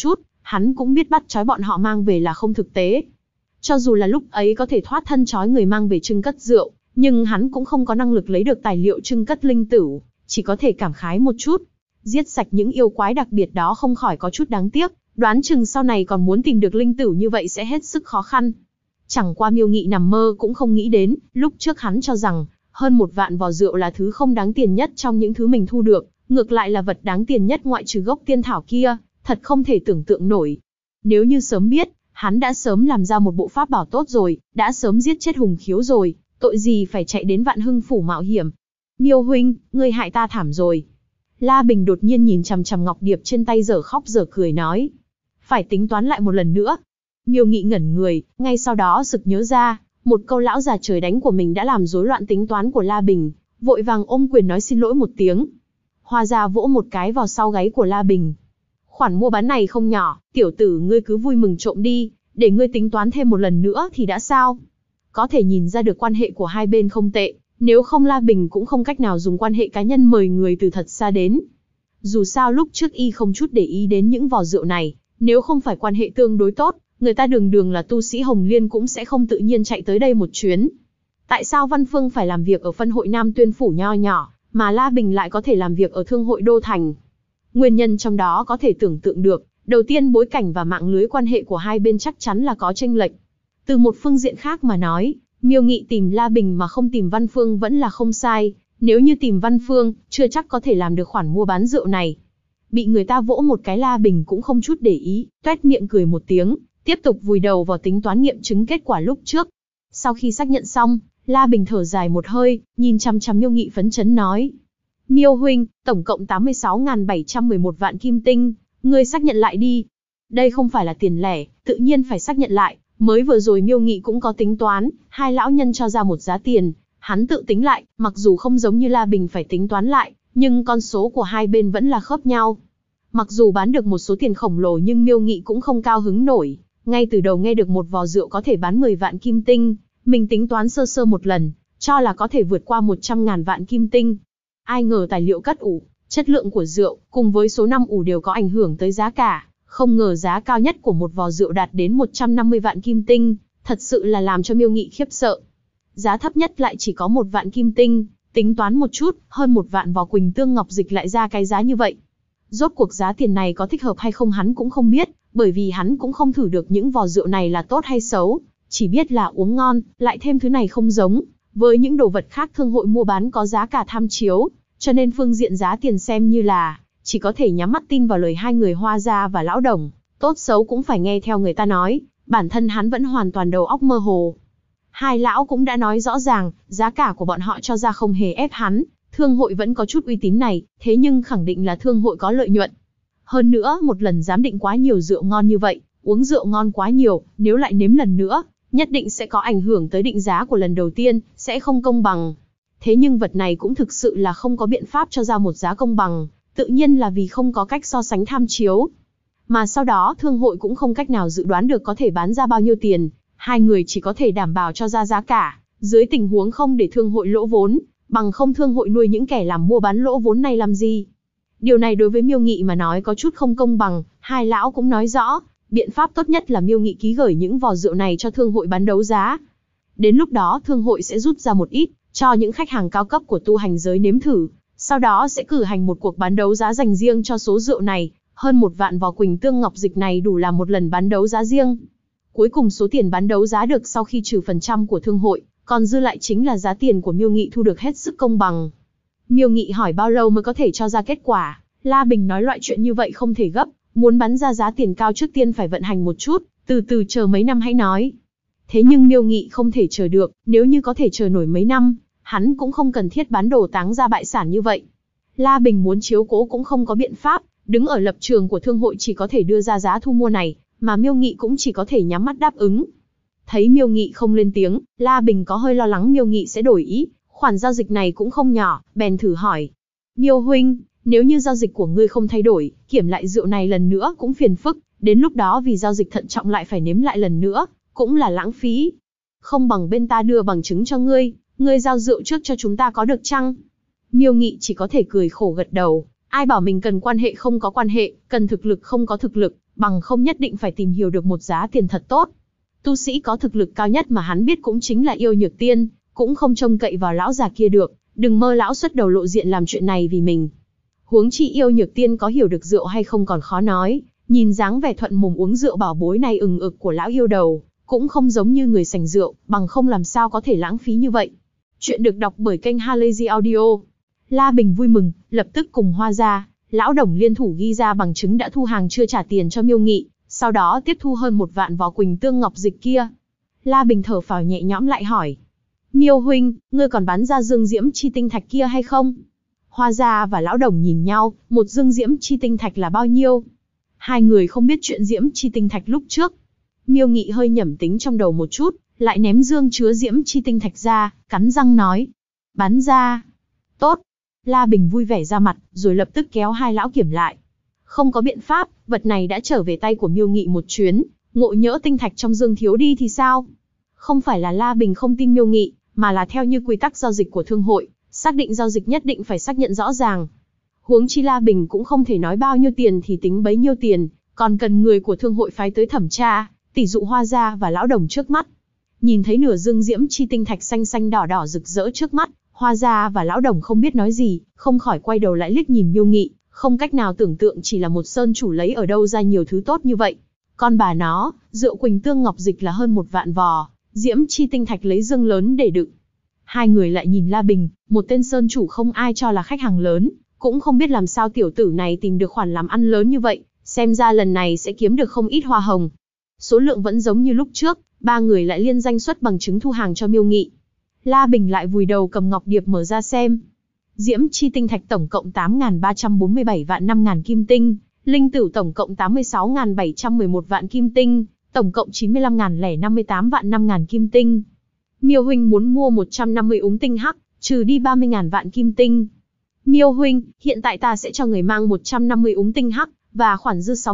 hắn cũng biết bắt trói bọn họ mang về là không thực tế. Cho dù là lúc ấy có thể thoát thân trói người mang về trưng cất rượu, nhưng hắn cũng không có năng lực lấy được tài liệu trưng cất linh tửu, chỉ có thể cảm khái một chút. Giết sạch những yêu quái đặc biệt đó không khỏi có chút đáng tiếc, đoán chừng sau này còn muốn tìm được linh tửu như vậy sẽ hết sức khó khăn. Chẳng qua Miêu Nghị nằm mơ cũng không nghĩ đến, lúc trước hắn cho rằng, hơn 1 vạn vò rượu là thứ không đáng tiền nhất trong những thứ mình thu được, ngược lại là vật đáng tiền nhất ngoại trừ gốc tiên thảo kia, thật không thể tưởng tượng nổi. Nếu như sớm biết, hắn đã sớm làm ra một bộ pháp bảo tốt rồi, đã sớm giết chết Hùng Khiếu rồi, tội gì phải chạy đến Vạn Hưng phủ mạo hiểm. Miêu huynh, ngươi hại ta thảm rồi. La Bình đột nhiên nhìn chằm chằm ngọc điệp trên tay dở khóc dở cười nói. Phải tính toán lại một lần nữa. Miêu Nghị ngẩn người, ngay sau đó sực nhớ ra, một câu lão già trời đánh của mình đã làm rối loạn tính toán của La Bình, vội vàng ôm quyền nói xin lỗi một tiếng. Hoa Gia vỗ một cái vào sau gáy của La Bình. Khoản mua bán này không nhỏ, tiểu tử ngươi cứ vui mừng trộm đi, để ngươi tính toán thêm một lần nữa thì đã sao? Có thể nhìn ra được quan hệ của hai bên không tệ, nếu không La Bình cũng không cách nào dùng quan hệ cá nhân mời người từ thật xa đến. Dù sao lúc trước y không chút để ý đến những vò rượu này, nếu không phải quan hệ tương đối tốt, người ta đường đường là tu sĩ Hồng Liên cũng sẽ không tự nhiên chạy tới đây một chuyến. Tại sao Văn Phương phải làm việc ở phân hội Nam Tuyên Phủ nho nhỏ, mà La Bình lại có thể làm việc ở Thương hội Đô Thành? Nguyên nhân trong đó có thể tưởng tượng được, đầu tiên bối cảnh và mạng lưới quan hệ của hai bên chắc chắn là có chênh lệch. Từ một phương diện khác mà nói, Miêu Nghị tìm La Bình mà không tìm Văn Phương vẫn là không sai, nếu như tìm Văn Phương, chưa chắc có thể làm được khoản mua bán rượu này. Bị người ta vỗ một cái La Bình cũng không chút để ý, toét miệng cười một tiếng, tiếp tục vùi đầu vào tính toán nghiệm chứng kết quả lúc trước. Sau khi xác nhận xong, La Bình thở dài một hơi, nhìn chằm chằm Miêu Nghị phấn chấn nói. Miêu huynh, tổng cộng 86.711 vạn kim tinh, ngươi xác nhận lại đi. Đây không phải là tiền lẻ, tự nhiên phải xác nhận lại. Mới vừa rồi Miêu Nghị cũng có tính toán, hai lão nhân cho ra một giá tiền, hắn tự tính lại, mặc dù không giống như La Bình phải tính toán lại, nhưng con số của hai bên vẫn là khớp nhau. Mặc dù bán được một số tiền khổng lồ nhưng Miêu Nghị cũng không cao hứng nổi, ngay từ đầu nghe được một vò rượu có thể bán 10 vạn kim tinh, mình tính toán sơ sơ một lần, cho là có thể vượt qua 100.000 vạn kim tinh. Ai ngờ tài liệu cất ủ, chất lượng của rượu, cùng với số năm ủ đều có ảnh hưởng tới giá cả. Không ngờ giá cao nhất của một vò rượu đạt đến 150 vạn kim tinh, thật sự là làm cho Miêu Nghị khiếp sợ. Giá thấp nhất lại chỉ có 1 vạn kim tinh, tính toán một chút, hơn 1 vạn vò Quỳnh Tương Ngọc Dịch lại ra cái giá như vậy. Rốt cuộc giá tiền này có thích hợp hay không hắn cũng không biết, bởi vì hắn cũng không thử được những vò rượu này là tốt hay xấu, chỉ biết là uống ngon, lại thêm thứ này không giống với những đồ vật khác thương hội mua bán có giá cả tham chiếu, cho nên phương diện giá tiền xem như là chỉ có thể nhắm mắt tin vào lời hai người Hoa Gia và Lão Đồng, tốt xấu cũng phải nghe theo người ta nói, bản thân hắn vẫn hoàn toàn đầu óc mơ hồ. Hai lão cũng đã nói rõ ràng, giá cả của bọn họ cho ra không hề ép hắn, thương hội vẫn có chút uy tín này, thế nhưng khẳng định là thương hội có lợi nhuận. Hơn nữa, một lần giám định quá nhiều rượu ngon như vậy, uống rượu ngon quá nhiều, nếu lại nếm lần nữa, nhất định sẽ có ảnh hưởng tới định giá của lần đầu tiên, sẽ không công bằng. Thế nhưng vật này cũng thực sự là không có biện pháp cho ra một giá công bằng, tự nhiên là vì không có cách so sánh tham chiếu. Mà sau đó thương hội cũng không cách nào dự đoán được có thể bán ra bao nhiêu tiền, hai người chỉ có thể đảm bảo cho ra giá cả, dưới tình huống không để thương hội lỗ vốn, bằng không thương hội nuôi những kẻ làm mua bán lỗ vốn này làm gì. Điều này đối với Miêu Nghị mà nói có chút không công bằng, hai lão cũng nói rõ, biện pháp tốt nhất là Miêu Nghị ký gửi những vò rượu này cho thương hội bán đấu giá. Đến lúc đó thương hội sẽ rút ra một ít, cho những khách hàng cao cấp của tu hành giới nếm thử, sau đó sẽ cử hành một cuộc bán đấu giá dành riêng cho số rượu này, hơn 1 vạn vò Quỳnh Tương Ngọc Dịch này đủ làm một lần bán đấu giá riêng. Cuối cùng số tiền bán đấu giá được sau khi trừ phần trăm của thương hội, còn dư lại chính là giá tiền của Miêu Nghị thu được hết sức công bằng. Miêu Nghị hỏi bao lâu mới có thể cho ra kết quả, La Bình nói loại chuyện như vậy không thể gấp, muốn bắn ra giá tiền cao trước tiên phải vận hành một chút, từ từ chờ mấy năm hãy nói. Thế nhưng Miêu Nghị không thể chờ được, nếu như có thể chờ nổi mấy năm, hắn cũng không cần thiết bán đồ táng ra bại sản như vậy. La Bình muốn chiếu cố cũng không có biện pháp, đứng ở lập trường của thương hội chỉ có thể đưa ra giá thu mua này, mà Miêu Nghị cũng chỉ có thể nhắm mắt đáp ứng. Thấy Miêu Nghị không lên tiếng, La Bình có hơi lo lắng Miêu Nghị sẽ đổi ý, khoản giao dịch này cũng không nhỏ, bèn thử hỏi. Miêu huynh, nếu như giao dịch của ngươi không thay đổi, kiểm lại rượu này lần nữa cũng phiền phức, đến lúc đó vì giao dịch thận trọng lại phải nếm lại lần nữa, cũng là lãng phí. Không bằng bên ta đưa bằng chứng cho ngươi giao rượu trước cho chúng ta có được chăng? Miêu Nghị chỉ có thể cười khổ gật đầu, ai bảo mình cần quan hệ không có quan hệ, cần thực lực không có thực lực, bằng không nhất định phải tìm hiểu được một giá tiền thật tốt. Tu sĩ có thực lực cao nhất mà hắn biết cũng chính là Yêu Nhược Tiên, cũng không trông cậy vào lão già kia được, đừng mơ lão xuất đầu lộ diện làm chuyện này vì mình. Huống chi Yêu Nhược Tiên có hiểu được rượu hay không còn khó nói, nhìn dáng vẻ thuận mồm uống rượu bảo bối này ừng ực của lão yêu đầu, cũng không giống như người sành rượu, bằng không làm sao có thể lãng phí như vậy. Chuyện được đọc bởi kênh Halazy Audio. La Bình vui mừng, lập tức cùng Hoa Gia, Lão Đồng liên thủ ghi ra bằng chứng đã thu hàng chưa trả tiền cho Miêu Nghị, sau đó tiếp thu hơn 1 vạn vò Quỳnh Tương Ngọc Dịch kia. La Bình thở phào nhẹ nhõm lại hỏi: Miêu huynh, ngươi còn bán ra dương diễm chi tinh thạch kia hay không? Hoa Gia và Lão Đồng nhìn nhau, một dương diễm chi tinh thạch là bao nhiêu? Hai người không biết chuyện diễm chi tinh thạch lúc trước. Miêu Nghị hơi nhẩm tính trong đầu một chút, lại ném dương chứa diễm chi tinh thạch ra, cắn răng nói: bán ra. Tốt. La Bình vui vẻ ra mặt, rồi lập tức kéo hai lão kiểm lại. Không có biện pháp, vật này đã trở về tay của Miêu Nghị một chuyến, ngộ nhỡ tinh thạch trong dương thiếu đi thì sao? Không phải là La Bình không tin Miêu Nghị, mà là theo như quy tắc giao dịch của thương hội, xác định giao dịch nhất định phải xác nhận rõ ràng. Huống chi La Bình cũng không thể nói bao nhiêu tiền thì tính bấy nhiêu tiền, còn cần người của thương hội phái tới thẩm tra, tỷ dụ Hoa Gia và Lão Đồng trước mắt. Nhìn thấy nửa dương diễm chi tinh thạch xanh xanh đỏ đỏ rực rỡ trước mắt, Hoa Gia và Lão Đồng không biết nói gì, không khỏi quay đầu lại liếc nhìn Miêu Nghị, không cách nào tưởng tượng chỉ là một sơn chủ lấy ở đâu ra nhiều thứ tốt như vậy. Con bà nó, rượu Quỳnh Tương Ngọc Dịch là hơn 1 vạn vò, diễm chi tinh thạch lấy dương lớn để đựng. Hai người lại nhìn La Bình, một tên sơn chủ không ai cho là khách hàng lớn, cũng không biết làm sao tiểu tử này tìm được khoản làm ăn lớn như vậy, xem ra lần này sẽ kiếm được không ít hoa hồng. Số lượng vẫn giống như lúc trước, ba người lại liên danh xuất bằng chứng thu hàng cho Miêu Nghị. La Bình lại vùi đầu cầm ngọc điệp mở ra xem. Diễm chi tinh thạch tổng cộng 8.347 vạn 5.000 kim tinh, linh tửu tổng cộng 86.711 vạn kim tinh, tổng cộng 95.058 vạn 5.000 kim tinh. Miêu huynh muốn mua 150 úng tinh hắc, trừ đi 30.000 vạn kim tinh. Miêu huynh, hiện tại ta sẽ cho người mang 150 úng tinh hắc, và khoản dư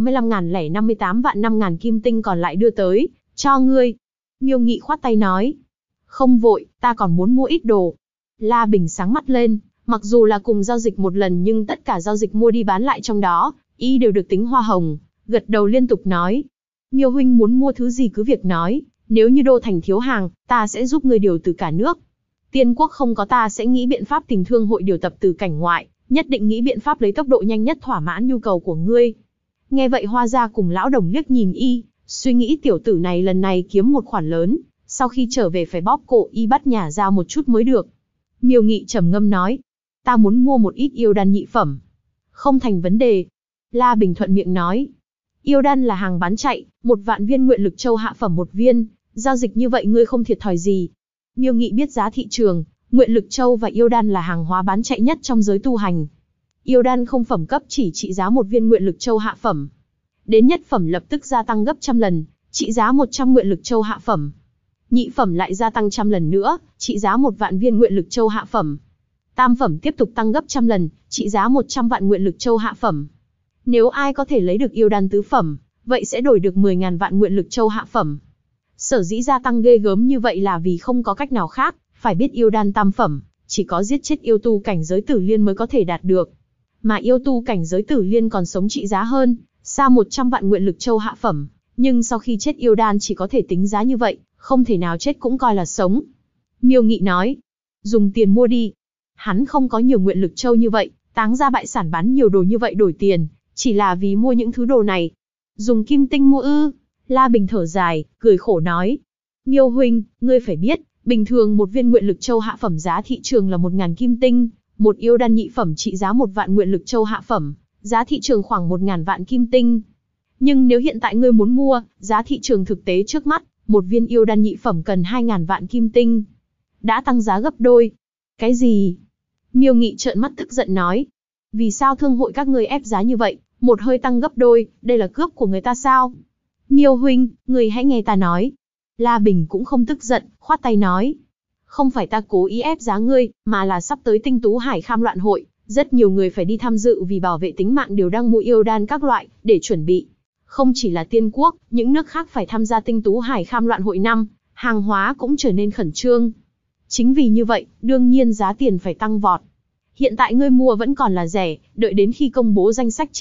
65.058 vạn 5.000 kim tinh còn lại đưa tới, cho ngươi. Miêu Nghị khoát tay nói: không vội, ta còn muốn mua ít đồ. La Bình sáng mắt lên, mặc dù là cùng giao dịch một lần nhưng tất cả giao dịch mua đi bán lại trong đó, y đều được tính hoa hồng, gật đầu liên tục nói: Miêu huynh muốn mua thứ gì cứ việc nói, nếu như đô thành thiếu hàng, ta sẽ giúp ngươi điều từ cả nước. Tiên quốc không có ta sẽ nghĩ biện pháp tìm thương hội điều tập từ cảnh ngoại, nhất định nghĩ biện pháp lấy tốc độ nhanh nhất thỏa mãn nhu cầu của ngươi. Nghe vậy Hoa Gia cùng Lão Đồng liếc nhìn y, suy nghĩ tiểu tử này lần này kiếm một khoản lớn, sau khi trở về phải bóp cổ y bắt nhả ra một chút mới được. Miêu Nghị trầm ngâm nói: ta muốn mua một ít yêu đan nhị phẩm. Không thành vấn đề. La Bình thuận miệng nói: yêu đan là hàng bán chạy, 1 vạn viên nguyện lực châu hạ phẩm 1 viên, giao dịch như vậy ngươi không thiệt thòi gì. Miêu Nghị biết giá thị trường, nguyện lực châu và yêu đan là hàng hóa bán chạy nhất trong giới tu hành. Yêu đan không phẩm cấp chỉ trị giá 1 viên nguyện lực châu hạ phẩm. Đến nhất phẩm lập tức gia tăng gấp 100 lần, trị giá 100 nguyện lực châu hạ phẩm. Nhị phẩm lại gia tăng 100 lần nữa, trị giá 1 vạn viên nguyện lực châu hạ phẩm. Tam phẩm tiếp tục tăng gấp 100 lần, trị giá 100 vạn nguyện lực châu hạ phẩm. Nếu ai có thể lấy được yêu đan tứ phẩm, vậy sẽ đổi được 10.000 vạn nguyện lực châu hạ phẩm. Sở dĩ gia tăng ghê gớm như vậy là vì không có cách nào khác, phải biết yêu đan tam phẩm, chỉ có giết chết yêu tu cảnh giới tử liên mới có thể đạt được. Mà yêu tu cảnh giới tử liên còn sống trị giá hơn, xa 100 vạn nguyện lực châu hạ phẩm, nhưng sau khi chết yêu đan chỉ có thể tính giá như vậy, không thể nào chết cũng coi là sống. Miêu Nghị nói: dùng tiền mua đi. Hắn không có nhiều nguyện lực châu như vậy, táng ra bại sản bán nhiều đồ như vậy đổi tiền, chỉ là vì mua những thứ đồ này. Dùng kim tinh mua ư? La Bình thở dài, cười khổ nói: Miêu huynh, ngươi phải biết, bình thường một viên nguyện lực châu hạ phẩm giá thị trường là 1.000 kim tinh, một yêu đan nhị phẩm trị giá 1 vạn nguyện lực châu hạ phẩm, giá thị trường khoảng 1.000 vạn kim tinh. Nhưng nếu hiện tại ngươi muốn mua, giá thị trường thực tế trước mắt, một viên yêu đan nhị phẩm cần 2.000 vạn kim tinh. Đã tăng giá gấp đôi. Cái gì? Miêu Nghị trợn mắt tức giận nói: vì sao thương hội các ngươi ép giá như vậy, một hơi tăng gấp đôi, đây là cướp của người ta sao? Miêu huynh, người hãy nghe ta nói. La Bình cũng không tức giận, khoát tay nói: không phải ta cố ý ép giá ngươi, mà là sắp tới Tinh Tú Hải Kham Loạn Hội, rất nhiều người phải đi tham dự vì bảo vệ tính mạng đều đang mua yêu đan các loại, để chuẩn bị. Không chỉ là Tiên quốc, những nước khác phải tham gia Tinh Tú Hải Kham Loạn Hội năm, hàng hóa cũng trở nên khẩn trương. Chính vì như vậy, đương nhiên giá tiền phải tăng vọt. Hiện tại ngươi mua vẫn còn là rẻ, đợi đến khi công bố danh sách chính thức,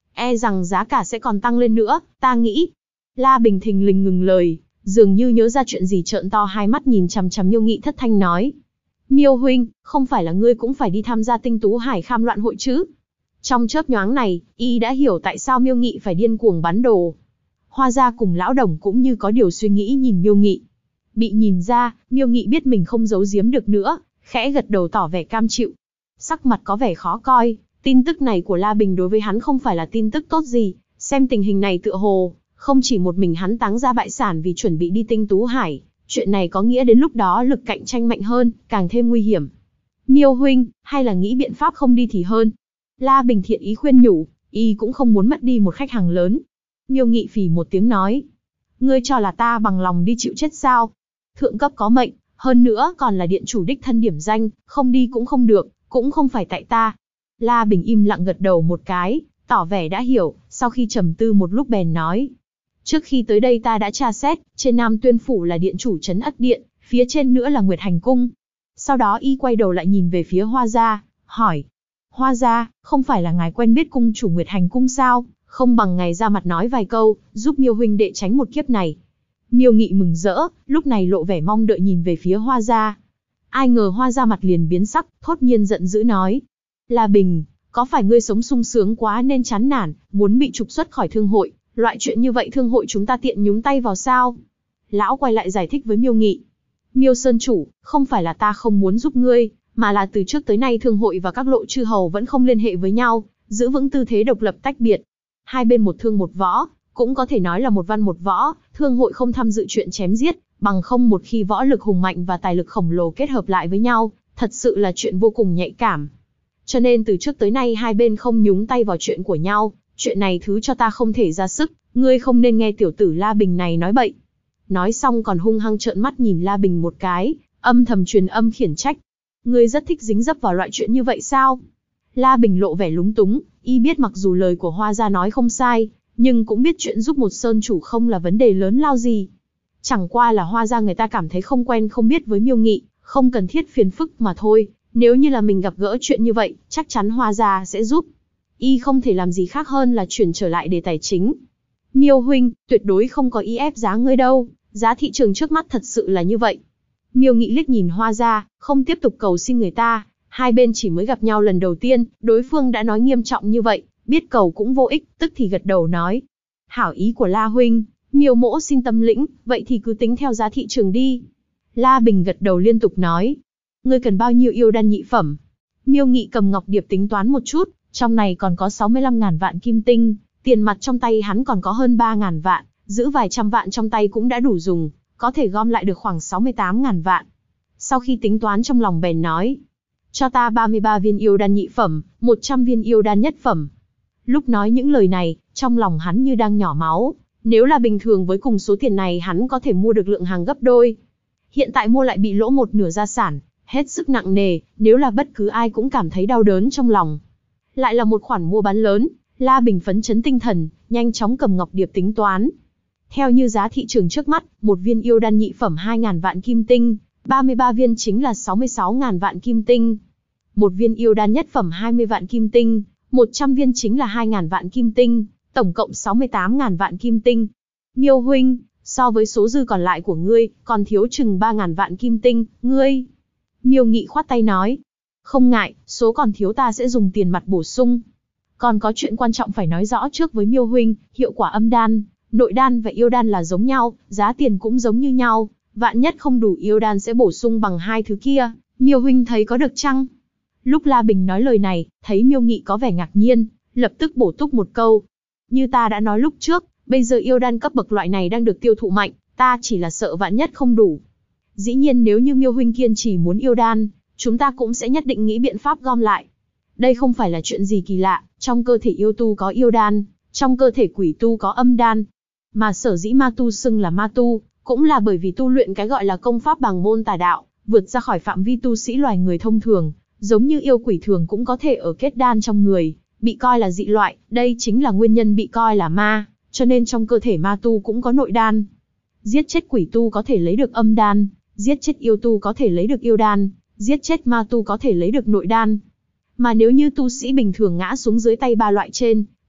e rằng giá cả sẽ còn tăng lên nữa, ta nghĩ. La Bình thình lình ngừng lời, dường như nhớ ra chuyện gì trợn to hai mắt nhìn chằm chằm Miêu Nghị thất thanh nói. Miêu huynh, không phải là ngươi cũng phải đi tham gia Tinh Tú Hải Kham loạn hội chứ? Trong chớp nhoáng này, y đã hiểu tại sao Miêu Nghị phải điên cuồng bán đồ. Hoa Gia cùng lão Đồng cũng như có điều suy nghĩ nhìn Miêu Nghị. Bị nhìn ra, Miêu Nghị biết mình không giấu giếm được nữa, khẽ gật đầu tỏ vẻ cam chịu. Sắc mặt có vẻ khó coi, tin tức này của La Bình đối với hắn không phải là tin tức tốt gì, xem tình hình này tựa hồ, không chỉ một mình hắn táng ra bại sản vì chuẩn bị đi Tinh Tú Hải, chuyện này có nghĩa đến lúc đó lực cạnh tranh mạnh hơn, càng thêm nguy hiểm. Miêu huynh, hay là nghĩ biện pháp không đi thì hơn. La Bình thiện ý khuyên nhủ, y cũng không muốn mất đi một khách hàng lớn. Miêu Nghị phì một tiếng nói, ngươi cho là ta bằng lòng đi chịu chết sao? Thượng cấp có mệnh, hơn nữa còn là điện chủ đích thân điểm danh, không đi cũng không được, cũng không phải tại ta. La Bình im lặng gật đầu một cái, tỏ vẻ đã hiểu, sau khi trầm tư một lúc bèn nói. Trước khi tới đây ta đã tra xét, trên Nam Tuyên Phủ là điện chủ trấn Ất Điện, phía trên nữa là Nguyệt Hành Cung. Sau đó y quay đầu lại nhìn về phía Hoa Gia, hỏi. Hoa Gia, không phải là ngài quen biết cung chủ Nguyệt Hành Cung sao? Không bằng ngài ra mặt nói vài câu, giúp Miêu huynh đệ tránh một kiếp này. Miêu Nghị mừng rỡ, lúc này lộ vẻ mong đợi nhìn về phía Hoa Gia. Ai ngờ Hoa Gia mặt liền biến sắc, thốt nhiên giận dữ nói. La Bình, có phải ngươi sống sung sướng quá nên chán nản, muốn bị trục xuất khỏi thương hội, loại chuyện như vậy thương hội chúng ta tiện nhúng tay vào sao? Lão quay lại giải thích với Miêu Nghị. Miêu Sơn chủ, không phải là ta không muốn giúp ngươi, mà là từ trước tới nay thương hội và các lộ chư hầu vẫn không liên hệ với nhau, giữ vững tư thế độc lập tách biệt. Hai bên một thương một võ, cũng có thể nói là một văn một võ, thương hội không tham dự chuyện chém giết, bằng không một khi võ lực hùng mạnh và tài lực khổng lồ kết hợp lại với nhau, thật sự là chuyện vô cùng nhạy cảm. Cho nên từ trước tới nay hai bên không nhúng tay vào chuyện của nhau, chuyện này thứ cho ta không thể ra sức, ngươi không nên nghe tiểu tử La Bình này nói bậy. Nói xong còn hung hăng trợn mắt nhìn La Bình một cái, âm thầm truyền âm khiển trách. Ngươi rất thích dính dấp vào loại chuyện như vậy sao? La Bình lộ vẻ lúng túng, y biết mặc dù lời của Hoa Gia nói không sai, nhưng cũng biết chuyện giúp một sơn chủ không là vấn đề lớn lao gì. Chẳng qua là Hoa Gia người ta cảm thấy không quen không biết với Miêu Nghị, không cần thiết phiền phức mà thôi. Nếu như là mình gặp gỡ chuyện như vậy, chắc chắn Hoa Gia sẽ giúp. Y không thể làm gì khác hơn là chuyển trở lại đề tài chính. Miêu huynh, tuyệt đối không có ý ép giá ngươi đâu, giá thị trường trước mắt thật sự là như vậy. Miêu Nghị liếc nhìn Hoa Gia, không tiếp tục cầu xin người ta, hai bên chỉ mới gặp nhau lần đầu tiên, đối phương đã nói nghiêm trọng như vậy, biết cầu cũng vô ích, tức thì gật đầu nói. Hảo ý của La huynh, Miêu mỗ xin tâm lĩnh, vậy thì cứ tính theo giá thị trường đi. La Bình gật đầu liên tục nói. Ngươi cần bao nhiêu yêu đan nhị phẩm? Miêu Nghị cầm ngọc điệp tính toán một chút, trong này còn có 65.000 vạn kim tinh, tiền mặt trong tay hắn còn có hơn 3.000 vạn, giữ vài trăm vạn trong tay cũng đã đủ dùng, có thể gom lại được khoảng 68.000 vạn. Sau khi tính toán trong lòng bèn nói, cho ta 33 viên yêu đan nhị phẩm, 100 viên yêu đan nhất phẩm. Lúc nói những lời này, trong lòng hắn như đang nhỏ máu, nếu là bình thường với cùng số tiền này hắn có thể mua được lượng hàng gấp đôi. Hiện tại mua lại bị lỗ một nửa gia sản, hết sức nặng nề, nếu là bất cứ ai cũng cảm thấy đau đớn trong lòng. Lại là một khoản mua bán lớn, La Bình phấn chấn tinh thần, nhanh chóng cầm ngọc điệp tính toán. Theo như giá thị trường trước mắt, một viên yêu đan nhị phẩm 2.000 vạn kim tinh, 33 viên chính là 66.000 vạn kim tinh. Một viên yêu đan nhất phẩm 20 vạn kim tinh, 100 viên chính là 2.000 vạn kim tinh, tổng cộng 68.000 vạn kim tinh. Miêu huynh, so với số dư còn lại của ngươi, còn thiếu chừng 3.000 vạn kim tinh, ngươi. Miêu Nghị khoát tay nói, không ngại, số còn thiếu ta sẽ dùng tiền mặt bổ sung. Còn có chuyện quan trọng phải nói rõ trước với Miêu huynh, hiệu quả âm đan, nội đan và yêu đan là giống nhau, giá tiền cũng giống như nhau, vạn nhất không đủ yêu đan sẽ bổ sung bằng hai thứ kia, Miêu huynh thấy có được chăng? Lúc La Bình nói lời này, thấy Miêu Nghị có vẻ ngạc nhiên, lập tức bổ túc một câu. Như ta đã nói lúc trước, bây giờ yêu đan cấp bậc loại này đang được tiêu thụ mạnh, ta chỉ là sợ vạn nhất không đủ. Dĩ nhiên nếu như Miêu huynh kiên trì muốn yêu đan, chúng ta cũng sẽ nhất định nghĩ biện pháp gom lại. Đây không phải là chuyện gì kỳ lạ, trong cơ thể yêu tu có yêu đan, trong cơ thể quỷ tu có âm đan. Mà sở dĩ ma tu xưng là ma tu, cũng là bởi vì tu luyện cái gọi là công pháp bằng môn tà đạo, vượt ra khỏi phạm vi tu sĩ loài người thông thường, giống như yêu quỷ thường cũng có thể ở kết đan trong người, bị coi là dị loại, đây chính là nguyên nhân bị coi là ma, cho nên trong cơ thể ma tu cũng có nội đan. Giết chết quỷ tu có thể lấy được âm đan, giết chết yêu tu có thể lấy được yêu đan, giết chết ma tu có thể lấy được nội đan. Mà nếu như tu sĩ bình thường ngã xuống dưới tay ba loại trên,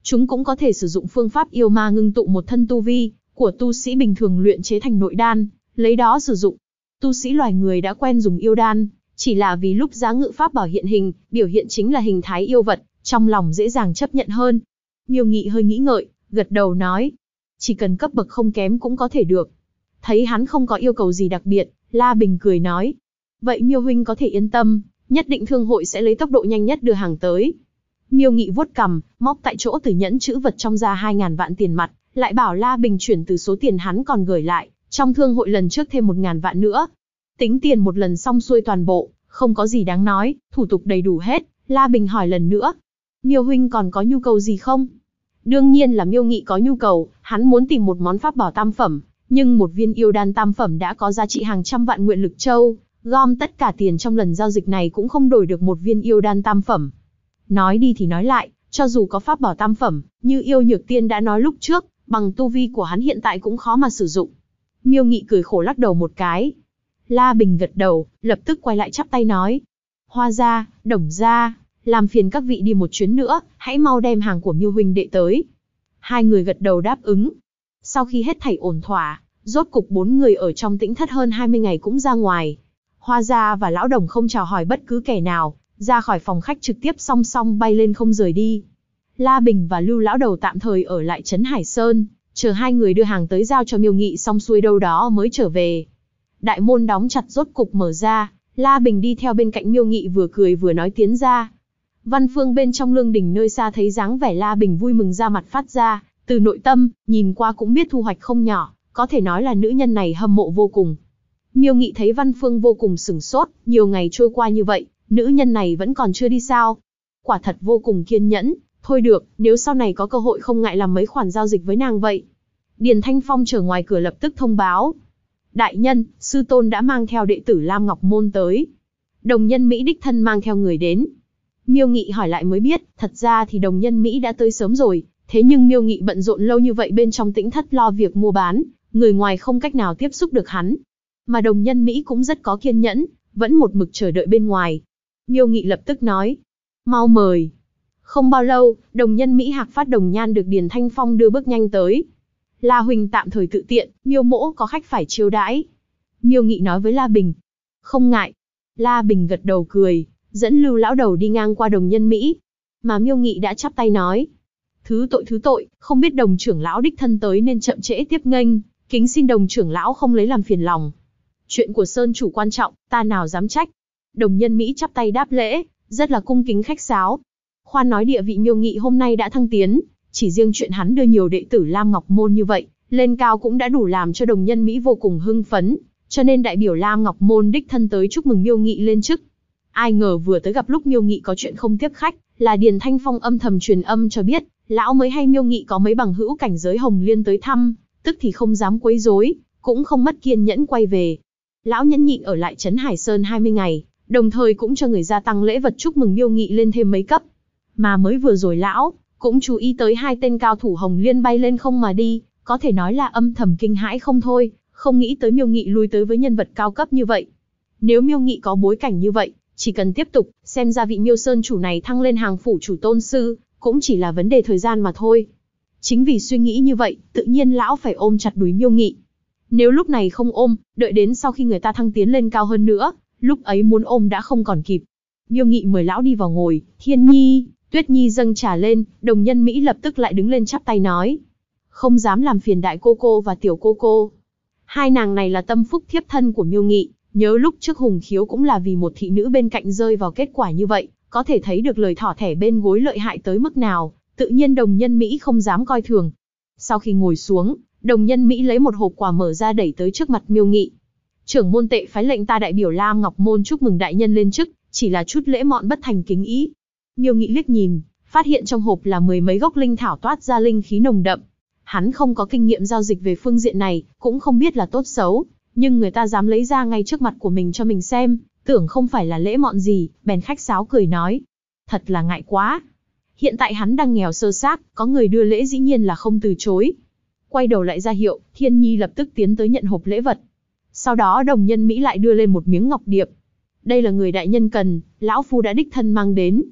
Chúng cũng có thể sử dụng phương pháp yêu ma ngưng tụ một thân tu vi của tu sĩ bình thường luyện chế thành nội đan, lấy đó sử dụng. Tu sĩ loài người đã quen dùng yêu đan, chỉ là vì lúc giá ngự pháp bảo hiện hình, biểu hiện chính là hình thái yêu vật, trong lòng dễ dàng chấp nhận hơn. Miêu Nghị hơi nghĩ ngợi, gật đầu nói, chỉ cần cấp bậc không kém cũng có thể được. Thấy hắn không có yêu cầu gì đặc biệt, La Bình cười nói, vậy Miêu huynh có thể yên tâm, nhất định thương hội sẽ lấy tốc độ nhanh nhất đưa hàng tới. Miêu Nghị vuốt cằm, móc tại chỗ từ nhẫn chữ vật trong ra 2.000 vạn tiền mặt, lại bảo La Bình chuyển từ số tiền hắn còn gửi lại, trong thương hội lần trước thêm 1.000 vạn nữa. Tính tiền một lần xong xuôi toàn bộ, không có gì đáng nói, thủ tục đầy đủ hết. La Bình hỏi lần nữa, Miêu huynh còn có nhu cầu gì không? Đương nhiên là Miêu Nghị có nhu cầu, hắn muốn tìm một món pháp bảo tam phẩm, nhưng một viên yêu đan tam phẩm đã có giá trị hàng trăm vạn nguyện lực châu, gom tất cả tiền trong lần giao dịch này cũng không đổi được một viên yêu đan tam phẩm. Nói đi thì nói lại, cho dù có pháp bảo tam phẩm, như yêu nhược tiên đã nói lúc trước, bằng tu vi của hắn hiện tại cũng khó mà sử dụng. Miêu Nghị cười khổ lắc đầu một cái. La Bình gật đầu, lập tức quay lại chắp tay nói, Hoa gia, Đồng gia, làm phiền các vị đi một chuyến nữa, hãy mau đem hàng của Miêu huynh đệ tới. Hai người gật đầu đáp ứng. Sau khi hết thảy ổn thỏa, rốt cục 4 người ở trong tĩnh thất hơn 20 ngày cũng ra ngoài. Hoa gia và lão Đồng không chào hỏi bất cứ kẻ nào, ra khỏi phòng khách trực tiếp song song bay lên không rời đi. La Bình và Lưu lão đầu tạm thời ở lại trấn Hải Sơn, chờ hai người đưa hàng tới giao cho Miêu Nghị xong xuôi đâu đó mới trở về. Đại môn đóng chặt rốt cục mở ra, La Bình đi theo bên cạnh Miêu Nghị vừa cười vừa nói tiến ra. Văn Phương bên trong lương đình nơi xa thấy dáng vẻ La Bình vui mừng ra mặt phát ra, từ nội tâm, nhìn qua cũng biết thu hoạch không nhỏ, có thể nói là nữ nhân này hâm mộ vô cùng. Miêu Nghị thấy Văn Phương vô cùng sửng sốt, nhiều ngày trôi qua như vậy, nữ nhân này vẫn còn chưa đi sao? Quả thật vô cùng kiên nhẫn, thôi được, nếu sau này có cơ hội không ngại làm mấy khoản giao dịch với nàng vậy. Điền Thanh Phong chờ ngoài cửa lập tức thông báo. Đại nhân, sư tôn đã mang theo đệ tử Lam Ngọc Môn tới. Đồng nhân Mỹ đích thân mang theo người đến. Miêu Nghị hỏi lại mới biết, thật ra thì đồng nhân Mỹ đã tới sớm rồi, thế nhưng Miêu Nghị bận rộn lâu như vậy bên trong tĩnh thất lo việc mua bán, người ngoài không cách nào tiếp xúc được hắn. Mà đồng nhân Mỹ cũng rất có kiên nhẫn, vẫn một mực chờ đợi bên ngoài. Miêu Nghị lập tức nói, mau mời. Không bao lâu, đồng nhân Mỹ Hạc Phát Đồng Nhan được Điền Thanh Phong đưa bước nhanh tới. La huynh tạm thời tự tiện, Miêu mỗ có khách phải chiêu đãi. Miêu Nghị nói với La Bình. Không ngại. La Bình gật đầu cười, dẫn Lưu lão đầu đi ngang qua đồng nhân Mỹ. Mà Miêu Nghị đã chắp tay nói. Thứ tội, không biết đồng trưởng lão đích thân tới nên chậm trễ tiếp nghênh, kính xin đồng trưởng lão không lấy làm phiền lòng. Chuyện của Sơn chủ quan trọng, ta nào dám trách. Đồng nhân Mỹ chắp tay đáp lễ, rất là cung kính khách sáo. Khoan nói địa vị Miêu Nghị hôm nay đã thăng tiến, chỉ riêng chuyện hắn đưa nhiều đệ tử Lam Ngọc Môn như vậy, lên cao cũng đã đủ làm cho đồng nhân Mỹ vô cùng hưng phấn, cho nên đại biểu Lam Ngọc Môn đích thân tới chúc mừng Miêu Nghị lên chức. Ai ngờ vừa tới gặp lúc Miêu Nghị có chuyện không tiếp khách, là Điền Thanh Phong âm thầm truyền âm cho biết, lão mới hay Miêu Nghị có mấy bằng hữu cảnh giới Hồng Liên tới thăm, tức thì không dám quấy rối, cũng không mất kiên nhẫn quay về. Lão nhẫn nhịn ở lại trấn Hải Sơn 20 ngày, đồng thời cũng cho người gia tăng lễ vật chúc mừng Miêu Nghị lên thêm mấy cấp. Mà mới vừa rồi lão cũng chú ý tới hai tên cao thủ Hồng Liên bay lên không mà đi, có thể nói là âm thầm kinh hãi không thôi, không nghĩ tới Miêu Nghị lui tới với nhân vật cao cấp như vậy. Nếu Miêu Nghị có bối cảnh như vậy, chỉ cần tiếp tục, xem ra vị Miêu Sơn chủ này thăng lên hàng phủ chủ tôn sư, cũng chỉ là vấn đề thời gian mà thôi. Chính vì suy nghĩ như vậy, tự nhiên lão phải ôm chặt đùi Miêu Nghị. Nếu lúc này không ôm, đợi đến sau khi người ta thăng tiến lên cao hơn nữa, lúc ấy muốn ôm đã không còn kịp. Miêu Nghị mời lão đi vào ngồi, Thiên Nhi, Tuyết Nhi dâng trà lên, đồng nhân Mỹ lập tức lại đứng lên chắp tay nói. Không dám làm phiền đại cô cô và tiểu cô cô. Hai nàng này là tâm phúc thiếp thân của Miêu Nghị, nhớ lúc trước Hùng Khiếu cũng là vì một thị nữ bên cạnh rơi vào kết quả như vậy, có thể thấy được lời thỏ thẻ bên gối lợi hại tới mức nào, tự nhiên đồng nhân Mỹ không dám coi thường. Sau khi ngồi xuống, đồng nhân Mỹ lấy một hộp quà mở ra đẩy tới trước mặt Miêu Nghị. Trưởng môn tệ phái lệnh ta đại biểu Lam Ngọc Môn chúc mừng đại nhân lên chức, chỉ là chút lễ mọn bất thành kính ý. Miêu Nghị liếc nhìn, phát hiện trong hộp là 10 mấy gốc linh thảo toát ra linh khí nồng đậm. Hắn không có kinh nghiệm giao dịch về phương diện này, cũng không biết là tốt xấu, nhưng người ta dám lấy ra ngay trước mặt của mình cho mình xem, tưởng không phải là lễ mọn gì, bèn khách sáo cười nói. Thật là ngại quá. Hiện tại hắn đang nghèo sơ xác, có người đưa lễ dĩ nhiên là không từ chối. Quay đầu lại ra hiệu, Thiên Nhi lập tức tiến tới nhận hộp lễ vật. Sau đó đồng nhân Mỹ lại đưa lên một miếng ngọc điệp. Đây là người đại nhân cần, lão phu đã đích thân mang đến.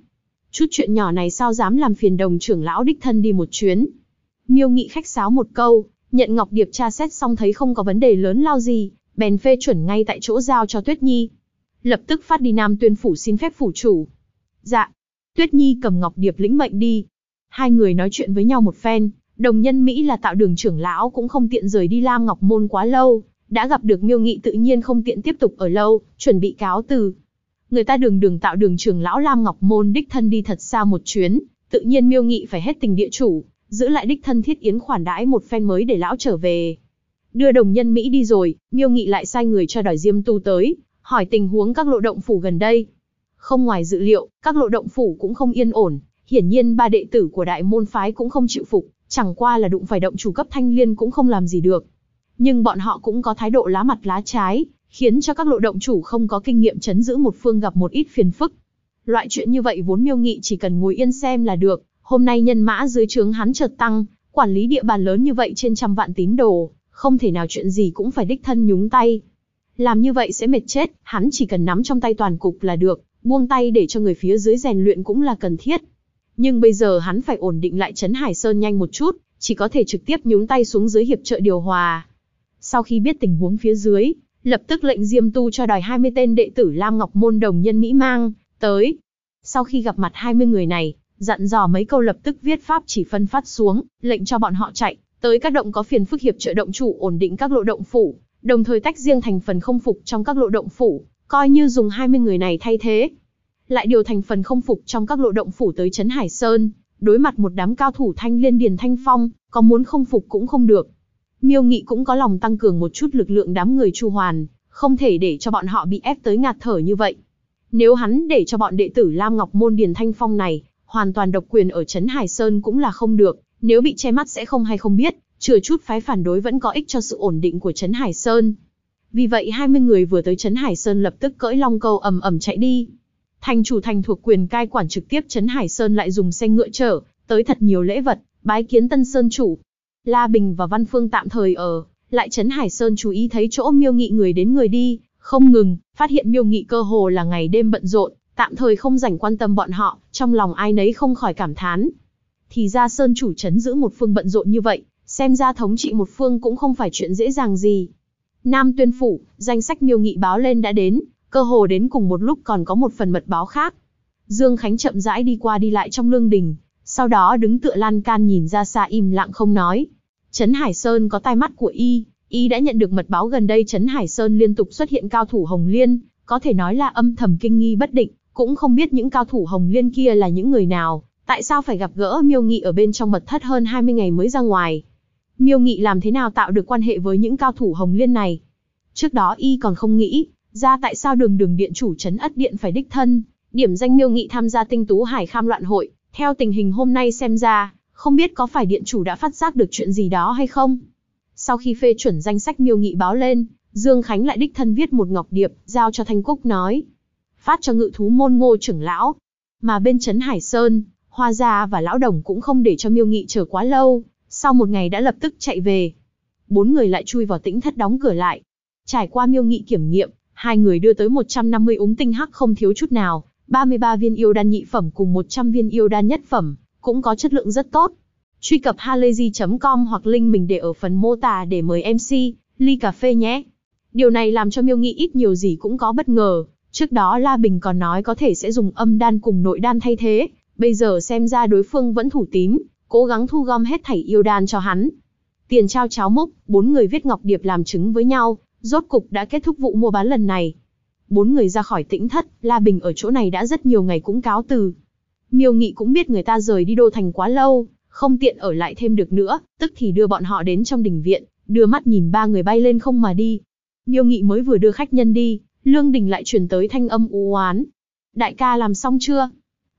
chút chuyện nhỏ này sao dám làm phiền Đồng trưởng lão đích thân đi một chuyến. Miêu Nghị khách sáo một câu, nhận ngọc điệp tra xét xong thấy không có vấn đề lớn lao gì, bèn phê chuẩn ngay tại chỗ giao cho Tuyết Nhi. Lập tức phát đi Nam Tuyên phủ xin phép phủ chủ. Dạ. Tuyết Nhi cầm ngọc điệp lĩnh mệnh đi. Hai người nói chuyện với nhau một phen, Đồng Nhân Mỹ là Tạo Đường trưởng lão cũng không tiện rời đi Lam Ngọc Môn quá lâu, đã gặp được Miêu Nghị tự nhiên không tiện tiếp tục ở lâu, chuẩn bị cáo từ. Người ta Tạo Đường trưởng lão Lam Ngọc Môn đích thân đi thật xa một chuyến, tự nhiên Miêu Nghị phải hết tình địa chủ, giữ lại đích thân thiết yến khoản đãi một phen mới để lão trở về. Đưa Đồng Nhân Mỹ đi rồi, Miêu Nghị lại sai người cho đòi Diêm Tu tới, hỏi tình huống các lộ động phủ gần đây. Không ngoài dự liệu, các lộ động phủ cũng không yên ổn, hiển nhiên ba đệ tử của đại môn phái cũng không chịu phục, chẳng qua là đụng phải động chủ cấp Thanh Liên cũng không làm gì được. Nhưng bọn họ cũng có thái độ lá mặt lá trái, khiến cho các lộ động chủ không có kinh nghiệm trấn giữ một phương gặp một ít phiền phức. Loại chuyện như vậy vốn Miêu Nghị chỉ cần ngồi yên xem là được, hôm nay nhân mã dưới trướng hắn chợt tăng, quản lý địa bàn lớn như vậy trên trăm vạn tín đồ, không thể nào chuyện gì cũng phải đích thân nhúng tay. Làm như vậy sẽ mệt chết, hắn chỉ cần nắm trong tay toàn cục là được, buông tay để cho người phía dưới rèn luyện cũng là cần thiết. Nhưng bây giờ hắn phải ổn định lại Trấn Hải Sơn nhanh một chút, chỉ có thể trực tiếp nhúng tay xuống dưới hiệp trợ điều hòa. Sau khi biết tình huống phía dưới, lập tức lệnh Diêm Tu cho đòi 20 tên đệ tử Lam Ngọc Môn Đồng Nhân Mỹ mang tới. Sau khi gặp mặt 20 người này, dặn dò mấy câu lập tức viết pháp chỉ phân phát xuống, lệnh cho bọn họ chạy tới các động có phiền phức hiệp trợ động chủ ổn định các lộ động phủ, đồng thời tách riêng thành phần không phục trong các lộ động phủ, coi như dùng 20 người này thay thế. Lại điều thành phần không phục trong các lộ động phủ tới Trấn Hải Sơn, đối mặt một đám cao thủ Thanh Liên Điền Thanh Phong, có muốn không phục cũng không được. Miêu Nghị cũng có lòng tăng cường một chút lực lượng đám người Chu Hoàn, không thể để cho bọn họ bị ép tới ngạt thở như vậy. Nếu hắn để cho bọn đệ tử Lam Ngọc Môn Điền Thanh Phong này hoàn toàn độc quyền ở Trấn Hải Sơn cũng là không được, nếu bị che mắt sẽ không hay không biết, chừa chút phái phản đối vẫn có ích cho sự ổn định của Trấn Hải Sơn. Vì vậy 20 người vừa tới Trấn Hải Sơn lập tức cưỡi long câu ầm ầm chạy đi. Thành chủ thành thuộc quyền cai quản trực tiếp Trấn Hải Sơn lại dùng xe ngựa chở tới thật nhiều lễ vật, bái kiến Tân Sơn chủ. La Bình và Văn Phương tạm thời ở lại Trấn Hải Sơn chú ý thấy chỗ Miêu Nghị người đến người đi, không ngừng, phát hiện Miêu Nghị cơ hồ là ngày đêm bận rộn, tạm thời không rảnh quan tâm bọn họ, trong lòng ai nấy không khỏi cảm thán. Thì ra Sơn chủ trấn giữ một phương bận rộn như vậy, xem ra thống trị một phương cũng không phải chuyện dễ dàng gì. Nam Tuyên phủ, danh sách Miêu Nghị báo lên đã đến, cơ hồ đến cùng một lúc còn có một phần mật báo khác. Dương Khánh chậm rãi đi qua đi lại trong lương đình, sau đó đứng tựa lan can nhìn ra xa im lặng không nói. Trấn Hải Sơn có tai mắt của y đã nhận được mật báo gần đây Trấn Hải Sơn liên tục xuất hiện cao thủ Hồng Liên, có thể nói là âm thầm kinh nghi bất định, cũng không biết những cao thủ Hồng Liên kia là những người nào, tại sao phải gặp gỡ Miêu Nghị ở bên trong mật thất hơn 20 ngày mới ra ngoài. Miêu Nghị làm thế nào tạo được quan hệ với những cao thủ Hồng Liên này? Trước đó y còn không nghĩ ra tại sao đường điện chủ Trấn Ất Điện phải đích thân điểm danh Miêu Nghị tham gia Tinh Tú Hải Kham loạn hội, theo tình hình hôm nay xem ra, không biết có phải điện chủ đã phát giác được chuyện gì đó hay không. Sau khi phê chuẩn danh sách Miêu Nghị báo lên, Dương Khánh lại đích thân viết một ngọc điệp, giao cho Thanh Cúc nói. Phát cho Ngự Thú môn Ngô trưởng lão. Mà bên Trấn Hải Sơn, Hoa Gia và Lão Đồng cũng không để cho Miêu Nghị chờ quá lâu, sau một ngày đã lập tức chạy về. 4 người lại chui vào tĩnh thất đóng cửa lại. Trải qua Miêu Nghị kiểm nghiệm, 2 người đưa tới 150 úng tinh hắc không thiếu chút nào, 33 viên yêu đan nhị phẩm cùng 100 viên yêu đan nhất phẩm, cũng có chất lượng rất tốt. Truy cập halayzi.com hoặc link mình để ở phần mô tả để mời MC, ly cà phê nhé. Điều này làm cho Miêu Nghị ít nhiều gì cũng có bất ngờ. Trước đó La Bình còn nói có thể sẽ dùng âm đan cùng nội đan thay thế, bây giờ xem ra đối phương vẫn thủ tín, cố gắng thu gom hết thảy yêu đan cho hắn. Tiền trao cháo múc, 4 người viết ngọc điệp làm chứng với nhau, rốt cục đã kết thúc vụ mua bán lần này. 4 người ra khỏi tĩnh thất, La Bình ở chỗ này đã rất nhiều ngày cũng cáo từ. Miêu Nghị cũng biết người ta rời đi đô thành quá lâu, không tiện ở lại thêm được nữa, tức thì đưa bọn họ đến trong đình viện, đưa mắt nhìn 3 người bay lên không mà đi. Miêu Nghị mới vừa đưa khách nhân đi, lương đình lại truyền tới thanh âm u oán. Đại ca làm xong chưa?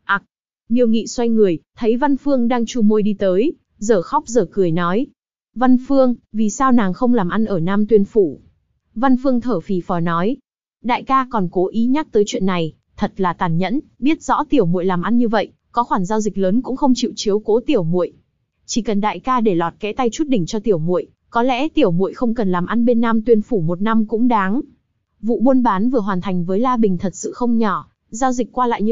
Miêu Nghị xoay người, thấy Văn Phương đang chu môi đi tới, dở khóc dở cười nói. Văn Phương, vì sao nàng không làm ăn ở Nam Tuyên phủ? Văn Phương thở phì phò nói. Đại ca còn cố ý nhắc tới chuyện này, thật là tàn nhẫn, biết rõ tiểu muội làm ăn như vậy, có khoản giao dịch lớn cũng không chịu chiếu cố tiểu muội. Chỉ cần đại ca để lọt kẽ tay chút đỉnh cho tiểu muội, có lẽ tiểu muội không cần làm ăn bên Nam Tuyên phủ 1 năm cũng đáng. Vụ buôn bán vừa hoàn thành với La Bình thật sự không nhỏ, giao dịch qua lại như vậy,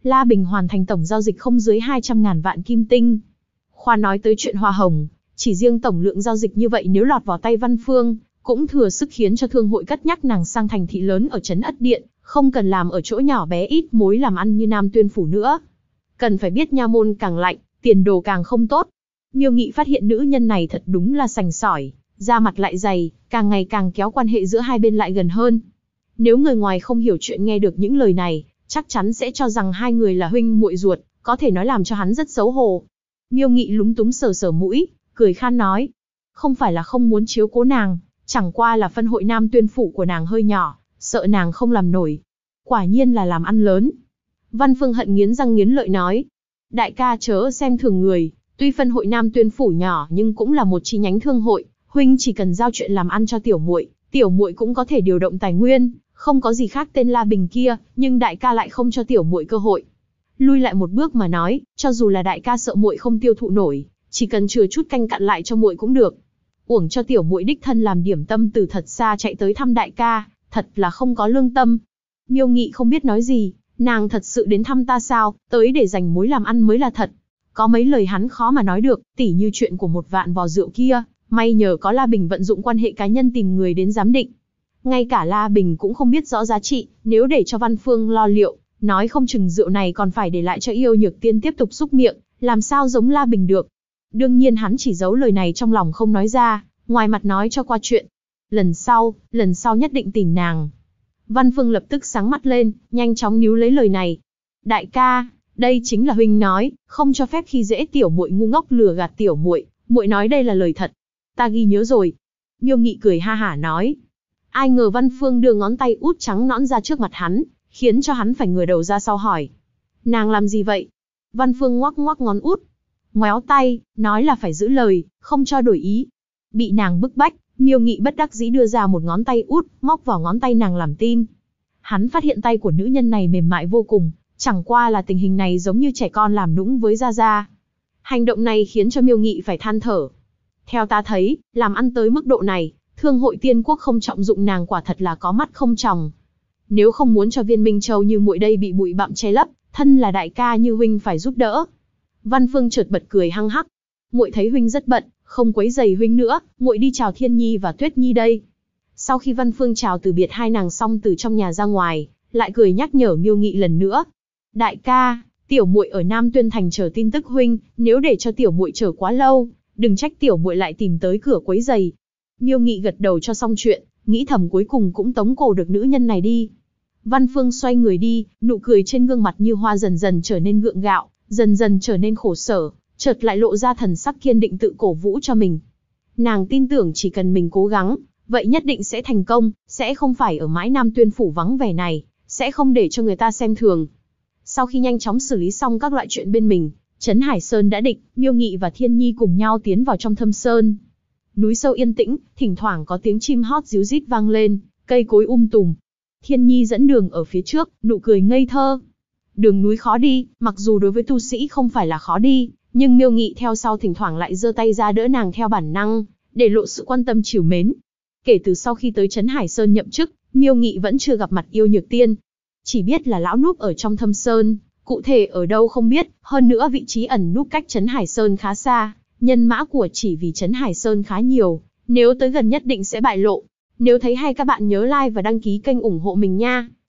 La Bình hoàn thành tổng giao dịch không dưới 200.000 vạn kim tinh. Khoa nói tới chuyện hoa hồng, chỉ riêng tổng lượng giao dịch như vậy nếu lọt vào tay Văn Phương, cũng thừa sức khiến cho thương hội cất nhắc nàng sang thành thị lớn ở trấn Ất Điện, không cần làm ở chỗ nhỏ bé ít mối làm ăn như Nam Tuyên Phủ nữa. Cần phải biết nha môn càng lạnh, tiền đồ càng không tốt. Miêu Nghị phát hiện nữ nhân này thật đúng là sành sỏi, da mặt lại dày, càng ngày càng kéo quan hệ giữa hai bên lại gần hơn. Nếu người ngoài không hiểu chuyện nghe được những lời này, chắc chắn sẽ cho rằng hai người là huynh muội ruột, có thể nói làm cho hắn rất xấu hổ. Miêu Nghị lúng túng sờ sờ mũi, cười khan nói, không phải là không muốn chiếu cố nàng, chẳng qua là phân hội Nam Tuyên Phủ của nàng hơi nhỏ, sợ nàng không làm nổi. Quả nhiên là làm ăn lớn. Văn Phương hận nghiến răng nghiến lợi nói, đại ca chớ xem thường người, tuy phân hội Nam Tuyên Phủ nhỏ nhưng cũng là một chi nhánh thương hội, huynh chỉ cần giao chuyện làm ăn cho tiểu muội cũng có thể điều động tài nguyên, không có gì khác tên La Bình kia, nhưng đại ca lại không cho tiểu muội cơ hội. Lui lại một bước mà nói, cho dù là đại ca sợ muội không tiêu thụ nổi, chỉ cần chừa chút canh cặn lại cho muội cũng được. Uổng cho tiểu muội đích thân làm điểm tâm từ thật xa chạy tới thăm đại ca, thật là không có lương tâm. Miêu Nghị không biết nói gì, nàng thật sự đến thăm ta sao, tới để giành mối làm ăn mới là thật. Có mấy lời hắn khó mà nói được, tỉ như chuyện của 1 vạn vò rượu kia, may nhờ có La Bình vận dụng quan hệ cá nhân tìm người đến giám định. Ngay cả La Bình cũng không biết rõ giá trị, nếu để cho Văn Phương lo liệu, nói không chừng rượu này còn phải để lại cho Yêu Nhược Tiên tiếp tục xúc miệng, làm sao giống La Bình được. Đương nhiên hắn chỉ giấu lời này trong lòng không nói ra, ngoài mặt nói cho qua chuyện. Lần sau nhất định tìm nàng. Văn Phương lập tức sáng mắt lên, nhanh chóng níu lấy lời này. Đại ca, đây chính là huynh nói, không cho phép khi dễ tiểu muội ngu ngốc lừa gạt tiểu muội, muội nói đây là lời thật. Ta ghi nhớ rồi. Miêu Nghị cười ha hả nói. Ai ngờ Văn Phương đưa ngón tay út trắng nõn ra trước mặt hắn, khiến cho hắn phải ngửa đầu ra sau hỏi. Nàng làm gì vậy? Văn Phương ngoắc ngoắc ngón út, ngoéo tay, nói là phải giữ lời, không cho đổi ý. Bị nàng bức bách, Miêu Nghị bất đắc dĩ đưa ra một ngón tay út, móc vào ngón tay nàng làm tin. Hắn phát hiện tay của nữ nhân này mềm mại vô cùng, chẳng qua là tình hình này giống như trẻ con làm nũng với Gia Gia. Hành động này khiến cho Miêu Nghị phải than thở. Theo ta thấy, làm ăn tới mức độ này, thương hội Tiên Quốc không trọng dụng nàng quả thật là có mắt không tròng. Nếu không muốn cho Viên Minh Châu như muội đây bị bụi bặm che lấp, thân là đại ca như huynh phải giúp đỡ. Văn Phương chợt bật cười hăng hắc. Muội thấy huynh rất bận, không quấy rầy huynh nữa, muội đi chào Thiên Nhi và Tuyết Nhi đây. Sau khi Văn Phương chào từ biệt hai nàng xong từ trong nhà ra ngoài, lại cười nhắc nhở Miêu Nghị lần nữa. Đại ca, tiểu muội ở Nam Tuyên Thành chờ tin tức huynh, nếu để cho tiểu muội chờ quá lâu, đừng trách tiểu muội lại tìm tới cửa quấy rầy. Miêu Nghị gật đầu cho xong chuyện, nghĩ thầm cuối cùng cũng tống cổ được nữ nhân này đi. Văn Phương xoay người đi, nụ cười trên gương mặt như hoa dần dần trở nên gượng gạo, dần dần trở nên khổ sở, chợt lại lộ ra thần sắc kiên định tự cổ vũ cho mình. Nàng tin tưởng chỉ cần mình cố gắng, vậy nhất định sẽ thành công, sẽ không phải ở mãi Nam Tuyên Phủ vắng vẻ này, sẽ không để cho người ta xem thường. Sau khi nhanh chóng xử lý xong các loại chuyện bên mình, Trấn Hải Sơn đã định, Miêu Nghị và Thiên Nhi cùng nhau tiến vào trong thâm sơn. Núi sâu yên tĩnh, thỉnh thoảng có tiếng chim hót ríu rít vang lên, cây cối tùm. Thiên Nhi dẫn đường ở phía trước, nụ cười ngây thơ. Đường núi khó đi, mặc dù đối với tu sĩ không phải là khó đi, nhưng Miêu Nghị theo sau thỉnh thoảng lại giơ tay ra đỡ nàng theo bản năng, để lộ sự quan tâm trìu mến. Kể từ sau khi tới Trấn Hải Sơn nhậm chức, Miêu Nghị vẫn chưa gặp mặt Yêu Nhược Tiên. Chỉ biết là lão núp ở trong thâm sơn, cụ thể ở đâu không biết, hơn nữa vị trí ẩn núp cách Trấn Hải Sơn khá xa, nhân mã của chỉ vì Trấn Hải Sơn khá nhiều, nếu tới gần nhất định sẽ bại lộ. Nếu thấy hay các bạn nhớ like và đăng ký kênh ủng hộ mình nha.